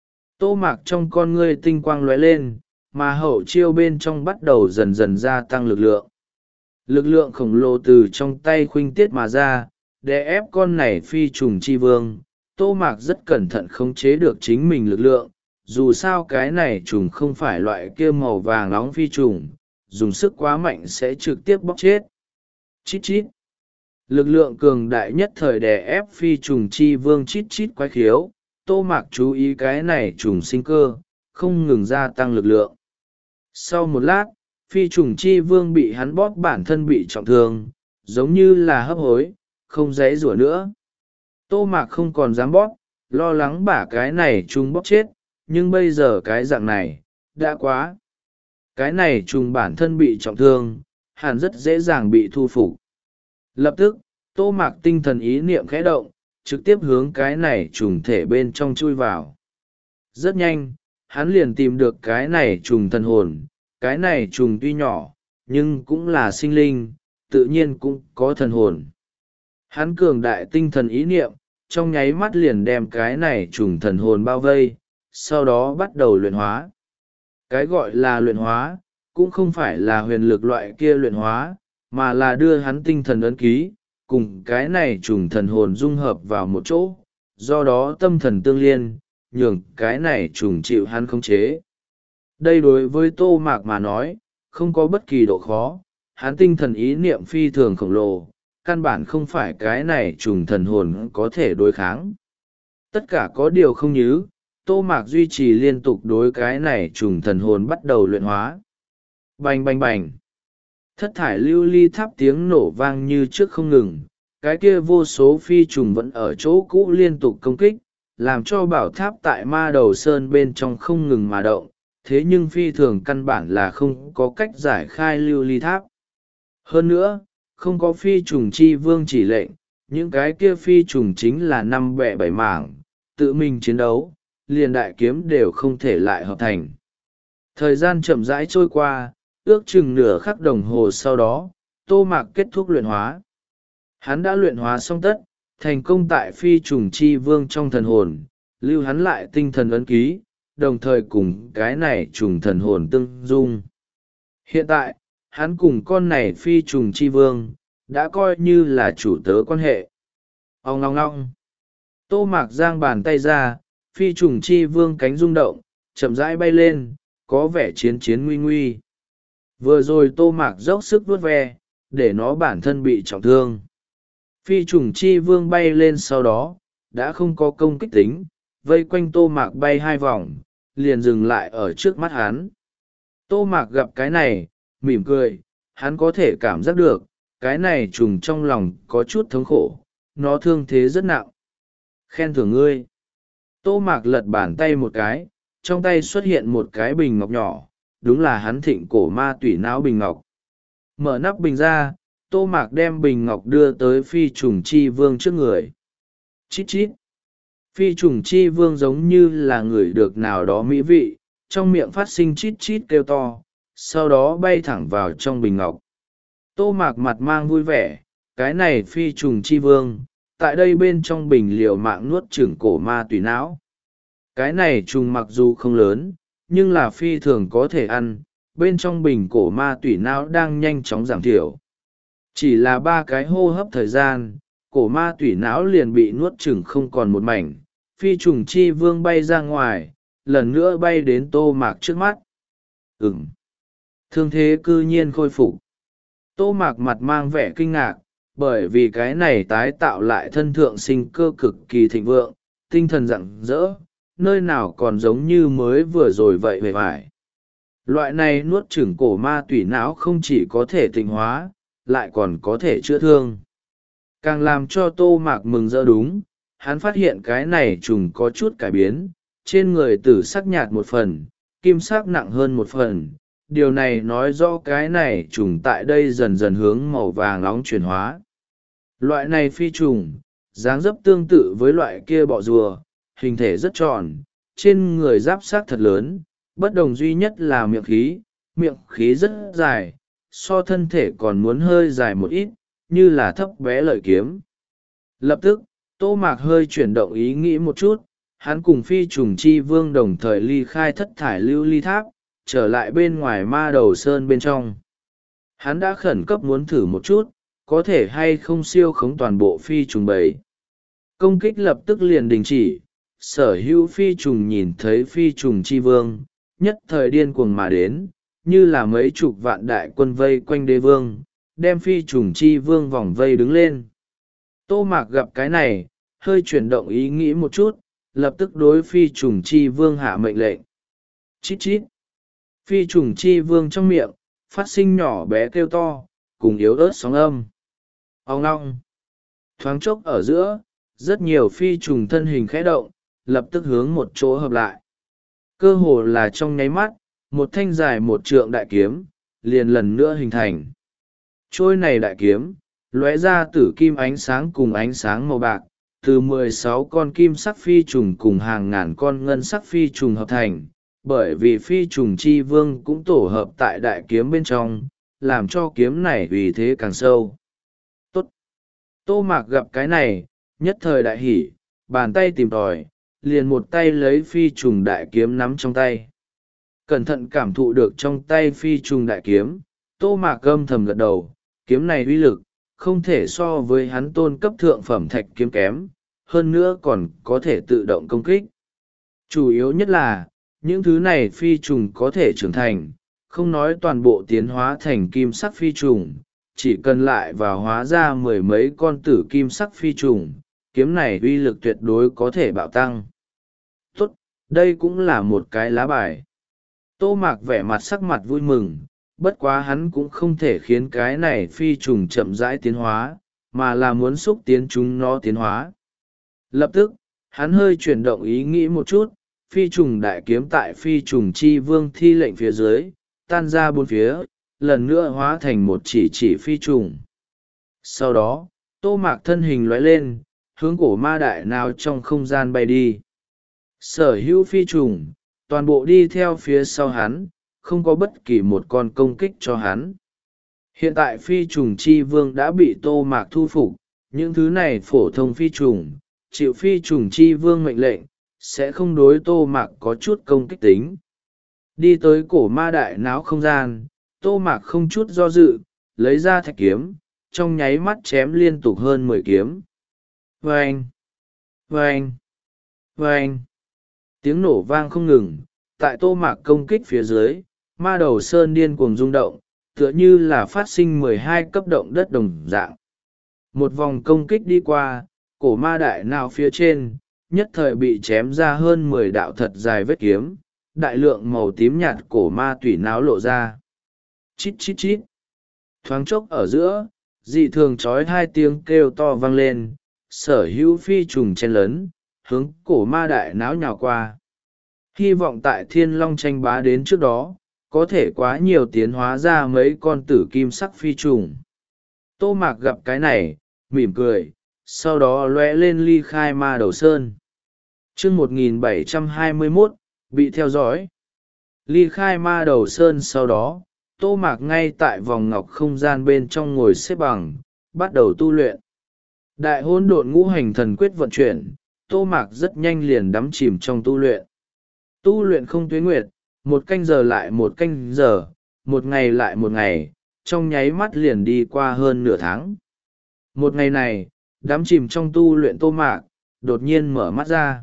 Tô Mạc trong con ngươi tinh quang lóe lên, mà hậu chiêu bên trong bắt đầu dần dần gia tăng lực lượng. Lực lượng khổng lồ từ trong tay khuynh tiết mà ra, để ép con này phi trùng chi vương. Tô Mạc rất cẩn thận khống chế được chính mình lực lượng, dù sao cái này trùng không phải loại kia màu vàng nóng phi trùng, dùng sức quá mạnh sẽ trực tiếp bóc chết. Chít chít. Lực lượng cường đại nhất thời đè ép phi trùng chi vương chít chít quái khiếu, Tô Mạc chú ý cái này trùng sinh cơ, không ngừng gia tăng lực lượng. Sau một lát, phi trùng chi vương bị hắn bóp bản thân bị trọng thương, giống như là hấp hối, không dãy rủa nữa. Tô Mạc không còn dám bóp, lo lắng bả cái này trùng bóp chết, nhưng bây giờ cái dạng này, đã quá. Cái này trùng bản thân bị trọng thương, hẳn rất dễ dàng bị thu phục. Lập tức, Tô Mạc tinh thần ý niệm khẽ động, trực tiếp hướng cái này trùng thể bên trong chui vào. Rất nhanh, hắn liền tìm được cái này trùng thần hồn. Cái này trùng tuy nhỏ, nhưng cũng là sinh linh, tự nhiên cũng có thần hồn. Hắn cường đại tinh thần ý niệm, trong nháy mắt liền đem cái này trùng thần hồn bao vây, sau đó bắt đầu luyện hóa. Cái gọi là luyện hóa, cũng không phải là huyền lực loại kia luyện hóa, mà là đưa hắn tinh thần ấn ký, cùng cái này trùng thần hồn dung hợp vào một chỗ, do đó tâm thần tương liên, nhường cái này trùng chịu hắn khống chế. Đây đối với Tô Mạc mà nói, không có bất kỳ độ khó, hắn tinh thần ý niệm phi thường khổng lồ, căn bản không phải cái này trùng thần hồn có thể đối kháng. Tất cả có điều không nhứ, Tô Mạc duy trì liên tục đối cái này trùng thần hồn bắt đầu luyện hóa. Bành bành bành. Thất thải lưu ly tháp tiếng nổ vang như trước không ngừng, cái kia vô số phi trùng vẫn ở chỗ cũ liên tục công kích, làm cho bảo tháp tại ma đầu sơn bên trong không ngừng mà động, thế nhưng phi thường căn bản là không có cách giải khai lưu ly tháp. Hơn nữa, không có phi trùng chi vương chỉ lệnh, những cái kia phi trùng chính là năm bẹ bảy mảng, tự mình chiến đấu, liền đại kiếm đều không thể lại hợp thành. Thời gian chậm rãi trôi qua, ước chừng nửa khắc đồng hồ sau đó, Tô Mạc kết thúc luyện hóa. Hắn đã luyện hóa xong tất, thành công tại phi trùng chi vương trong thần hồn, lưu hắn lại tinh thần ấn ký, đồng thời cùng cái này trùng thần hồn tương dung. Hiện tại, hắn cùng con này phi trùng chi vương, đã coi như là chủ tớ quan hệ. Ông ngong ngong. Tô Mạc giang bàn tay ra, phi trùng chi vương cánh rung động, chậm rãi bay lên, có vẻ chiến chiến nguy nguy. Vừa rồi Tô Mạc dốc sức vuốt ve, để nó bản thân bị trọng thương. Phi trùng chi vương bay lên sau đó, đã không có công kích tính, vây quanh Tô Mạc bay hai vòng, liền dừng lại ở trước mắt hắn. Tô Mạc gặp cái này, mỉm cười, hắn có thể cảm giác được, cái này trùng trong lòng có chút thống khổ, nó thương thế rất nặng. Khen thưởng ngươi. Tô Mạc lật bàn tay một cái, trong tay xuất hiện một cái bình ngọc nhỏ, đúng là hắn thịnh cổ ma tủy não bình ngọc. Mở nắp bình ra, Tô Mạc đem bình ngọc đưa tới phi trùng chi vương trước người. Chít chít. Phi trùng chi vương giống như là người được nào đó mỹ vị, trong miệng phát sinh chít chít kêu to, sau đó bay thẳng vào trong bình ngọc. Tô Mạc mặt mang vui vẻ, cái này phi trùng chi vương, tại đây bên trong bình liều mạng nuốt chửng cổ ma tùy não. Cái này trùng mặc dù không lớn, nhưng là phi thường có thể ăn, bên trong bình cổ ma tủy não đang nhanh chóng giảm thiểu. Chỉ là ba cái hô hấp thời gian, cổ ma tủy não liền bị nuốt chửng không còn một mảnh, phi trùng chi vương bay ra ngoài, lần nữa bay đến Tô Mạc trước mắt. Ừm, thương thế cư nhiên khôi phục. Tô Mạc mặt mang vẻ kinh ngạc, bởi vì cái này tái tạo lại thân thượng sinh cơ cực kỳ thịnh vượng, tinh thần rạng rỡ, nơi nào còn giống như mới vừa rồi vậy về vải. Loại này nuốt chửng cổ ma tủy não không chỉ có thể tịnh hóa, lại còn có thể chữa thương. Càng làm cho Tô Mạc mừng rỡ đúng, hắn phát hiện cái này trùng có chút cải biến, trên người tử sắc nhạt một phần, kim sắc nặng hơn một phần. Điều này nói rõ cái này trùng tại đây dần dần hướng màu vàng nóng chuyển hóa. Loại này phi trùng, dáng dấp tương tự với loại kia bọ rùa, hình thể rất tròn, trên người giáp xác thật lớn, bất đồng duy nhất là miệng khí, miệng khí rất dài, so thân thể còn muốn hơi dài một ít, như là thấp bé lợi kiếm. Lập tức, Tô Mạc hơi chuyển động ý nghĩ một chút, hắn cùng phi trùng chi vương đồng thời ly khai thất thải lưu ly tháp, trở lại bên ngoài ma đầu sơn bên trong. Hắn đã khẩn cấp muốn thử một chút, có thể hay không siêu khống toàn bộ phi trùng bầy. Công kích lập tức liền đình chỉ, sở hữu phi trùng nhìn thấy phi trùng chi vương, nhất thời điên cuồng mà đến, như là mấy chục vạn đại quân vây quanh đế vương, đem phi trùng chi vương vòng vây đứng lên. Tô Mạc gặp cái này, hơi chuyển động ý nghĩ một chút, lập tức đối phi trùng chi vương hạ mệnh lệnh. Chít chít. Phi trùng chi vương trong miệng phát sinh nhỏ bé kêu to cùng yếu ớt sóng âm. Ong long. Thoáng chốc ở giữa, rất nhiều phi trùng thân hình khẽ động, lập tức hướng một chỗ hợp lại. Cơ hồ là trong nháy mắt, một thanh dài một trượng đại kiếm liền lần nữa hình thành. Trôi này đại kiếm lóe ra tử kim ánh sáng cùng ánh sáng màu bạc, từ mười sáu con kim sắc phi trùng cùng hàng ngàn con ngân sắc phi trùng hợp thành, bởi vì phi trùng chi vương cũng tổ hợp tại đại kiếm bên trong, làm cho kiếm này vì thế càng sâu. Tốt! Tô Mạc gặp cái này, nhất thời đại hỉ, bàn tay tìm tòi, liền một tay lấy phi trùng đại kiếm nắm trong tay. Cẩn thận cảm thụ được trong tay phi trùng đại kiếm, Tô Mạc âm thầm gật đầu, kiếm này uy lực, không thể so với hắn tôn cấp thượng phẩm thạch kiếm kém, hơn nữa còn có thể tự động công kích. Chủ yếu nhất là, những thứ này phi trùng có thể trưởng thành, không nói toàn bộ tiến hóa thành kim sắc phi trùng, chỉ cần lại và hóa ra mười mấy con tử kim sắc phi trùng, kiếm này uy lực tuyệt đối có thể bạo tăng. Tốt, đây cũng là một cái lá bài. Tô Mạc vẻ mặt sắc mặt vui mừng, bất quá hắn cũng không thể khiến cái này phi trùng chậm rãi tiến hóa, mà là muốn xúc tiến chúng nó tiến hóa. Lập tức, hắn hơi chuyển động ý nghĩ một chút, phi trùng đại kiếm tại phi trùng chi vương thi lệnh phía dưới, tan ra bốn phía, lần nữa hóa thành một chỉ chỉ phi trùng. Sau đó, Tô Mạc thân hình lóe lên, hướng cổ ma đại nào trong không gian bay đi. Sở hữu phi trùng, toàn bộ đi theo phía sau hắn, không có bất kỳ một con công kích cho hắn. Hiện tại phi trùng chi vương đã bị Tô Mạc thu phục, những thứ này phổ thông phi trùng, chịu phi trùng chi vương mệnh lệnh, sẽ không đối Tô Mạc có chút công kích tính. Đi tới cổ ma đại náo không gian, Tô Mạc không chút do dự, lấy ra thạch kiếm, trong nháy mắt chém liên tục hơn mười kiếm. Vâng! Vâng! Vâng! Tiếng nổ vang không ngừng, tại Tô Mạc công kích phía dưới, ma đầu sơn điên cuồng rung động, tựa như là phát sinh mười hai cấp động đất đồng dạng. Một vòng công kích đi qua, cổ ma đại nào phía trên, nhất thời bị chém ra hơn mười đạo thật dài vết kiếm, đại lượng màu tím nhạt cổ ma tủy náo lộ ra. Chít chít chít. Thoáng chốc ở giữa, dị thường trói hai tiếng kêu to vang lên, sở hữu phi trùng chen lấn, hướng cổ ma đại náo nhào qua. Hy vọng tại thiên long tranh bá đến trước đó, có thể quá nhiều tiến hóa ra mấy con tử kim sắc phi trùng. Tô Mạc gặp cái này, mỉm cười, sau đó lóe lên ly khai ma đầu sơn. chương một nghìn bảy trăm hai mươi mốt, bị theo dõi. Ly khai ma đầu sơn sau đó, Tô Mạc ngay tại vòng ngọc không gian bên trong ngồi xếp bằng, bắt đầu tu luyện. Đại hỗn độn ngũ hành thần quyết vận chuyển, Tô Mạc rất nhanh liền đắm chìm trong tu luyện. Tu luyện không tuế nguyệt, một canh giờ lại một canh giờ, một ngày lại một ngày, trong nháy mắt liền đi qua hơn nửa tháng. Một ngày này, đắm chìm trong tu luyện Tô Mạc, đột nhiên mở mắt ra.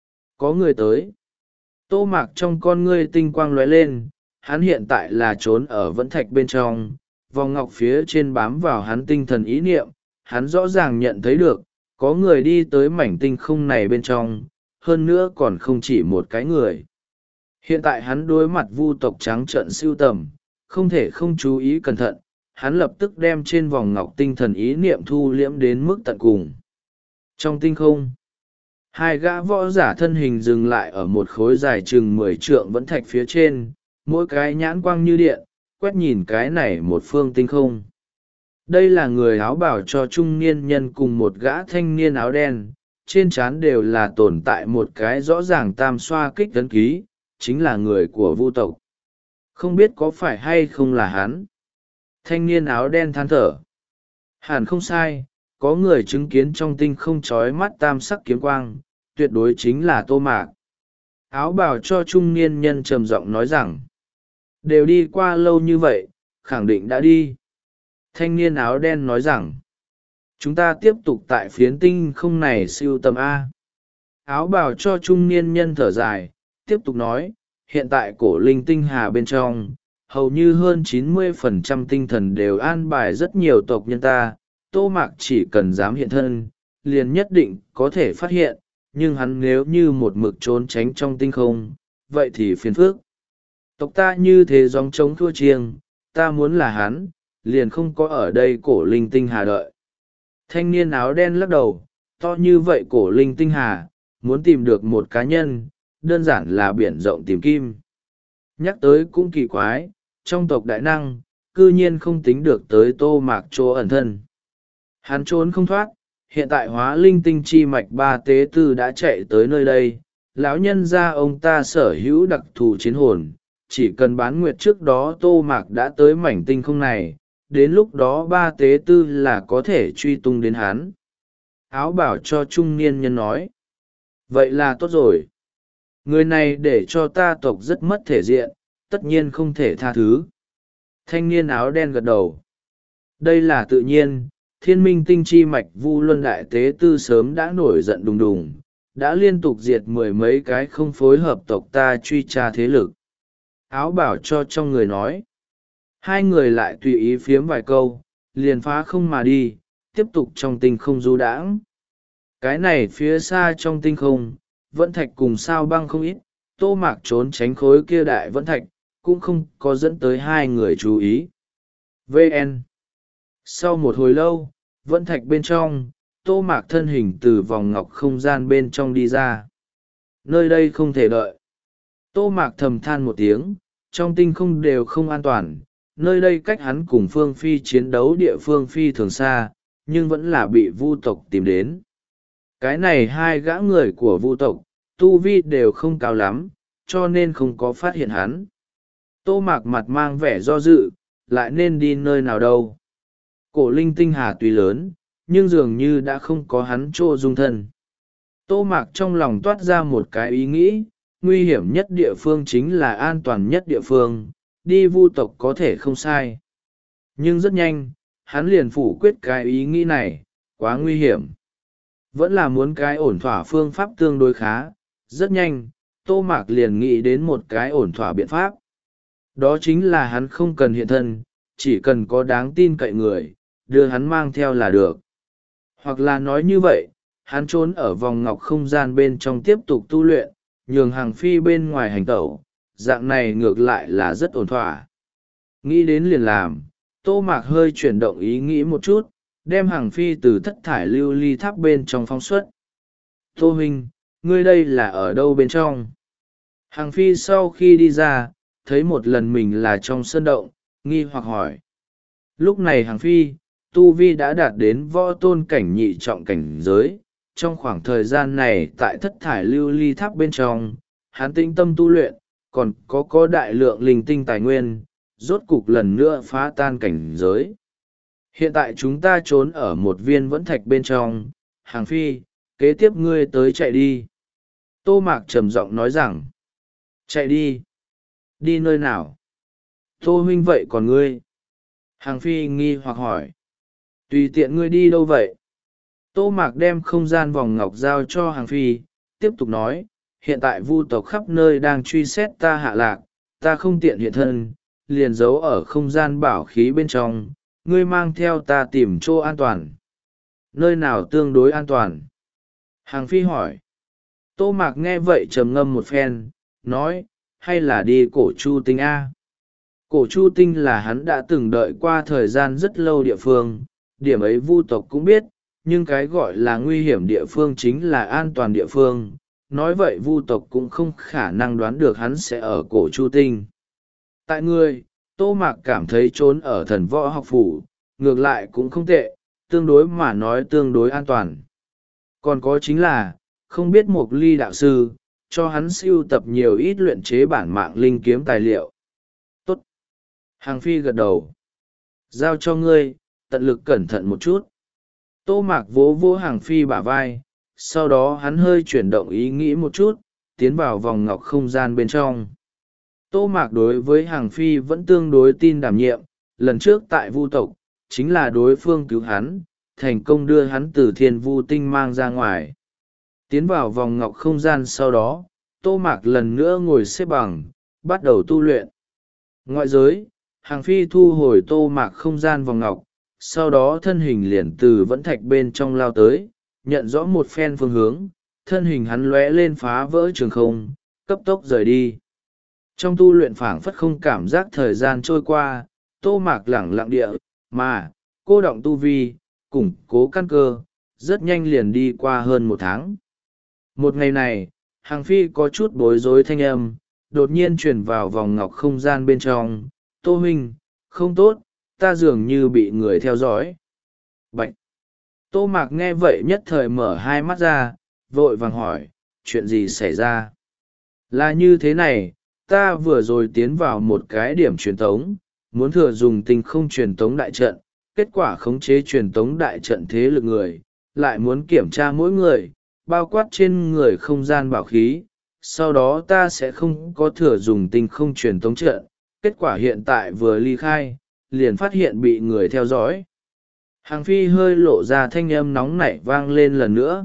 Có người tới. Tô Mạc trong con ngươi tinh quang lóe lên, hắn hiện tại là trốn ở vẫn thạch bên trong, vòng ngọc phía trên bám vào hắn tinh thần ý niệm, hắn rõ ràng nhận thấy được, có người đi tới mảnh tinh không này bên trong, hơn nữa còn không chỉ một cái người. Hiện tại hắn đối mặt vu tộc trắng trợn siêu tầm, không thể không chú ý cẩn thận, hắn lập tức đem trên vòng ngọc tinh thần ý niệm thu liễm đến mức tận cùng. Trong tinh không, hai gã võ giả thân hình dừng lại ở một khối dài chừng mười trượng vẫn thạch phía trên, mỗi cái nhãn quang như điện, quét nhìn cái này một phương tinh không. Đây là người áo bảo cho trung niên nhân cùng một gã thanh niên áo đen, trên trán đều là tồn tại một cái rõ ràng tam xoa kích ấn ký, chính là người của vu tộc. Không biết có phải hay không là hắn. Thanh niên áo đen than thở. Hẳn không sai, có người chứng kiến trong tinh không chói mắt tam sắc kiếm quang, tuyệt đối chính là Tô Mạc. Áo bào cho trung niên nhân trầm giọng nói rằng, đều đi qua lâu như vậy, khẳng định đã đi. Thanh niên áo đen nói rằng, chúng ta tiếp tục tại phiến tinh không này siêu tầm A. Áo bào cho trung niên nhân thở dài, tiếp tục nói, hiện tại cổ linh tinh hà bên trong, hầu như hơn chín mươi phần trăm tinh thần đều an bài rất nhiều tộc nhân ta, Tô Mạc chỉ cần dám hiện thân, liền nhất định có thể phát hiện, nhưng hắn nếu như một mực trốn tránh trong tinh không, vậy thì phiền phức. Tộc ta như thế gióng trống thua chiêng, ta muốn là hắn, liền không có ở đây cổ linh tinh hà đợi. Thanh niên áo đen lắc đầu, to như vậy cổ linh tinh hà, muốn tìm được một cá nhân, đơn giản là biển rộng tìm kim. Nhắc tới cũng kỳ quái, trong tộc đại năng, cư nhiên không tính được tới Tô Mạc chỗ ẩn thân. Hắn trốn không thoát, hiện tại hóa linh tinh chi mạch ba tế tư đã chạy tới nơi đây, lão nhân gia ông ta sở hữu đặc thù chiến hồn, chỉ cần bán nguyệt trước đó Tô Mạc đã tới mảnh tinh không này, đến lúc đó ba tế tư là có thể truy tung đến hắn. Áo bảo cho trung niên nhân nói, vậy là tốt rồi. Người này để cho ta tộc rất mất thể diện, tất nhiên không thể tha thứ. Thanh niên áo đen gật đầu. Đây là tự nhiên, thiên minh tinh chi mạch vu luân đại tế tư sớm đã nổi giận đùng đùng, đã liên tục diệt mười mấy cái không phối hợp tộc ta truy tra thế lực. Áo bảo cho trong người nói. Hai người lại tùy ý phiếm vài câu, liền phá không mà đi, tiếp tục trong tinh không du đãng. Cái này phía xa trong tinh không, vẫn thạch cùng sao băng không ít, Tô Mạc trốn tránh khối kia đại vẫn thạch, cũng không có dẫn tới hai người chú ý. vê en Sau một hồi lâu, vẫn thạch bên trong, Tô Mạc thân hình từ vòng ngọc không gian bên trong đi ra. Nơi đây không thể đợi. Tô Mạc thầm than một tiếng, trong tinh không đều không an toàn, nơi đây cách hắn cùng Phương Phi chiến đấu địa phương Phi thường xa, nhưng vẫn là bị Vu tộc tìm đến. Cái này hai gã người của Vu tộc, tu vi đều không cao lắm, cho nên không có phát hiện hắn. Tô Mạc mặt mang vẻ do dự, lại nên đi nơi nào đâu. Cổ linh tinh hà tuy lớn, nhưng dường như đã không có hắn chỗ dung thân. Tô Mạc trong lòng toát ra một cái ý nghĩ, nguy hiểm nhất địa phương chính là an toàn nhất địa phương, đi Vu tộc có thể không sai. Nhưng rất nhanh, hắn liền phủ quyết cái ý nghĩ này, quá nguy hiểm. Vẫn là muốn cái ổn thỏa phương pháp tương đối khá, rất nhanh, Tô Mạc liền nghĩ đến một cái ổn thỏa biện pháp. Đó chính là hắn không cần hiện thân, chỉ cần có đáng tin cậy người, đưa hắn mang theo là được. Hoặc là nói như vậy, hắn trốn ở vòng ngọc không gian bên trong tiếp tục tu luyện, nhường hàng phi bên ngoài hành tẩu, dạng này ngược lại là rất ổn thỏa. Nghĩ đến liền làm, Tô Mạc hơi chuyển động ý nghĩ một chút, đem hàng phi từ thất thải lưu ly tháp bên trong phóng xuất. Tô huynh, ngươi đây là ở đâu bên trong? Hàng phi sau khi đi ra, thấy một lần mình là trong sơn động, nghi hoặc hỏi. Lúc này hàng phi, tu vi đã đạt đến võ tôn cảnh nhị trọng cảnh giới. Trong khoảng thời gian này tại thất thải lưu ly tháp bên trong, hắn tĩnh tâm tu luyện, còn có có đại lượng linh tinh tài nguyên, rốt cục lần nữa phá tan cảnh giới. Hiện tại chúng ta trốn ở một viên vẫn thạch bên trong, hàng phi, kế tiếp ngươi tới chạy đi. Tô Mạc trầm giọng nói rằng, chạy đi. Đi nơi nào? Tô huynh vậy còn ngươi? Hàng phi nghi hoặc hỏi. Tùy tiện ngươi đi đâu vậy? Tô Mạc đem không gian vòng ngọc giao cho hàng phi, tiếp tục nói, hiện tại Vu tộc khắp nơi đang truy xét ta hạ lạc, ta không tiện hiện thân, liền giấu ở không gian bảo khí bên trong, ngươi mang theo ta tìm chỗ an toàn. Nơi nào tương đối an toàn? Hàng phi hỏi. Tô Mạc nghe vậy trầm ngâm một phen, nói, hay là đi cổ chu tinh A. Cổ chu tinh là hắn đã từng đợi qua thời gian rất lâu địa phương, điểm ấy Vu tộc cũng biết, nhưng cái gọi là nguy hiểm địa phương chính là an toàn địa phương. Nói vậy Vu tộc cũng không khả năng đoán được hắn sẽ ở cổ chu tinh. Tại ngươi, Tô Mạc cảm thấy trốn ở thần võ học phủ, ngược lại cũng không tệ, tương đối mà nói tương đối an toàn. Còn có chính là, không biết Mộc Ly đạo sư, cho hắn sưu tập nhiều ít luyện chế bản mạng linh kiếm tài liệu. Tốt. Hàng phi gật đầu. Giao cho ngươi, tận lực cẩn thận một chút. Tô Mạc vỗ vỗ hàng phi bả vai, sau đó hắn hơi chuyển động ý nghĩ một chút, tiến vào vòng ngọc không gian bên trong. Tô Mạc đối với hàng phi vẫn tương đối tin đảm nhiệm, lần trước tại Vu tộc, chính là đối phương cứu hắn, thành công đưa hắn từ thiên vu tinh mang ra ngoài. Tiến vào vòng ngọc không gian sau đó, Tô Mạc lần nữa ngồi xếp bằng, bắt đầu tu luyện. Ngoại giới, hàng phi thu hồi Tô Mạc không gian vòng ngọc, sau đó thân hình liền từ vẫn thạch bên trong lao tới, nhận rõ một phen phương hướng, thân hình hắn lóe lên phá vỡ trường không, cấp tốc rời đi. Trong tu luyện phảng phất không cảm giác thời gian trôi qua, Tô Mạc lẳng lặng địa, mà, cô động tu vi, củng cố căn cơ, rất nhanh liền đi qua hơn một tháng. Một ngày này, Hàng Phi có chút bối rối thanh âm, đột nhiên truyền vào vòng ngọc không gian bên trong. Tô huynh, không tốt, ta dường như bị người theo dõi. Bạch! Tô Mạc nghe vậy nhất thời mở hai mắt ra, vội vàng hỏi, chuyện gì xảy ra? Là như thế này, ta vừa rồi tiến vào một cái điểm truyền tống, muốn thừa dùng tinh không truyền tống đại trận, kết quả khống chế truyền tống đại trận thế lực người, lại muốn kiểm tra mỗi người, bao quát trên người không gian bảo khí, sau đó ta sẽ không có thừa dùng tinh không truyền tống trận, kết quả hiện tại vừa ly khai, liền phát hiện bị người theo dõi. Hàng Phi hơi lộ ra thanh âm nóng nảy vang lên lần nữa.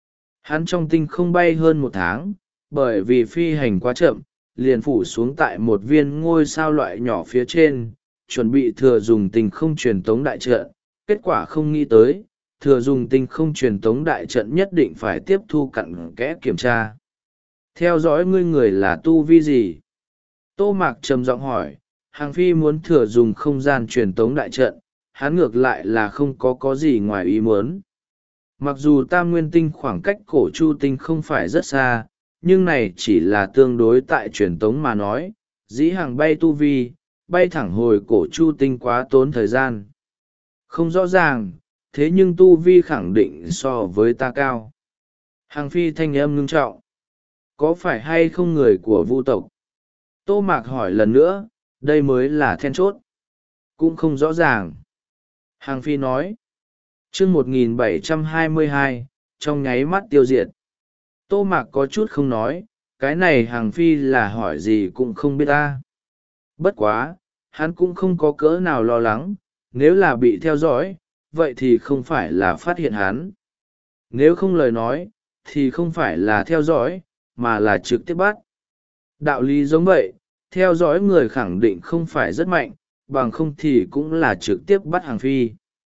Hắn trong tinh không bay hơn một tháng, bởi vì phi hành quá chậm, liền phủ xuống tại một viên ngôi sao loại nhỏ phía trên, chuẩn bị thừa dùng tinh không truyền tống đại trận. Kết quả không nghĩ tới, thừa dùng tinh không truyền tống đại trận nhất định phải tiếp thu cặn kẽ kiểm tra. Theo dõi ngươi người là tu vi gì? Tô Mạc trầm giọng hỏi. Hàng Phi muốn thừa dùng không gian truyền tống đại trận, hắn ngược lại là không có có gì ngoài ý muốn. Mặc dù tam nguyên tinh khoảng cách cổ chu tinh không phải rất xa, nhưng này chỉ là tương đối tại truyền tống mà nói, dĩ hàng bay tu vi, bay thẳng hồi cổ chu tinh quá tốn thời gian. Không rõ ràng, thế nhưng tu vi khẳng định so với ta cao. Hàng Phi thanh âm ngưng trọng. Có phải hay không người của Vu tộc? Tô Mạc hỏi lần nữa, đây mới là then chốt. Cũng không rõ ràng. Hàng Phi nói. chương một nghìn bảy trăm hai mươi hai, trong nháy mắt tiêu diệt. Tô Mạc có chút không nói, cái này Hàng Phi là hỏi gì cũng không biết ta. Bất quá, hắn cũng không có cỡ nào lo lắng, nếu là bị theo dõi, vậy thì không phải là phát hiện hắn. Nếu không lời nói, thì không phải là theo dõi, mà là trực tiếp bắt. Đạo lý giống vậy, theo dõi người khẳng định không phải rất mạnh, bằng không thì cũng là trực tiếp bắt Hàng Phi.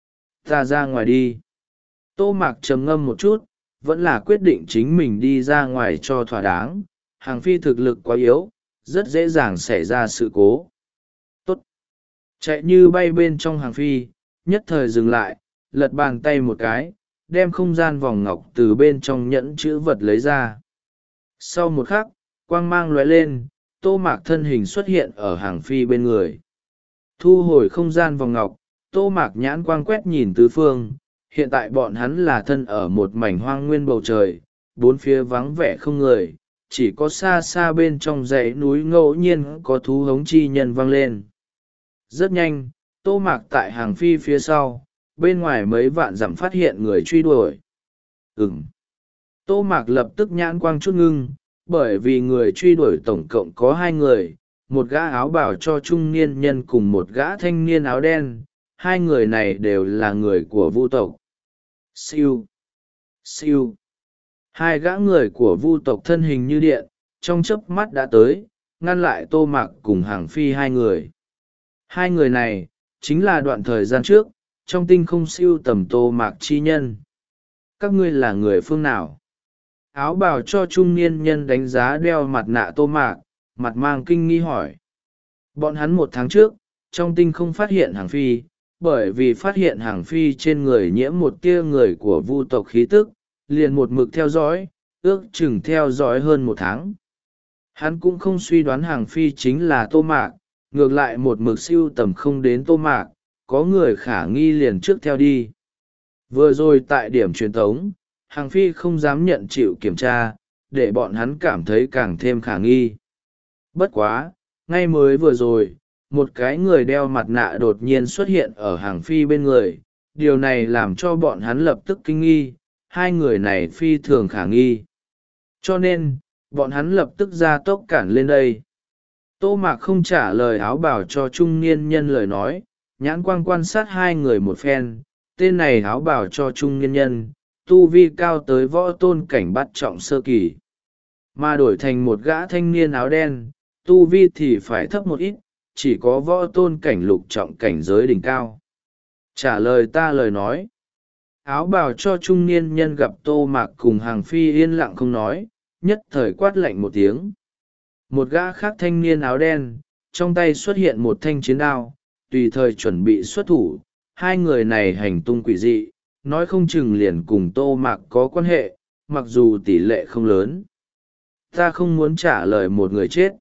Ta ra ngoài đi. Tô Mạc trầm ngâm một chút, vẫn là quyết định chính mình đi ra ngoài cho thỏa đáng. Hàng Phi thực lực quá yếu, rất dễ dàng xảy ra sự cố. Tốt. Chạy như bay bên trong Hàng Phi, nhất thời dừng lại, lật bàn tay một cái, đem không gian vòng ngọc từ bên trong nhẫn chữ vật lấy ra. Sau một khắc, quang mang lóe lên, Tô Mạc thân hình xuất hiện ở Hàng Phi bên người. Thu hồi không gian vòng ngọc, Tô Mạc nhãn quang quét nhìn tứ phương, hiện tại bọn hắn là thân ở một mảnh hoang nguyên bầu trời, bốn phía vắng vẻ không người, chỉ có xa xa bên trong dãy núi ngẫu nhiên có thú hống chi nhân vang lên. Rất nhanh, Tô Mạc tại Hàng Phi phía sau, bên ngoài mấy vạn dặm phát hiện người truy đuổi. Ừm. Tô Mạc lập tức nhãn quang chút ngưng, bởi vì người truy đuổi tổng cộng có hai người, một gã áo bào cho trung niên nhân cùng một gã thanh niên áo đen, hai người này đều là người của Vu tộc. Siêu, siêu. Hai gã người của Vu tộc thân hình như điện, trong chớp mắt đã tới, ngăn lại Tô Mạc cùng Hàng Phi hai người. Hai người này, chính là đoạn thời gian trước, trong tinh không siêu tầm Tô Mạc chi nhân. Các ngươi là người phương nào? Áo bào cho trung niên nhân đánh giá đeo mặt nạ Tô Mạc, mặt mang kinh nghi hỏi. Bọn hắn một tháng trước, trong tinh không phát hiện Hàng Phi, bởi vì phát hiện Hàng Phi trên người nhiễm một tia người của Vu tộc khí tức, liền một mực theo dõi, ước chừng theo dõi hơn một tháng. Hắn cũng không suy đoán Hàng Phi chính là Tô Mạc, ngược lại một mực siêu tầm không đến Tô Mạc, có người khả nghi liền trước theo đi. Vừa rồi tại điểm truyền tống, Hàng Phi không dám nhận chịu kiểm tra, để bọn hắn cảm thấy càng thêm khả nghi. Bất quá, ngay mới vừa rồi, một cái người đeo mặt nạ đột nhiên xuất hiện ở Hàng Phi bên người, điều này làm cho bọn hắn lập tức kinh nghi, hai người này phi thường khả nghi. Cho nên, bọn hắn lập tức ra tốc cản lên đây. Tô Mạc không trả lời áo bảo cho trung niên nhân lời nói, nhãn quang quan sát hai người một phen, tên này áo bảo cho trung niên nhân, tu vi cao tới võ tôn cảnh bắt trọng sơ kỳ. Mà đổi thành một gã thanh niên áo đen, tu vi thì phải thấp một ít, chỉ có võ tôn cảnh lục trọng cảnh giới đỉnh cao. Trả lời ta lời nói. Áo bào cho trung niên nhân gặp Tô Mạc cùng Hàng Phi yên lặng không nói, nhất thời quát lạnh một tiếng. Một gã khác thanh niên áo đen, trong tay xuất hiện một thanh chiến đao, tùy thời chuẩn bị xuất thủ. Hai người này hành tung quỷ dị, nói không chừng liền cùng Tô Mạc có quan hệ, mặc dù tỷ lệ không lớn. Ta không muốn trả lời một người chết.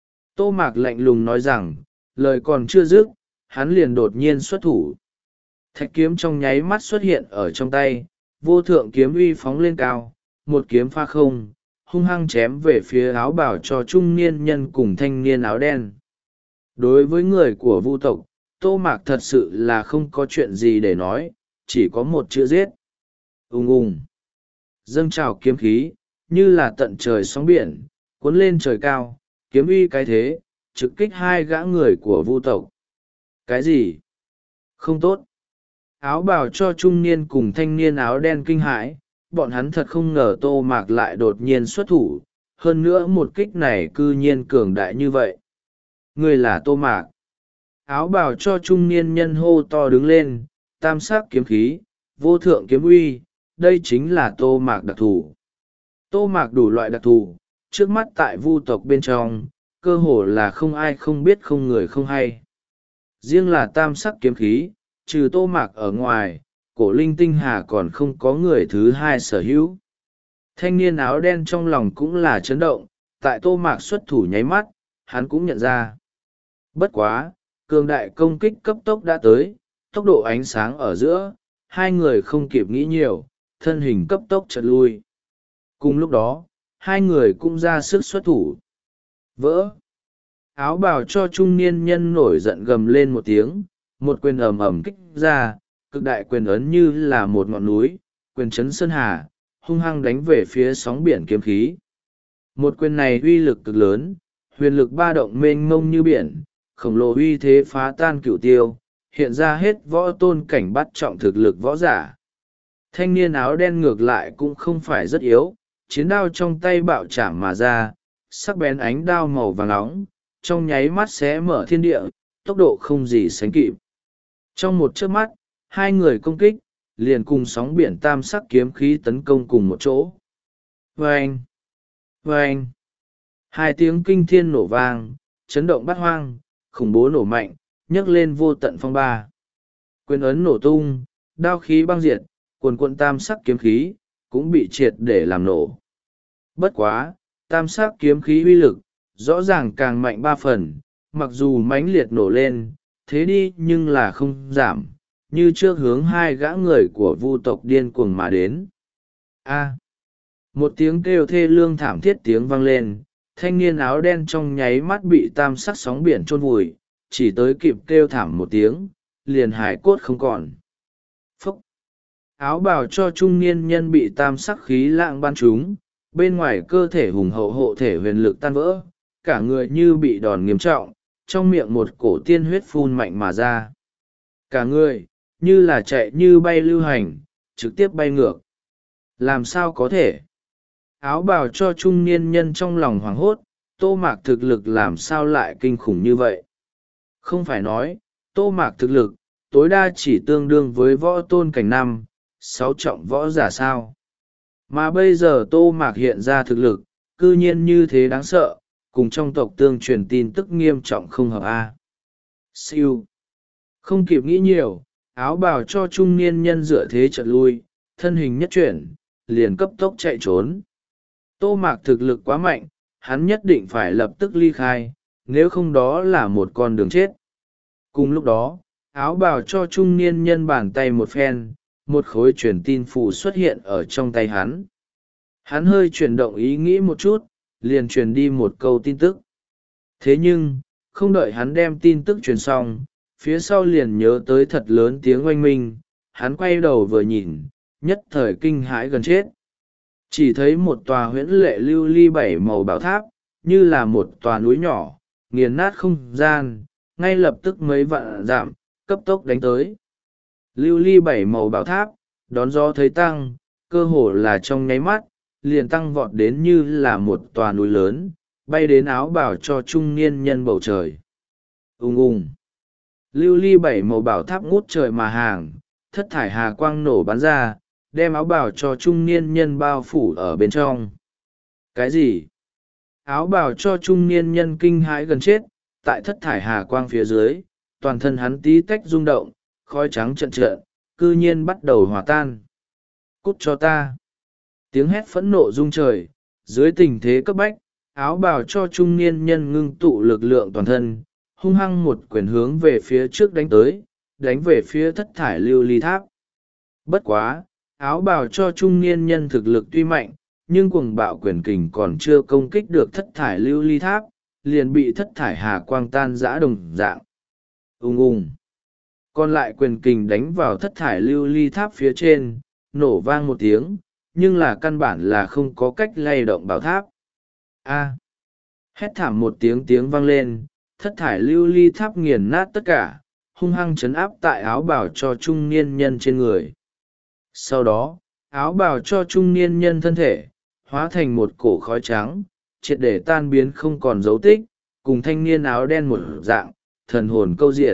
Tô Mạc lạnh lùng nói rằng, lời còn chưa dứt, hắn liền đột nhiên xuất thủ. Thạch kiếm trong nháy mắt xuất hiện ở trong tay, vô thượng kiếm uy phóng lên cao, một kiếm pha không, hung hăng chém về phía áo bào cho trung niên nhân cùng thanh niên áo đen. Đối với người của Vu tộc, Tô Mạc thật sự là không có chuyện gì để nói, chỉ có một chữ giết. Ùng ùng. Dâng trào kiếm khí, như là tận trời sóng biển, cuốn lên trời cao, kiếm uy cái thế, trực kích hai gã người của Vu tộc. Cái gì? Không tốt. Áo bào cho trung niên cùng thanh niên áo đen kinh hãi, bọn hắn thật không ngờ Tô Mạc lại đột nhiên xuất thủ, hơn nữa một kích này cư nhiên cường đại như vậy. Người là Tô Mạc. Áo bào cho trung niên nhân hô to đứng lên, tam sắc kiếm khí, vô thượng kiếm uy, đây chính là Tô Mạc đặc thù. Tô Mạc đủ loại đặc thù, trước mắt tại Vu tộc bên trong, cơ hồ là không ai không biết không người không hay. Riêng là tam sắc kiếm khí, trừ Tô Mạc ở ngoài, cổ linh tinh hà còn không có người thứ hai sở hữu. Thanh niên áo đen trong lòng cũng là chấn động, tại Tô Mạc xuất thủ nháy mắt, hắn cũng nhận ra. Bất quá, cường đại công kích cấp tốc đã tới, tốc độ ánh sáng ở giữa, hai người không kịp nghĩ nhiều, thân hình cấp tốc chợt lui. Cùng lúc đó, hai người cũng ra sức xuất thủ. Vỡ! Áo bào cho trung niên nhân nổi giận gầm lên một tiếng, một quyền ầm ầm kích ra, cực đại quyền ấn như là một ngọn núi, quyền chấn sơn hà, hung hăng đánh về phía sóng biển kiếm khí. Một quyền này uy lực cực lớn, huyền lực ba động mênh mông như biển, khổng lồ uy thế phá tan cửu tiêu, hiện ra hết võ tôn cảnh bắt trọng thực lực võ giả. Thanh niên áo đen ngược lại cũng không phải rất yếu, chiến đao trong tay bạo chạm mà ra, sắc bén ánh đao màu vàng nóng, trong nháy mắt xé mở thiên địa, tốc độ không gì sánh kịp. Trong một chớp mắt, hai người công kích, liền cùng sóng biển tam sắc kiếm khí tấn công cùng một chỗ. Vâng! Vâng! Hai tiếng kinh thiên nổ vang, chấn động bát hoang, khủng bố nổ mạnh, nhấc lên vô tận phong ba. Quyền ấn nổ tung, đao khí băng diệt, quần quận tam sắc kiếm khí, cũng bị triệt để làm nổ. Bất quá, tam sắc kiếm khí uy lực, rõ ràng càng mạnh ba phần, mặc dù mãnh liệt nổ lên, thế đi nhưng là không giảm, như trước hướng hai gã người của Vu tộc điên cuồng mà đến. A! Một tiếng kêu thê lương thảm thiết tiếng vang lên, thanh niên áo đen trong nháy mắt bị tam sắc sóng biển chôn vùi, chỉ tới kịp kêu thảm một tiếng, liền hải cốt không còn. Phúc! Áo bào cho trung niên nhân bị tam sắc khí lạng ban trúng, bên ngoài cơ thể hùng hậu hộ thể huyền lực tan vỡ, cả người như bị đòn nghiêm trọng, trong miệng một cổ tiên huyết phun mạnh mà ra. Cả người, như là chạy như bay lưu hành, trực tiếp bay ngược. Làm sao có thể? Áo bào cho trung niên nhân trong lòng hoảng hốt, Tô Mạc thực lực làm sao lại kinh khủng như vậy? Không phải nói, Tô Mạc thực lực, tối đa chỉ tương đương với võ tôn cảnh năm, sáu trọng võ giả sao? Mà bây giờ Tô Mạc hiện ra thực lực, cư nhiên như thế đáng sợ, cùng trong tộc tương truyền tin tức nghiêm trọng không hợp a. Siêu. Không kịp nghĩ nhiều, áo bào cho trung niên nhân dựa thế chợt lui, thân hình nhất chuyển, liền cấp tốc chạy trốn. Tô Mạc thực lực quá mạnh, hắn nhất định phải lập tức ly khai, nếu không đó là một con đường chết. Cùng lúc đó, áo bào cho trung niên nhân bàn tay một phen, một khối truyền tin phù xuất hiện ở trong tay hắn. Hắn hơi chuyển động ý nghĩ một chút, liền truyền đi một câu tin tức. Thế nhưng, không đợi hắn đem tin tức truyền xong, phía sau liền nhớ tới thật lớn tiếng oanh minh, hắn quay đầu vừa nhìn, nhất thời kinh hãi gần chết. Chỉ thấy một tòa huyễn lệ lưu ly bảy màu bảo tháp, như là một tòa núi nhỏ, nghiền nát không gian, ngay lập tức mấy vạn dặm, cấp tốc đánh tới. Lưu ly bảy màu bảo tháp, đón gió thấy tăng, cơ hồ là trong nháy mắt, liền tăng vọt đến như là một tòa núi lớn, bay đến áo bào cho trung niên nhân bầu trời. Ùng ùng! Lưu ly bảy màu bảo tháp ngút trời mà hàng, thất thải hà quang nổ bắn ra, đem áo bào cho trung niên nhân bao phủ ở bên trong. Cái gì? Áo bào cho trung niên nhân kinh hãi gần chết, tại thất thải hà quang phía dưới, toàn thân hắn tí tách rung động, khói trắng trận trận, cư nhiên bắt đầu hòa tan. Cút cho ta! Tiếng hét phẫn nộ rung trời, dưới tình thế cấp bách, áo bào cho trung niên nhân ngưng tụ lực lượng toàn thân, hung hăng một quyền hướng về phía trước đánh tới, đánh về phía thất thải lưu ly tháp. Bất quá, áo bào cho trung niên nhân thực lực tuy mạnh, nhưng cuồng bạo quyền kình còn chưa công kích được thất thải lưu ly tháp, liền bị thất thải hà quang tan rã đồng dạng. Ung ung. Còn lại quyền kình đánh vào thất thải lưu ly tháp phía trên, nổ vang một tiếng, nhưng là căn bản là không có cách lay động bảo tháp. A. Hét thảm một tiếng tiếng vang lên, thất thải lưu ly tháp nghiền nát tất cả, hung hăng chấn áp tại áo bào cho trung niên nhân trên người. Sau đó, áo bào cho trung niên nhân thân thể, hóa thành một cổ khói trắng, triệt để tan biến không còn dấu tích, cùng thanh niên áo đen một dạng, thần hồn câu diệt.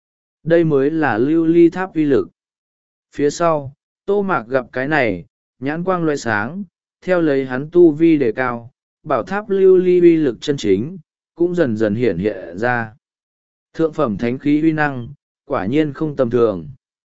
Đây mới là lưu ly tháp uy lực. Phía sau, Tô Mạc gặp cái này, nhãn quang loại sáng, theo lấy hắn tu vi đề cao, bảo tháp lưu ly uy lực chân chính, cũng dần dần hiện hiện ra. Thượng phẩm thánh khí uy năng, quả nhiên không tầm thường.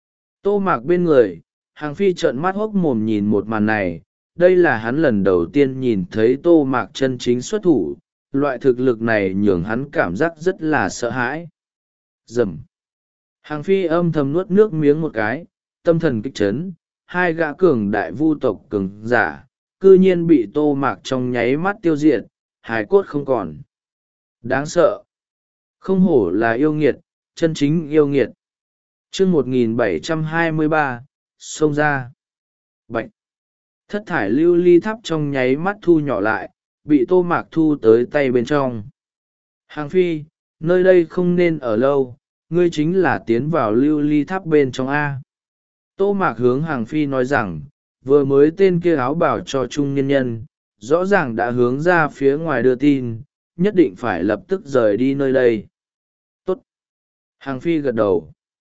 Tô Mạc bên người, Hàng Phi trợn mắt hốc mồm nhìn một màn này, đây là hắn lần đầu tiên nhìn thấy Tô Mạc chân chính xuất thủ, loại thực lực này nhường hắn cảm giác rất là sợ hãi. Rầm. Hàng Phi âm thầm nuốt nước miếng một cái, tâm thần kích chấn, hai gã cường đại vu tộc cường giả, cư nhiên bị Tô Mạc trong nháy mắt tiêu diệt, hài cốt không còn. Đáng sợ. Không hổ là yêu nghiệt, chân chính yêu nghiệt. Chương một nghìn bảy trăm hai mươi ba, xông ra. Bạch. Thất thải lưu ly tháp trong nháy mắt thu nhỏ lại, bị Tô Mạc thu tới tay bên trong. Hàng Phi, nơi đây không nên ở lâu, ngươi chính là tiến vào lưu ly tháp bên trong A. Tô Mạc hướng Hàng Phi nói rằng, vừa mới tên kia áo bảo cho trung nhân nhân, rõ ràng đã hướng ra phía ngoài đưa tin, nhất định phải lập tức rời đi nơi đây. Tốt. Hàng Phi gật đầu.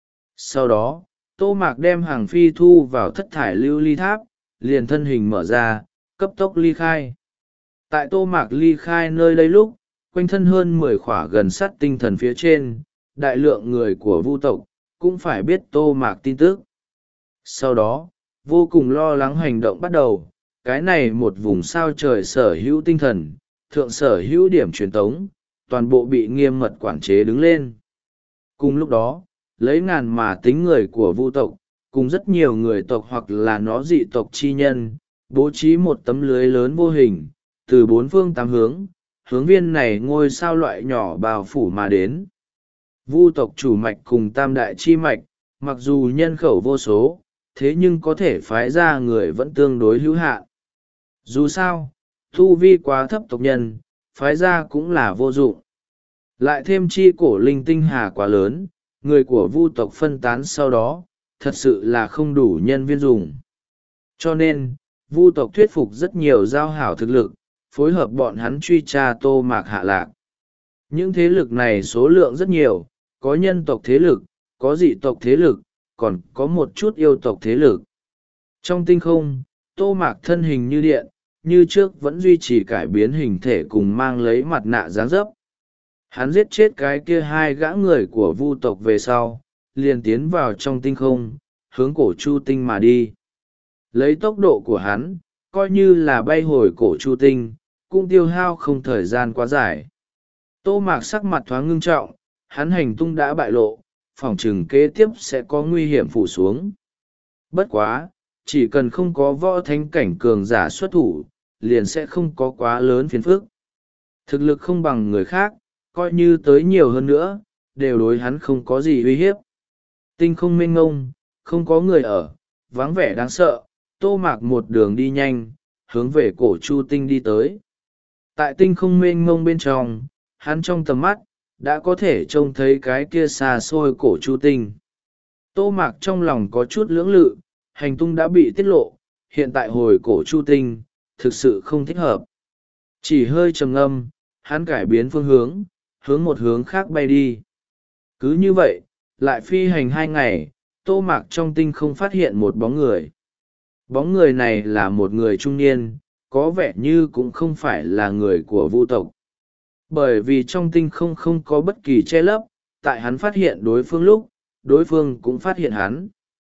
Sau đó, Tô Mạc đem Hàng Phi thu vào thất thải lưu ly tháp, liền thân hình mở ra, cấp tốc ly khai. Tại Tô Mạc ly khai nơi đây lúc, quanh thân hơn mười khỏa gần sát tinh thần phía trên, đại lượng người của vu tộc, cũng phải biết Tô Mạc tin tức. Sau đó, vô cùng lo lắng hành động bắt đầu, cái này một vùng sao trời sở hữu tinh thần, thượng sở hữu điểm truyền tống, toàn bộ bị nghiêm mật quản chế đứng lên. Cùng lúc đó, lấy ngàn mà tính người của vu tộc, cùng rất nhiều người tộc hoặc là nó dị tộc chi nhân, bố trí một tấm lưới lớn vô hình, từ bốn phương tám hướng, hướng viên này ngôi sao loại nhỏ bao phủ mà đến. Vu tộc chủ mạch cùng tam đại chi mạch, mặc dù nhân khẩu vô số, thế nhưng có thể phái ra người vẫn tương đối hữu hạn. Dù sao, thu vi quá thấp tộc nhân, phái ra cũng là vô dụng. Lại thêm chi cổ linh tinh hà quá lớn, người của vu tộc phân tán sau đó, thật sự là không đủ nhân viên dùng. Cho nên, vu tộc thuyết phục rất nhiều giao hảo thực lực, phối hợp bọn hắn truy tra Tô Mạc hạ lạc. Những thế lực này số lượng rất nhiều, có nhân tộc thế lực, có dị tộc thế lực, còn có một chút yêu tộc thế lực. Trong tinh không, Tô Mạc thân hình như điện, như trước vẫn duy trì cải biến hình thể cùng mang lấy mặt nạ dáng dấp. Hắn giết chết cái kia hai gã người của vu tộc về sau, liền tiến vào trong tinh không, hướng cổ chu tinh mà đi. Lấy tốc độ của hắn, coi như là bay hồi cổ chu tinh, cũng tiêu hao không thời gian quá dài. Tô Mạc sắc mặt thoáng ngưng trọng, hắn hành tung đã bại lộ, phỏng chừng kế tiếp sẽ có nguy hiểm phủ xuống. Bất quá, chỉ cần không có võ thánh cảnh cường giả xuất thủ, liền sẽ không có quá lớn phiền phức. Thực lực không bằng người khác, coi như tới nhiều hơn nữa, đều đối hắn không có gì uy hiếp. Tinh không mênh ngông, không có người ở, vắng vẻ đáng sợ, Tô Mạc một đường đi nhanh, hướng về cổ chu tinh đi tới. Tại tinh không mênh ngông bên trong, hắn trong tầm mắt, đã có thể trông thấy cái kia xa xôi cổ chu tinh. Tô Mạc trong lòng có chút lưỡng lự, hành tung đã bị tiết lộ, hiện tại hồi cổ chu tinh, thực sự không thích hợp. Chỉ hơi trầm ngâm, hắn cải biến phương hướng, hướng một hướng khác bay đi. Cứ như vậy, lại phi hành hai ngày, Tô Mạc trong tinh không phát hiện một bóng người. Bóng người này là một người trung niên, có vẻ như cũng không phải là người của vu tộc. Bởi vì trong tinh không không có bất kỳ che lấp, tại hắn phát hiện đối phương lúc, đối phương cũng phát hiện hắn.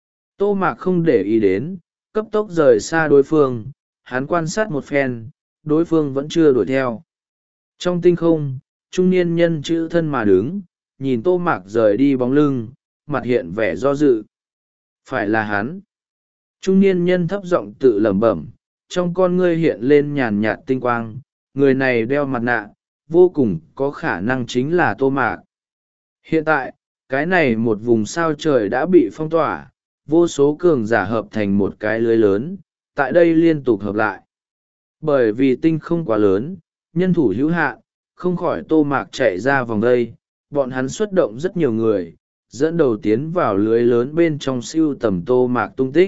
Tô Mạc không để ý đến, cấp tốc rời xa đối phương, hắn quan sát một phen, đối phương vẫn chưa đuổi theo. Trong tinh không, trung niên nhân chữ thân mà đứng, nhìn Tô Mạc rời đi bóng lưng, mặt hiện vẻ do dự. Phải là hắn. Trung niên nhân thấp giọng tự lẩm bẩm, trong con ngươi hiện lên nhàn nhạt tinh quang, người này đeo mặt nạ, vô cùng có khả năng chính là Tô Mạc. Hiện tại, cái này một vùng sao trời đã bị phong tỏa, vô số cường giả hợp thành một cái lưới lớn, tại đây liên tục hợp lại. Bởi vì tinh không quá lớn, nhân thủ hữu hạn, không khỏi Tô Mạc chạy ra vòng đây, bọn hắn xuất động rất nhiều người, dẫn đầu tiến vào lưới lớn bên trong siêu tầm Tô Mạc tung tích.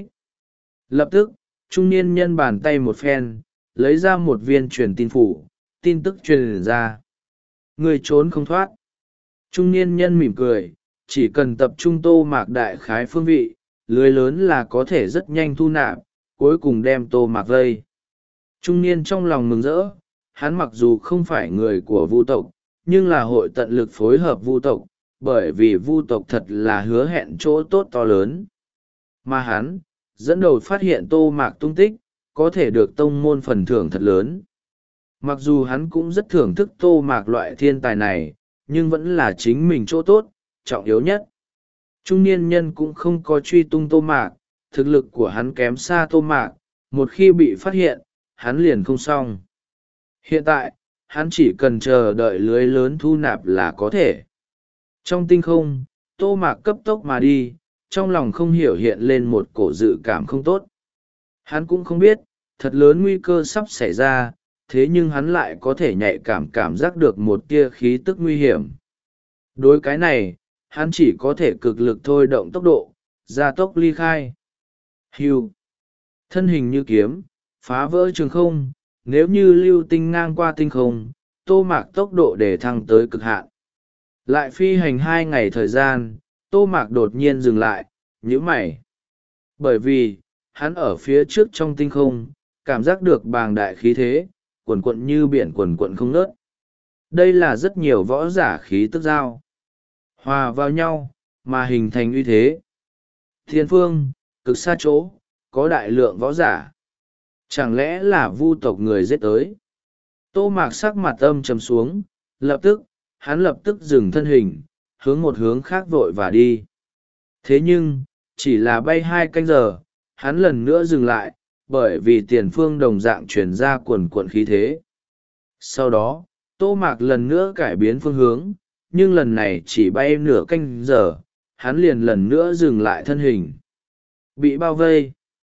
Lập tức, trung niên nhân bàn tay một phen, lấy ra một viên truyền tin phủ, tin tức truyền ra. Người trốn không thoát. Trung niên nhân mỉm cười, chỉ cần tập trung Tô Mạc đại khái phương vị, lưới lớn là có thể rất nhanh thu nạp, cuối cùng đem Tô Mạc vây. Trung niên trong lòng mừng rỡ, hắn mặc dù không phải người của vu tộc, nhưng là hội tận lực phối hợp vu tộc, bởi vì vu tộc thật là hứa hẹn chỗ tốt to lớn. Mà hắn, dẫn đầu phát hiện Tô Mạc tung tích, có thể được tông môn phần thưởng thật lớn. Mặc dù hắn cũng rất thưởng thức Tô Mạc loại thiên tài này, nhưng vẫn là chính mình chỗ tốt, trọng yếu nhất. Trung niên nhân cũng không có truy tung Tô Mạc, thực lực của hắn kém xa Tô Mạc, một khi bị phát hiện, hắn liền không xong. Hiện tại, hắn chỉ cần chờ đợi lưới lớn thu nạp là có thể. Trong tinh không, Tô Mạc cấp tốc mà đi, trong lòng không hiểu hiện lên một cổ dự cảm không tốt. Hắn cũng không biết, thật lớn nguy cơ sắp xảy ra, thế nhưng hắn lại có thể nhạy cảm cảm giác được một tia khí tức nguy hiểm. Đối cái này, hắn chỉ có thể cực lực thôi động tốc độ, gia tốc ly khai. Hưu. Thân hình như kiếm, phá vỡ trường không, nếu như lưu tinh ngang qua tinh không, Tô Mạc tốc độ để thăng tới cực hạn. Lại phi hành hai ngày thời gian, Tô Mạc đột nhiên dừng lại, nhíu mày. Bởi vì, hắn ở phía trước trong tinh không, cảm giác được bàng đại khí thế, quần quận như biển quần quận không ngớt. Đây là rất nhiều võ giả khí tức giao hòa vào nhau, mà hình thành uy thế. Thiên phương, cực xa chỗ, có đại lượng võ giả. Chẳng lẽ là vu tộc người giết tới? Tô Mạc sắc mặt âm trầm xuống, lập tức, hắn lập tức dừng thân hình, hướng một hướng khác vội và đi. Thế nhưng, chỉ là bay hai canh giờ, hắn lần nữa dừng lại, bởi vì tiền phương đồng dạng chuyển ra quần quận khí thế. Sau đó, Tô Mạc lần nữa cải biến phương hướng, nhưng lần này chỉ bay nửa canh giờ, hắn liền lần nữa dừng lại thân hình. Bị bao vây.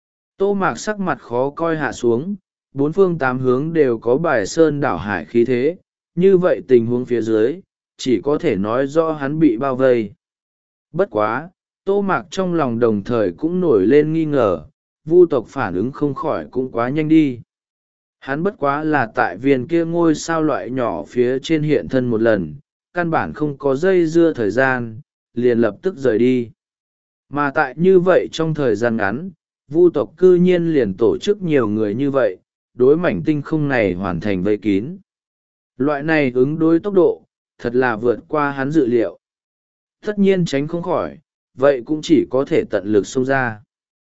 Tô Mạc sắc mặt khó coi hạ xuống, bốn phương tám hướng đều có bài sơn đảo hải khí thế, như vậy tình huống phía dưới, chỉ có thể nói rõ hắn bị bao vây. Bất quá, Tô Mạc trong lòng đồng thời cũng nổi lên nghi ngờ, vu tộc phản ứng không khỏi cũng quá nhanh đi. Hắn bất quá là tại viên kia ngôi sao loại nhỏ phía trên hiện thân một lần, căn bản không có dây dưa thời gian, liền lập tức rời đi. Mà tại như vậy trong thời gian ngắn, vu tộc cư nhiên liền tổ chức nhiều người như vậy, đối mảnh tinh không này hoàn thành vây kín. Loại này ứng đối tốc độ, thật là vượt qua hắn dự liệu. Tất nhiên tránh không khỏi, vậy cũng chỉ có thể tận lực xông ra.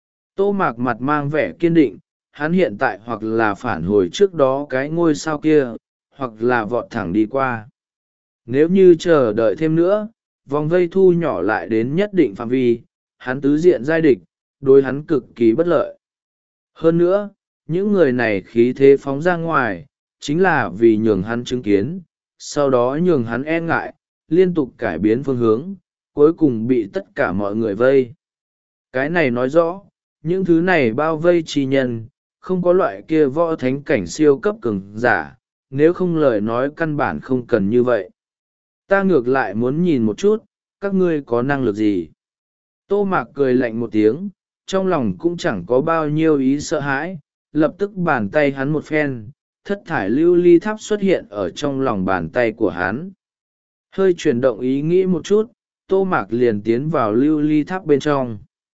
Tô Mạc mặt mang vẻ kiên định, hắn hiện tại hoặc là phản hồi trước đó cái ngôi sao kia, hoặc là vọt thẳng đi qua. Nếu như chờ đợi thêm nữa, vòng vây thu nhỏ lại đến nhất định phạm vi, hắn tứ diện giai địch, đối hắn cực kỳ bất lợi. Hơn nữa, những người này khí thế phóng ra ngoài, chính là vì nhường hắn chứng kiến, sau đó nhường hắn e ngại, liên tục cải biến phương hướng, cuối cùng bị tất cả mọi người vây. Cái này nói rõ, những thứ này bao vây chi nhân, không có loại kia võ thánh cảnh siêu cấp cường giả, nếu không lời nói căn bản không cần như vậy. Ta ngược lại muốn nhìn một chút, các ngươi có năng lực gì. Tô Mạc cười lạnh một tiếng, trong lòng cũng chẳng có bao nhiêu ý sợ hãi, lập tức bàn tay hắn một phen, thất thải lưu ly tháp xuất hiện ở trong lòng bàn tay của hắn. Hơi chuyển động ý nghĩ một chút, Tô Mạc liền tiến vào lưu ly tháp bên trong.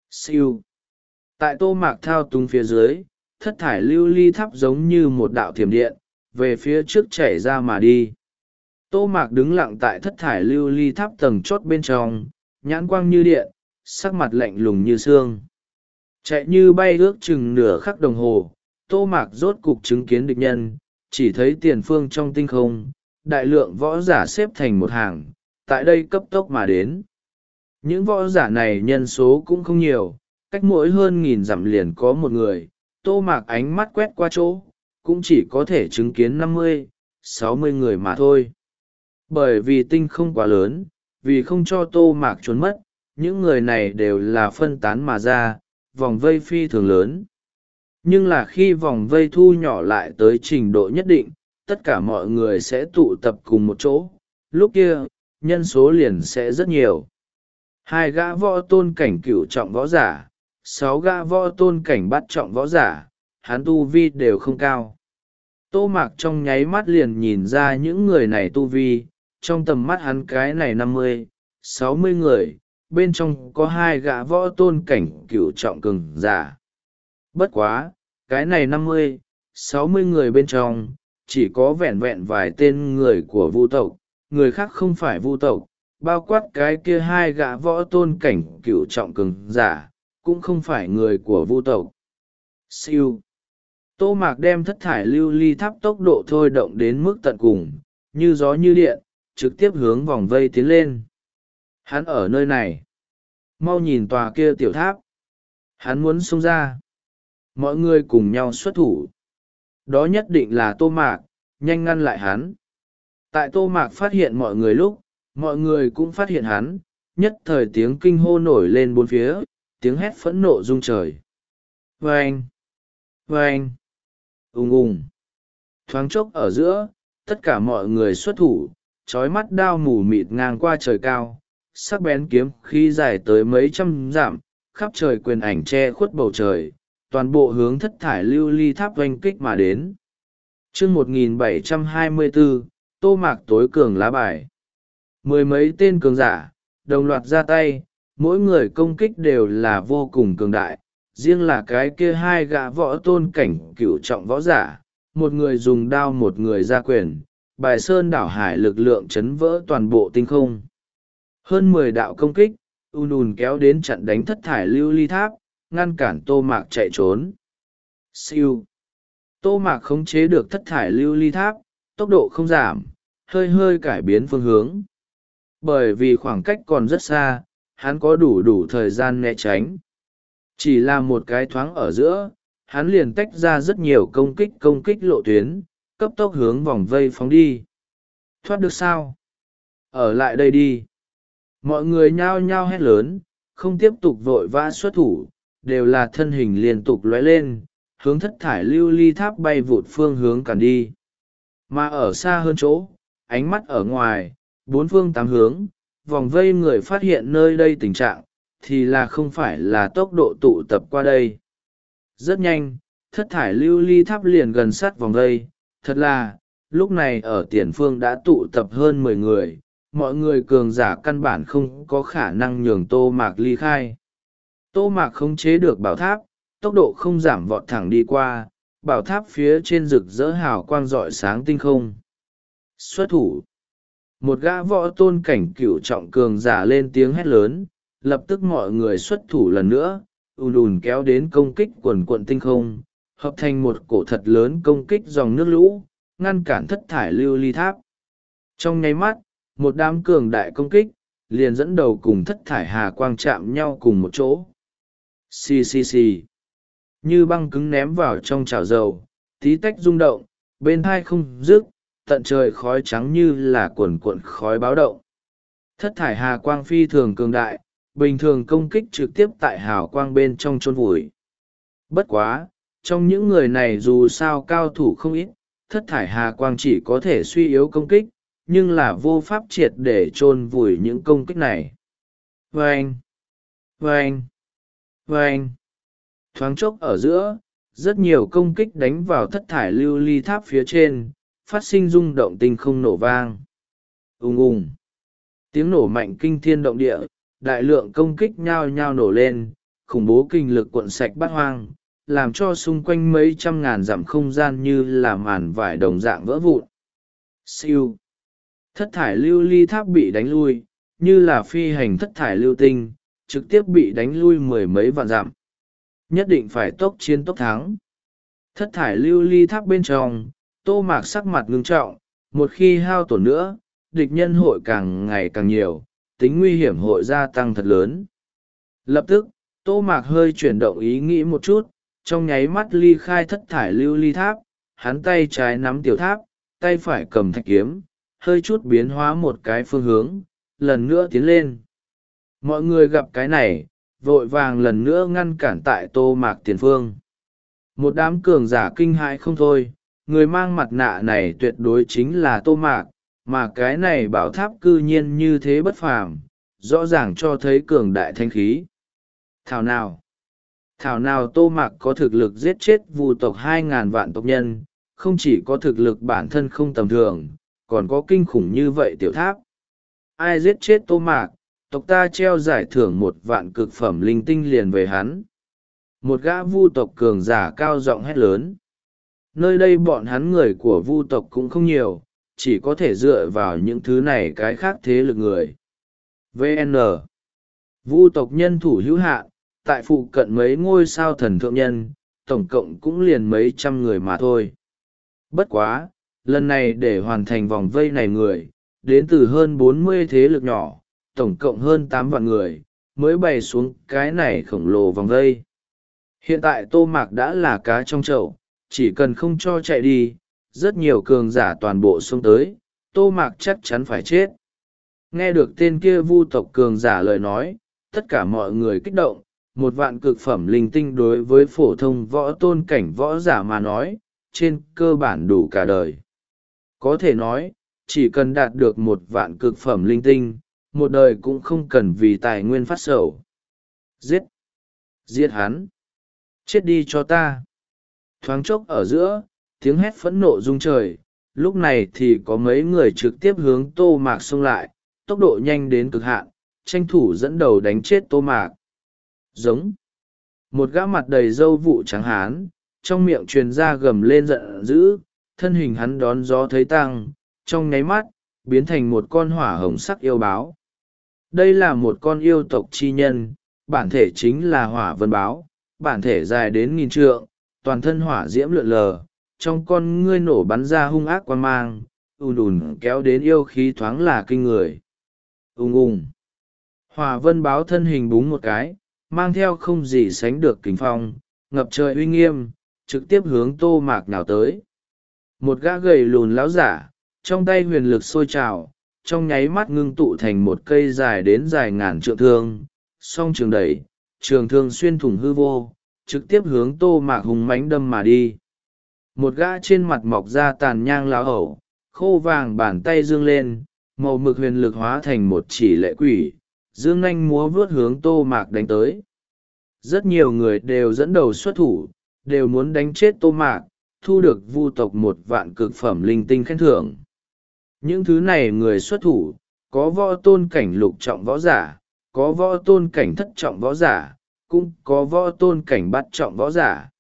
Siêu. Tại tô mạc thao túng phía dưới, thất thải lưu ly tháp giống như một đạo thiểm điện, về phía trước chảy ra mà đi. Tô mạc đứng lặng tại thất thải lưu ly tháp tầng chót bên trong, nhãn quang như điện, sắc mặt lạnh lùng như xương. Chạy như bay ước chừng nửa khắc đồng hồ, tô mạc rốt cục chứng kiến địch nhân, chỉ thấy tiền phương trong tinh không, đại lượng võ giả xếp thành một hàng, tại đây cấp tốc mà đến. Những võ giả này nhân số cũng không nhiều, cách mỗi hơn nghìn dặm liền có một người, tô mạc ánh mắt quét qua chỗ, cũng chỉ có thể chứng kiến năm mươi, sáu mươi người mà thôi. Bởi vì tinh không quá lớn, vì không cho tô mạc trốn mất, những người này đều là phân tán mà ra, vòng vây phi thường lớn. Nhưng là khi vòng vây thu nhỏ lại tới trình độ nhất định, tất cả mọi người sẽ tụ tập cùng một chỗ, lúc kia, nhân số liền sẽ rất nhiều. Hai gã võ tôn cảnh cửu trọng võ giả, sáu gã võ tôn cảnh bát trọng võ giả, hắn tu vi đều không cao. Tô mạc trong nháy mắt liền nhìn ra những người này tu vi, trong tầm mắt hắn cái này năm mươi, sáu mươi người, bên trong có hai gã võ tôn cảnh cửu trọng cường giả. Bất quá, cái này năm mươi, sáu mươi người bên trong, chỉ có vẹn vẹn vài tên người của vu tộc, người khác không phải vu tộc, bao quát cái kia hai gã võ tôn cảnh cửu trọng cường giả, cũng không phải người của vu tộc. Siêu. Tô mạc đem thất thải lưu ly tháp tốc độ thôi động đến mức tận cùng, như gió như điện, trực tiếp hướng vòng vây tiến lên. Hắn ở nơi này. Mau nhìn tòa kia tiểu tháp. Hắn muốn xông ra. Mọi người cùng nhau xuất thủ. Đó nhất định là tô mạc, nhanh ngăn lại hắn. Tại tô mạc phát hiện mọi người lúc, mọi người cũng phát hiện hắn, nhất thời tiếng kinh hô nổi lên bốn phía, tiếng hét phẫn nộ rung trời. Vâng! Vâng! Ùng ùng! Thoáng chốc ở giữa, tất cả mọi người xuất thủ, trói mắt đao mù mịt ngang qua trời cao, sắc bén kiếm khí dài tới mấy trăm dặm, khắp trời quyền ảnh che khuất bầu trời, toàn bộ hướng thất thải lưu ly tháp oanh kích mà đến. chương một nghìn bảy trăm hai mươi bốn, tô mạc tối cường lá bài. Mười mấy tên cường giả, đồng loạt ra tay, mỗi người công kích đều là vô cùng cường đại, riêng là cái kia hai gã võ tôn cảnh cửu trọng võ giả, một người dùng đao một người ra quyền, bài sơn đảo hải lực lượng chấn vỡ toàn bộ tinh không. Hơn mười đạo công kích, ùn ùn kéo đến chặn đánh thất thải lưu ly tháp, ngăn cản tô mạc chạy trốn. Siêu. Tô mạc khống chế được thất thải lưu ly tháp, tốc độ không giảm, hơi hơi cải biến phương hướng. Bởi vì khoảng cách còn rất xa, hắn có đủ đủ thời gian né tránh. Chỉ là một cái thoáng ở giữa, hắn liền tách ra rất nhiều công kích công kích lộ tuyến, cấp tốc hướng vòng vây phóng đi. Thoát được sao? Ở lại đây đi. Mọi người nhao nhao hét lớn, không tiếp tục vội vã xuất thủ, đều là thân hình liên tục lóe lên, hướng thất thải lưu ly tháp bay vụt phương hướng cản đi. Mà ở xa hơn chỗ, ánh mắt ở ngoài, bốn phương tám hướng, vòng vây người phát hiện nơi đây tình trạng, thì là không phải là tốc độ tụ tập qua đây. Rất nhanh, thất thải lưu ly tháp liền gần sát vòng vây, thật là, lúc này ở tiền phương đã tụ tập hơn mười người, mọi người cường giả căn bản không có khả năng nhường tô mạc ly khai. Tô mạc khống chế được bảo tháp, tốc độ không giảm vọt thẳng đi qua, bảo tháp phía trên rực rỡ hào quang rọi sáng tinh không. Xuất thủ. Một gã võ tôn cảnh cửu trọng cường giả lên tiếng hét lớn, lập tức mọi người xuất thủ lần nữa, ùn ùn kéo đến công kích quần quận tinh không, hợp thành một cổ thật lớn công kích dòng nước lũ, ngăn cản thất thải lưu ly tháp. Trong nháy mắt, một đám cường đại công kích, liền dẫn đầu cùng thất thải hà quang chạm nhau cùng một chỗ. Xì xì xì. Như băng cứng ném vào trong chảo dầu, tí tách rung động, bên thai không dứt, tận trời khói trắng như là cuồn cuộn khói báo động. Thất thải hà quang phi thường cường đại, bình thường công kích trực tiếp tại hào quang bên trong chôn vùi. Bất quá, trong những người này dù sao cao thủ không ít, thất thải hà quang chỉ có thể suy yếu công kích, nhưng là vô pháp triệt để chôn vùi những công kích này. Vâng! Vâng! Vâng! Thoáng chốc ở giữa, rất nhiều công kích đánh vào thất thải lưu ly tháp phía trên, phát sinh rung động tinh không nổ vang. Ùng ùng! Tiếng nổ mạnh kinh thiên động địa, đại lượng công kích nhao nhao nổ lên, khủng bố kinh lực cuộn sạch bát hoang, làm cho xung quanh mấy trăm ngàn dặm không gian như là màn vải đồng dạng vỡ vụn. Siêu. Thất thải lưu ly tháp bị đánh lui, như là phi hành thất thải lưu tinh, trực tiếp bị đánh lui mười mấy vạn dặm. Nhất định phải tốc chiến tốc thắng. Thất thải lưu ly tháp bên trong, Tô Mạc sắc mặt ngưng trọng, một khi hao tổn nữa, địch nhân hội càng ngày càng nhiều, tính nguy hiểm hội gia tăng thật lớn. Lập tức, Tô Mạc hơi chuyển động ý nghĩ một chút, trong nháy mắt ly khai thất thải lưu ly tháp, hắn tay trái nắm tiểu tháp, tay phải cầm thạch kiếm, hơi chút biến hóa một cái phương hướng, lần nữa tiến lên. Mọi người gặp cái này, vội vàng lần nữa ngăn cản tại Tô Mạc tiền phương. Một đám cường giả kinh hãi không thôi, người mang mặt nạ này tuyệt đối chính là Tô Mạc, mà cái này bảo tháp cư nhiên như thế bất phàm, rõ ràng cho thấy cường đại thanh khí. Thảo nào? Thảo nào Tô Mạc có thực lực giết chết vu tộc hai ngàn vạn tộc nhân, không chỉ có thực lực bản thân không tầm thường, còn có kinh khủng như vậy tiểu tháp. Ai giết chết Tô Mạc, tộc ta treo giải thưởng một vạn cực phẩm linh tinh liền về hắn. Một gã vu tộc cường giả cao giọng hét lớn. Nơi đây bọn hắn người của vu tộc cũng không nhiều, chỉ có thể dựa vào những thứ này cái khác thế lực người. vê en Vu tộc nhân thủ hữu hạn, tại phụ cận mấy ngôi sao thần thượng nhân, tổng cộng cũng liền mấy trăm người mà thôi. Bất quá, lần này để hoàn thành vòng vây này người, đến từ hơn bốn mươi thế lực nhỏ, tổng cộng hơn tám vạn người, mới bày xuống cái này khổng lồ vòng vây. Hiện tại Tô Mạc đã là cá trong chậu, chỉ cần không cho chạy đi, rất nhiều cường giả toàn bộ xông tới, Tô Mạc chắc chắn phải chết. Nghe được tên kia vu tộc cường giả lời nói, tất cả mọi người kích động, một vạn cực phẩm linh tinh đối với phổ thông võ tôn cảnh võ giả mà nói, trên cơ bản đủ cả đời. Có thể nói, chỉ cần đạt được một vạn cực phẩm linh tinh, một đời cũng không cần vì tài nguyên phát sầu. Giết! Giết hắn! Chết đi cho ta! Thoáng chốc ở giữa, tiếng hét phẫn nộ rung trời, lúc này thì có mấy người trực tiếp hướng Tô Mạc xông lại, tốc độ nhanh đến cực hạn, tranh thủ dẫn đầu đánh chết Tô Mạc. Giống. Một gã mặt đầy râu vụ trắng hán, trong miệng truyền ra gầm lên giận dữ, thân hình hắn đón gió thấy tăng, trong nháy mắt, biến thành một con hỏa hồng sắc yêu báo. Đây là một con yêu tộc chi nhân, bản thể chính là hỏa vân báo, bản thể dài đến nghìn trượng, toàn thân hỏa diễm lượn lờ, trong con ngươi nổ bắn ra hung ác quan mang, ùn ùn kéo đến yêu khí thoáng là kinh người. Ùng ùng. Hỏa vân báo thân hình búng một cái, mang theo không gì sánh được kính phong, ngập trời uy nghiêm, trực tiếp hướng Tô Mạc nào tới. Một gã gầy lùn láo giả, trong tay huyền lực sôi trào, trong nháy mắt ngưng tụ thành một cây dài đến dài ngàn trượng thương, song trường đẩy, trường thương xuyên thủng hư vô, trực tiếp hướng Tô Mạc hùng mãnh đâm mà đi. Một gã trên mặt mọc ra tàn nhang láo hậu, khô vàng bàn tay dương lên, màu mực huyền lực hóa thành một chỉ lệ quỷ, dương nanh múa vướt hướng Tô Mạc đánh tới. Rất nhiều người đều dẫn đầu xuất thủ, đều muốn đánh chết Tô Mạc, thu được vu tộc một vạn cực phẩm linh tinh khen thưởng. Những thứ này người xuất thủ, có võ tôn cảnh lục trọng võ giả, có võ tôn cảnh thất trọng võ giả, cũng có võ tôn cảnh bát trọng võ giả.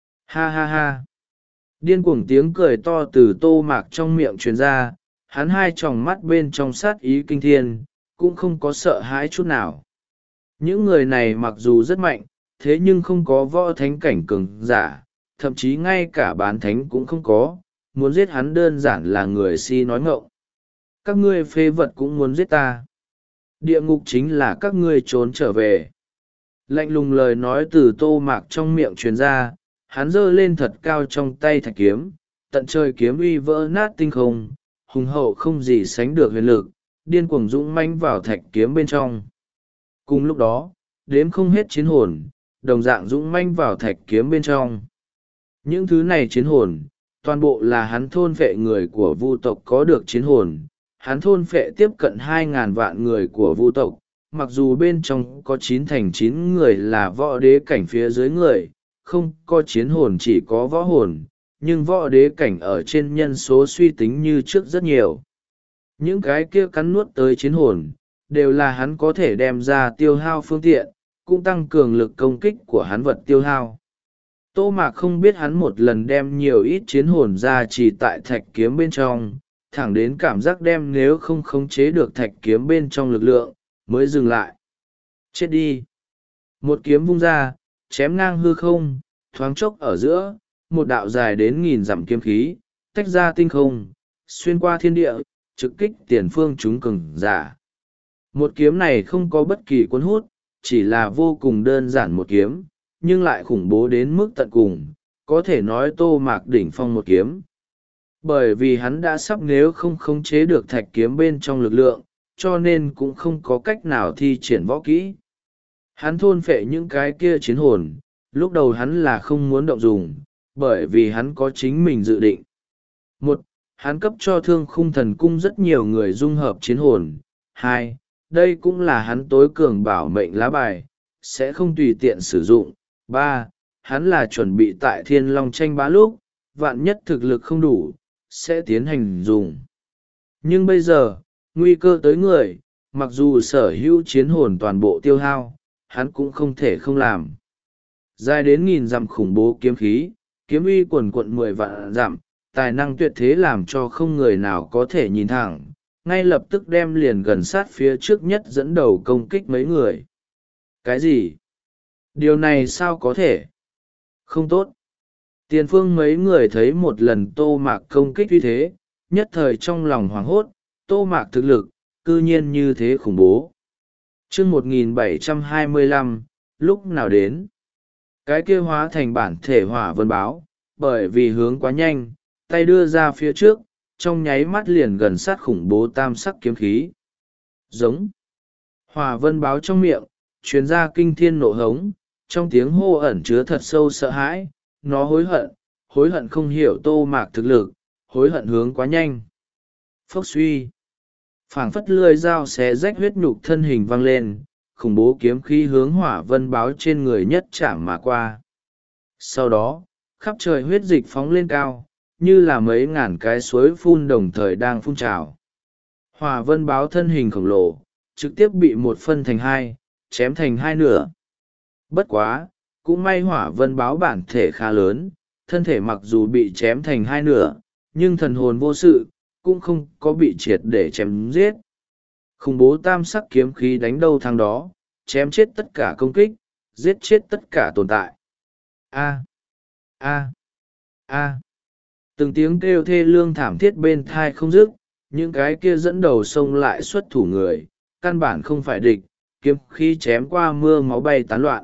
Ha ha ha! Điên cuồng tiếng cười to từ Tô Mạc trong miệng truyền ra, hắn hai tròng mắt bên trong sát ý kinh thiên, cũng không có sợ hãi chút nào. Những người này mặc dù rất mạnh, thế nhưng không có võ thánh cảnh cường giả, thậm chí ngay cả bán thánh cũng không có, muốn giết hắn đơn giản là người si nói ngọng. Các ngươi phế vật cũng muốn giết ta. Địa ngục chính là các ngươi trốn trở về. Lạnh lùng lời nói từ Tô Mạc trong miệng truyền ra, hắn giơ lên thật cao trong tay thạch kiếm, tận trời kiếm uy vỡ nát tinh không, hùng hậu không gì sánh được huyền lực, điên cuồng dũng mãnh vào thạch kiếm bên trong. Cùng lúc đó, đếm không hết chiến hồn, đồng dạng dũng mãnh vào thạch kiếm bên trong. Những thứ này chiến hồn, toàn bộ là hắn thôn phệ người của vu tộc có được chiến hồn. Hắn thôn phệ tiếp cận hai ngàn vạn người của vu tộc, mặc dù bên trong có chín thành chín người là võ đế cảnh phía dưới người, không có chiến hồn chỉ có võ hồn, nhưng võ đế cảnh ở trên nhân số suy tính như trước rất nhiều. Những cái kia cắn nuốt tới chiến hồn, đều là hắn có thể đem ra tiêu hao phương tiện, cũng tăng cường lực công kích của hắn vật tiêu hao. Tô Mạc không biết hắn một lần đem nhiều ít chiến hồn ra chỉ tại thạch kiếm bên trong, thẳng đến cảm giác đem nếu không khống chế được thạch kiếm bên trong lực lượng, mới dừng lại. Chết đi! Một kiếm vung ra, chém ngang hư không, thoáng chốc ở giữa, một đạo dài đến nghìn dặm kiếm khí, tách ra tinh không, xuyên qua thiên địa, trực kích tiền phương chúng cường giả. Một kiếm này không có bất kỳ cuốn hút, chỉ là vô cùng đơn giản một kiếm, nhưng lại khủng bố đến mức tận cùng, có thể nói Tô Mạc đỉnh phong một kiếm. Bởi vì hắn đã sắp nếu không khống chế được thạch kiếm bên trong lực lượng, cho nên cũng không có cách nào thi triển võ kỹ. Hắn thôn phệ những cái kia chiến hồn, lúc đầu hắn là không muốn động dùng, bởi vì hắn có chính mình dự định. Một, hắn cấp cho Thương Khung Thần Cung rất nhiều người dung hợp chiến hồn. Hai, đây cũng là hắn tối cường bảo mệnh lá bài, sẽ không tùy tiện sử dụng. Ba, hắn là chuẩn bị tại Thiên Long tranh bá lúc, vạn nhất thực lực không đủ, sẽ tiến hành dùng. Nhưng bây giờ, nguy cơ tới người, mặc dù sở hữu chiến hồn toàn bộ tiêu hao, hắn cũng không thể không làm. Dài đến nghìn dặm khủng bố kiếm khí, kiếm uy quần quận mười vạn dặm, tài năng tuyệt thế làm cho không người nào có thể nhìn thẳng, ngay lập tức đem liền gần sát phía trước nhất dẫn đầu công kích mấy người. Cái gì? Điều này sao có thể? Không tốt. Tiền phương mấy người thấy một lần Tô Mạc công kích như thế, nhất thời trong lòng hoảng hốt, Tô Mạc thực lực, cư nhiên như thế khủng bố. chương một nghìn bảy trăm hai mươi lăm, lúc nào đến? Cái kia hóa thành bản thể hỏa vân báo, bởi vì hướng quá nhanh, tay đưa ra phía trước, trong nháy mắt liền gần sát khủng bố tam sắc kiếm khí. Giống. Hỏa vân báo trong miệng, truyền ra kinh thiên nộ hống, trong tiếng hô ẩn chứa thật sâu sợ hãi, nó hối hận, hối hận không hiểu Tô Mạc thực lực, hối hận hướng quá nhanh. Phốc suy. Phảng phất lưỡi dao xé rách huyết nhục thân hình văng lên, khủng bố kiếm khí hướng hỏa vân báo trên người nhất chạm mà qua. Sau đó, khắp trời huyết dịch phóng lên cao, như là mấy ngàn cái suối phun đồng thời đang phun trào. Hỏa vân báo thân hình khổng lồ, trực tiếp bị một phân thành hai, chém thành hai nửa. Bất quá, cũng may hỏa vân báo bản thể khá lớn, thân thể mặc dù bị chém thành hai nửa, nhưng thần hồn vô sự, cũng không có bị triệt để chém giết. Khủng bố tam sắc kiếm khí đánh đâu thắng đó, chém chết tất cả công kích, giết chết tất cả tồn tại. A. A. A. Từng tiếng kêu thê lương thảm thiết bên thai không dứt, những cái kia dẫn đầu xông lại xuất thủ người, căn bản không phải địch, kiếm khí chém qua mưa máu bay tán loạn.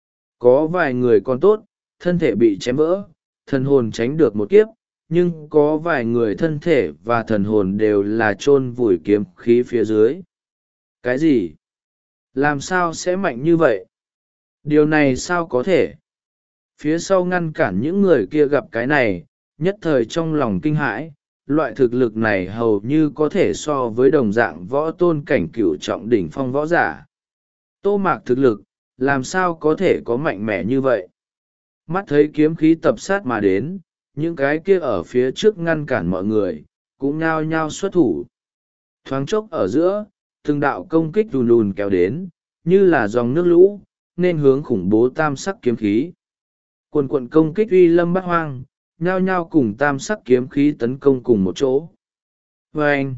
Có vài người còn tốt, thân thể bị chém vỡ, thần hồn tránh được một kiếp, nhưng có vài người thân thể và thần hồn đều là chôn vùi kiếm khí phía dưới. Cái gì? Làm sao sẽ mạnh như vậy? Điều này sao có thể? Phía sau ngăn cản những người kia gặp cái này, nhất thời trong lòng kinh hãi, loại thực lực này hầu như có thể so với đồng dạng võ tôn cảnh cửu trọng đỉnh phong võ giả. Tô Mạc thực lực, làm sao có thể có mạnh mẽ như vậy? Mắt thấy kiếm khí tập sát mà đến, những cái kia ở phía trước ngăn cản mọi người, cũng nhao nhao xuất thủ. Thoáng chốc ở giữa, từng đạo công kích đùn đùn kéo đến, như là dòng nước lũ, nên hướng khủng bố tam sắc kiếm khí. Quần quận công kích uy lâm bát hoang, nhao nhao cùng tam sắc kiếm khí tấn công cùng một chỗ. Vâng!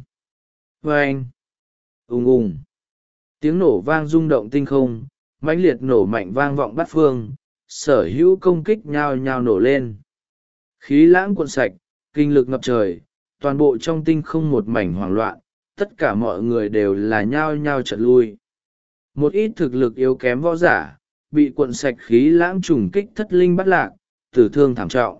Vâng! Ùng ùng! Tiếng nổ vang rung động tinh không, mãnh liệt nổ mạnh vang vọng bát phương, sở hữu công kích nhao nhao nổ lên. Khí lãng cuộn sạch, kinh lực ngập trời, toàn bộ trong tinh không một mảnh hoảng loạn, tất cả mọi người đều là nhao nhao trật lui. Một ít thực lực yếu kém võ giả, bị cuộn sạch khí lãng trùng kích thất linh bắt lạc, tử thương thảm trọng.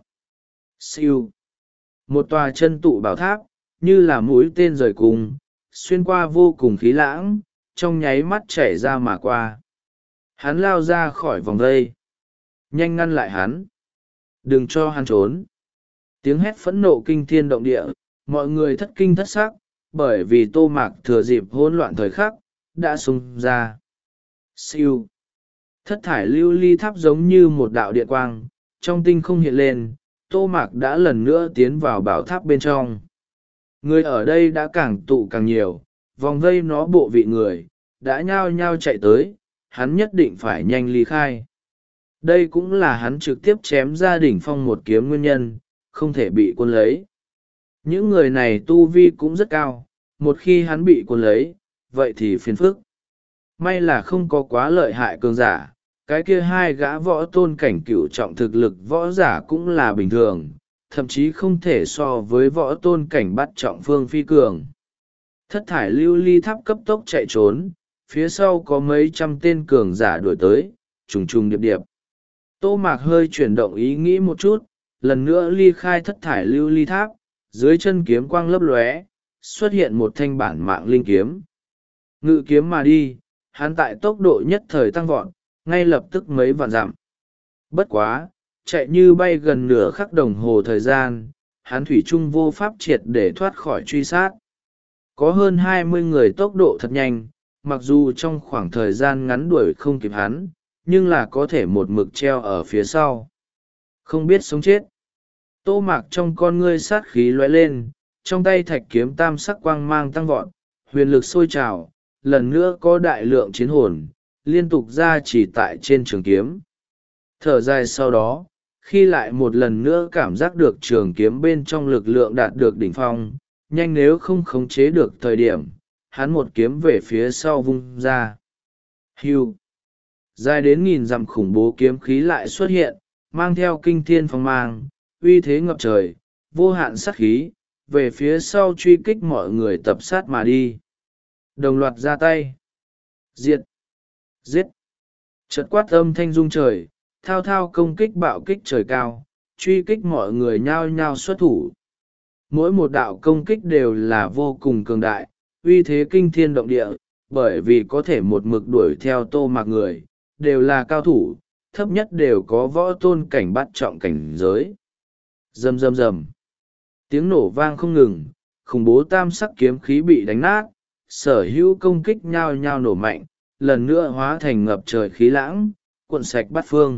Siêu. Một tòa chân tụ bảo tháp, như là mũi tên rời cùng, xuyên qua vô cùng khí lãng, trong nháy mắt chảy ra mà qua. Hắn lao ra khỏi vòng vây. Nhanh ngăn lại hắn. Đừng cho hắn trốn. Tiếng hét phẫn nộ kinh thiên động địa, mọi người thất kinh thất sắc, bởi vì Tô Mạc thừa dịp hỗn loạn thời khắc, đã xung ra. Siêu. Thất thải lưu ly tháp giống như một đạo điện quang, trong tinh không hiện lên, Tô Mạc đã lần nữa tiến vào bảo tháp bên trong. Người ở đây đã càng tụ càng nhiều, vòng vây nó bộ vị người, đã nhao nhao chạy tới, hắn nhất định phải nhanh ly khai. Đây cũng là hắn trực tiếp chém ra đỉnh phong một kiếm nguyên nhân, không thể bị quân lấy. Những người này tu vi cũng rất cao, một khi hắn bị quân lấy, vậy thì phiền phức. May là không có quá lợi hại cường giả, cái kia hai gã võ tôn cảnh cửu trọng thực lực võ giả cũng là bình thường, thậm chí không thể so với võ tôn cảnh bắt trọng phương phi cường. Thất thải lưu ly tháp cấp tốc chạy trốn, phía sau có mấy trăm tên cường giả đuổi tới, trùng trùng điệp điệp. Tô Mạc hơi chuyển động ý nghĩ một chút, lần nữa ly khai thất thải lưu ly tháp, dưới chân kiếm quang lấp lóe, xuất hiện một thanh bản mạng linh kiếm. Ngự kiếm mà đi, hắn tại tốc độ nhất thời tăng vọt, ngay lập tức mấy vạn dặm. Bất quá, chạy như bay gần nửa khắc đồng hồ thời gian, hắn thủy chung vô pháp triệt để thoát khỏi truy sát. Có hơn hai mươi người tốc độ thật nhanh, mặc dù trong khoảng thời gian ngắn đuổi không kịp hắn, nhưng là có thể một mực treo ở phía sau. Không biết sống chết. Tô Mạc trong con ngươi sát khí lóe lên, trong tay thạch kiếm tam sắc quang mang tăng vọt, huyền lực sôi trào, lần nữa có đại lượng chiến hồn, liên tục ra chỉ tại trên trường kiếm. Thở dài sau đó, khi lại một lần nữa cảm giác được trường kiếm bên trong lực lượng đạt được đỉnh phong, nhanh nếu không khống chế được thời điểm, hắn một kiếm về phía sau vung ra. Hưu! Dài đến nghìn dặm khủng bố kiếm khí lại xuất hiện, mang theo kinh thiên phong mang, uy thế ngập trời, vô hạn sát khí, về phía sau truy kích mọi người tập sát mà đi. Đồng loạt ra tay. Diệt! Giết! Chợt quát âm thanh rung trời, thao thao công kích bạo kích trời cao, truy kích mọi người nhao nhao xuất thủ. Mỗi một đạo công kích đều là vô cùng cường đại, uy thế kinh thiên động địa, bởi vì có thể một mực đuổi theo Tô Mạc người, đều là cao thủ, thấp nhất đều có võ tôn cảnh bắt trọng cảnh giới. Rầm rầm rầm. Tiếng nổ vang không ngừng, khủng bố tam sắc kiếm khí bị đánh nát, sở hữu công kích nhao nhao nổ mạnh, lần nữa hóa thành ngập trời khí lãng, cuộn sạch bát phương.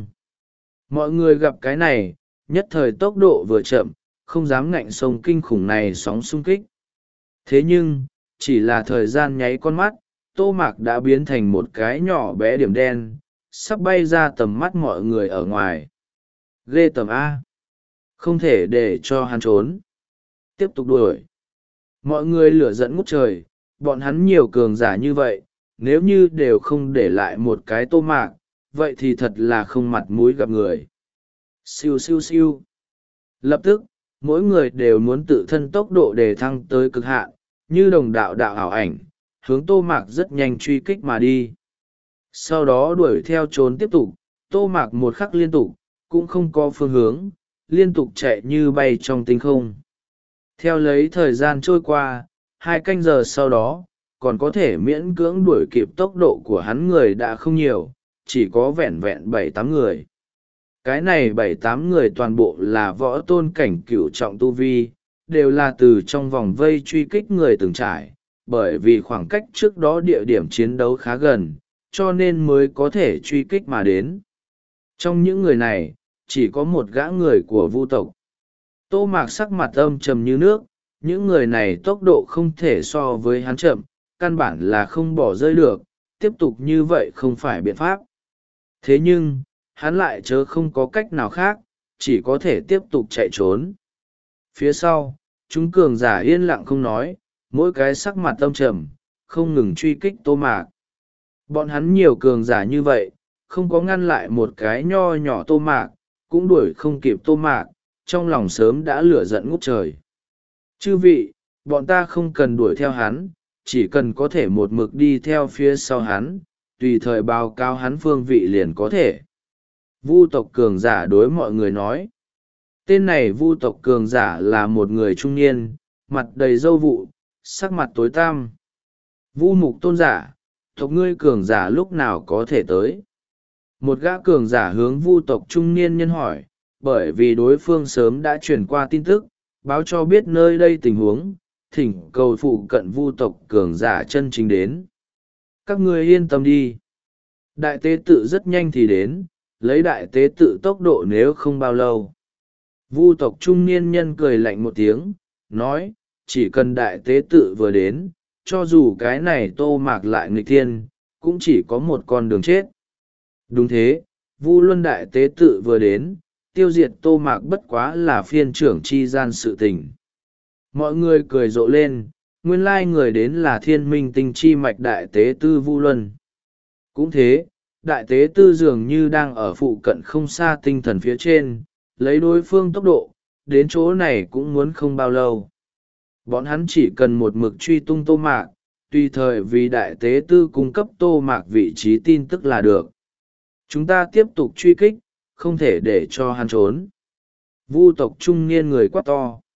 Mọi người gặp cái này, nhất thời tốc độ vừa chậm, không dám ngạnh sông kinh khủng này sóng xung kích. Thế nhưng, chỉ là thời gian nháy con mắt, Tô Mạc đã biến thành một cái nhỏ bé điểm đen, sắp bay ra tầm mắt mọi người ở ngoài. Ghê tầm A. Không thể để cho hắn trốn. Tiếp tục đuổi. Mọi người lửa giận ngút trời, bọn hắn nhiều cường giả như vậy, nếu như đều không để lại một cái Tô Mạc, vậy thì thật là không mặt mũi gặp người. Siêu siêu siêu. Lập tức, mỗi người đều muốn tự thân tốc độ đề thăng tới cực hạn, như đồng đạo đạo ảo ảnh, hướng Tô Mạc rất nhanh truy kích mà đi. Sau đó đuổi theo trốn tiếp tục, Tô Mạc một khắc liên tục, cũng không có phương hướng, liên tục chạy như bay trong tinh không. Theo lấy thời gian trôi qua, hai canh giờ sau đó, còn có thể miễn cưỡng đuổi kịp tốc độ của hắn người đã không nhiều, chỉ có vẹn vẹn bảy tám người. Cái này bảy tám người toàn bộ là võ tôn cảnh cửu trọng tu vi, đều là từ trong vòng vây truy kích người từng trải, bởi vì khoảng cách trước đó địa điểm chiến đấu khá gần, cho nên mới có thể truy kích mà đến. Trong những người này, chỉ có một gã người của Vu tộc. Tô Mạc sắc mặt âm trầm như nước, những người này tốc độ không thể so với hắn chậm, căn bản là không bỏ rơi được, tiếp tục như vậy không phải biện pháp. Thế nhưng, hắn lại chớ không có cách nào khác, chỉ có thể tiếp tục chạy trốn. Phía sau, chúng cường giả yên lặng không nói, mỗi cái sắc mặt âm trầm, không ngừng truy kích Tô Mạc. Bọn hắn nhiều cường giả như vậy, không có ngăn lại một cái nho nhỏ Tô Mạc, cũng đuổi không kịp Tô Mạc, trong lòng sớm đã lửa giận ngút trời. Chư vị, bọn ta không cần đuổi theo hắn, chỉ cần có thể một mực đi theo phía sau hắn, tùy thời báo cáo hắn phương vị liền có thể. Vu tộc cường giả đối mọi người nói. Tên này Vu tộc cường giả là một người trung niên, mặt đầy râu vụ, sắc mặt tối tăm. Vu mục tôn giả, tộc ngươi cường giả lúc nào có thể tới? Một gã cường giả hướng Vu tộc trung niên nhân hỏi, bởi vì đối phương sớm đã truyền qua tin tức, báo cho biết nơi đây tình huống, thỉnh cầu phụ cận Vu tộc cường giả chân chính đến. Các ngươi yên tâm đi. Đại tế tự rất nhanh thì đến, lấy đại tế tự tốc độ nếu không bao lâu. Vu tộc trung niên nhân cười lạnh một tiếng, nói, chỉ cần đại tế tự vừa đến, cho dù cái này Tô Mạc lại nghịch thiên, cũng chỉ có một con đường chết. Đúng thế, Vu Luân đại tế tự vừa đến, tiêu diệt Tô Mạc bất quá là phiên trưởng chi gian sự tình. Mọi người cười rộ lên, nguyên lai người đến là thiên minh tinh chi mạch đại tế tư Vu Luân. Cũng thế, đại tế tư dường như đang ở phụ cận không xa tinh thần phía trên, lấy đối phương tốc độ, đến chỗ này cũng muốn không bao lâu. Bọn hắn chỉ cần một mực truy tung Tô Mạc, tùy thời vì đại tế tư cung cấp Tô Mạc vị trí tin tức là được. Chúng ta tiếp tục truy kích, không thể để cho hắn trốn. Vu tộc trung niên người quát to.